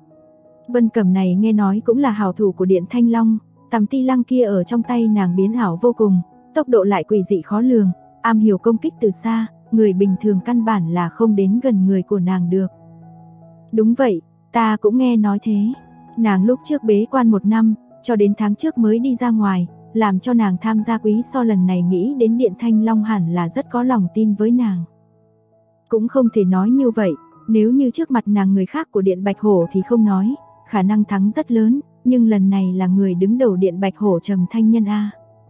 Vân Cẩm này nghe nói cũng là hảo thủ của điện Thanh Long, tằm ti lăng kia ở trong tay nàng biến ảo vô cùng, tốc độ lại quỷ dị khó lường, am hiểu công kích từ xa, người bình thường căn bản là không đến gần người của nàng được. Đúng vậy, ta cũng nghe nói thế. Nàng lúc trước bế quan 1 năm, cho đến tháng trước mới đi ra ngoài, làm cho nàng tham gia quý so lần này nghĩ đến điện Thanh Long hẳn là rất có lòng tin với nàng. Cũng không thể nói như vậy, nếu như trước mặt nàng người khác của điện Bạch Hổ thì không nói, khả năng thắng rất lớn, nhưng lần này là người đứng đầu điện Bạch Hổ Trầm Thanh Nhân a.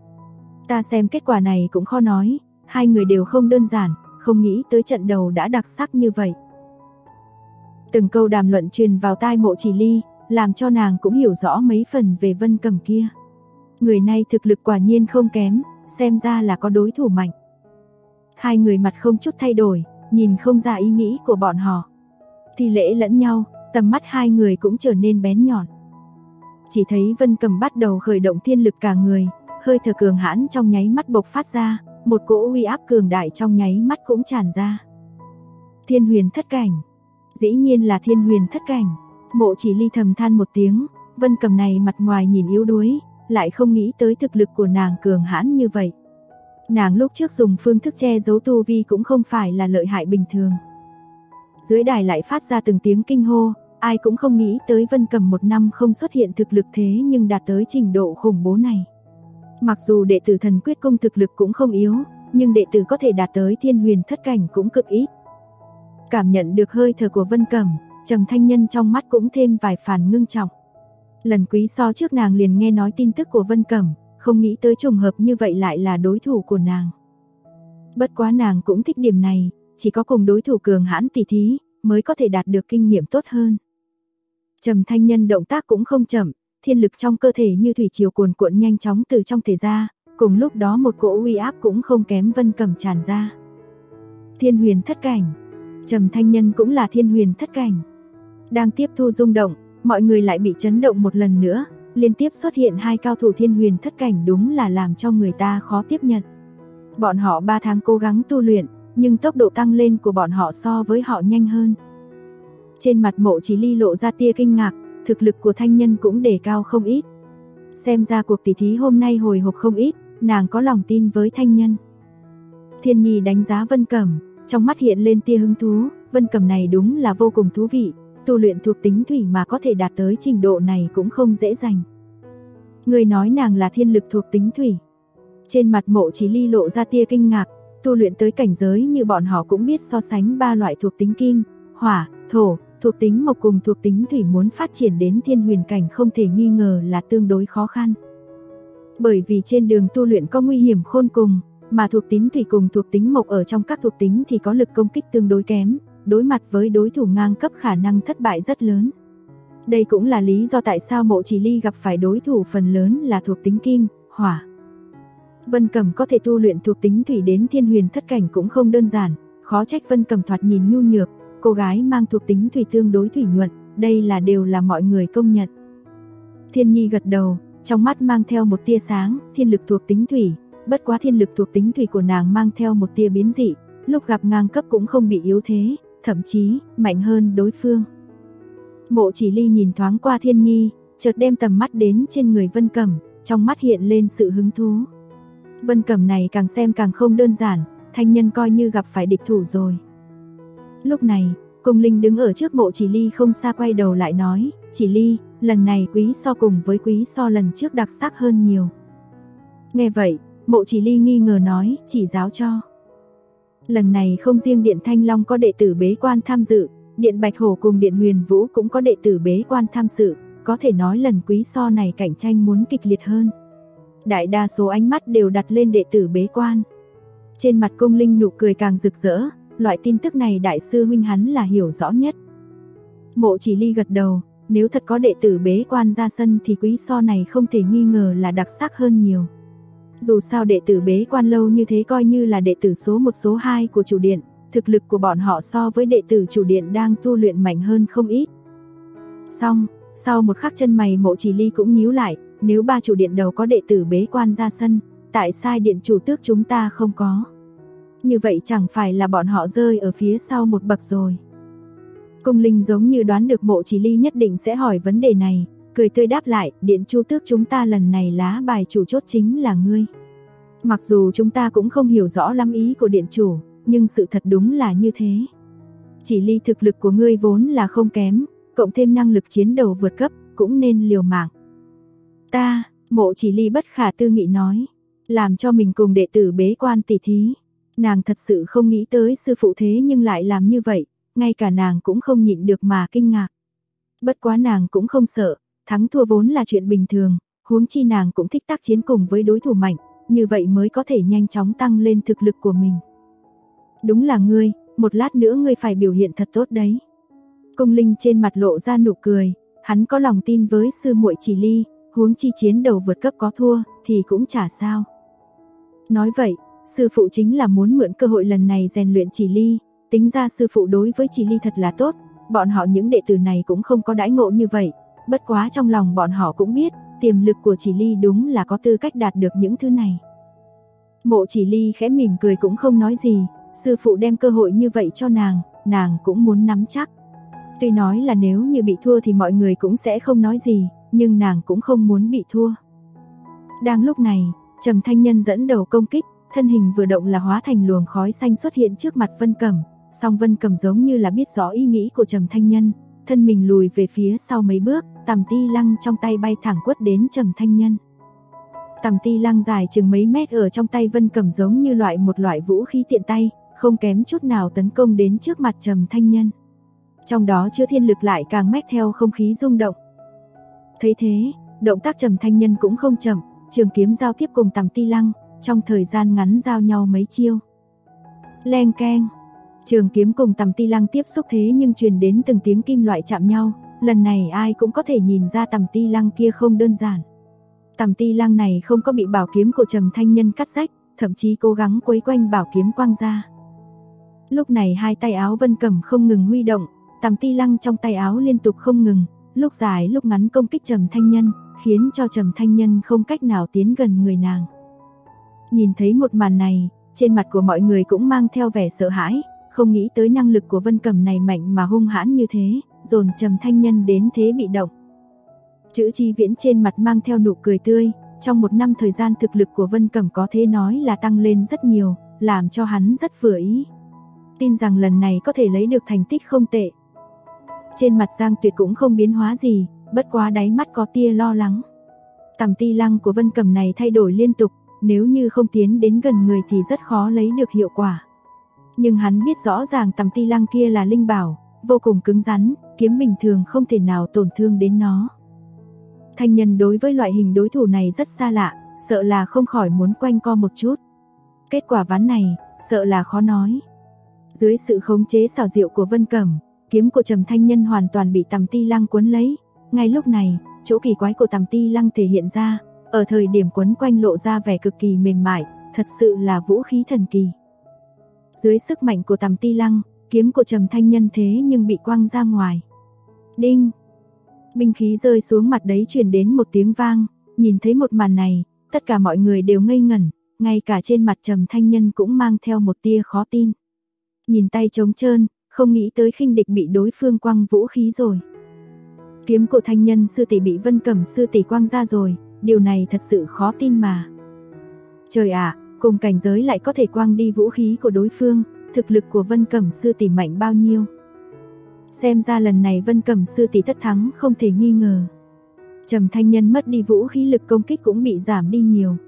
Ta xem kết quả này cũng khó nói, hai người đều không đơn giản, không nghĩ tới trận đầu đã đặc sắc như vậy. Từng câu đàm luận truyền vào tai Mộ Chỉ Ly, làm cho nàng cũng hiểu rõ mấy phần về Vân Cẩm kia. Người này thực lực quả nhiên không kém, xem ra là có đối thủ mạnh. Hai người mặt không chút thay đổi, nhìn không ra ý nghĩ của bọn họ. Thi lễ lẫn nhau, tầm mắt hai người cũng trở nên bén nhọn. Chỉ thấy Vân Cẩm bắt đầu khởi động thiên lực cả người, hơi thở cường hãn trong nháy mắt bộc phát ra, một cỗ uy áp cường đại trong nháy mắt cũng tràn ra. Thiên huyền thất cảnh, dĩ nhiên là thiên huyền thất cảnh. Mộ Chỉ Ly thầm than một tiếng, Vân Cẩm này mặt ngoài nhìn yếu đuối, lại không nghĩ tới thực lực của nàng cường hãn như vậy. Nàng lúc trước dùng phương thức che giấu tu vi cũng không phải là lợi hại bình thường. Dưới đài lại phát ra từng tiếng kinh hô, ai cũng không nghĩ tới Vân Cẩm một năm không xuất hiện thực lực thế nhưng đạt tới trình độ khủng bố này. Mặc dù đệ tử Thần Quyết Cung thực lực cũng không yếu, nhưng đệ tử có thể đạt tới thiên huyền thất cảnh cũng cực ít. Cảm nhận được hơi thở của Vân Cẩm, Trầm Thanh Nhân trong mắt cũng thêm vài phần ngưng trọng. Lần Quý So trước nàng liền nghe nói tin tức của Vân Cẩm, không nghĩ tới trùng hợp như vậy lại là đối thủ của nàng. Bất quá nàng cũng thích điểm này, chỉ có cùng đối thủ cường hãn tỷ thí mới có thể đạt được kinh nghiệm tốt hơn. Trầm Thanh Nhân động tác cũng không chậm, thiên lực trong cơ thể như thủy triều cuồn cuộn nhanh chóng từ trong thể ra, cùng lúc đó một cỗ uy áp cũng không kém Vân Cẩm tràn ra. Thiên huyền thất cảnh, Trầm Thanh Nhân cũng là thiên huyền thất cảnh. Đang tiếp thu rung động, mọi người lại bị chấn động một lần nữa, liên tiếp xuất hiện hai cao thủ thiên huyền thất cảnh đúng là làm cho người ta khó tiếp nhận. Bọn họ 3 tháng cố gắng tu luyện, nhưng tốc độ tăng lên của bọn họ so với họ nhanh hơn. Trên mặt Mộ Chỉ Ly lộ ra tia kinh ngạc, thực lực của Thanh Nhân cũng đề cao không ít. Xem ra cuộc tỷ thí hôm nay hồi hộp không ít, nàng có lòng tin với Thanh Nhân. Thiên Nhi đánh giá Vân Cẩm, trong mắt hiện lên tia hứng thú, Vân Cẩm này đúng là vô cùng thú vị, tu luyện thuộc tính thủy mà có thể đạt tới trình độ này cũng không dễ dàng. Người nói nàng là thiên lực thuộc tính thủy. Trên mặt Mộ Chỉ Ly lộ ra tia kinh ngạc, tu luyện tới cảnh giới như bọn họ cũng biết so sánh 3 loại thuộc tính kim, hỏa, thổ, thuộc tính mộc cùng thuộc tính thủy muốn phát triển đến thiên huyền cảnh không thể nghi ngờ là tương đối khó khăn. Bởi vì trên đường tu luyện có nguy hiểm khôn cùng, mà thuộc tính thủy cùng thuộc tính mộc ở trong các thuộc tính thì có lực công kích tương đối kém, đối mặt với đối thủ ngang cấp khả năng thất bại rất lớn. Đây cũng là lý do tại sao Mộ Chỉ Ly gặp phải đối thủ phần lớn là thuộc tính kim, hỏa. Vân Cẩm có thể tu luyện thuộc tính thủy đến thiên huyền thất cảnh cũng không đơn giản, khó trách Vân Cẩm thoạt nhìn nhu nhược, cô gái mang thuộc tính thủy tương đối thủy nhuận, đây đều là mọi người công nhận. Thiên Nhi gật đầu, trong mắt mang theo một tia sáng, thiên lực thuộc tính thủy, bất quá thiên lực thuộc tính thủy của nàng mang theo một tia biến dị, lúc gặp ngang cấp cũng không bị yếu thế, thậm chí mạnh hơn đối phương. Mộ Chỉ Ly nhìn thoáng qua Thiên Nhi, chợt đem tầm mắt đến trên người Vân Cẩm, trong mắt hiện lên sự hứng thú. Vân Cẩm này càng xem càng không đơn giản, Thanh Nhân coi như gặp phải địch thủ rồi. Lúc này, Cung Linh đứng ở trước Mộ Chỉ Ly không xa quay đầu lại nói, Chỉ Ly, lần này Quý So cùng với Quý So lần trước đặc sắc hơn nhiều. Nghe vậy, Mộ Chỉ Ly nghi ngờ nói, chỉ giáo cho. Lần này không riêng Điện Thanh Long có đệ tử bế quan tham dự, Điện Bạch Hổ cùng Điện Huyền Vũ cũng có đệ tử bế quan tham dự, có thể nói lần Quý So này cạnh tranh muốn kịch liệt hơn. Đại đa số ánh mắt đều đặt lên đệ tử bế quan. Trên mặt Cung Linh nụ cười càng rực rỡ, loại tin tức này đại sư huynh hắn là hiểu rõ nhất. Mộ Chỉ Ly gật đầu, nếu thật có đệ tử bế quan ra sân thì Quý So này không thể nghi ngờ là đặc sắc hơn nhiều. Dù sao đệ tử bế quan lâu như thế coi như là đệ tử số 1 số 2 của chủ điện, thực lực của bọn họ so với đệ tử chủ điện đang tu luyện mạnh hơn không ít. Xong, sau một khắc chân mày Mộ Chỉ Ly cũng nhíu lại, nếu 3 chủ điện đầu có đệ tử bế quan ra sân, tại sao điện chủ tước chúng ta không có? Như vậy chẳng phải là bọn họ rơi ở phía sau một bậc rồi. Cung Linh giống như đoán được Mộ Chỉ Ly nhất định sẽ hỏi vấn đề này, cười tươi đáp lại, điện chủ tước chúng ta lần này lá bài chủ chốt chính là ngươi. Mặc dù chúng ta cũng không hiểu rõ lắm ý của điện chủ, nhưng sự thật đúng là như thế. Chỉ Ly thực lực của ngươi vốn là không kém, cộng thêm năng lực chiến đấu vượt cấp, cũng nên liều mạng. Ta, Mộ Chỉ Ly bất khả tư nghị nói, làm cho mình cùng đệ tử bế quan tỷ thí. Nàng thật sự không nghĩ tới sư phụ thế nhưng lại làm như vậy, ngay cả nàng cũng không nhịn được mà kinh ngạc. Bất quá nàng cũng không sợ, thắng thua vốn là chuyện bình thường, huống chi nàng cũng thích tác chiến cùng với đối thủ mạnh, như vậy mới có thể nhanh chóng tăng lên thực lực của mình. Đúng là ngươi, một lát nữa ngươi phải biểu hiện thật tốt đấy. Cung Linh trên mặt lộ ra nụ cười, Hắn có lòng tin với sư muội Chỉ Ly, huống chi chiến đầu vượt cấp có thua thì cũng chả sao. Nói vậy, sư phụ chính là muốn mượn cơ hội lần này rèn luyện Chỉ Ly, tính ra sư phụ đối với Chỉ Ly thật là tốt, bọn họ những đệ tử này cũng không có đãi ngộ như vậy, bất quá trong lòng bọn họ cũng biết, tiềm lực của Chỉ Ly đúng là có tư cách đạt được những thứ này. Mộ Chỉ Ly khẽ mỉm cười cũng không nói gì, sư phụ đem cơ hội như vậy cho nàng cũng muốn nắm chắc. Tuy nói là nếu như bị thua thì mọi người cũng sẽ không nói gì, nhưng nàng cũng không muốn bị thua. Đang lúc này, Trầm Thanh Nhân dẫn đầu công kích, thân hình vừa động là hóa thành luồng khói xanh xuất hiện trước mặt Vân Cẩm, song Vân Cẩm giống như là biết rõ ý nghĩ của Trầm Thanh Nhân, thân mình lùi về phía sau mấy bước, tằm ti lăng trong tay bay thẳng quất đến Trầm Thanh Nhân. Tằm ti lăng dài chừng mấy mét ở trong tay Vân Cẩm giống như một loại vũ khí tiện tay, không kém chút nào tấn công đến trước mặt Trầm Thanh Nhân. Trong đó chứa thiên lực lại càng mách theo không khí rung động. Thấy thế, động tác Trầm Thanh Nhân cũng không chậm, trường kiếm giao tiếp cùng tằm ti lăng, trong thời gian ngắn giao nhau mấy chiêu. Leng keng, trường kiếm cùng tằm ti lăng tiếp xúc thế nhưng truyền đến từng tiếng kim loại chạm nhau, lần này ai cũng có thể nhìn ra tằm ti lăng kia không đơn giản. Tằm ti lăng này không có bị bảo kiếm của Trầm Thanh Nhân cắt rách, thậm chí cố gắng quấy quanh bảo kiếm quang ra. Lúc này hai tay áo Vân Cẩm không ngừng huy động, tằm ti lăng trong tay áo liên tục không ngừng, lúc dài lúc ngắn công kích Trầm Thanh Nhân, khiến cho Trầm Thanh Nhân không cách nào tiến gần người nàng. Nhìn thấy một màn này, trên mặt của mọi người cũng mang theo vẻ sợ hãi, không nghĩ tới năng lực của Vân Cẩm này mạnh mà hung hãn như thế, dồn Trầm Thanh Nhân đến thế bị động. Chữ Chi Viễn trên mặt mang theo nụ cười tươi, trong một năm thời gian thực lực của Vân Cẩm có thể nói là tăng lên rất nhiều, làm cho hắn rất vừa ý. Tin rằng lần này có thể lấy được thành tích không tệ. Trên mặt Giang Tuyệt cũng không biến hóa gì, bất quá đáy mắt có tia lo lắng. Tằm ti lăng của Vân Cẩm này thay đổi liên tục, nếu như không tiến đến gần người thì rất khó lấy được hiệu quả. Nhưng hắn biết rõ ràng tằm ti lăng kia là linh bảo, vô cùng cứng rắn, kiếm bình thường không thể nào tổn thương đến nó. Thanh Nhân đối với loại hình đối thủ này rất xa lạ, sợ là không khỏi muốn quanh co một chút. Kết quả ván này, sợ là khó nói. Dưới sự khống chế xảo diệu của Vân Cẩm, kiếm của Trầm Thanh Nhân hoàn toàn bị tằm ti lăng quấn lấy. Ngay lúc này, chỗ kỳ quái của tằm ti lăng thể hiện ra, ở thời điểm quấn quanh lộ ra vẻ cực kỳ mềm mại, thật sự là vũ khí thần kỳ. Dưới sức mạnh của tằm ti lăng, kiếm của Trầm Thanh Nhân thế nhưng bị quăng ra ngoài. Đinh! Binh khí rơi xuống mặt đấy truyền đến một tiếng vang, nhìn thấy một màn này, tất cả mọi người đều ngây ngẩn, ngay cả trên mặt Trầm Thanh Nhân cũng mang theo một tia khó tin. Nhìn tay trống trơn, không nghĩ tới khinh địch bị đối phương quăng vũ khí rồi. Kiếm của Thanh Nhân sư tỷ bị Vân Cẩm sư tỷ quăng ra rồi, điều này thật sự khó tin mà. Trời ạ, cùng cảnh giới lại có thể quăng đi vũ khí của đối phương, thực lực của Vân Cẩm sư tỷ mạnh bao nhiêu? Xem ra lần này Vân Cẩm sư tỷ tất thắng không thể nghi ngờ. Trầm Thanh Nhân mất đi vũ khí lực công kích cũng bị giảm đi nhiều.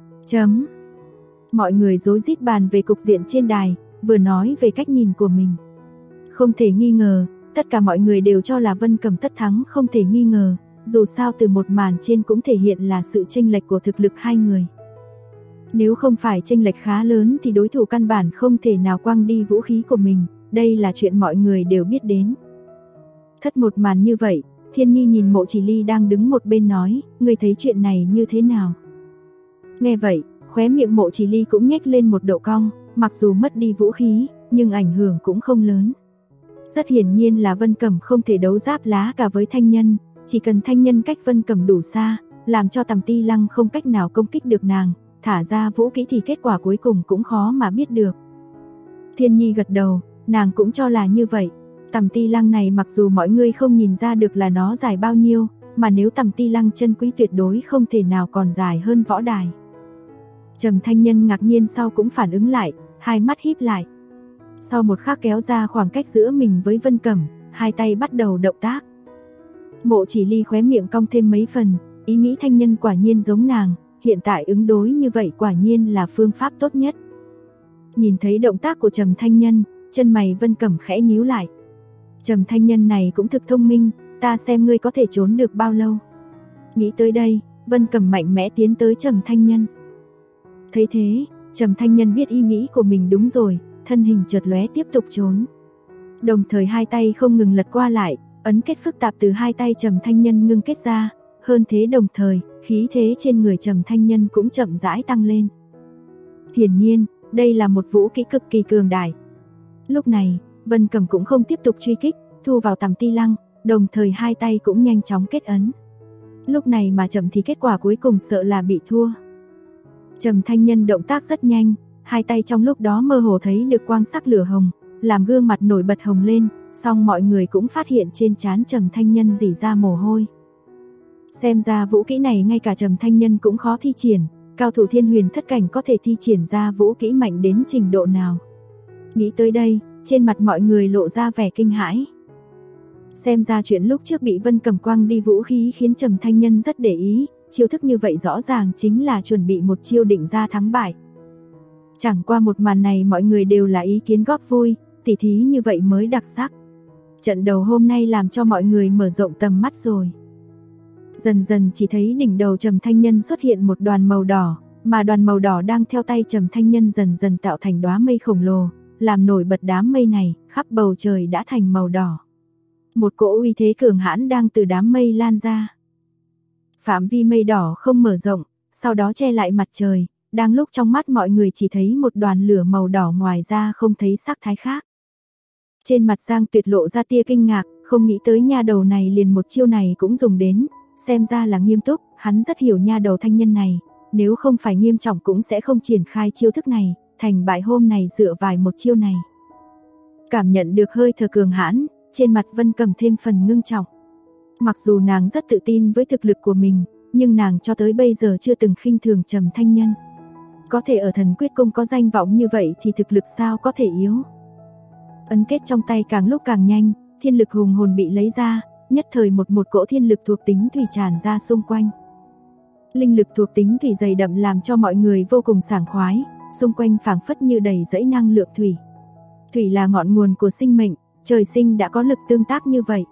Mọi người rối rít bàn về cục diện trên đài, vừa nói về cách nhìn của mình. Không thể nghi ngờ, tất cả mọi người đều cho là Vân Cẩm tất thắng không thể nghi ngờ, dù sao từ một màn trên cũng thể hiện là sự chênh lệch của thực lực hai người. Nếu không phải chênh lệch khá lớn thì đối thủ căn bản không thể nào quăng đi vũ khí của mình, đây là chuyện mọi người đều biết đến. Thất một màn như vậy, Thiên Nhi nhìn Mộ Chỉ Ly đang đứng một bên nói, ngươi thấy chuyện này như thế nào? Nghe vậy, khóe miệng Mộ Chỉ Ly cũng nhếch lên một độ cong, mặc dù mất đi vũ khí, nhưng ảnh hưởng cũng không lớn. Rất hiển nhiên là Vân Cẩm không thể đấu giáp lá cả với Thanh Nhân, chỉ cần Thanh Nhân cách Vân Cẩm đủ xa, làm cho tằm ti lăng không cách nào công kích được nàng, thả ra vũ khí thì kết quả cuối cùng cũng khó mà biết được. Thiên Nhi gật đầu, nàng cũng cho là như vậy. Tằm ti lăng này mặc dù mọi người không nhìn ra được là nó dài bao nhiêu, mà nếu tằm ti lăng chân quý tuyệt đối không thể nào còn dài hơn võ đài. Trầm Thanh Nhân ngạc nhiên sau cũng phản ứng lại, hai mắt híp lại. Sau một khắc kéo ra khoảng cách giữa mình với Vân Cẩm, hai tay bắt đầu động tác. Mộ Chỉ Ly khóe miệng cong thêm mấy phần, ý nghĩ Thanh Nhân quả nhiên giống nàng, hiện tại ứng đối như vậy quả nhiên là phương pháp tốt nhất. Nhìn thấy động tác của Trầm Thanh Nhân, chân mày Vân Cẩm khẽ nhíu lại. Trầm Thanh Nhân này cũng thực thông minh, ta xem ngươi có thể trốn được bao lâu. Nghĩ tới đây, Vân Cẩm mạnh mẽ tiến tới Trầm Thanh Nhân. Thấy thế, Trầm Thanh Nhân biết ý nghĩ của mình đúng rồi, thân hình chợt lóe tiếp tục trốn. Đồng thời hai tay không ngừng lật qua lại, ấn kết phức tạp từ hai tay Trầm Thanh Nhân ngưng kết ra, hơn thế đồng thời, khí thế trên người Trầm Thanh Nhân cũng chậm rãi tăng lên. Hiển nhiên, đây là một vũ kỹ cực kỳ cường đại. Lúc này, Vân Cẩm cũng không tiếp tục truy kích, thu vào tầm ti lăng, đồng thời hai tay cũng nhanh chóng kết ấn. Lúc này mà chậm thì kết quả cuối cùng sợ là bị thua. Trầm Thanh Nhân động tác rất nhanh, hai tay trong lúc đó mơ hồ thấy được quang sắc lửa hồng, làm gương mặt nổi bật hồng lên, song mọi người cũng phát hiện trên trán Trầm Thanh Nhân rỉ ra mồ hôi. Xem ra vũ kỹ này ngay cả Trầm Thanh Nhân cũng khó thi triển, cao thủ Thiên Huyền thất cảnh có thể thi triển ra vũ kỹ mạnh đến trình độ nào. Nghĩ tới đây, trên mặt mọi người lộ ra vẻ kinh hãi. Xem ra chuyện lúc trước bị Vân Cẩm quăng đi vũ khí khiến Trầm Thanh Nhân rất để ý, chiêu thức như vậy rõ ràng chính là chuẩn bị một chiêu định ra thắng bại. Chẳng qua một màn này mọi người đều là ý kiến góp vui, tỉ thí như vậy mới đặc sắc. Trận đầu hôm nay làm cho mọi người mở rộng tầm mắt rồi. Dần dần chỉ thấy đỉnh đầu Trầm Thanh Nhân xuất hiện một đoàn màu đỏ, mà đoàn màu đỏ đang theo tay Trầm Thanh Nhân dần dần tạo thành đóa mây khổng lồ, làm nổi bật đám mây này, khắp bầu trời đã thành màu đỏ. Một cỗ uy thế cường hãn đang từ đám mây lan ra. Phạm vi mây đỏ không mở rộng, sau đó che lại mặt trời, đang lúc trong mắt mọi người chỉ thấy một đoàn lửa màu đỏ, ngoài ra không thấy sắc thái khác. Trên mặt Giang Tuyệt lộ ra tia kinh ngạc, không nghĩ tới nha đầu này liền một chiêu này cũng dùng đến, xem ra là nghiêm túc, hắn rất hiểu nha đầu Thanh Nhân này, nếu không phải nghiêm trọng cũng sẽ không triển khai chiêu thức này, thành bại hôm này dựa vào một chiêu này. Cảm nhận được hơi thở cường hãn, trên mặt Vân Cẩm thêm phần ngưng trọng. Mặc dù nàng rất tự tin với thực lực của mình, nhưng nàng cho tới bây giờ chưa từng khinh thường Trầm Thanh Nhân. Có thể ở Thần Quyết Cung có danh vọng như vậy thì thực lực sao có thể yếu. Ấn kết trong tay càng lúc càng nhanh, thiên lực hùng hồn bị lấy ra, nhất thời một cỗ thiên lực thuộc tính thủy tràn ra xung quanh. Linh lực thuộc tính thủy dày đậm làm cho mọi người vô cùng sảng khoái, xung quanh phảng phất như đầy dẫy năng lượng thủy. Thủy là ngọn nguồn của sinh mệnh, trời sinh đã có lực tương tác như vậy.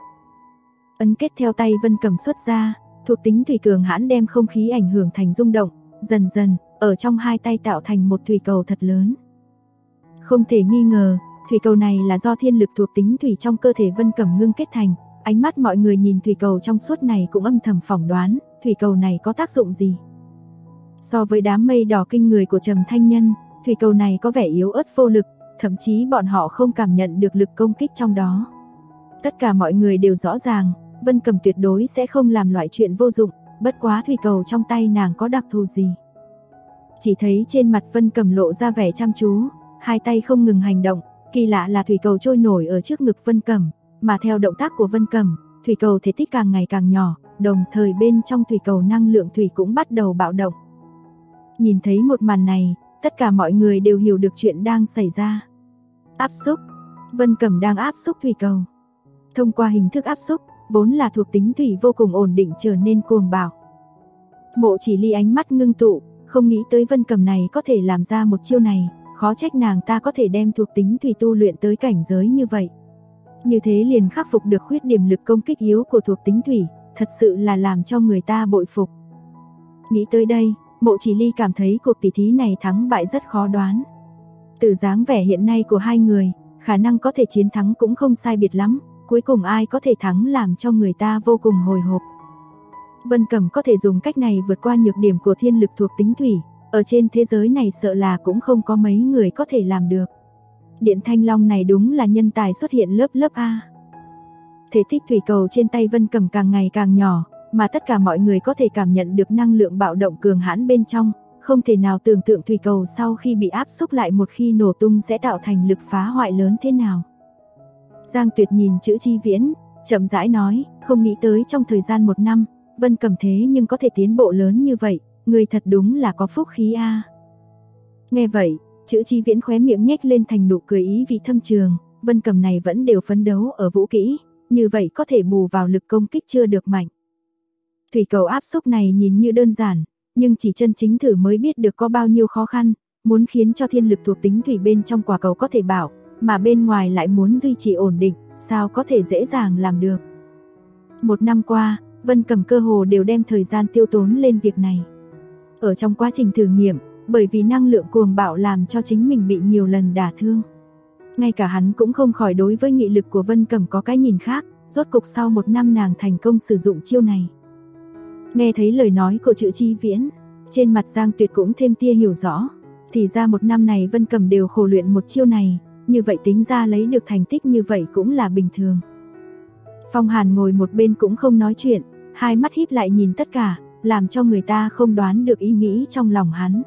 Ấn kết theo tay Vân Cẩm xuất ra, thuộc tính thủy cường hãn đem không khí ảnh hưởng thành rung động, dần dần, ở trong hai tay tạo thành một thủy cầu thật lớn. Không thể nghi ngờ, thủy cầu này là do thiên lực thuộc tính thủy trong cơ thể Vân Cẩm ngưng kết thành, ánh mắt mọi người nhìn thủy cầu trong suốt này cũng âm thầm phỏng đoán, thủy cầu này có tác dụng gì. So với đám mây đỏ kinh người của Trầm Thanh Nhân, thủy cầu này có vẻ yếu ớt vô lực, thậm chí bọn họ không cảm nhận được lực công kích trong đó. Tất cả mọi người đều rõ ràng, Vân Cẩm tuyệt đối sẽ không làm loại chuyện vô dụng, bất quá thủy cầu trong tay nàng có đặc thù gì. Chỉ thấy trên mặt Vân Cẩm lộ ra vẻ chăm chú, hai tay không ngừng hành động, kỳ lạ là thủy cầu trôi nổi ở trước ngực Vân Cẩm, mà theo động tác của Vân Cẩm, thủy cầu thể tích càng ngày càng nhỏ, đồng thời bên trong thủy cầu năng lượng thủy cũng bắt đầu bạo động. Nhìn thấy một màn này, tất cả mọi người đều hiểu được chuyện đang xảy ra. Áp xúc, Vân Cẩm đang áp xúc thủy cầu. Thông qua hình thức áp xúc, vốn là thuộc tính thủy vô cùng ổn định trở nên cuồng bạo. Mộ Chỉ Ly ánh mắt ngưng tụ, không nghĩ tới Vân Cẩm này có thể làm ra một chiêu này, khó trách nàng ta có thể đem thuộc tính thủy tu luyện tới cảnh giới như vậy. Như thế liền khắc phục được khuyết điểm lực công kích yếu của thuộc tính thủy, thật sự là làm cho người ta bội phục. Nghĩ tới đây, Mộ Chỉ Ly cảm thấy cuộc tỷ thí này thắng bại rất khó đoán. Từ dáng vẻ hiện nay của hai người, khả năng có thể chiến thắng cũng không sai biệt lắm, cuối cùng ai có thể thắng làm cho người ta vô cùng hồi hộp. Vân Cẩm có thể dùng cách này vượt qua nhược điểm của thiên lực thuộc tính thủy, ở trên thế giới này sợ là cũng không có mấy người có thể làm được. Điện Thanh Long này đúng là nhân tài xuất hiện lớp lớp A. Thể tích thủy cầu trên tay Vân Cẩm càng ngày càng nhỏ, mà tất cả mọi người có thể cảm nhận được năng lượng bạo động cường hãn bên trong, không thể nào tưởng tượng thủy cầu sau khi bị áp xúc lại một khi nổ tung sẽ tạo thành lực phá hoại lớn thế nào. Giang Tuyệt nhìn Chữ Chi Viễn, chậm rãi nói, không nghĩ tới trong thời gian 1 năm, Vân Cẩm thế nhưng có thể tiến bộ lớn như vậy, người thật đúng là có phúc khí a. Nghe vậy, Chữ Chi Viễn khóe miệng nhếch lên thành nụ cười ý vị thâm trường, Vân Cẩm này vẫn đều phấn đấu ở vũ kỹ, như vậy có thể bù vào lực công kích chưa được mạnh. Thủy cầu áp xúc này nhìn như đơn giản, nhưng chỉ chân chính thử mới biết được có bao nhiêu khó khăn, muốn khiến cho thiên lực thuộc tính thủy bên trong quả cầu có thể bảo, mà bên ngoài lại muốn duy trì ổn định, sao có thể dễ dàng làm được. 1 năm qua, Vân Cẩm cơ hồ đều đem thời gian tiêu tốn lên việc này. Ở trong quá trình thử nghiệm, bởi vì năng lượng cuồng bạo làm cho chính mình bị nhiều lần đả thương. Ngay cả hắn cũng không khỏi đối với nghị lực của Vân Cẩm có cái nhìn khác, rốt cục sau 1 năm nàng thành công sử dụng chiêu này. Nghe thấy lời nói của Trự Chi Viễn, trên mặt Giang Tuyệt cũng thêm tia hiểu rõ. Thì ra 1 năm này Vân Cẩm đều khổ luyện một chiêu này, như vậy tính ra lấy được thành tích như vậy cũng là bình thường. Phong Hàn ngồi một bên cũng không nói chuyện, hai mắt híp lại nhìn tất cả, làm cho người ta không đoán được ý nghĩ trong lòng hắn.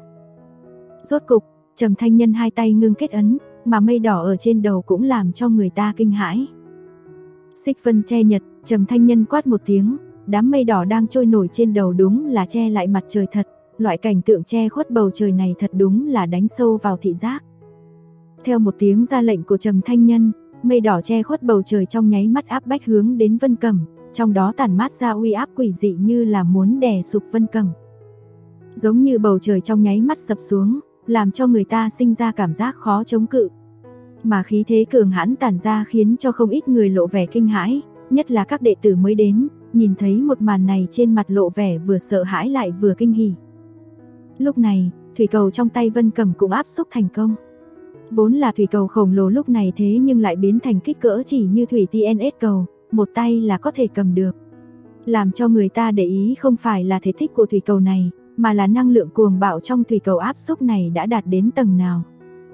Rốt cục, Trầm Thanh Nhân hai tay ngưng kết ấn, mà mây đỏ ở trên đầu cũng làm cho người ta kinh hãi. Xích vân che nhật, Trầm Thanh Nhân quát một tiếng, đám mây đỏ đang trôi nổi trên đầu đúng là che lại mặt trời thật, loại cảnh tượng che khuất bầu trời này thật đúng là đánh sâu vào thị giác. Theo một tiếng ra lệnh của Trầm Thanh Nhân, mây đỏ che khuất bầu trời trong nháy mắt áp bách hướng đến Vân Cẩm, trong đó tản mát ra uy áp quỷ dị như là muốn đè sụp Vân Cẩm. Giống như bầu trời trong nháy mắt sập xuống, làm cho người ta sinh ra cảm giác khó chống cự. Mà khí thế cường hãn tản ra khiến cho không ít người lộ vẻ kinh hãi, nhất là các đệ tử mới đến, nhìn thấy một màn này trên mặt lộ vẻ vừa sợ hãi lại vừa kinh hỉ. Lúc này, thủy cầu trong tay Vân Cẩm cũng áp xúc thành công. Vốn là thủy cầu khổng lồ lúc này thế nhưng lại biến thành kích cỡ chỉ như thủy TNS cầu, một tay là có thể cầm được. Làm cho người ta để ý không phải là thể tích của thủy cầu này, mà là năng lượng cuồng bạo trong thủy cầu áp xúc này đã đạt đến tầng nào.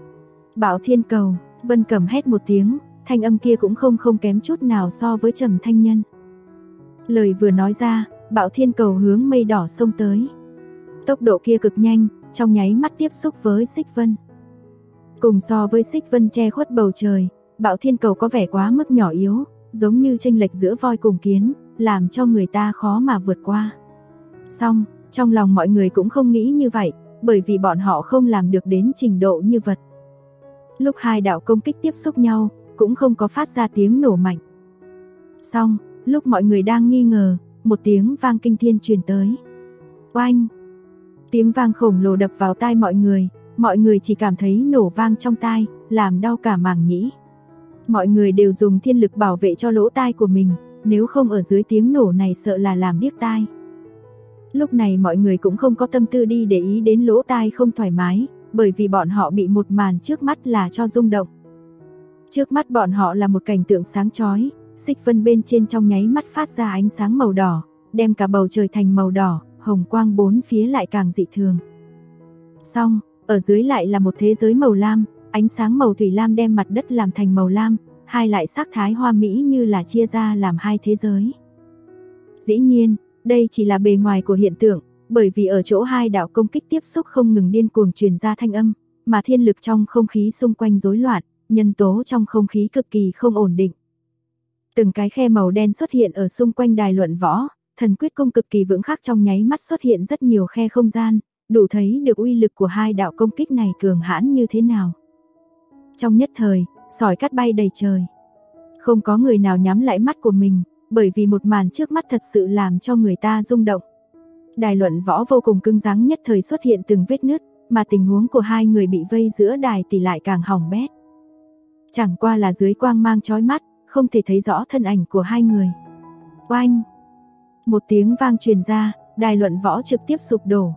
Bạo thiên cầu, Vân Cẩm hét một tiếng, thanh âm kia cũng không kém chút nào so với Trầm Thanh Nhân. Lời vừa nói ra, bạo thiên cầu hướng mây đỏ xông tới. Tốc độ kia cực nhanh, trong nháy mắt tiếp xúc với xích vân. Cùng so với xích vân che khuất bầu trời, bạo thiên cầu có vẻ quá mức nhỏ yếu, giống như chênh lệch giữa voi cùng kiến, làm cho người ta khó mà vượt qua. Song, trong lòng mọi người cũng không nghĩ như vậy, bởi vì bọn họ không làm được đến trình độ như vật. Lúc hai đạo công kích tiếp xúc nhau, cũng không có phát ra tiếng nổ mạnh. Song, lúc mọi người đang nghi ngờ, một tiếng vang kinh thiên truyền tới. Oanh! Tiếng vang khổng lồ đập vào tai mọi người chỉ cảm thấy nổ vang trong tai, làm đau cả màng nhĩ. Mọi người đều dùng thiên lực bảo vệ cho lỗ tai của mình, nếu không ở dưới tiếng nổ này sợ là làm điếc tai. Lúc này mọi người cũng không có tâm tư đi để ý đến lỗ tai không thoải mái, bởi vì bọn họ bị một màn trước mắt là cho rung động. Trước mắt bọn họ là một cảnh tượng sáng chói, xích vân bên trên trong nháy mắt phát ra ánh sáng màu đỏ, đem cả bầu trời thành màu đỏ, hồng quang bốn phía lại càng dị thường. Xong, ở dưới lại là một thế giới màu lam, ánh sáng màu thủy lam đem mặt đất làm thành màu lam, hai lại sắc thái hoa mỹ như là chia ra làm hai thế giới. Dĩ nhiên, đây chỉ là bề ngoài của hiện tượng, bởi vì ở chỗ hai đạo công kích tiếp xúc không ngừng điên cuồng truyền ra thanh âm, mà thiên lực trong không khí xung quanh rối loạn, nhân tố trong không khí cực kỳ không ổn định. Từng cái khe màu đen xuất hiện ở xung quanh đài luận võ, thần quyết công cực kỳ vững khắc trong nháy mắt xuất hiện rất nhiều khe không gian, đủ thấy được uy lực của hai đạo công kích này cường hãn như thế nào. Trong nhất thời, sỏi cát bay đầy trời. Không có người nào nhắm lại mắt của mình, bởi vì một màn trước mắt thật sự làm cho người ta rung động. Đài luận võ vô cùng cứng rắn nhất thời xuất hiện từng vết nứt, mà tình huống của hai người bị vây giữa đài thì lại càng hỏng bét. Chẳng qua là dưới quang mang chói mắt, không thể thấy rõ thân ảnh của hai người. Oanh! Một tiếng vang truyền ra, đài luận võ trực tiếp sụp đổ.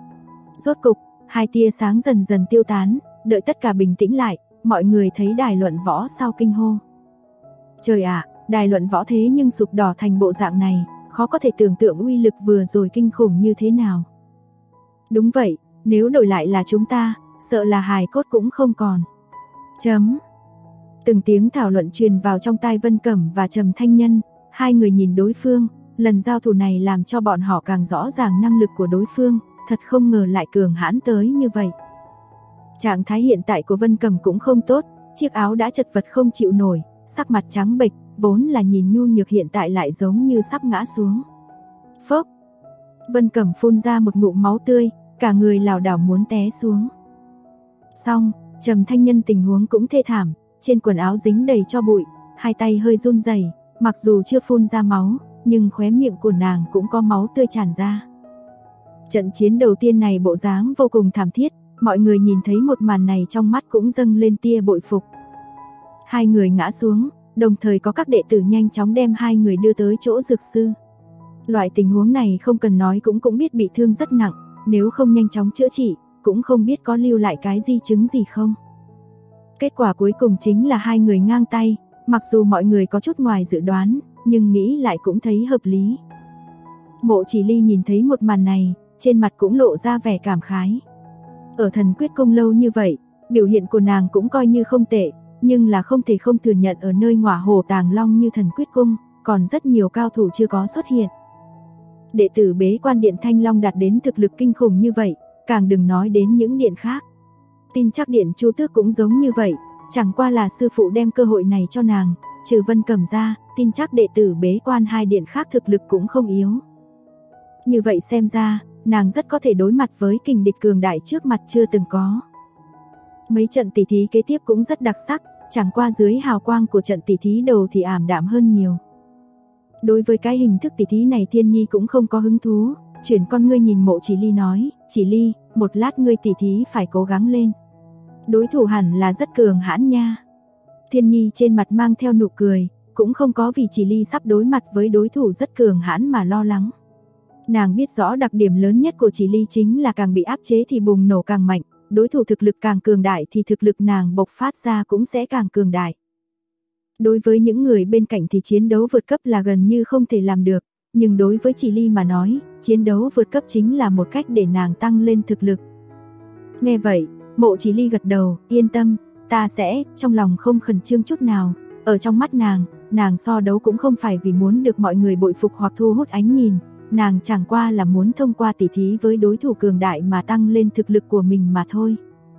Rốt cục, hai tia sáng dần dần tiêu tán, đợi tất cả bình tĩnh lại, mọi người thấy đài luận võ sau kinh hô. Trời ạ, đài luận võ thế nhưng sụp đỏ thành bộ dạng này, khó có thể tưởng tượng uy lực vừa rồi kinh khủng như thế nào. Đúng vậy, nếu đổi lại là chúng ta, sợ là hài cốt cũng không còn. Chấm. Từng tiếng thảo luận truyền vào trong tai Vân Cẩm và Trầm Thanh Nhân, hai người nhìn đối phương, lần giao thủ này làm cho bọn họ càng rõ ràng năng lực của đối phương, thật không ngờ lại cường hãn tới như vậy. Trạng thái hiện tại của Vân Cẩm cũng không tốt, chiếc áo đã chật vật không chịu nổi, sắc mặt trắng bệch, vốn là nhìn nhu nhược hiện tại lại giống như sắp ngã xuống. Phốc! Vân Cẩm phun ra một ngụm máu tươi, cả người lảo đảo muốn té xuống. Xong, Trầm Thanh Nhân tình huống cũng thê thảm, trên quần áo dính đầy tro bụi, hai tay hơi run rẩy, mặc dù chưa phun ra máu, nhưng khóe miệng của nàng cũng có máu tươi tràn ra. Trận chiến đầu tiên này bộ dáng vô cùng thảm thiết, mọi người nhìn thấy một màn này trong mắt cũng dâng lên tia bội phục. Hai người ngã xuống, đồng thời có các đệ tử nhanh chóng đem hai người đưa tới chỗ dược sư. Loại tình huống này không cần nói cũng biết bị thương rất nặng, nếu không nhanh chóng chữa trị, cũng không biết có lưu lại cái di chứng gì không. Kết quả cuối cùng chính là hai người ngang tay, mặc dù mọi người có chút ngoài dự đoán, nhưng nghĩ lại cũng thấy hợp lý. Mộ Chỉ Ly nhìn thấy một màn này, trên mặt cũng lộ ra vẻ cảm khái. Ở Thần Quyết Cung lâu như vậy, biểu hiện của nàng cũng coi như không tệ, nhưng là không thể không thừa nhận ở nơi Ngọa Hổ Tàng Long như Thần Quyết Cung, còn rất nhiều cao thủ chưa có xuất hiện. Đệ tử Bế Quan Điện Thanh Long đạt đến thực lực kinh khủng như vậy, càng đừng nói đến những điện khác. Tin chắc Điện Chu Tước cũng giống như vậy, chẳng qua là sư phụ đem cơ hội này cho nàng, trừ Vân Cẩm ra, tin chắc đệ tử Bế Quan hai điện khác thực lực cũng không yếu. Như vậy xem ra, nàng rất có thể đối mặt với kình địch cường đại trước mặt chưa từng có. Mấy trận tỷ thí kế tiếp cũng rất đặc sắc, chẳng qua dưới hào quang của trận tỷ thí đầu thì ảm đạm hơn nhiều. Đối với cái hình thức tỷ thí này Thiên Nhi cũng không có hứng thú, chuyển con ngươi nhìn Mộ Chỉ Ly nói, Chỉ Ly, một lát ngươi tỷ thí phải cố gắng lên. Đối thủ hẳn là rất cường hãn nha. Thiên Nhi trên mặt mang theo nụ cười, cũng không có vì Chỉ Ly sắp đối mặt với đối thủ rất cường hãn mà lo lắng. Nàng biết rõ đặc điểm lớn nhất của Chỉ Ly chính là càng bị áp chế thì bùng nổ càng mạnh, đối thủ thực lực càng cường đại thì thực lực nàng bộc phát ra cũng sẽ càng cường đại. Đối với những người bên cạnh thì chiến đấu vượt cấp là gần như không thể làm được, nhưng đối với Chỉ Ly mà nói, chiến đấu vượt cấp chính là một cách để nàng tăng lên thực lực. Nghe vậy, Mộ Chỉ Ly gật đầu, yên tâm, ta sẽ, trong lòng không khẩn trương chút nào, ở trong mắt nàng so đấu cũng không phải vì muốn được mọi người bội phục hoặc thu hút ánh nhìn, nàng chẳng qua là muốn thông qua tỉ thí với đối thủ cường đại mà tăng lên thực lực của mình mà thôi.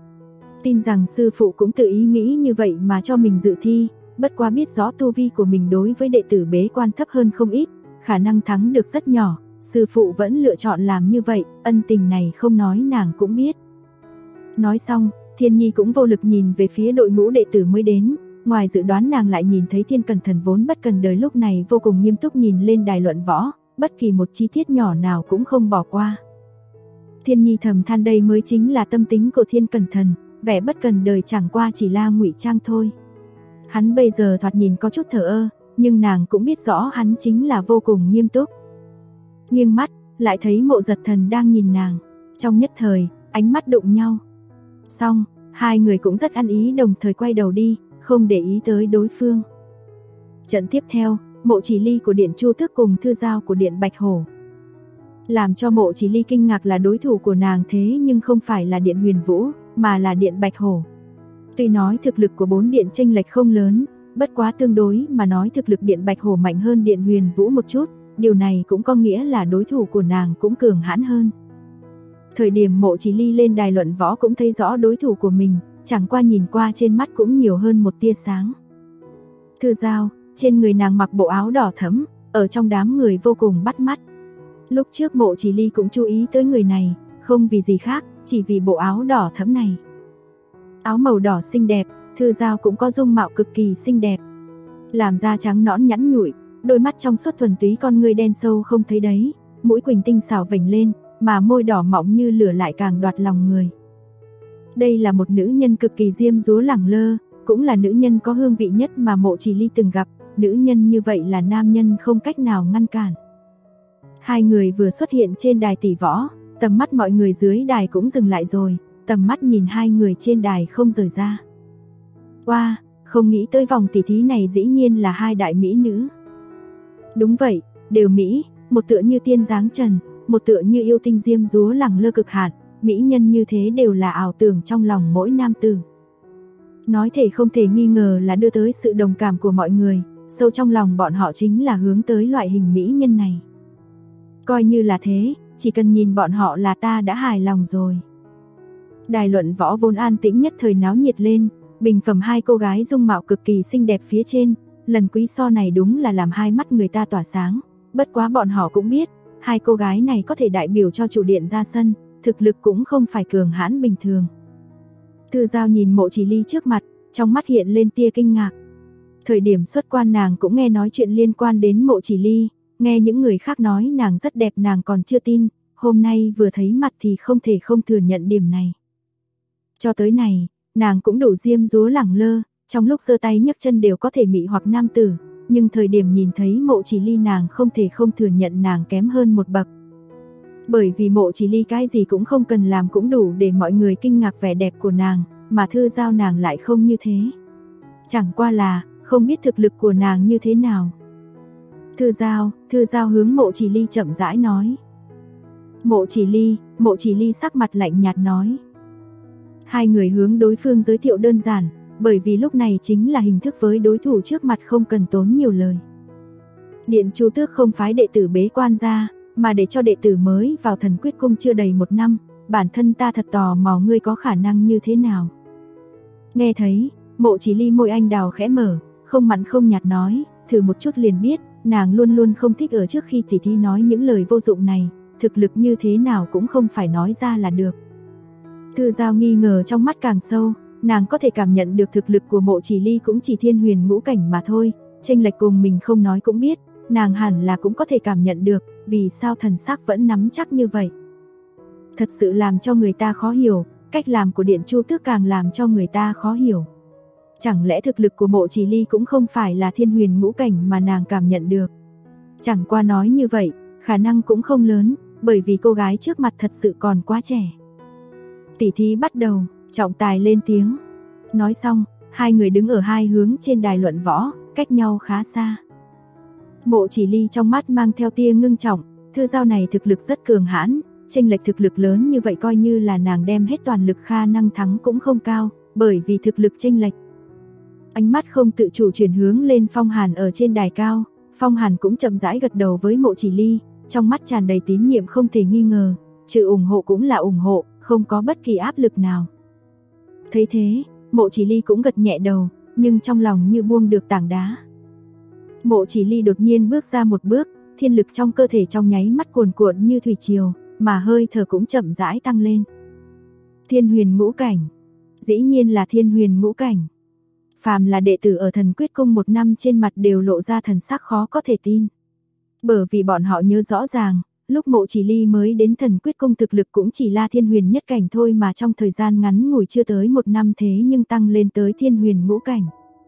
Tin rằng sư phụ cũng tự ý nghĩ như vậy mà cho mình dự thi, bất quá biết rõ tu vi của mình đối với đệ tử Bế Quan thấp hơn không ít, khả năng thắng được rất nhỏ, sư phụ vẫn lựa chọn làm như vậy, ân tình này không nói nàng cũng biết. Nói xong, Thiên Nhi cũng vô lực nhìn về phía đội ngũ đệ tử mới đến, ngoài dự đoán nàng lại nhìn thấy Thiên Cẩn Thần vốn bất cần đời lúc này vô cùng nghiêm túc nhìn lên đài luận võ, bất kỳ một chi tiết nhỏ nào cũng không bỏ qua. Thiên Nhi thầm than đây mới chính là tâm tính của Thiên Cẩn Thần, vẻ bất cần đời chẳng qua chỉ là ngụy trang thôi. Hắn bây giờ thoạt nhìn có chút thờ ơ, nhưng nàng cũng biết rõ hắn chính là vô cùng nghiêm túc. Nghiêng mắt, lại thấy Mộ Giật Thần đang nhìn nàng, trong nhất thời, ánh mắt đụng nhau. Xong, hai người cũng rất ăn ý đồng thời quay đầu đi, không để ý tới đối phương. Trận tiếp theo, Mộ Chỉ Ly của Điện Chu Tước cùng Thư Giao của Điện Bạch Hổ. Làm cho Mộ Chỉ Ly kinh ngạc là đối thủ của nàng thế nhưng không phải là Điện Huyền Vũ, mà là Điện Bạch Hổ. Tuy nói thực lực của bốn điện chênh lệch không lớn, bất quá tương đối mà nói thực lực Điện Bạch Hổ mạnh hơn Điện Huyền Vũ một chút, điều này cũng có nghĩa là đối thủ của nàng cũng cường hãn hơn. Thời điểm Mộ Chỉ Ly lên đài luận võ cũng thấy rõ đối thủ của mình, chẳng qua nhìn qua trên mắt cũng nhiều hơn một tia sáng. Thư Giao, trên người nàng mặc bộ áo đỏ thẫm, ở trong đám người vô cùng bắt mắt. Lúc trước Mộ Chỉ Ly cũng chú ý tới người này, không vì gì khác, chỉ vì bộ áo đỏ thẫm này. Áo màu đỏ xinh đẹp, Thư Giao cũng có dung mạo cực kỳ xinh đẹp. Làm da trắng nõn nhẵn nhụi, đôi mắt trong suốt thuần túy con ngươi đen sâu không thấy đấy, mũi quỳnh tinh xảo vểnh lên, mà môi đỏ mọng như lửa lại càng đoạt lòng người. Đây là một nữ nhân cực kỳ diêm dúa lẳng lơ, cũng là nữ nhân có hương vị nhất mà Mộ Chỉ Ly từng gặp, nữ nhân như vậy là nam nhân không cách nào ngăn cản. Hai người vừa xuất hiện trên đài tỷ võ, tầm mắt mọi người dưới đài cũng dừng lại rồi, tầm mắt nhìn hai người trên đài không rời ra. Wow, không nghĩ tới vòng tỷ thí này dĩ nhiên là hai đại mỹ nữ. Đúng vậy, đều mỹ, một tựa như tiên dáng trần, một tựa như yêu tinh diêm dúa lẳng lơ cực hạn, mỹ nhân như thế đều là ảo tưởng trong lòng mỗi nam tử. Nói thể không thể nghi ngờ là đưa tới sự đồng cảm của mọi người, sâu trong lòng bọn họ chính là hướng tới loại hình mỹ nhân này. Coi như là thế, chỉ cần nhìn bọn họ là ta đã hài lòng rồi. Đài luận võ vốn an tĩnh nhất thời náo nhiệt lên, bình phẩm hai cô gái dung mạo cực kỳ xinh đẹp phía trên, lần quý so này đúng là làm hai mắt người ta tỏa sáng, bất quá bọn họ cũng biết, hai cô gái này có thể đại biểu cho chủ điện ra sân, thực lực cũng không phải cường hãn bình thường. Thư Giao nhìn Mộ Chỉ Ly trước mặt, trong mắt hiện lên tia kinh ngạc. Thời điểm xuất quan nàng cũng nghe nói chuyện liên quan đến Mộ Chỉ Ly, nghe những người khác nói nàng rất đẹp nàng còn chưa tin, hôm nay vừa thấy mặt thì không thể không thừa nhận điểm này. Cho tới này, nàng cũng đủ diêm dúa lẳng lơ, trong lúc giơ tay nhấc chân đều có thể mị hoặc nam tử, nhưng thời điểm nhìn thấy Mộ Chỉ Ly nàng không thể không thừa nhận nàng kém hơn một bậc. Bởi vì Mộ Chỉ Ly cái gì cũng không cần làm cũng đủ để mọi người kinh ngạc vẻ đẹp của nàng, mà Thư Giao nàng lại không như thế. Chẳng qua là, không biết thực lực của nàng như thế nào. Thư Giao hướng Mộ Chỉ Ly chậm rãi nói. Mộ Chỉ Ly sắc mặt lạnh nhạt nói. Hai người hướng đối phương giới thiệu đơn giản, bởi vì lúc này chính là hình thức với đối thủ trước mặt không cần tốn nhiều lời. Điện Chu Tước không phái đệ tử bế quan ra, mà để cho đệ tử mới vào Thần Quyết Cung chưa đầy 1 năm, bản thân ta thật tò mò ngươi có khả năng như thế nào. Nghe thấy, Mộ Chỉ Ly môi anh đào khẽ mở, không mặn không nhạt nói, thử một chút liền biết, nàng luôn luôn không thích ở trước khi tỉ thí nói những lời vô dụng này, thực lực như thế nào cũng không phải nói ra là được. Thư Giao nghi ngờ trong mắt càng sâu, nàng có thể cảm nhận được thực lực của Mộ Chỉ Ly cũng chỉ thiên huyền ngũ cảnh mà thôi, chênh lệch cùng mình không nói cũng biết, nàng hẳn là cũng có thể cảm nhận được, vì sao thần sắc vẫn nắm chắc như vậy. Thật sự làm cho người ta khó hiểu, cách làm của Điện Chu Tước càng làm cho người ta khó hiểu. Chẳng lẽ thực lực của Mộ Chỉ Ly cũng không phải là thiên huyền ngũ cảnh mà nàng cảm nhận được. Chẳng qua nói như vậy, khả năng cũng không lớn, bởi vì cô gái trước mặt thật sự còn quá trẻ. Tỉ thí bắt đầu, trọng tài lên tiếng. Nói xong, hai người đứng ở hai hướng trên đài luận võ, cách nhau khá xa. Mộ Chỉ Ly trong mắt mang theo tia ngưng trọng, Thư Giao này thực lực rất cường hãn, chênh lệch thực lực lớn như vậy coi như là nàng đem hết toàn lực khả năng thắng cũng không cao, bởi vì thực lực chênh lệch. Ánh mắt không tự chủ chuyển hướng lên Phong Hàn ở trên đài cao, Phong Hàn cũng chậm rãi gật đầu với Mộ Chỉ Ly, trong mắt tràn đầy tín nhiệm không thể nghi ngờ, chữ ủng hộ cũng là ủng hộ, không có bất kỳ áp lực nào. Thấy thế, Mộ Chỉ Ly cũng gật nhẹ đầu, nhưng trong lòng như buông được tảng đá. Mộ Chỉ Ly đột nhiên bước ra một bước, thiên lực trong cơ thể trong nháy mắt cuồn cuộn như thủy triều, mà hơi thở cũng chậm rãi tăng lên. Thiên huyền ngũ cảnh, dĩ nhiên là thiên huyền ngũ cảnh. Phàm là đệ tử ở Thần Quyết Cung 1 năm trên mặt đều lộ ra thần sắc khó có thể tin. Bởi vì bọn họ nhớ rõ ràng, lúc Mộ Chỉ Ly mới đến Thần Quyết Cung thực lực cũng chỉ là thiên huyền nhất cảnh thôi mà trong thời gian ngắn ngủi chưa tới 1 năm thế nhưng tăng lên tới thiên huyền ngũ cảnh.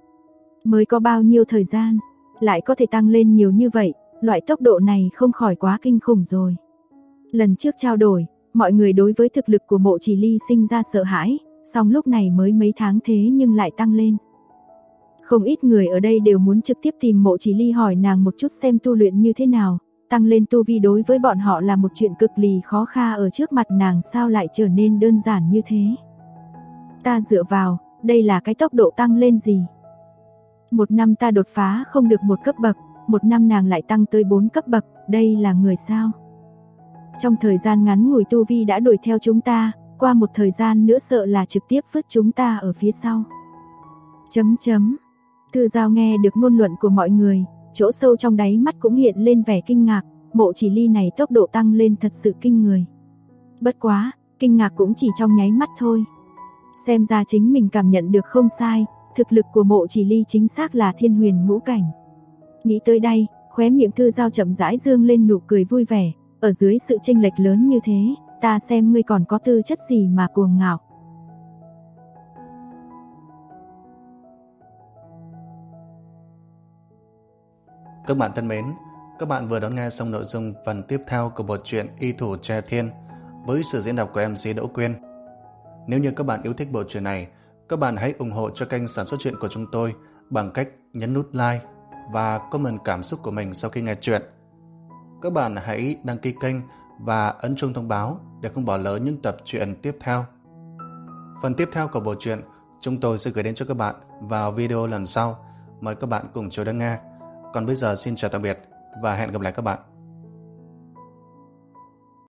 Mới có bao nhiêu thời gian, lại có thể tăng lên nhiều như vậy, loại tốc độ này không khỏi quá kinh khủng rồi. Lần trước trao đổi, mọi người đối với thực lực của Mộ Chỉ Ly sinh ra sợ hãi, song lúc này mới mấy tháng thế nhưng lại tăng lên. Không ít người ở đây đều muốn trực tiếp tìm Mộ Chỉ Ly hỏi nàng một chút xem tu luyện như thế nào, tăng lên tu vi đối với bọn họ là một chuyện cực kỳ khó khăn, ở trước mặt nàng sao lại trở nên đơn giản như thế. Ta dựa vào, đây là cái tốc độ tăng lên gì? 1 năm ta đột phá không được 1 cấp bậc, 1 năm nàng lại tăng tới 4 cấp bậc, đây là người sao? Trong thời gian ngắn ngủi tu vi đã đuổi theo chúng ta, qua một thời gian nữa sợ là trực tiếp vứt chúng ta ở phía sau. Thư Giao nghe được ngôn luận của mọi người, chỗ sâu trong đáy mắt cũng hiện lên vẻ kinh ngạc, Mộ Chỉ Ly này tốc độ tăng lên thật sự kinh người. Bất quá, kinh ngạc cũng chỉ trong nháy mắt thôi. Xem ra chính mình cảm nhận được không sai, thực lực của Mộ Chỉ Ly chính xác là thiên huyền ngũ cảnh. Nghĩ tới đây, khóe miệng Thư Giao chậm rãi dương lên nụ cười vui vẻ, ở dưới sự chênh lệch lớn như thế, ta xem ngươi còn có tư chất gì mà cuồng ngạo. Các bạn thân mến, các bạn vừa đón nghe xong nội dung phần tiếp theo của bộ truyện Y Thủ Tre Thiên với sự diễn đọc của MC Đỗ Quyên. Nếu như các bạn yêu thích bộ truyện này, các bạn hãy ủng hộ cho kênh sản xuất truyện của chúng tôi bằng cách nhấn nút like và comment cảm xúc của mình sau khi nghe truyện. Các bạn hãy đăng ký kênh và ấn chuông thông báo để không bỏ lỡ những tập truyện tiếp theo. Phần tiếp theo của bộ truyện chúng tôi sẽ gửi đến cho các bạn vào video lần sau. Mời các bạn cùng chờ đón nghe. Còn bây giờ xin chào tạm biệt và hẹn gặp lại các bạn.